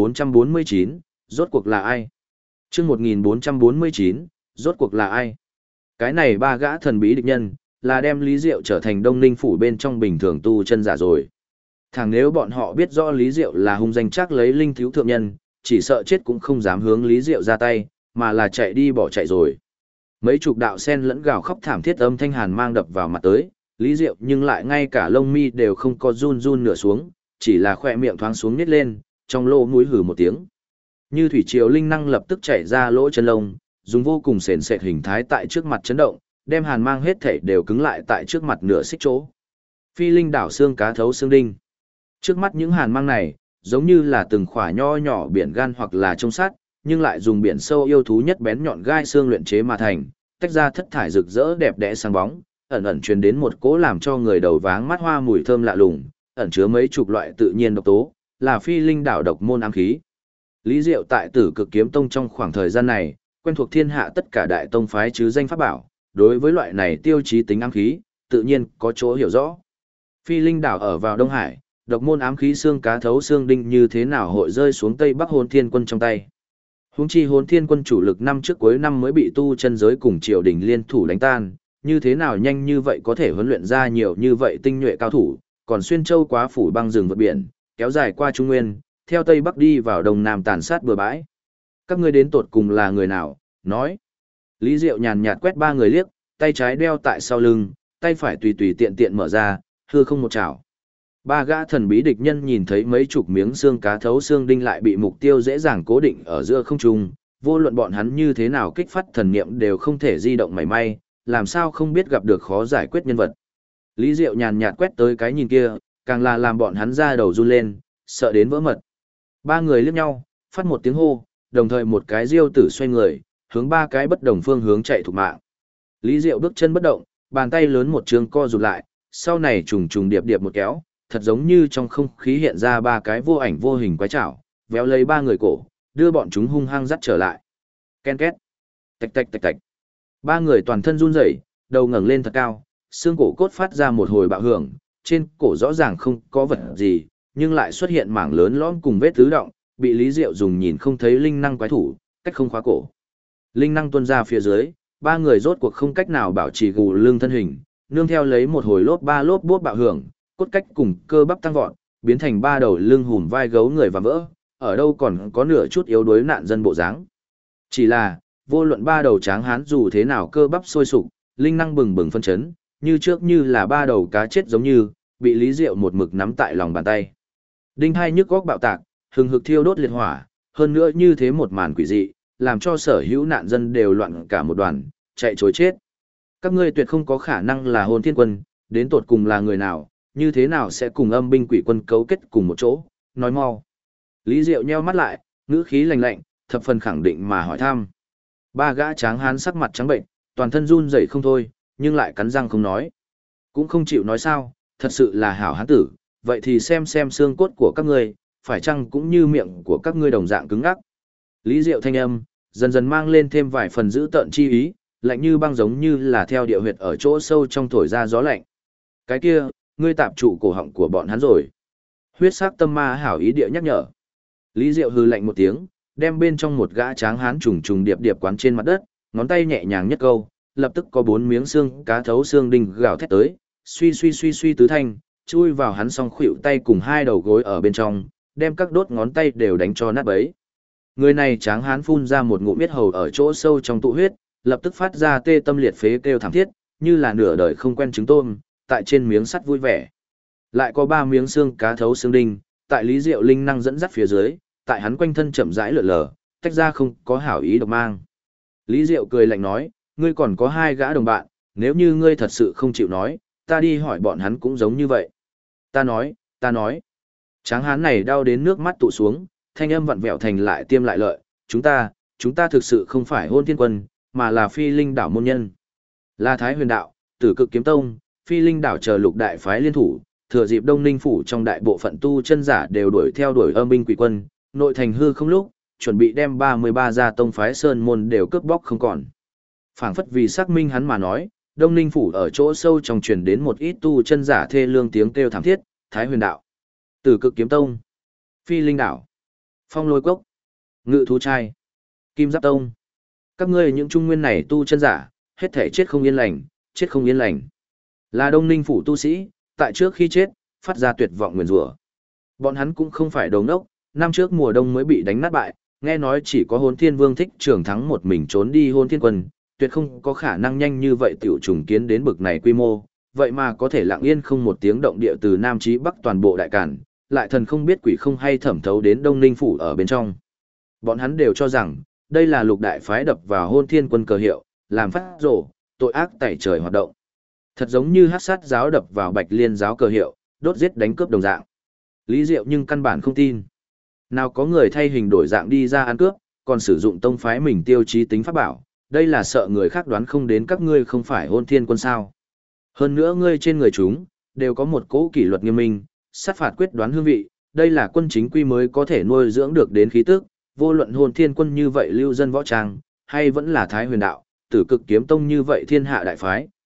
1449, rốt cuộc là ai? Chương 1449, rốt cuộc là ai? Cái này ba gã thần bí địch nhân, là đem Lý Diệu trở thành Đông Ninh phủ bên trong bình thường tu chân giả rồi. Thẳng nếu bọn họ biết rõ Lý Diệu là hung danh chắc lấy linh thiếu thượng nhân, chỉ sợ chết cũng không dám hướng Lý Diệu ra tay, mà là chạy đi bỏ chạy rồi. Mấy chục đạo sen lẫn gào khóc thảm thiết âm thanh hàn mang đập vào mặt tới, Lý Diệu nhưng lại ngay cả lông mi đều không có run run nửa xuống, chỉ là khỏe miệng thoáng xuống nhếch lên, trong lỗ mũi hừ một tiếng. Như thủy triều linh năng lập tức chảy ra lỗ chân lông, dùng vô cùng sền sệt hình thái tại trước mặt chấn động, đem hàn mang hết thảy đều cứng lại tại trước mặt nửa xích chỗ. Phi linh đảo xương cá thấu xương đinh. Trước mắt những hàn mang này, giống như là từng khỏa nho nhỏ biển gan hoặc là trông sắt, nhưng lại dùng biển sâu yêu thú nhất bén nhọn gai xương luyện chế mà thành, tách ra thất thải rực rỡ đẹp đẽ sáng bóng, ẩn ẩn truyền đến một cỗ làm cho người đầu váng mắt hoa mùi thơm lạ lùng, ẩn chứa mấy chục loại tự nhiên độc tố, là phi linh đảo độc môn ám khí. Lý Diệu tại Tử Cực Kiếm Tông trong khoảng thời gian này, quen thuộc thiên hạ tất cả đại tông phái chứ danh pháp bảo, đối với loại này tiêu chí tính ám khí, tự nhiên có chỗ hiểu rõ. Phi linh đảo ở vào Đông Hải, độc môn ám khí xương cá thấu xương đinh như thế nào hội rơi xuống Tây Bắc Hồn Thiên Quân trong tay. Huống chi Hồn Thiên Quân chủ lực năm trước cuối năm mới bị tu chân giới cùng triều đình liên thủ đánh tan, như thế nào nhanh như vậy có thể huấn luyện ra nhiều như vậy tinh nhuệ cao thủ, còn xuyên châu quá phủ băng rừng vượt biển, kéo dài qua Trung Nguyên, theo Tây Bắc đi vào Đông Nam tàn sát bừa bãi. Các ngươi đến tột cùng là người nào? Nói. Lý Diệu nhàn nhạt quét ba người liếc, tay trái đeo tại sau lưng, tay phải tùy tùy tiện tiện mở ra, hư không một chảo. Ba gã thần bí địch nhân nhìn thấy mấy chục miếng xương cá thấu xương đinh lại bị mục tiêu dễ dàng cố định ở giữa không trung, vô luận bọn hắn như thế nào kích phát thần niệm đều không thể di động mảy may, làm sao không biết gặp được khó giải quyết nhân vật. Lý Diệu nhàn nhạt quét tới cái nhìn kia, càng là làm bọn hắn ra đầu run lên, sợ đến vỡ mật. Ba người liếc nhau, phát một tiếng hô, đồng thời một cái diêu tử xoay người, hướng ba cái bất đồng phương hướng chạy thục mạng. Lý Diệu bước chân bất động, bàn tay lớn một trường co rụt lại, sau này trùng trùng điệp điệp một kéo, thật giống như trong không khí hiện ra ba cái vô ảnh vô hình quái chảo, véo lấy ba người cổ, đưa bọn chúng hung hăng dắt trở lại. Ken két, tạch tạch tạch tạch. Ba người toàn thân run rẩy, đầu ngẩng lên thật cao, xương cổ cốt phát ra một hồi bạo hưởng, trên cổ rõ ràng không có vật gì, nhưng lại xuất hiện mảng lớn lõm cùng vết tứ động, bị Lý Diệu dùng nhìn không thấy linh năng quái thủ, cách không khóa cổ. Linh năng tuôn ra phía dưới, ba người rốt cuộc không cách nào bảo trì gù lưng thân hình, nương theo lấy một hồi lốp ba lốp bốp bạo hưởng, cốt cách cùng cơ bắp tăng vọt, biến thành ba đầu lưng hùm vai gấu người và vỡ, ở đâu còn có nửa chút yếu đuối nạn dân bộ dáng. Chỉ là, vô luận ba đầu tráng hán dù thế nào cơ bắp sôi sục, linh năng bừng bừng phân chấn, như trước như là ba đầu cá chết giống như, bị Lý Diệu một mực nắm tại lòng bàn tay. Đinh hai nhức góc bạo tạc, hừng hực thiêu đốt liệt hỏa, hơn nữa như thế một màn quỷ dị, làm cho sở hữu nạn dân đều loạn cả một đoàn, chạy trối chết. Các ngươi tuyệt không có khả năng là Hồn Thiên Quân, đến tột cùng là người nào, như thế nào sẽ cùng âm binh quỷ quân cấu kết cùng một chỗ, nói mau. Lý Diệu nheo mắt lại, ngữ khí lạnh lạnh, thập phần khẳng định mà hỏi thăm. Ba gã tráng hán sắc mặt trắng bệnh, toàn thân run rẩy không thôi, nhưng lại cắn răng không nói. Cũng không chịu nói sao, thật sự là hảo hán tử, vậy thì xem xương cốt của các ngươi, phải chăng cũng như miệng của các ngươi đồng dạng cứng ngắc. Lý Diệu thanh âm, dần dần mang lên thêm vài phần dữ tợn chi ý, lạnh như băng giống như là theo địa huyệt ở chỗ sâu trong thổi ra gió lạnh. Cái kia, ngươi tạp trụ cổ họng của bọn hắn rồi. Huyết sắc tâm ma hảo ý địa nhắc nhở. Lý Diệu hừ lạnh một tiếng, đem bên trong một gã tráng hán trùng trùng điệp điệp quán trên mặt đất, ngón tay nhẹ nhàng nhất câu, lập tức có bốn miếng xương cá thấu xương đinh gào thét tới, suy suy suy suy tứ thanh, chui vào hắn song khuỷu tay cùng hai đầu gối ở bên trong, đem các đốt ngón tay đều đánh cho nát bấy. Người này tráng hán phun ra một ngụm huyết hầu ở chỗ sâu trong tụ huyết, lập tức phát ra tê tâm liệt phế kêu thảm thiết, như là nửa đời không quen trứng tôm, tại trên miếng sắt vui vẻ. Lại có ba miếng xương cá thấu xương đinh, tại Lý Diệu linh năng dẫn dắt phía dưới, tại hắn quanh thân chậm rãi lượn lờ, tách ra không có hảo ý độc mang. Lý Diệu cười lạnh nói, ngươi còn có hai gã đồng bạn, nếu như ngươi thật sự không chịu nói, ta đi hỏi bọn hắn cũng giống như vậy. Ta nói. Tráng hán này đau đến nước mắt tụ xuống, thanh âm vặn vẹo thành lại tiêm lại lợi, chúng ta thực sự không phải Hôn Thiên Quân, mà là Phi Linh đảo môn nhân. Là Thái Huyền đạo, Tử Cực kiếm tông, Phi Linh đảo chờ lục đại phái liên thủ, thừa dịp Đông Ninh phủ trong đại bộ phận tu chân giả đều đuổi âm binh quỷ quân, nội thành hư không lúc, chuẩn bị đem 33 gia tông phái sơn môn đều cướp bóc không còn. Phảng phất vì xác minh hắn mà nói, Đông Ninh phủ ở chỗ sâu trong truyền đến một ít tu chân giả thê lương tiếng kêu thảm thiết, Thái Huyền đạo, Tử Cực kiếm tông, Phi Linh đảo, Phong Lôi cốc, Ngự thú trai, Kim Giáp tông. Các ngươi những trung nguyên này tu chân giả, hết thể chết không yên lành, chết không yên lành. Là Đông Ninh phủ tu sĩ, tại trước khi chết, phát ra tuyệt vọng nguyền rủa. Bọn hắn cũng không phải đồ ngốc, năm trước mùa đông mới bị đánh nát bại, nghe nói chỉ có Hồn Thiên Vương Thích Trường thắng một mình trốn đi Hồn Thiên Quân, tuyệt không có khả năng nhanh như vậy tiểu trùng kiến đến bực này quy mô, vậy mà có thể lặng yên không một tiếng động địa từ Nam chí Bắc toàn bộ đại cản, lại thần không biết quỷ không hay thẩm thấu đến Đông Ninh phủ ở bên trong. Bọn hắn đều cho rằng, đây là lục đại phái đập vào Hôn Thiên Quân cờ hiệu, làm phát rổ, tội ác tẩy trời hoạt động. Thật giống như hắc sát giáo đập vào Bạch Liên giáo cờ hiệu, đốt giết đánh cướp đồng dạng. Lý Diệu nhưng căn bản không tin. Nào có người thay hình đổi dạng đi ra ăn cướp, còn sử dụng tông phái mình tiêu chí tính pháp bảo, đây là sợ người khác đoán không đến các ngươi không phải Hôn Thiên Quân sao. Hơn nữa ngươi trên người chúng, đều có một cỗ kỷ luật nghiêm minh, sát phạt quyết đoán hương vị, đây là quân chính quy mới có thể nuôi dưỡng được đến khí tức, vô luận Hồn Thiên Quân như vậy lưu dân võ trang, hay vẫn là Thái Huyền đạo, Tử Cực kiếm tông như vậy thiên hạ đại phái,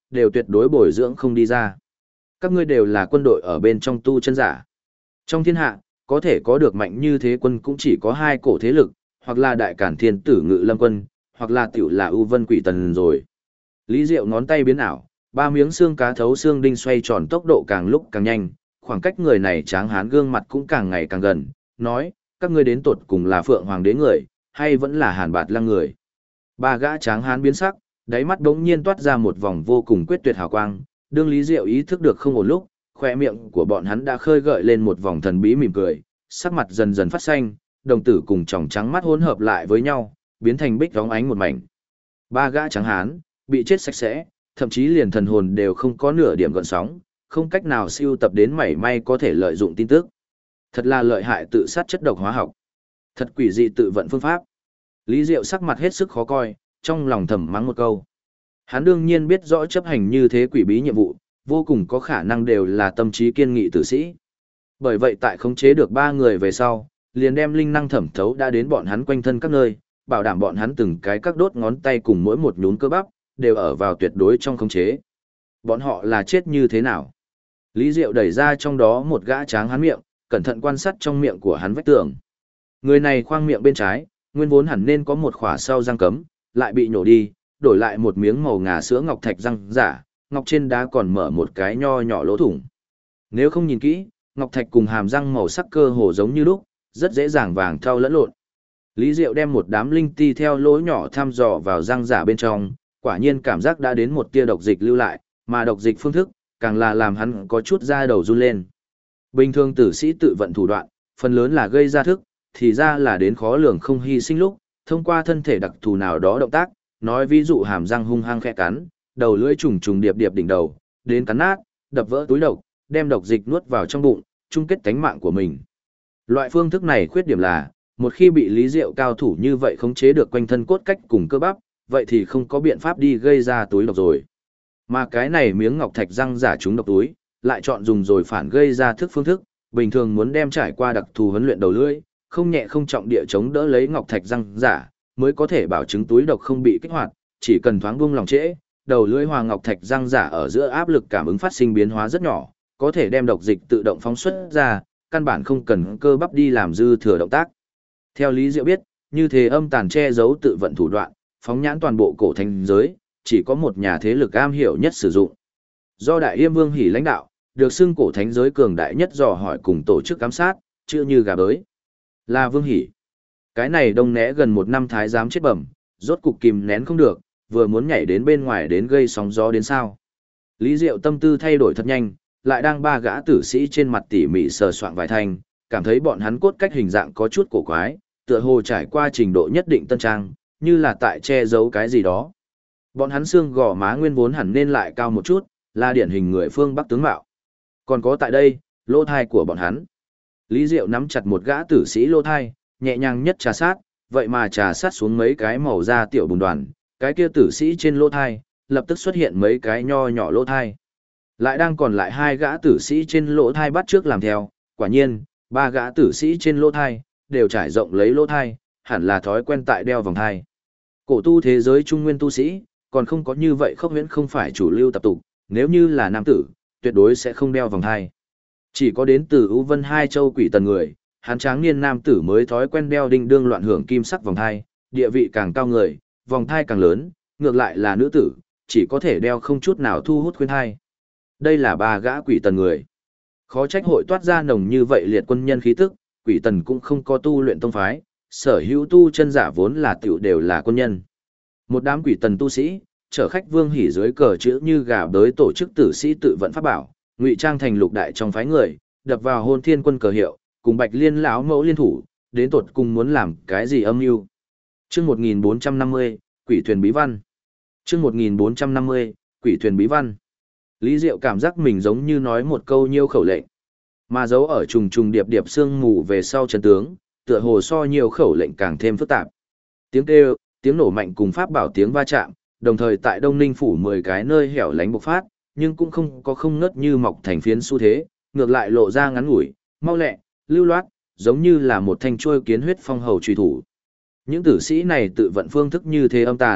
đều tuyệt đối bồi dưỡng không đi ra. Các ngươi đều là quân đội ở bên trong tu chân giả. Trong thiên hạ, có thể có được mạnh như thế quân cũng chỉ có hai cổ thế lực, hoặc là Đại Cản Thiên Tử Ngự Lâm quân, hoặc là tiểu là ưu vân quỷ tần rồi. Lý Diệu ngón tay biến ảo, ba miếng xương cá thấu xương đinh xoay tròn tốc độ càng lúc càng nhanh, khoảng cách người này tráng hán gương mặt cũng càng ngày càng gần, nói, các ngươi đến tột cùng là Phượng Hoàng đế người, hay vẫn là Hàn Bạt Lăng người. Ba gã tráng hán biến sắc, đáy mắt đống nhiên toát ra một vòng vô cùng quyết tuyệt hào quang, đương Lý Diệu ý thức được không ổn lúc, khoe miệng của bọn hắn đã khơi gợi lên một vòng thần bí mỉm cười, sắc mặt dần dần phát xanh, đồng tử cùng tròng trắng mắt hỗn hợp lại với nhau, biến thành bích vóng ánh một mảnh. Ba gã tráng hán, bị chết sạch sẽ, thậm chí liền thần hồn đều không có nửa điểm gợn sóng, không cách nào siêu tập đến mảy may có thể lợi dụng tin tức. Thật là lợi hại tự sát chất độc hóa học. Thật quỷ dị tự vận phương pháp. Lý Diệu sắc mặt hết sức khó coi, trong lòng thầm mắng một câu. Hắn đương nhiên biết rõ chấp hành như thế quỷ bí nhiệm vụ, vô cùng có khả năng đều là tâm trí kiên nghị tử sĩ. Bởi vậy tại khống chế được ba người về sau, liền đem linh năng thẩm thấu đã đến bọn hắn quanh thân các nơi, bảo đảm bọn hắn từng cái các đốt ngón tay cùng mỗi một nhún cơ bắp, đều ở vào tuyệt đối trong khống chế. Bọn họ là chết như thế nào? Lý Diệu đẩy ra trong đó một gã tráng hắn miệng, cẩn thận quan sát trong miệng của hắn vách tường. Người này khoang miệng bên trái, nguyên vốn hẳn nên có một khỏa sau răng cấm, lại bị nhổ đi, đổi lại một miếng màu ngà sữa ngọc thạch răng giả, ngọc trên đá còn mở một cái nho nhỏ lỗ thủng. Nếu không nhìn kỹ, ngọc thạch cùng hàm răng màu sắc cơ hồ giống như lúc, rất dễ dàng vàng thau lẫn lộn. Lý Diệu đem một đám linh ti theo lỗ nhỏ thăm dò vào răng giả bên trong, quả nhiên cảm giác đã đến một tia độc dịch lưu lại, mà độc dịch phương thức, càng là làm hắn có chút da đầu run lên. Bình thường tử sĩ tự vận thủ đoạn, phần lớn là gây ra thức, thì ra là đến khó lường không hy sinh lúc, thông qua thân thể đặc thù nào đó động tác, nói ví dụ hàm răng hung hăng khẽ cắn, đầu lưỡi trùng trùng điệp điệp đỉnh đầu, đến cắn nát, đập vỡ túi độc, đem độc dịch nuốt vào trong bụng, chung kết tánh mạng của mình. Loại phương thức này khuyết điểm là, một khi bị Lý Diệu cao thủ như vậy khống chế được quanh thân cốt cách cùng cơ bắp, vậy thì không có biện pháp đi gây ra túi độc rồi. Mà cái này miếng ngọc thạch răng giả trúng độc túi, lại chọn dùng rồi phản gây ra thức phương thức, bình thường muốn đem trải qua đặc thù huấn luyện đầu lưỡi, không nhẹ không trọng địa chống đỡ lấy ngọc thạch răng giả, mới có thể bảo chứng túi độc không bị kích hoạt, chỉ cần thoáng buông lòng trễ, đầu lưỡi hòa ngọc thạch răng giả ở giữa áp lực cảm ứng phát sinh biến hóa rất nhỏ, có thể đem độc dịch tự động phóng xuất ra, căn bản không cần cơ bắp đi làm dư thừa động tác. Theo Lý Diệu biết, như thế âm tàn che giấu tự vận thủ đoạn, phóng nhãn toàn bộ cổ thành giới, chỉ có một nhà thế lực am hiểu nhất sử dụng. Do Đại Yêm Vương Hỉ lãnh đạo, được xưng cổ thánh giới cường đại nhất dò hỏi cùng tổ chức giám sát, chưa như gà bới. Là Vương Hỉ. Cái này đông né gần một năm thái giám chết bẩm, rốt cục kìm nén không được, vừa muốn nhảy đến bên ngoài đến gây sóng gió đến sao. Lý Diệu tâm tư thay đổi thật nhanh, lại đang ba gã tử sĩ trên mặt tỉ mỉ sờ soạn vài thanh, cảm thấy bọn hắn cốt cách hình dạng có chút cổ quái, tựa hồ trải qua trình độ nhất định tân trang, như là tại che giấu cái gì đó. Bọn hắn xương gò má nguyên vốn hẳn nên lại cao một chút, là điển hình người phương Bắc tướng mạo. Còn có tại đây, lỗ thai của bọn hắn. Lý Diệu nắm chặt một gã tử sĩ lỗ thai, nhẹ nhàng nhất trà sát, vậy mà trà sát xuống mấy cái màu da tiểu bùn đoàn, cái kia tử sĩ trên lỗ thai, lập tức xuất hiện mấy cái nho nhỏ lỗ thai. Lại đang còn lại hai gã tử sĩ trên lỗ thai bắt trước làm theo, quả nhiên, ba gã tử sĩ trên lỗ thai, đều trải rộng lấy lỗ thai, hẳn là thói quen tại đeo vòng thai. Cổ tu thế giới trung nguyên tu sĩ, còn không có như vậy khốc huyễn không phải chủ lưu tập tục, nếu như là nam tử, tuyệt đối sẽ không đeo vòng thai. Chỉ có đến từ Ú Vân hai châu quỷ tần người, hán tráng niên nam tử mới thói quen đeo đinh đương loạn hưởng kim sắc vòng thai, địa vị càng cao người, vòng thai càng lớn, ngược lại là nữ tử, chỉ có thể đeo không chút nào thu hút khuyên thai. Đây là ba gã quỷ tần người. Khó trách hội toát ra nồng như vậy liệt quân nhân khí tức, quỷ tần cũng không có tu luyện tông phái, sở hữu tu chân giả vốn là tiểu đều là quân nhân. Một đám quỷ tần tu sĩ, chở khách Vương Hỉ dưới cờ chữ như gà bới tổ chức tử sĩ tự vận pháp bảo, ngụy trang thành lục đại trong phái người, đập vào Hôn Thiên Quân cờ hiệu, cùng Bạch Liên lão mẫu liên thủ, đến tột cùng muốn làm cái gì âm mưu. Chương 1450, Quỷ thuyền bí văn. Chương 1450, Quỷ thuyền bí văn. Lý Diệu cảm giác mình giống như nói một câu nhiêu khẩu lệnh, mà giấu ở trùng trùng điệp điệp sương mù về sau chân tướng, tựa hồ so nhiều khẩu lệnh càng thêm phức tạp. Tiếng kêu, tiếng nổ mạnh cùng pháp bảo tiếng va chạm, đồng thời tại Đông Ninh phủ 10 cái nơi hẻo lánh bộc phát, nhưng cũng không có không ngớt như mọc thành phiến xu thế, ngược lại lộ ra ngắn ngủi, mau lẹ, lưu loát, giống như là một thanh chuôi kiến huyết phong hầu truy thủ. Những tử sĩ này tự vận phương thức như thế âm tàn,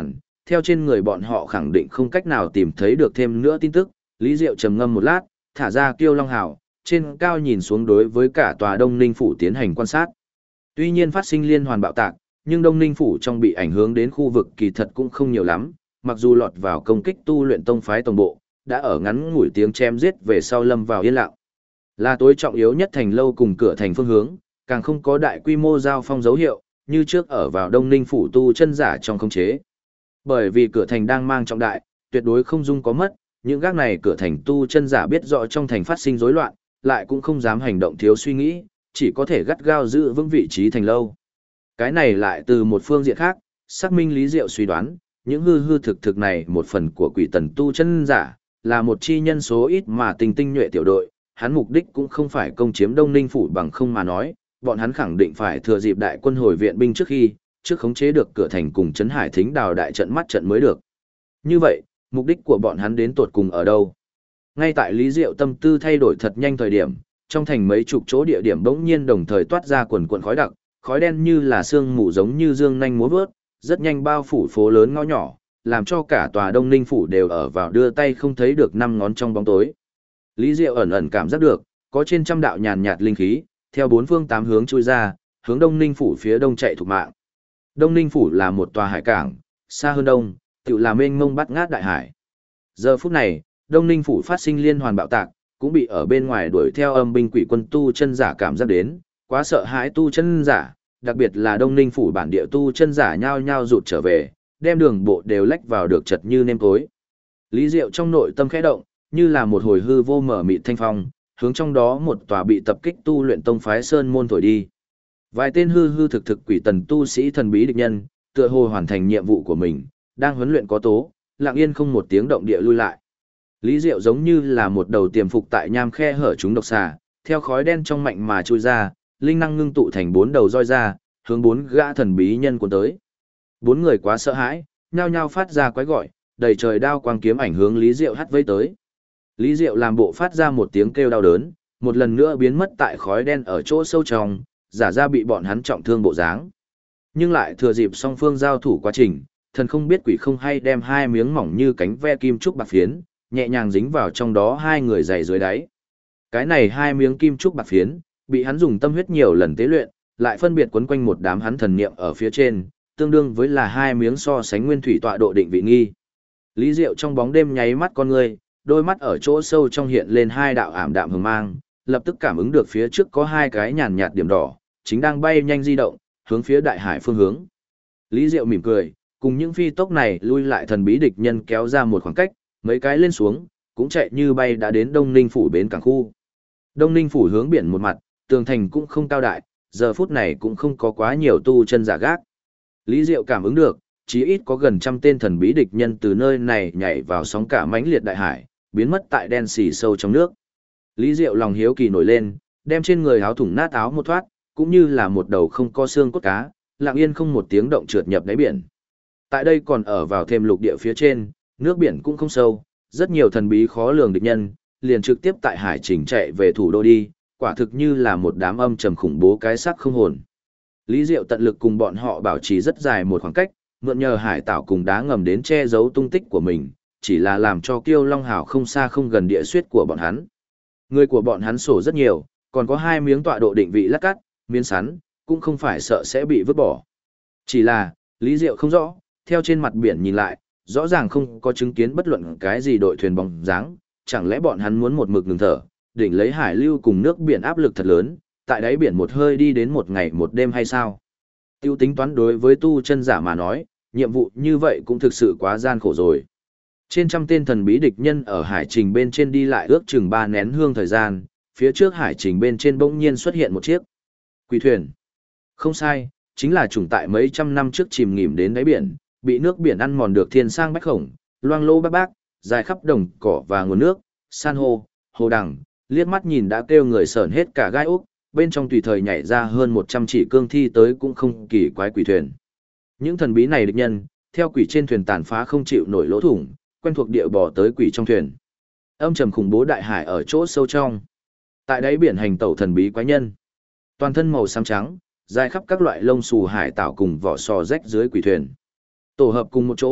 theo trên người bọn họ khẳng định không cách nào tìm thấy được thêm nữa tin tức, Lý Diệu trầm ngâm một lát, thả ra Kiêu Long Hào, trên cao nhìn xuống đối với cả tòa Đông Ninh Phủ tiến hành quan sát. Tuy nhiên phát sinh liên hoàn bạo tạc, nhưng Đông Ninh Phủ trong bị ảnh hưởng đến khu vực kỳ thật cũng không nhiều lắm, mặc dù lọt vào công kích tu luyện tông phái tổng bộ, đã ở ngắn ngủi tiếng chém giết về sau lâm vào yên lặng. Là tối trọng yếu nhất thành lâu cùng cửa thành phương hướng, càng không có đại quy mô giao phong dấu hiệu, như trước ở vào Đông Ninh Phủ tu chân giả trong khống chế. Bởi vì cửa thành đang mang trọng đại, tuyệt đối không dung có mất, những gác này cửa thành tu chân giả biết rõ trong thành phát sinh rối loạn, lại cũng không dám hành động thiếu suy nghĩ, chỉ có thể gắt gao giữ vững vị trí thành lâu. Cái này lại từ một phương diện khác, xác minh Lý Diệu suy đoán, những hư hư thực thực này một phần của quỷ tần tu chân giả, là một chi nhân số ít mà tinh nhuệ tiểu đội, hắn mục đích cũng không phải công chiếm Đông Ninh Phủ bằng không mà nói, bọn hắn khẳng định phải thừa dịp đại quân hồi viện binh trước khống chế được cửa thành cùng Trấn Hải Thính Đào đại trận mắt trận mới được. Như vậy, mục đích của bọn hắn đến tột cùng ở đâu? Ngay tại Lý Diệu tâm tư thay đổi thật nhanh thời điểm, trong thành mấy chục chỗ địa điểm bỗng nhiên đồng thời toát ra quần quần khói đặc, khói đen như là sương mù giống như dương nhanh múa vớt, rất nhanh bao phủ phố lớn ngõ nhỏ, làm cho cả tòa Đông Ninh Phủ đều ở vào đưa tay không thấy được năm ngón trong bóng tối. Lý Diệu ẩn ẩn cảm giác được, có trên trăm đạo nhàn nhạt linh khí, theo bốn phương tám hướng chui ra, hướng Đông Ninh Phủ phía đông chạy thục mạng. Đông Ninh Phủ là một tòa hải cảng, xa hơn đông, tự là mênh mông bát ngát đại hải. Giờ phút này, Đông Ninh Phủ phát sinh liên hoàn bạo tạc, cũng bị ở bên ngoài đuổi theo âm binh quỷ quân tu chân giả cảm giác đến, quá sợ hãi tu chân giả, đặc biệt là Đông Ninh Phủ bản địa tu chân giả nhao nhao rụt trở về, đem đường bộ đều lách vào được chật như nêm tối. Lý Diệu trong nội tâm khẽ động, như là một hồi hư vô mở mịt thanh phong, hướng trong đó một tòa bị tập kích tu luyện tông phái sơn môn thổi đi. Vài tên hư hư thực thực quỷ tần tu sĩ thần bí địch nhân, tựa hồ hoàn thành nhiệm vụ của mình, đang huấn luyện có tố, lặng yên không một tiếng động địa lui lại. Lý Diệu giống như là một đầu tiềm phục tại nham khe hở chúng độc xà, theo khói đen trong mạnh mà chui ra, linh năng ngưng tụ thành bốn đầu roi ra, hướng bốn gã thần bí nhân cuốn tới. Bốn người quá sợ hãi, nhao nhao phát ra quái gọi, đầy trời đao quang kiếm ảnh hướng Lý Diệu hắt vây tới. Lý Diệu làm bộ phát ra một tiếng kêu đau đớn, một lần nữa biến mất tại khói đen ở chỗ sâu trong, giả ra bị bọn hắn trọng thương bộ dáng. Nhưng lại thừa dịp song phương giao thủ quá trình, thần không biết quỷ không hay đem hai miếng mỏng như cánh ve kim trúc bạc phiến, nhẹ nhàng dính vào trong đó hai người dày dưới đáy. Cái này hai miếng kim trúc bạc phiến, bị hắn dùng tâm huyết nhiều lần tế luyện, lại phân biệt quấn quanh một đám hắn thần niệm ở phía trên, tương đương với là hai miếng so sánh nguyên thủy tọa độ định vị nghi. Lý Diệu trong bóng đêm nháy mắt con người, đôi mắt ở chỗ sâu trong hiện lên hai đạo ảm đạm hừng mang, lập tức cảm ứng được phía trước có hai cái nhàn nhạt điểm đỏ, chính đang bay nhanh di động, hướng phía đại hải phương hướng. Lý Diệu mỉm cười, cùng những phi tốc này lui lại thần bí địch nhân kéo ra một khoảng cách, mấy cái lên xuống, cũng chạy như bay đã đến Đông Ninh Phủ bến cảng khu. Đông Ninh Phủ hướng biển một mặt, tường thành cũng không cao đại, giờ phút này cũng không có quá nhiều tu chân giả gác. Lý Diệu cảm ứng được, chí ít có gần trăm tên thần bí địch nhân từ nơi này nhảy vào sóng cả mãnh liệt đại hải, biến mất tại đen xì sâu trong nước. Lý Diệu lòng hiếu kỳ nổi lên, đem trên người áo thủng nát áo một thoát, cũng như là một đầu không có xương cốt cá, lặng yên không một tiếng động trượt nhập đáy biển. Tại đây còn ở vào thêm lục địa phía trên, nước biển cũng không sâu, rất nhiều thần bí khó lường địch nhân, liền trực tiếp tại hải trình chạy về thủ đô đi, quả thực như là một đám âm trầm khủng bố cái xác không hồn. Lý Diệu tận lực cùng bọn họ bảo trì rất dài một khoảng cách, mượn nhờ hải tảo cùng đá ngầm đến che giấu tung tích của mình, chỉ là làm cho Kiêu Long Hào không xa không gần địa suyết của bọn hắn. Người của bọn hắn sổ rất nhiều, còn có hai miếng tọa độ định vị lát cắt, miếng sắn, cũng không phải sợ sẽ bị vứt bỏ. Chỉ là, Lý Diệu không rõ, theo trên mặt biển nhìn lại, rõ ràng không có chứng kiến bất luận cái gì đội thuyền bóng dáng, chẳng lẽ bọn hắn muốn một mực ngừng thở, đỉnh lấy hải lưu cùng nước biển áp lực thật lớn, tại đáy biển một hơi đi đến một ngày một đêm hay sao? Tiêu tính toán đối với tu chân giả mà nói, nhiệm vụ như vậy cũng thực sự quá gian khổ rồi. Trên trăm tên thần bí địch nhân ở hải trình bên trên đi lại ước chừng 3 nén hương thời gian, phía trước hải trình bên trên bỗng nhiên xuất hiện một chiếc quỷ thuyền. Không sai, chính là chủng tại mấy trăm năm trước chìm nghỉm đến đáy biển, bị nước biển ăn mòn được thiên sang bách khổng, loang lô bác bác, dài khắp đồng cỏ và nguồn nước, san hô, hồ đằng, liếc mắt nhìn đã kêu người sởn hết cả gai ốc, bên trong tùy thời nhảy ra hơn 100 chỉ cương thi tới cũng không kỳ quái quỷ thuyền. Những thần bí này địch nhân, theo quỷ trên thuyền tàn phá không chịu nổi lỗ thủng, quen thuộc địa bò tới quỷ trong thuyền. Âm trầm khủng bố đại hải ở chỗ sâu trong. Tại đáy biển hành tẩu thần bí quái nhân. Toàn thân màu xám trắng, dài khắp các loại lông xù hải tạo cùng vỏ sò rách dưới quỷ thuyền. Tổ hợp cùng một chỗ,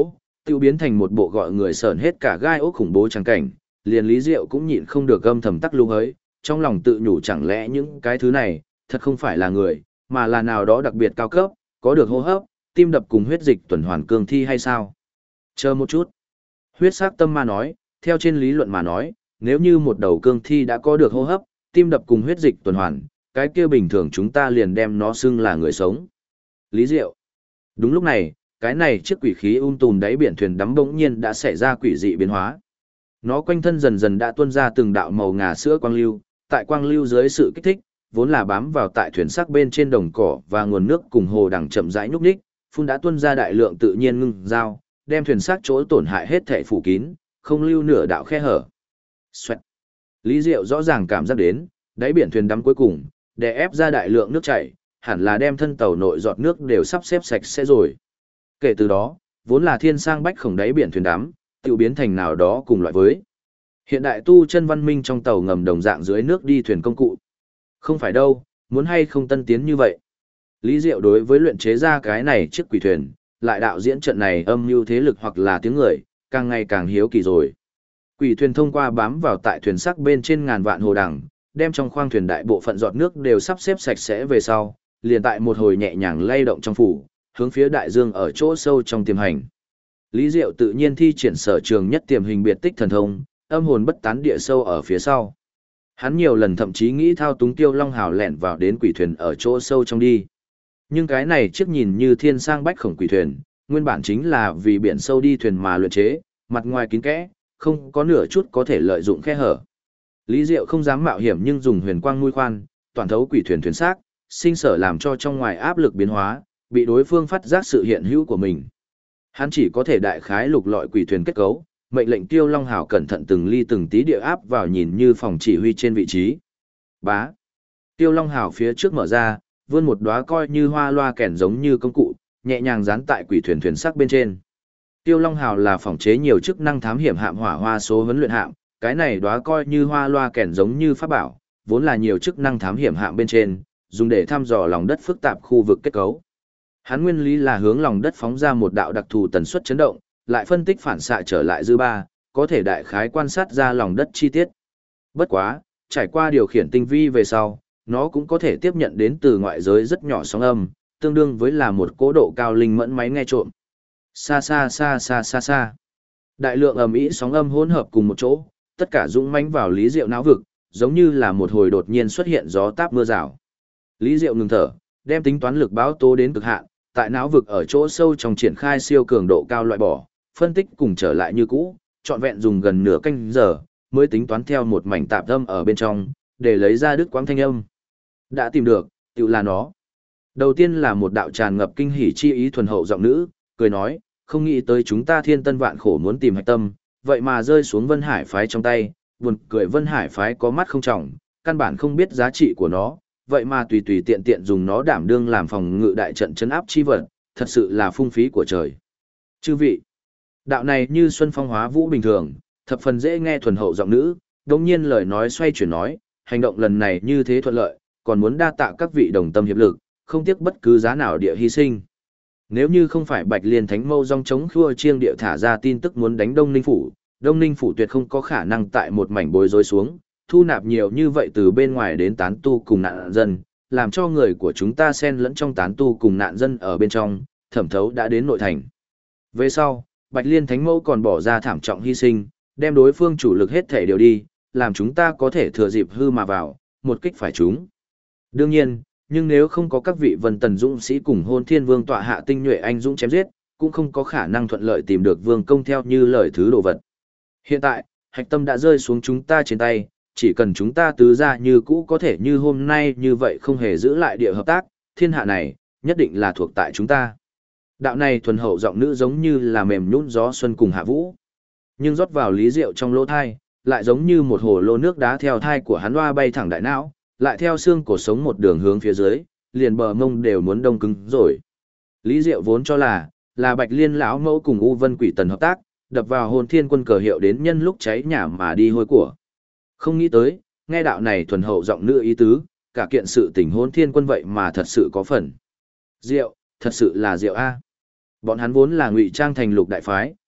tiêu biến thành một bộ gọi người sởn hết cả gai ốc khủng bố trắng cảnh, liền Lý Diệu cũng nhịn không được âm thầm tắc lưu hới, trong lòng tự nhủ chẳng lẽ những cái thứ này, thật không phải là người, mà là nào đó đặc biệt cao cấp, có được hô hấp, tim đập cùng huyết dịch tuần hoàn cương thi hay sao? Chờ một chút. Huyết sắc tâm ma nói, theo trên lý luận mà nói, nếu như một đầu cương thi đã có được hô hấp, tim đập cùng huyết dịch tuần hoàn, cái kia bình thường chúng ta liền đem nó xưng là người sống. Lý Diệu. Đúng lúc này, cái này chiếc quỷ khí tùm đáy biển thuyền đắm bỗng nhiên đã xảy ra quỷ dị biến hóa. Nó quanh thân dần dần đã tuôn ra từng đạo màu ngà sữa quang lưu, tại quang lưu dưới sự kích thích, vốn là bám vào tại thuyền sắc bên trên đồng cỏ và nguồn nước cùng hồ đằng chậm rãi nhúc nhích, phun đã tuôn ra đại lượng tự nhiên ngưng dao, đem thuyền sắc chỗ tổn hại hết thảy phủ kín, không lưu nửa đạo khe hở. Xoẹt. Lý Diệu rõ ràng cảm giác đến, đáy biển thuyền đắm cuối cùng, đè ép ra đại lượng nước chảy, hẳn là đem thân tàu nội giọt nước đều sắp xếp sạch sẽ rồi. Kể từ đó, vốn là thiên sang bách khổng đáy biển thuyền đắm, tự biến thành nào đó cùng loại với hiện đại tu chân văn minh trong tàu ngầm đồng dạng dưới nước đi thuyền công cụ. Không phải đâu, muốn hay không tân tiến như vậy. Lý Diệu đối với luyện chế ra cái này chiếc quỷ thuyền, lại đạo diễn trận này âm mưu thế lực hoặc là tiếng người, càng ngày càng hiếu kỳ rồi. Quỷ thuyền thông qua bám vào tại thuyền sắc bên trên ngàn vạn hồ đằng, đem trong khoang thuyền đại bộ phận giọt nước đều sắp xếp sạch sẽ về sau, liền tại một hồi nhẹ nhàng lay động trong phủ, hướng phía đại dương ở chỗ sâu trong tiềm hành. Lý Diệu tự nhiên thi triển sở trường nhất tiềm hình biệt tích thần thông, âm hồn bất tán địa sâu ở phía sau. Hắn nhiều lần thậm chí nghĩ thao túng Tiêu Long Hào lẻn vào đến quỷ thuyền ở chỗ sâu trong đi. Nhưng cái này chiếc nhìn như thiên sang bách khổng quỷ thuyền, nguyên bản chính là vì biển sâu đi thuyền mà luyện chế, mặt ngoài kín kẽ, không có nửa chút có thể lợi dụng khe hở. Lý Diệu không dám mạo hiểm nhưng dùng huyền quang mũi khoan, toàn thấu quỷ thuyền thuyền xác, sinh sở làm cho trong ngoài áp lực biến hóa, bị đối phương phát giác sự hiện hữu của mình. Hắn chỉ có thể đại khái lục lọi quỷ thuyền kết cấu, mệnh lệnh Tiêu Long Hào cẩn thận từng ly từng tí địa áp vào nhìn như phòng chỉ huy trên vị trí. Bá. Tiêu Long Hào phía trước mở ra, vươn một đóa coi như hoa loa kèn giống như công cụ, nhẹ nhàng dán tại quỷ thuyền thuyền sắc bên trên. Tiêu Long Hào là phòng chế nhiều chức năng thám hiểm hạm hỏa hoa số huấn luyện hạm, cái này đóa coi như hoa loa kèn giống như pháp bảo, vốn là nhiều chức năng thám hiểm hạm bên trên, dùng để thăm dò lòng đất phức tạp khu vực kết cấu. Hắn nguyên lý là hướng lòng đất phóng ra một đạo đặc thù tần suất chấn động, lại phân tích phản xạ trở lại dư ba, có thể đại khái quan sát ra lòng đất chi tiết. Bất quá, trải qua điều khiển tinh vi về sau, nó cũng có thể tiếp nhận đến từ ngoại giới rất nhỏ sóng âm, tương đương với là một cố độ cao linh mẫn máy nghe trộm. Xa xa xa xa xa xa. Đại lượng ầm ĩ sóng âm hỗn hợp cùng một chỗ, tất cả dũng mãnh vào Lý Diệu não vực, giống như là một hồi đột nhiên xuất hiện gió táp mưa rào. Lý Diệu ngừng thở, đem tính toán lực báo tố đến cực hạn, tại não vực ở chỗ sâu trong triển khai siêu cường độ cao loại bỏ, phân tích cùng trở lại như cũ, trọn vẹn dùng gần nửa canh giờ, mới tính toán theo một mảnh tạp âm ở bên trong, để lấy ra đứt quãng thanh âm. Đã tìm được, tự là nó. Đầu tiên là một đạo tràn ngập kinh hỉ chi ý thuần hậu giọng nữ, cười nói, không nghĩ tới chúng ta thiên tân vạn khổ muốn tìm hạch tâm, vậy mà rơi xuống Vân Hải phái trong tay, buồn cười Vân Hải phái có mắt không trọng, căn bản không biết giá trị của nó, vậy mà tùy tùy tiện tiện dùng nó đảm đương làm phòng ngự đại trận trấn áp chi vật, thật sự là phung phí của trời. Chư vị, đạo này như xuân phong hóa vũ bình thường, thập phần dễ nghe thuần hậu giọng nữ, đồng nhiên lời nói xoay chuyển nói, hành động lần này như thế thuận lợi, còn muốn đa tạ các vị đồng tâm hiệp lực, không tiếc bất cứ giá nào địa hy sinh. Nếu như không phải Bạch Liên Thánh Mâu dòng chống khua chiêng địa thả ra tin tức muốn đánh Đông Ninh Phủ tuyệt không có khả năng tại một mảnh bối rối xuống, thu nạp nhiều như vậy từ bên ngoài đến tán tu cùng nạn dân, làm cho người của chúng ta xen lẫn trong tán tu cùng nạn dân ở bên trong, thẩm thấu đã đến nội thành. Về sau, Bạch Liên Thánh Mẫu còn bỏ ra thảm trọng hy sinh, đem đối phương chủ lực hết thể đều đi, làm chúng ta có thể thừa dịp hư mà vào, một kích phải chúng. Đương nhiên, nhưng nếu không có các vị Vân Tần dũng sĩ cùng Hôn Thiên Vương tọa hạ tinh nhuệ anh dũng chém giết, cũng không có khả năng thuận lợi tìm được vương công theo như lời thứ đồ vật. Hiện tại, hạch tâm đã rơi xuống chúng ta trên tay, chỉ cần chúng ta tứ ra như cũ có thể như hôm nay như vậy không hề giữ lại địa hợp tác, thiên hạ này, nhất định là thuộc tại chúng ta. Đạo này thuần hậu giọng nữ giống như là mềm nhũn gió xuân cùng hạ vũ. Nhưng rót vào Lý Diệu trong lỗ thai, lại giống như một hồ lô nước đá theo thai của hắn loa bay thẳng đại não, lại theo xương cổ sống một đường hướng phía dưới, liền bờ mông đều muốn đông cứng rồi. Lý Diệu vốn cho là Bạch Liên lão mẫu cùng U Vân Quỷ Tần hợp tác, đập vào Hồn Thiên Quân cờ hiệu đến nhân lúc cháy nhà mà đi hôi của. Không nghĩ tới, nghe đạo này thuần hậu giọng nữ ý tứ, cả kiện sự tình Hồn Thiên Quân vậy mà thật sự có phần. Diệu, thật sự là diệu a. Bọn hắn vốn là ngụy trang thành lục đại phái,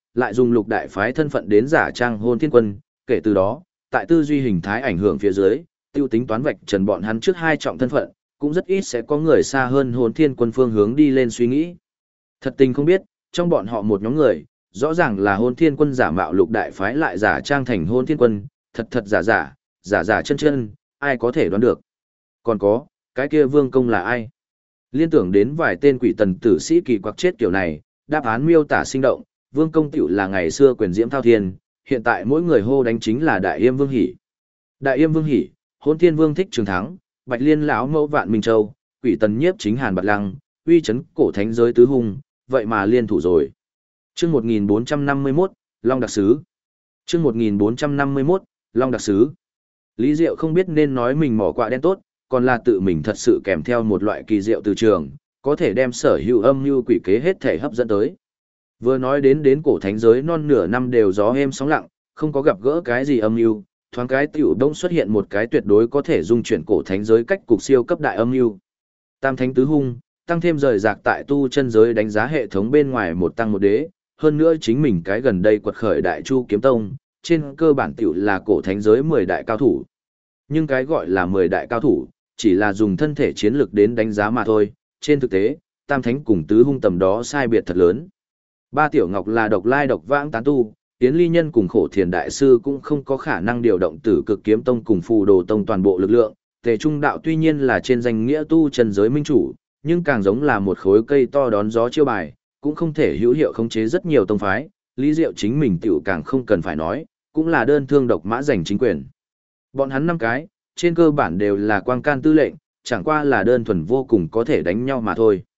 lại dùng lục đại phái thân phận đến giả trang Hôn Thiên Quân, kể từ đó, tại tư duy hình thái ảnh hưởng phía dưới, tiêu tính toán vạch trần bọn hắn trước hai trọng thân phận, cũng rất ít sẽ có người xa hơn Hôn Thiên Quân phương hướng đi lên suy nghĩ. Thật tình không biết, trong bọn họ một nhóm người, rõ ràng là Hôn Thiên Quân giả mạo lục đại phái lại giả trang thành Hôn Thiên Quân, thật thật giả giả, giả giả chân chân, ai có thể đoán được. Còn có, cái kia Vương Công là ai? Liên tưởng đến vài tên quỷ tần tử sĩ kỳ quặc chết kiểu này, đáp án miêu tả sinh động, Vương Công tiểu là ngày xưa quyền diễm thao thiên, hiện tại mỗi người hô đánh chính là Đại Yêm Vương Hỷ. Đại Yêm Vương Hỷ, Hôn Thiên Vương Thích Trường Thắng, Bạch Liên lão mẫu Vạn Minh Châu, quỷ tần nhiếp chính Hàn Bạt Lăng, uy chấn cổ thánh giới tứ hung, vậy mà liên thủ rồi. Chương 1451, Long Đặc Sứ. Chương 1451, Long Đặc Sứ. Lý Diệu không biết nên nói mình mỏ quạ đen tốt, còn là tự mình thật sự kèm theo một loại kỳ diệu từ trường, có thể đem sở hữu âm mưu quỷ kế hết thể hấp dẫn tới. Vừa nói đến cổ thánh giới non nửa năm đều gió êm sóng lặng, không có gặp gỡ cái gì âm mưu, thoáng cái tiểu đông xuất hiện một cái tuyệt đối có thể dung chuyển cổ thánh giới cách cục siêu cấp đại âm mưu. Tam thánh tứ hung, tăng thêm rời rạc tại tu chân giới đánh giá hệ thống bên ngoài một tăng một đế, hơn nữa chính mình cái gần đây quật khởi Đại Chu Kiếm Tông, trên cơ bản tiểu là cổ thánh giới 10 đại cao thủ. Nhưng cái gọi là 10 đại cao thủ, chỉ là dùng thân thể chiến lực đến đánh giá mà thôi, trên thực tế, tam thánh cùng tứ hung tầm đó sai biệt thật lớn. Ba Tiểu Ngọc là độc lai độc vãng tán tu, Yến Ly Nhân cùng Khổ Thiền Đại Sư cũng không có khả năng điều động Tử Cực Kiếm Tông cùng Phù Đồ Tông toàn bộ lực lượng. Tề Trung Đạo tuy nhiên là trên danh nghĩa tu chân giới minh chủ, nhưng càng giống là một khối cây to đón gió chiêu bài, cũng không thể hữu hiệu khống chế rất nhiều tông phái. Lý Diệu chính mình tiểu càng không cần phải nói, cũng là đơn thương độc mã giành chính quyền. Bọn hắn 5 cái, trên cơ bản đều là quang can tư lệnh, chẳng qua là đơn thuần vô cùng có thể đánh nhau mà thôi.